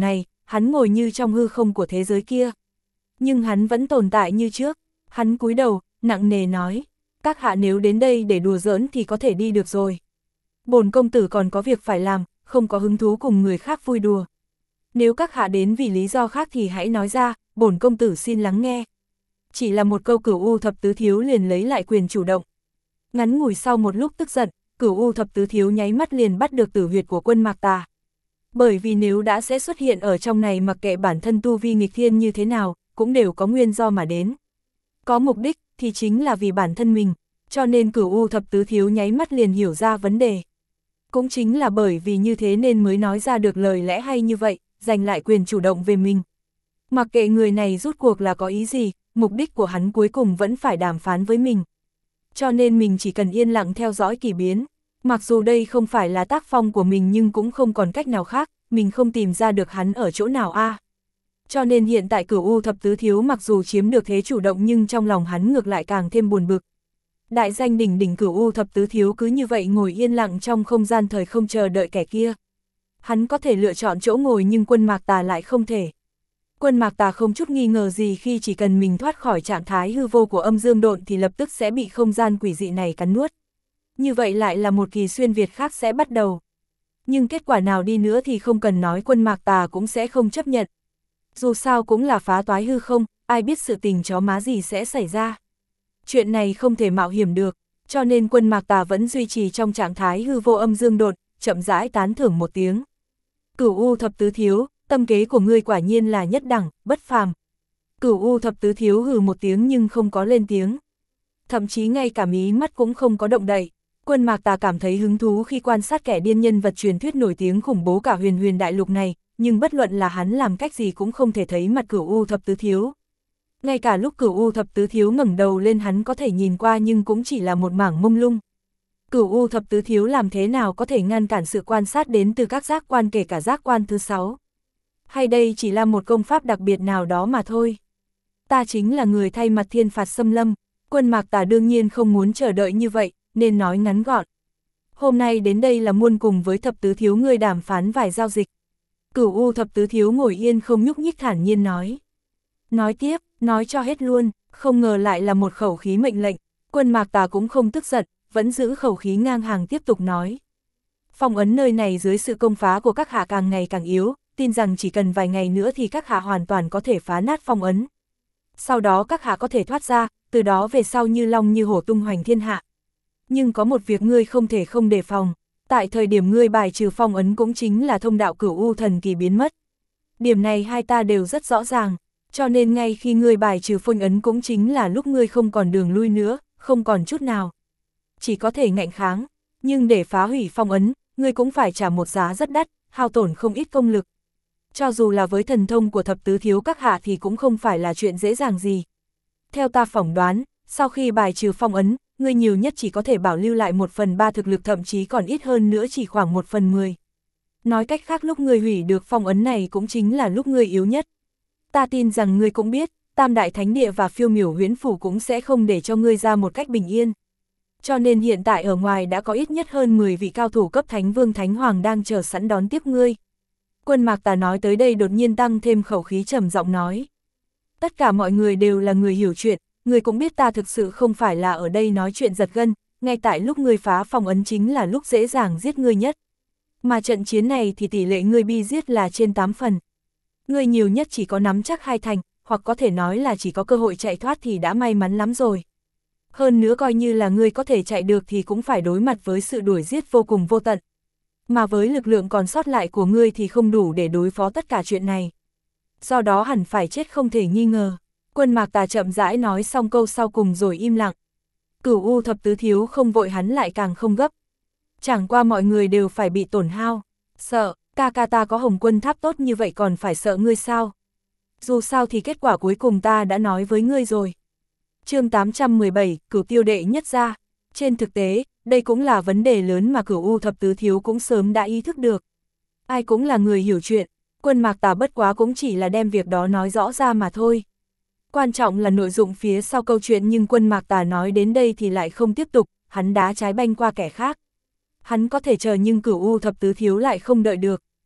hắn ngồi như trong hư không của thế giới kia. Nhưng hắn vẫn tồn tại như trước, hắn cúi đầu, nặng nề nói, các hạ nếu đến đây để đùa giỡn thì có thể đi được rồi. Bổn công tử còn có việc phải làm, không có hứng thú cùng người khác vui đùa. Nếu các hạ đến vì lý do khác thì hãy nói ra, bổn công tử xin lắng nghe. Chỉ là một câu Cửu U Thập Tứ Thiếu liền lấy lại quyền chủ động. Ngắn ngủi sau một lúc tức giận, Cửu U Thập Tứ Thiếu nháy mắt liền bắt được tử huyệt của Quân Mạc Tà. Bởi vì nếu đã sẽ xuất hiện ở trong này mặc kệ bản thân tu vi nghịch thiên như thế nào, cũng đều có nguyên do mà đến. Có mục đích thì chính là vì bản thân mình, cho nên Cửu U Thập Tứ Thiếu nháy mắt liền hiểu ra vấn đề. Cũng chính là bởi vì như thế nên mới nói ra được lời lẽ hay như vậy, giành lại quyền chủ động về mình. Mặc kệ người này rút cuộc là có ý gì, mục đích của hắn cuối cùng vẫn phải đàm phán với mình. Cho nên mình chỉ cần yên lặng theo dõi kỳ biến. Mặc dù đây không phải là tác phong của mình nhưng cũng không còn cách nào khác, mình không tìm ra được hắn ở chỗ nào a. Cho nên hiện tại Cửu U Thập Tứ Thiếu mặc dù chiếm được thế chủ động nhưng trong lòng hắn ngược lại càng thêm buồn bực. Đại danh đỉnh đỉnh Cửu U Thập Tứ Thiếu cứ như vậy ngồi yên lặng trong không gian thời không chờ đợi kẻ kia. Hắn có thể lựa chọn chỗ ngồi nhưng Quân Mạc Tà lại không thể. Quân Mạc Tà không chút nghi ngờ gì khi chỉ cần mình thoát khỏi trạng thái hư vô của âm dương độn thì lập tức sẽ bị không gian quỷ dị này cắn nuốt. Như vậy lại là một kỳ xuyên Việt khác sẽ bắt đầu. Nhưng kết quả nào đi nữa thì không cần nói Quân Mạc Tà cũng sẽ không chấp nhận. Dù sao cũng là phá toái hư không, ai biết sự tình chó má gì sẽ xảy ra. Chuyện này không thể mạo hiểm được, cho nên Quân Mạc Tà vẫn duy trì trong trạng thái hư vô âm dương độn, chậm rãi tán thưởng một tiếng. Cửu U Thập Tứ Thiếu, tâm kế của ngươi quả nhiên là nhất đẳng, bất phàm. Cửu U Thập Tứ Thiếu hừ một tiếng nhưng không có lên tiếng. Thậm chí ngay cả mí mắt cũng không có động đậy. Quân Mạc Tà cảm thấy hứng thú khi quan sát kẻ điên nhân vật truyền thuyết nổi tiếng khủng bố cả huyền huyền đại lục này, nhưng bất luận là hắn làm cách gì cũng không thể thấy mặt Cửu U Thập Tứ Thiếu. Ngay cả lúc Cửu U Thập Tứ Thiếu ngẩng đầu lên hắn có thể nhìn qua nhưng cũng chỉ là một mảng mông lung. Cửu U Thập Tứ Thiếu làm thế nào có thể ngăn cản sự quan sát đến từ các giác quan kể cả giác quan thứ 6? Hay đây chỉ là một công pháp đặc biệt nào đó mà thôi? Ta chính là người thay mặt thiên phạt xâm lâm, Quân Mạc Tà đương nhiên không muốn chờ đợi như vậy, nên nói ngắn gọn. Hôm nay đến đây là muốn cùng với Thập Tứ Thiếu ngươi đàm phán vài giao dịch. Cửu U Thập Tứ Thiếu ngồi yên không nhúc nhích thản nhiên nói. Nói tiếp, nói cho hết luôn, không ngờ lại là một khẩu khí mệnh lệnh. Quân Mạc Tà cũng không tức giận, vẫn giữ khẩu khí ngang hàng tiếp tục nói. Phong ấn nơi này dưới sự công phá của các hạ càng ngày càng yếu, tin rằng chỉ cần vài ngày nữa thì các hạ hoàn toàn có thể phá nát phong ấn. Sau đó các hạ có thể thoát ra, từ đó về sau như long như hổ tung hoành thiên hạ. Nhưng có một việc ngươi không thể không đề phòng, tại thời điểm ngươi bài trừ phong ấn cũng chính là thông đạo Cửu U thần kỳ biến mất. Điểm này hai ta đều rất rõ ràng, cho nên ngay khi ngươi bài trừ phong ấn cũng chính là lúc ngươi không còn đường lui nữa, không còn chút nào. Chỉ có thể ngạnh kháng, nhưng để phá hủy phong ấn, ngươi cũng phải trả một giá rất đắt, hao tổn không ít công lực. Cho dù là với thần thông của Thập Tứ Thiếu các hạ thì cũng không phải là chuyện dễ dàng gì. Theo ta phỏng đoán, sau khi bài trừ phong ấn, ngươi nhiều nhất chỉ có thể bảo lưu lại 1/3 thực lực, thậm chí còn ít hơn nữa chỉ khoảng 1/10. Nói cách khác lúc ngươi hủy được phong ấn này cũng chính là lúc ngươi yếu nhất. Ta tin rằng ngươi cũng biết, Tam Đại Thánh Địa và Phiêu Miểu Huyễn Phủ cũng sẽ không để cho ngươi ra một cách bình yên. Cho nên hiện tại ở ngoài đã có ít nhất hơn 10 vị cao thủ cấp Thánh Vương Thánh Hoàng đang chờ sẵn đón tiếp ngươi. Quân Mạc Tà nói tới đây đột nhiên tăng thêm khẩu khí trầm giọng nói. Tất cả mọi người đều là người hiểu chuyện, ngươi cũng biết ta thực sự không phải là ở đây nói chuyện giật gân, ngay tại lúc ngươi phá phong ấn chính là lúc dễ dàng giết ngươi nhất. Mà trận chiến này thì tỷ lệ ngươi bị giết là trên 8 phần. Ngươi nhiều nhất chỉ có nắm chắc 2 thành, hoặc có thể nói là chỉ có cơ hội chạy thoát thì đã may mắn lắm rồi. Hơn nữa coi như là ngươi có thể chạy được thì cũng phải đối mặt với sự đuổi giết vô cùng vô tận. Mà với lực lượng còn sót lại của ngươi thì không đủ để đối phó tất cả chuyện này. Do đó hẳn phải chết không thể nghi ngờ. Quân Mạc Tà chậm rãi nói xong câu sau cùng rồi im lặng. Cửu U Thập Tứ Thiếu không vội, hắn lại càng không gấp. Chẳng qua mọi người đều phải bị tổn hao. Sợ, ca ca ta có Hồng Quân Tháp tốt như vậy còn phải sợ ngươi sao? Dù sao thì kết quả cuối cùng ta đã nói với ngươi rồi. Chương 817, Cửu Tiêu đệ nhất gia. Trên thực tế, đây cũng là vấn đề lớn mà Cửu U Thập Tứ Thiếu cũng sớm đã ý thức được. Ai cũng là người hiểu chuyện, Quân Mạc Tà bất quá cũng chỉ là đem việc đó nói rõ ra mà thôi. Quan trọng là nội dung phía sau câu chuyện, nhưng Quân Mạc Tà nói đến đây thì lại không tiếp tục, hắn đá trái banh qua kẻ khác. Hắn có thể chờ nhưng Cửu U Thập Tứ Thiếu lại không đợi được.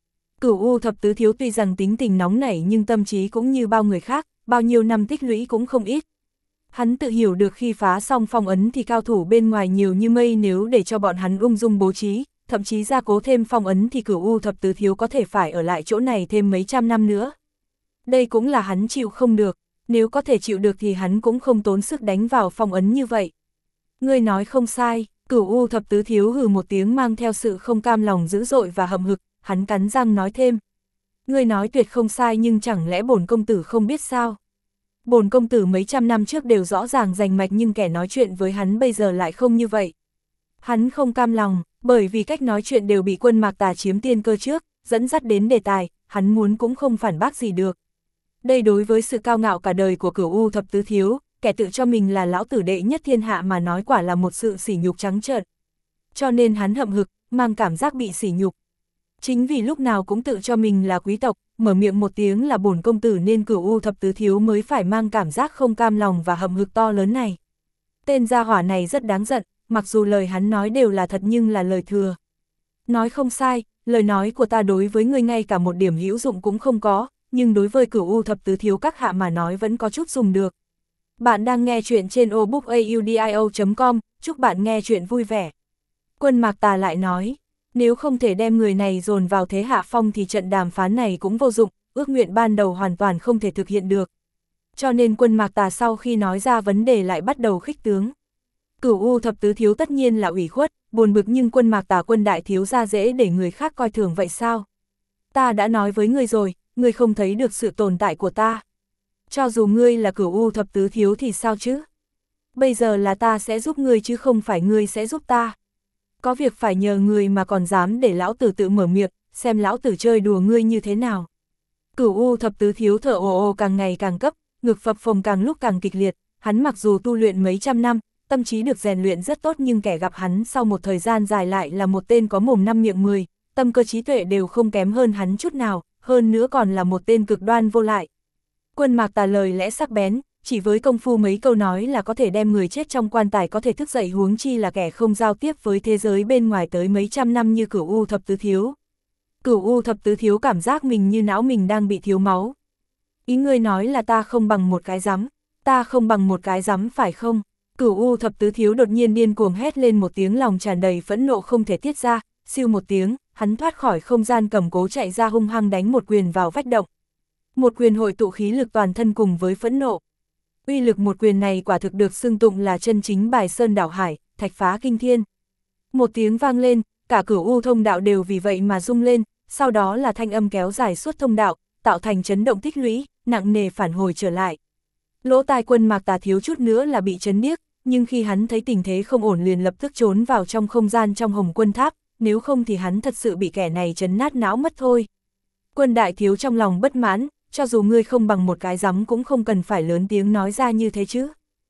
Cửu U thập tứ thiếu tuy rằng tính tình nóng nảy nhưng tâm trí cũng như bao người khác, bao nhiêu năm tích lũy cũng không ít. Hắn tự hiểu được khi phá xong phong ấn thì cao thủ bên ngoài nhiều như mây, nếu để cho bọn hắn ung dung bố trí, thậm chí gia cố thêm phong ấn thì Cửu U thập tứ thiếu có thể phải ở lại chỗ này thêm mấy trăm năm nữa. Đây cũng là hắn chịu không được, nếu có thể chịu được thì hắn cũng không tốn sức đánh vào phong ấn như vậy. Ngươi nói không sai, Cửu U thập tứ thiếu hừ một tiếng mang theo sự không cam lòng dữ dội và hậm hực, hắn cắn răng nói thêm. Ngươi nói tuyệt không sai, nhưng chẳng lẽ bổn công tử không biết sao? Bổn công tử mấy trăm năm trước đều rõ ràng rành mạch, nhưng kẻ nói chuyện với hắn bây giờ lại không như vậy. Hắn không cam lòng, bởi vì cách nói chuyện đều bị Quân Mạc Tà chiếm tiên cơ trước, dẫn dắt đến đề tài, hắn muốn cũng không phản bác gì được. Đây đối với sự cao ngạo cả đời của Cửu U thập tứ thiếu, kẻ tự cho mình là lão tử đệ nhất thiên hạ mà nói quả là một sự sỉ nhục trắng trợn. Cho nên hắn hậm hực, mang cảm giác bị sỉ nhục. Chính vì lúc nào cũng tự cho mình là quý tộc, mở miệng một tiếng là bổn công tử nên Cửu U thập tứ thiếu mới phải mang cảm giác không cam lòng và hậm hực to lớn này. Tên gia hỏa này rất đáng giận, mặc dù lời hắn nói đều là thật nhưng là lời thừa. Nói không sai, lời nói của ta đối với ngươi ngay cả một điểm hữu dụng cũng không có, nhưng đối với Cửu U thập tứ thiếu các hạ mà nói vẫn có chút dùng được. Bạn đang nghe chuyện trên obookaudio.com, chúc bạn nghe chuyện vui vẻ. Quân Mạc Tà lại nói, nếu không thể đem người này dồn vào thế hạ phong thì trận đàm phán này cũng vô dụng, ước nguyện ban đầu hoàn toàn không thể thực hiện được. Cho nên Quân Mạc Tà sau khi nói ra vấn đề lại bắt đầu khích tướng. Cửu U thập tứ thiếu tất nhiên là ủy khuất, buồn bực, nhưng Quân Mạc Tà Quân đại thiếu ra dễ để người khác coi thường vậy sao? Ta đã nói với ngươi rồi, ngươi không thấy được sự tồn tại của ta. Cho dù ngươi là Cửu U thập tứ thiếu thì sao chứ? Bây giờ là ta sẽ giúp ngươi chứ không phải ngươi sẽ giúp ta. Có việc phải nhờ người mà còn dám để lão tử tự mở miệng, xem lão tử chơi đùa ngươi như thế nào. Cửu U thập tứ thiếu thở ồ ồ càng ngày càng cấp, ngực phập phồng càng lúc càng kịch liệt. Hắn mặc dù tu luyện mấy trăm năm, tâm trí được rèn luyện rất tốt, nhưng kẻ gặp hắn sau một thời gian dài lại là một tên có mồm năm miệng 10, tâm cơ trí tuệ đều không kém hơn hắn chút nào, hơn nữa còn là một tên cực đoan vô lại. Quân Mạc Tà lời lẽ sắc bén, chỉ với công phu mấy câu nói là có thể đem người chết trong quan tài có thể thức dậy, huống chi là kẻ không giao tiếp với thế giới bên ngoài tới mấy trăm năm như Cửu U thập tứ thiếu. Cửu U thập tứ thiếu cảm giác mình như não mình đang bị thiếu máu. Ý ngươi nói là ta không bằng một cái rắm, ta không bằng một cái rắm phải không? Cửu U thập tứ thiếu đột nhiên điên cuồng hét lên một tiếng, lòng tràn đầy phẫn nộ không thể tiết ra, siêu một tiếng, hắn thoát khỏi không gian cầm cố chạy ra, hung hăng đánh một quyền vào vách động. Một quyền hội tụ khí lực toàn thân cùng với phẫn nộ. Uy lực một quyền này quả thực được xưng tụng là chân chính bài sơn đảo hải, thạch phá kinh thiên. Một tiếng vang lên, cả Cửu U thông đạo đều vì vậy mà rung lên, sau đó là thanh âm kéo dài suốt thông đạo, tạo thành chấn động tích lũy, nặng nề phản hồi trở lại. Lỗ tai Quân Mạc Tà thiếu chút nữa là bị chấn điếc, nhưng khi hắn thấy tình thế không ổn liền lập tức trốn vào trong không gian trong Hồng Quân Tháp, nếu không thì hắn thật sự bị kẻ này chấn nát não mất thôi. Quân đại thiếu trong lòng bất mãn, cho dù ngươi không bằng một cái rắm cũng không cần phải lớn tiếng nói ra như thế chứ.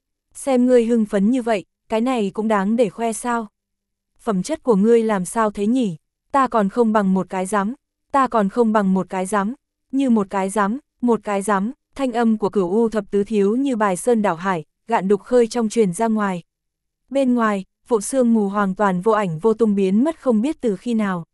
Xem ngươi hưng phấn như vậy, cái này cũng đáng để khoe sao? Phẩm chất của ngươi làm sao thế nhỉ? Ta còn không bằng một cái rắm, ta còn không bằng một cái rắm, như một cái rắm, thanh âm của Cửu U thập tứ thiếu như bài sơn đảo hải, gạn đục khơi trong truyền ra ngoài. Bên ngoài, vụ sương mù hoàn toàn vô ảnh vô tung biến mất không biết từ khi nào.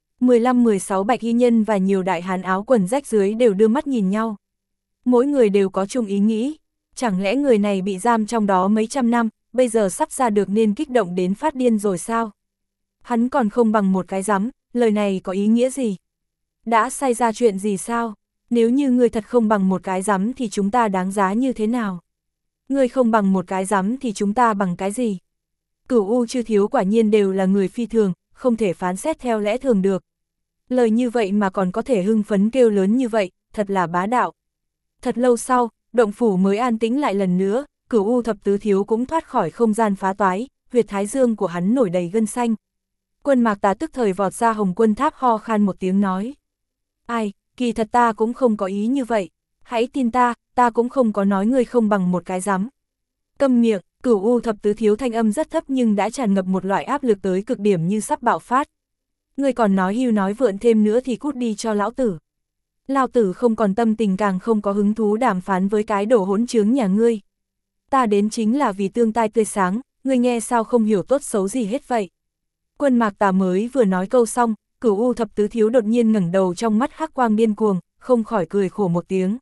15-16 bạch y nhân và nhiều đại hán áo quần rách dưới đều đưa mắt nhìn nhau. Mỗi người đều có chung ý nghĩ, chẳng lẽ người này bị giam trong đó mấy trăm năm, bây giờ sắp ra được nên kích động đến phát điên rồi sao? Hắn còn không bằng một cái rắm, lời này có ý nghĩa gì? Đã xảy ra chuyện gì sao? Nếu như ngươi thật không bằng một cái rắm thì chúng ta đáng giá như thế nào? Ngươi không bằng một cái rắm thì chúng ta bằng cái gì? Cửu U chư thiếu quả nhiên đều là người phi thường, không thể phán xét theo lẽ thường được. Lời như vậy mà còn có thể hưng phấn kêu lớn như vậy, thật là bá đạo. Thật lâu sau, động phủ mới an tĩnh lại lần nữa, Cửu U thập tứ thiếu cũng thoát khỏi không gian phá toái, huyệt thái dương của hắn nổi đầy gân xanh. Quân Mạc Tà tức thời vọt ra Hồng Quân Tháp, ho khan một tiếng nói. Ai, kỳ thật ta cũng không có ý như vậy, hãy tin ta cũng không có nói ngươi không bằng một cái rắm. Câm miệng, Cửu U thập tứ thiếu thanh âm rất thấp nhưng đã tràn ngập một loại áp lực tới cực điểm như sắp bạo phát. Ngươi còn nói hưu nói vượn thêm nữa thì cút đi cho lão tử. Lão tử không còn tâm tình càng không có hứng thú đàm phán với cái đồ hỗn trướng nhà ngươi. Ta đến chính là vì tương tai tươi sáng, ngươi nghe sao không hiểu tốt xấu gì hết vậy. Quân Mạc Tà mới vừa nói câu xong, Cửu U thập tứ thiếu đột nhiên ngẩng đầu, trong mắt hắc quang điên cuồng, không khỏi cười khổ một tiếng.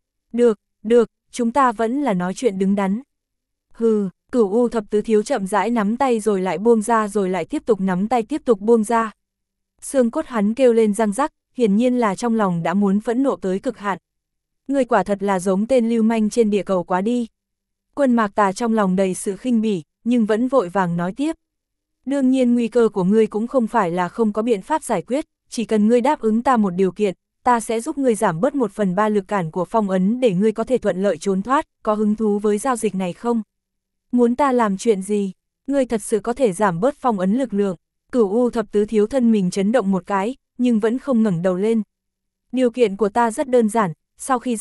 Được, chúng ta vẫn là nói chuyện đứng đắn. Hừ, Cửu U thập tứ thiếu chậm rãi nắm tay rồi lại buông ra, rồi lại tiếp tục nắm tay tiếp tục buông ra. Xương cốt hắn kêu lên răng rắc, hiển nhiên là trong lòng đã muốn phẫn nộ tới cực hạn. Ngươi quả thật là giống tên lưu manh trên địa cầu quá đi. Quân Mạc Tà trong lòng đầy sự khinh bỉ, nhưng vẫn vội vàng nói tiếp. Đương nhiên nguy cơ của ngươi cũng không phải là không có biện pháp giải quyết, chỉ cần ngươi đáp ứng ta một điều kiện, ta sẽ giúp ngươi giảm bớt 1/3 lực cản của phong ấn để ngươi có thể thuận lợi trốn thoát, có hứng thú với giao dịch này không? Muốn ta làm chuyện gì? Ngươi thật sự có thể giảm bớt phong ấn lực lượng. Cửu U thập tứ thiếu thân mình chấn động một cái, nhưng vẫn không ngẩng đầu lên. Điều kiện của ta rất đơn giản, sau khi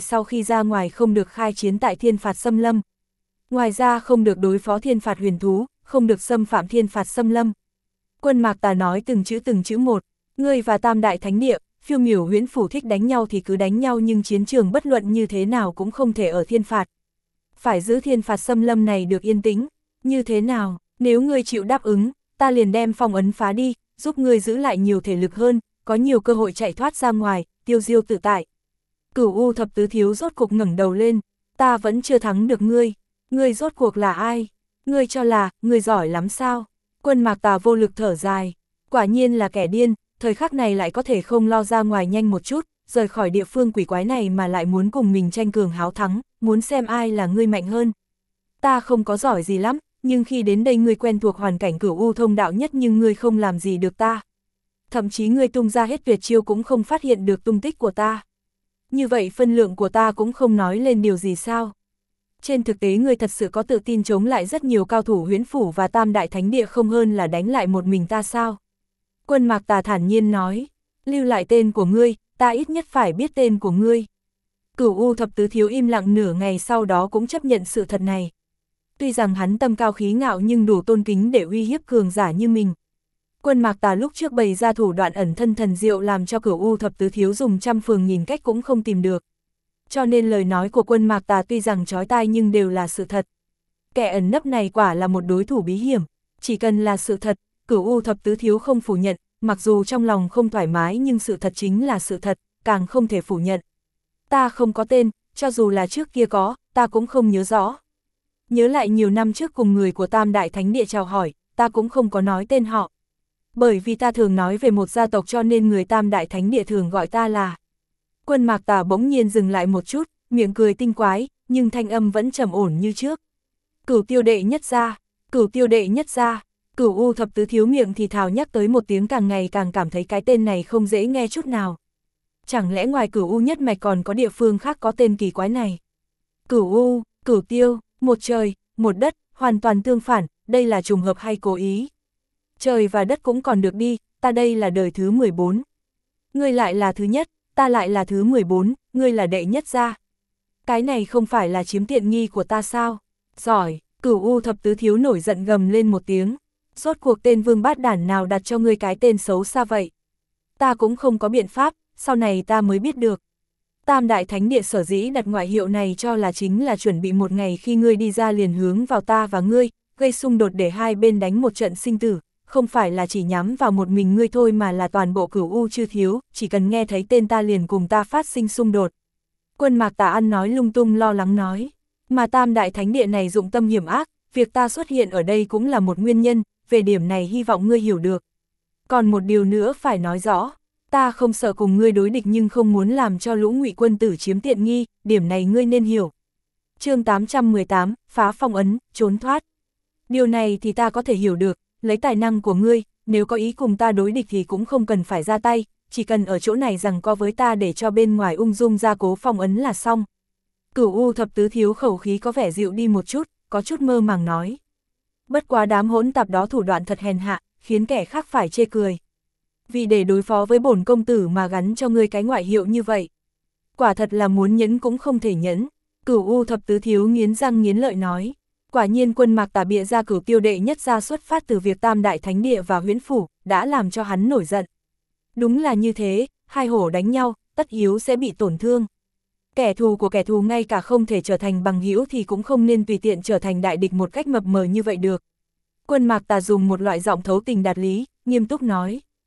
ra ngoài không được khai chiến tại Thiên Phạt Xâm Lâm. Ngoài ra không được đối phó Thiên Phạt Huyền Thú, không được xâm phạm Thiên Phạt Xâm Lâm. Quân Mạc Tà nói từng chữ một, ngươi và Tam Đại Thánh Địa, Phiêu Miểu Huyễn Phủ thích đánh nhau thì cứ đánh nhau, nhưng chiến trường bất luận như thế nào cũng không thể ở Thiên Phạt. Phải giữ Thiên Phạt Xâm Lâm này được yên tĩnh, như thế nào, nếu ngươi chịu đáp ứng, ta liền đem phong ấn phá đi, giúp ngươi giữ lại nhiều thể lực hơn, có nhiều cơ hội chạy thoát ra ngoài, tiêu diêu tự tại. Cửu U thập tứ thiếu rốt cuộc ngẩng đầu lên, ta vẫn chưa thắng được ngươi rốt cuộc là ai? Ngươi cho là, ngươi giỏi lắm sao? Quân Mạc Tà vô lực thở dài, quả nhiên là kẻ điên, thời khắc này lại có thể không lo ra ngoài nhanh một chút, rời khỏi địa phương quỷ quái này mà lại muốn cùng mình tranh cường háo thắng, muốn xem ai là ngươi mạnh hơn. Ta không có giỏi gì lắm, nhưng khi đến đây ngươi quen thuộc hoàn cảnh Cửu U thông đạo nhất, nhưng ngươi không làm gì được ta. Thậm chí ngươi tung ra hết tuyệt chiêu cũng không phát hiện được tung tích của ta. Như vậy phân lượng của ta cũng không nói lên điều gì sao? Trên thực tế ngươi thật sự có tự tin chống lại rất nhiều cao thủ Huyễn Phủ và Tam Đại Thánh Địa không hơn là đánh lại một mình ta sao? Quân Mạc Tà thản nhiên nói, lưu lại tên của ngươi, ta ít nhất phải biết tên của ngươi. Cửu U thập tứ thiếu im lặng nửa ngày, sau đó cũng chấp nhận sự thật này. Tuy rằng hắn tâm cao khí ngạo nhưng đủ tôn kính để uy hiếp cường giả như mình. Quân Mạc Tà lúc trước bày ra thủ đoạn ẩn thân thần diệu làm cho Cửu U thập tứ thiếu dùng trăm phường nghìn cách cũng không tìm được. Cho nên lời nói của Quân Mạc Tà tuy rằng chói tai nhưng đều là sự thật. Kẻ ẩn nấp này quả là một đối thủ bí hiểm, chỉ cần là sự thật, Cửu U thập tứ thiếu không phủ nhận, mặc dù trong lòng không thoải mái nhưng sự thật chính là sự thật, càng không thể phủ nhận. Ta không có tên, cho dù là trước kia có, ta cũng không nhớ rõ. Nhớ lại nhiều năm trước cùng người của Tam Đại Thánh Địa chào hỏi, ta cũng không có nói tên họ. Bởi vì ta thường nói về một gia tộc cho nên người Tam Đại Thánh Địa thường gọi ta là. Quân Mạc Tà bỗng nhiên dừng lại một chút, miệng cười tinh quái, nhưng thanh âm vẫn trầm ổn như trước. Cửu Tiêu đệ nhất gia, Cửu Tiêu đệ nhất gia. Cửu U thập tứ thiếu miệng thì thào nhắc tới một tiếng, càng ngày càng cảm thấy cái tên này không dễ nghe chút nào. Chẳng lẽ ngoài Cửu U nhất mạch còn có địa phương khác có tên kỳ quái này? Cửu U, Cửu Tiêu, một trời, một đất, hoàn toàn tương phản, đây là trùng hợp hay cố ý? Trời và đất cũng còn được đi, ta đây là đời thứ 14. Ngươi lại là thứ nhất, ta lại là thứ 14, ngươi là đệ nhất gia. Cái này không phải là chiếm tiện nghi của ta sao? Giỏi, Cửu U thập tứ thiếu nổi giận gầm lên một tiếng. Rốt cuộc tên vương bát đản nào đặt cho ngươi cái tên xấu xa vậy? Ta cũng không có biện pháp, sau này ta mới biết được. Tam Đại Thánh Địa sở dĩ đặt ngoại hiệu này cho là chính là chuẩn bị một ngày khi ngươi đi ra liền hướng vào ta và ngươi, gây xung đột để hai bên đánh một trận sinh tử, không phải là chỉ nhắm vào một mình ngươi thôi mà là toàn bộ Cửu U chư thiếu, chỉ cần nghe thấy tên ta liền cùng ta phát sinh xung đột. Quân Mạc Tà ăn nói lung tung lo lắng nói, mà Tam Đại Thánh Địa này dụng tâm hiểm ác, việc ta xuất hiện ở đây cũng là một nguyên nhân, về điểm này hy vọng ngươi hiểu được. Còn một điều nữa phải nói rõ, ta không sợ cùng ngươi đối địch nhưng không muốn làm cho lũ Ngụy quân tử chiếm tiện nghi, điểm này ngươi nên hiểu. Chương 818, phá phong ấn, trốn thoát. Điều này thì ta có thể hiểu được, lấy tài năng của ngươi, nếu có ý cùng ta đối địch thì cũng không cần phải ra tay, chỉ cần ở chỗ này giằng co với ta để cho bên ngoài ung dung gia cố phong ấn là xong. Cửu U thập tứ thiếu khẩu khí có vẻ dịu đi một chút, có chút mơ màng nói. Bất quá đám hỗn tạp đó thủ đoạn thật hèn hạ, khiến kẻ khác phải chê cười. Vì để đối phó với bổn công tử mà gắn cho ngươi cái ngoại hiệu như vậy. Quả thật là muốn nhẫn cũng không thể nhẫn. Cửu U thập tứ thiếu nghiến răng nghiến lợi nói. Quả nhiên Quân Mạc Tà bịa ra Cửu Tiêu đệ nhất gia xuất phát từ việc Tam Đại Thánh Địa và Huyễn Phủ, đã làm cho hắn nổi giận. Đúng là như thế, hai hổ đánh nhau, tất yếu sẽ bị tổn thương. Kẻ thù của kẻ thù ngay cả không thể trở thành bằng hữu thì cũng không nên tùy tiện trở thành đại địch một cách mập mờ như vậy được. Quân Mạc Tà dùng một loại giọng thấu tình đạt lý, nghiêm túc nói.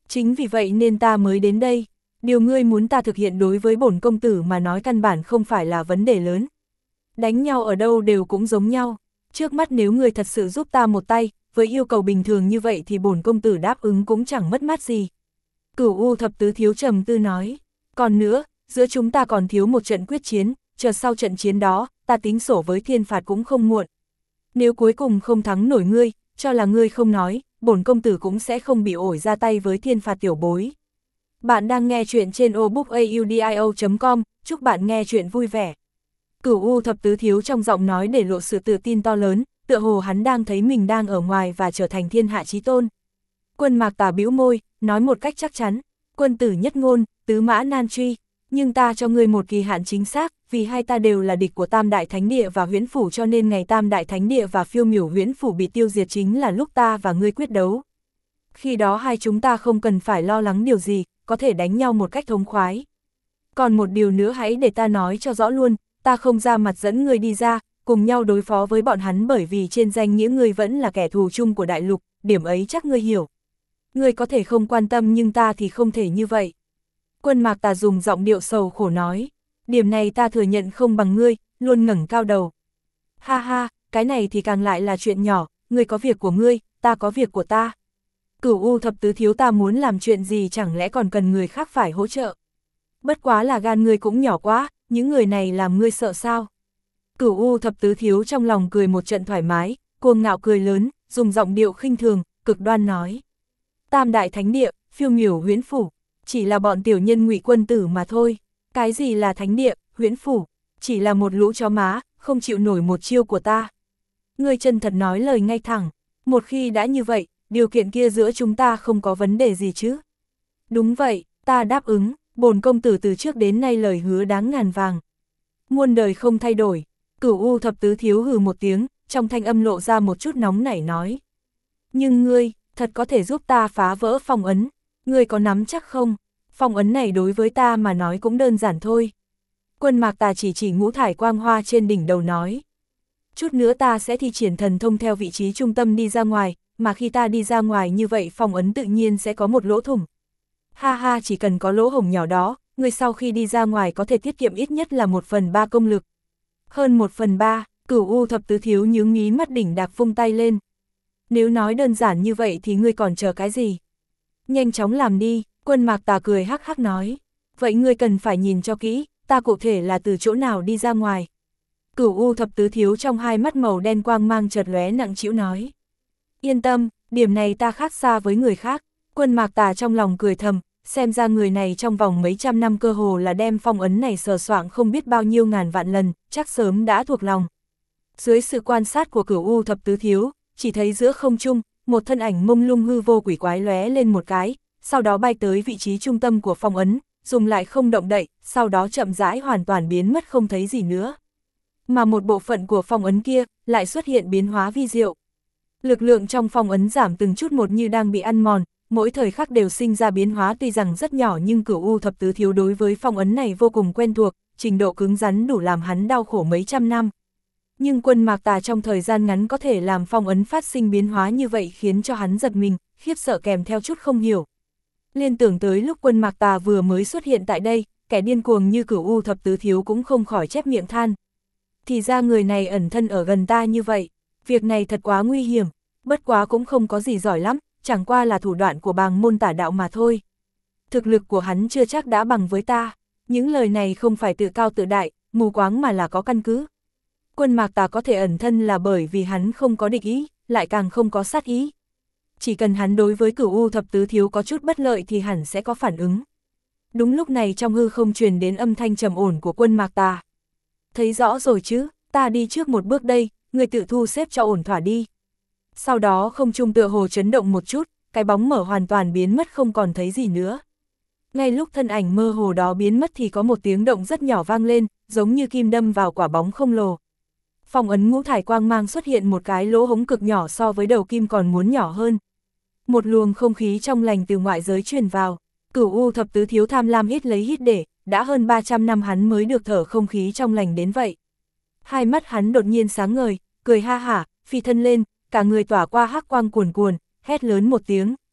Chính vì vậy nên ta mới đến đây. Điều ngươi muốn ta thực hiện đối với bổn công tử mà nói căn bản không phải là vấn đề lớn. Đánh nhau ở đâu đều cũng giống nhau. Trước mắt nếu ngươi thật sự giúp ta một tay, với yêu cầu bình thường như vậy thì bổn công tử đáp ứng cũng chẳng mất mát gì. Cửu U thập tứ thiếu trầm tư nói. Còn nữa, giữa chúng ta còn thiếu một trận quyết chiến, chờ sau trận chiến đó, ta tính sổ với thiên phạt cũng không muộn. Nếu cuối cùng không thắng nổi ngươi, cho là ngươi không nói, bổn công tử cũng sẽ không bị ổi ra tay với thiên phạt tiểu bối. Bạn đang nghe chuyện trên obookaudio.com, chúc bạn nghe chuyện vui vẻ. Cửu U thập tứ thiếu trong giọng nói để lộ sự tự tin to lớn, tựa hồ hắn đang thấy mình đang ở ngoài và trở thành thiên hạ chí tôn. Quân Mạc Tà bĩu môi, nói một cách chắc chắn, quân tử nhất ngôn, tứ mã nan truy, nhưng ta cho ngươi một kỳ hạn chính xác, vì hai ta đều là địch của Tam Đại Thánh Địa và Huyễn Phủ, cho nên ngày Tam Đại Thánh Địa và Phiêu Miểu Huyễn Phủ bị tiêu diệt chính là lúc ta và ngươi quyết đấu. Khi đó hai chúng ta không cần phải lo lắng điều gì, có thể đánh nhau một cách thống khoái. Còn một điều nữa hãy để ta nói cho rõ luôn, ta không ra mặt dẫn ngươi đi ra, cùng nhau đối phó với bọn hắn, bởi vì trên danh nghĩa ngươi vẫn là kẻ thù chung của đại lục, điểm ấy chắc ngươi hiểu. Ngươi có thể không quan tâm nhưng ta thì không thể như vậy. Quân Mạc Tà dùng giọng điệu sầu khổ nói, điểm này ta thừa nhận không bằng ngươi, luôn ngẩng cao đầu. Ha ha, cái này thì càng lại là chuyện nhỏ, ngươi có việc của ngươi, ta có việc của ta. Cửu U thập tứ thiếu, ta muốn làm chuyện gì chẳng lẽ còn cần người khác phải hỗ trợ. Bất quá là gan ngươi cũng nhỏ quá, những người này làm ngươi sợ sao. Cửu U thập tứ thiếu trong lòng cười một trận thoải mái, cuồng ngạo cười lớn, dùng giọng điệu khinh thường, cực đoan nói. Tam Đại Thánh Địa, Phiêu Miểu Huyễn Phủ, chỉ là bọn tiểu nhân Ngụy quân tử mà thôi. Cái gì là Thánh Địa, Huyễn Phủ, chỉ là một lũ chó má, không chịu nổi một chiêu của ta. Ngươi chân thật nói lời ngay thẳng, một khi đã như vậy, điều kiện kia giữa chúng ta không có vấn đề gì chứ. Đúng vậy, ta đáp ứng, bổn công tử từ trước đến nay lời hứa đáng ngàn vàng. Muôn đời không thay đổi. Cửu U thập tứ thiếu hừ một tiếng, trong thanh âm lộ ra một chút nóng nảy nói. Nhưng ngươi, thật có thể giúp ta phá vỡ phong ấn, ngươi có nắm chắc không? Phong ấn này đối với ta mà nói cũng đơn giản thôi. Quân Mạc Tà chỉ ngũ thải quang hoa trên đỉnh đầu nói. Chút nữa ta sẽ thi triển thần thông theo vị trí trung tâm đi ra ngoài, mà khi ta đi ra ngoài như vậy phong ấn tự nhiên sẽ có một lỗ thủng. Ha ha, chỉ cần có lỗ hổng nhỏ đó, người sau khi đi ra ngoài có thể tiết kiệm ít nhất là 1/3 công lực. Hơn 1/3, Cửu U thập tứ thiếu nhướng mí mắt đỉnh đạc vung tay lên. Nếu nói đơn giản như vậy thì ngươi còn chờ cái gì? Nhanh chóng làm đi, Quân Mạc Tà cười hắc hắc nói. Vậy ngươi cần phải nhìn cho kỹ, ta cụ thể là từ chỗ nào đi ra ngoài. Cửu U thập tứ thiếu trong hai mắt màu đen quang mang chợt lóe nặng trĩu nói. Yên tâm, điểm này ta khác xa với người khác. Quân Mạc Tà trong lòng cười thầm, xem ra người này trong vòng mấy trăm năm cơ hồ là đem phong ấn này sờ soạng không biết bao nhiêu ngàn vạn lần, chắc sớm đã thuộc lòng. Dưới sự quan sát của Cửu U thập tứ thiếu, chỉ thấy giữa không trung, một thân ảnh mông lung hư vô quỷ quái lóe lên một cái, sau đó bay tới vị trí trung tâm của phong ấn, dùng lại không động đậy, sau đó chậm rãi hoàn toàn biến mất không thấy gì nữa. Mà một bộ phận của phong ấn kia lại xuất hiện biến hóa vi diệu. Lực lượng trong phong ấn giảm từng chút một như đang bị ăn mòn, mỗi thời khắc đều sinh ra biến hóa, tuy rằng rất nhỏ nhưng Cửu U thập tứ thiếu đối với phong ấn này vô cùng quen thuộc, trình độ cứng rắn đủ làm hắn đau khổ mấy trăm năm. Nhưng Quân Mạc Tà trong thời gian ngắn có thể làm phong ấn phát sinh biến hóa như vậy khiến cho hắn giật mình, khiếp sợ kèm theo chút không hiểu. Liên tưởng tới lúc Quân Mạc Tà vừa mới xuất hiện tại đây, kẻ điên cuồng như Cửu U thập tứ thiếu cũng không khỏi chép miệng than. Thì ra người này ẩn thân ở gần ta như vậy, việc này thật quá nguy hiểm, bất quá cũng không có gì giỏi lắm, chẳng qua là thủ đoạn của bàng môn tả đạo mà thôi. Thực lực của hắn chưa chắc đã bằng với ta, những lời này không phải tự cao tự đại, mù quáng mà là có căn cứ. Quân Mạc Tà có thể ẩn thân là bởi vì hắn không có địch ý, lại càng không có sát ý. Chỉ cần hắn đối với Cửu U thập tứ thiếu có chút bất lợi thì hẳn sẽ có phản ứng. Đúng lúc này trong hư không truyền đến âm thanh trầm ổn của Quân Mạc Tà. Thấy rõ rồi chứ, ta đi trước một bước đây, người tự thu xếp cho ổn thỏa đi. Sau đó không trung tựa hồ chấn động một chút, cái bóng mở hoàn toàn biến mất không còn thấy gì nữa. Ngay lúc thân ảnh mơ hồ đó biến mất thì có một tiếng động rất nhỏ vang lên, giống như kim đâm vào quả bóng khổng lồ. Phong ấn ngũ thải quang mang xuất hiện một cái lỗ hổng cực nhỏ so với đầu kim còn muốn nhỏ hơn. Một luồng không khí trong lành từ ngoại giới truyền vào. Cửu U thập tứ thiếu tham lam hít lấy hít để, đã hơn 300 năm hắn mới được thở không khí trong lành đến vậy. Hai mắt hắn đột nhiên sáng ngời, cười ha hả, phi thân lên, cả người tỏa qua hắc quang cuồn cuồn, hét lớn một tiếng,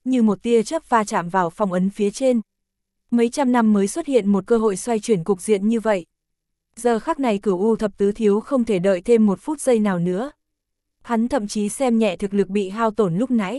như một tia chớp va chạm vào phong ấn phía trên. Mấy trăm năm mới xuất hiện một cơ hội xoay chuyển cục diện như vậy. Giờ khắc này Cửu U thập tứ thiếu không thể đợi thêm một phút giây nào nữa. Hắn thậm chí xem nhẹ thực lực bị hao tổn lúc nãy.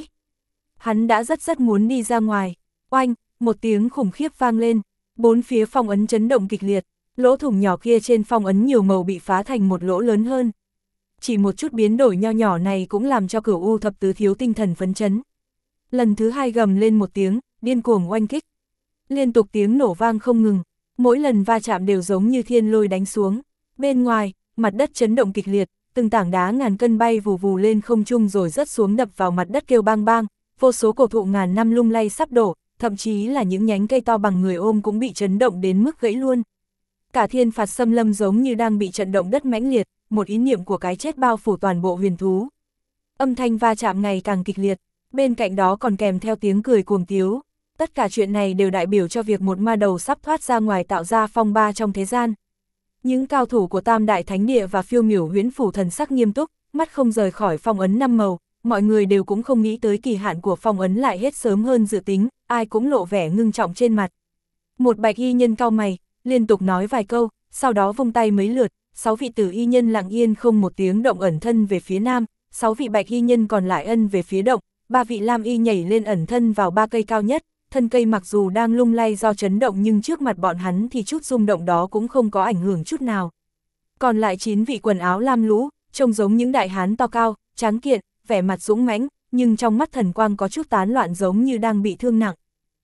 Hắn đã rất muốn đi ra ngoài. Oanh, một tiếng khủng khiếp vang lên, bốn phía phong ấn chấn động kịch liệt, lỗ thủng nhỏ kia trên phong ấn nhiều màu bị phá thành một lỗ lớn hơn. Chỉ một chút biến đổi nho nhỏ này cũng làm cho Cửu U thập tứ thiếu tinh thần phấn chấn. Lần thứ hai gầm lên một tiếng, điên cuồng oanh kích. Liên tục tiếng nổ vang không ngừng, mỗi lần va chạm đều giống như thiên lôi đánh xuống. Bên ngoài, mặt đất chấn động kịch liệt, từng tảng đá ngàn cân bay vù vù lên không trung rồi rớt xuống đập vào mặt đất kêu bang bang, vô số cổ thụ ngàn năm lung lay sắp đổ, thậm chí là những nhánh cây to bằng người ôm cũng bị chấn động đến mức gãy luôn. Cả thiên phạt xâm lâm giống như đang bị trận động đất mãnh liệt, một ý niệm của cái chết bao phủ toàn bộ huyền thú. Âm thanh va chạm ngày càng kịch liệt, bên cạnh đó còn kèm theo tiếng cười cuồng tiếu. Tất cả chuyện này đều đại biểu cho việc một ma đầu sắp thoát ra ngoài tạo ra phong ba trong thế gian. Những cao thủ của Tam Đại Thánh Địa và Phiêu Miểu Huyễn Phủ thần sắc nghiêm túc, mắt không rời khỏi phong ấn năm màu, mọi người đều cũng không nghĩ tới kỳ hạn của phong ấn lại hết sớm hơn dự tính, ai cũng lộ vẻ ngưng trọng trên mặt. Một bạch y nhân cau mày, liên tục nói vài câu, sau đó vung tay mấy lượt, 6 vị tử y nhân lặng yên không một tiếng động ẩn thân về phía nam, 6 vị bạch y nhân còn lại ân về phía động, 3 vị lam y nhảy lên ẩn thân vào 3 cây cao nhất. Thân cây mặc dù đang lung lay do chấn động nhưng trước mặt bọn hắn thì chút rung động đó cũng không có ảnh hưởng chút nào. Còn lại 9 vị quần áo lam lũ, trông giống những đại hán to cao, tráng kiện, vẻ mặt dũng mãnh, nhưng trong mắt thần quang có chút tán loạn giống như đang bị thương nặng.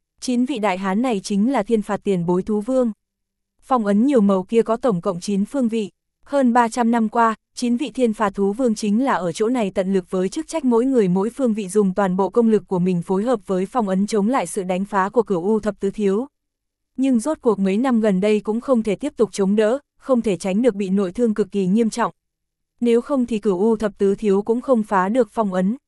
9 vị đại hán này chính là thiên phạt tiền bối thú vương. Phong ấn nhiều màu kia có tổng cộng 9 phương vị. Hơn 300 năm qua, 9 vị thiên phạt thú vương chính là ở chỗ này tận lực với chức trách mỗi người mỗi phương vị dùng toàn bộ công lực của mình phối hợp với phong ấn chống lại sự đánh phá của Cửu U thập tứ thiếu. Nhưng rốt cuộc mấy năm gần đây cũng không thể tiếp tục chống đỡ, không thể tránh được bị nội thương cực kỳ nghiêm trọng. Nếu không thì Cửu U thập tứ thiếu cũng không phá được phong ấn.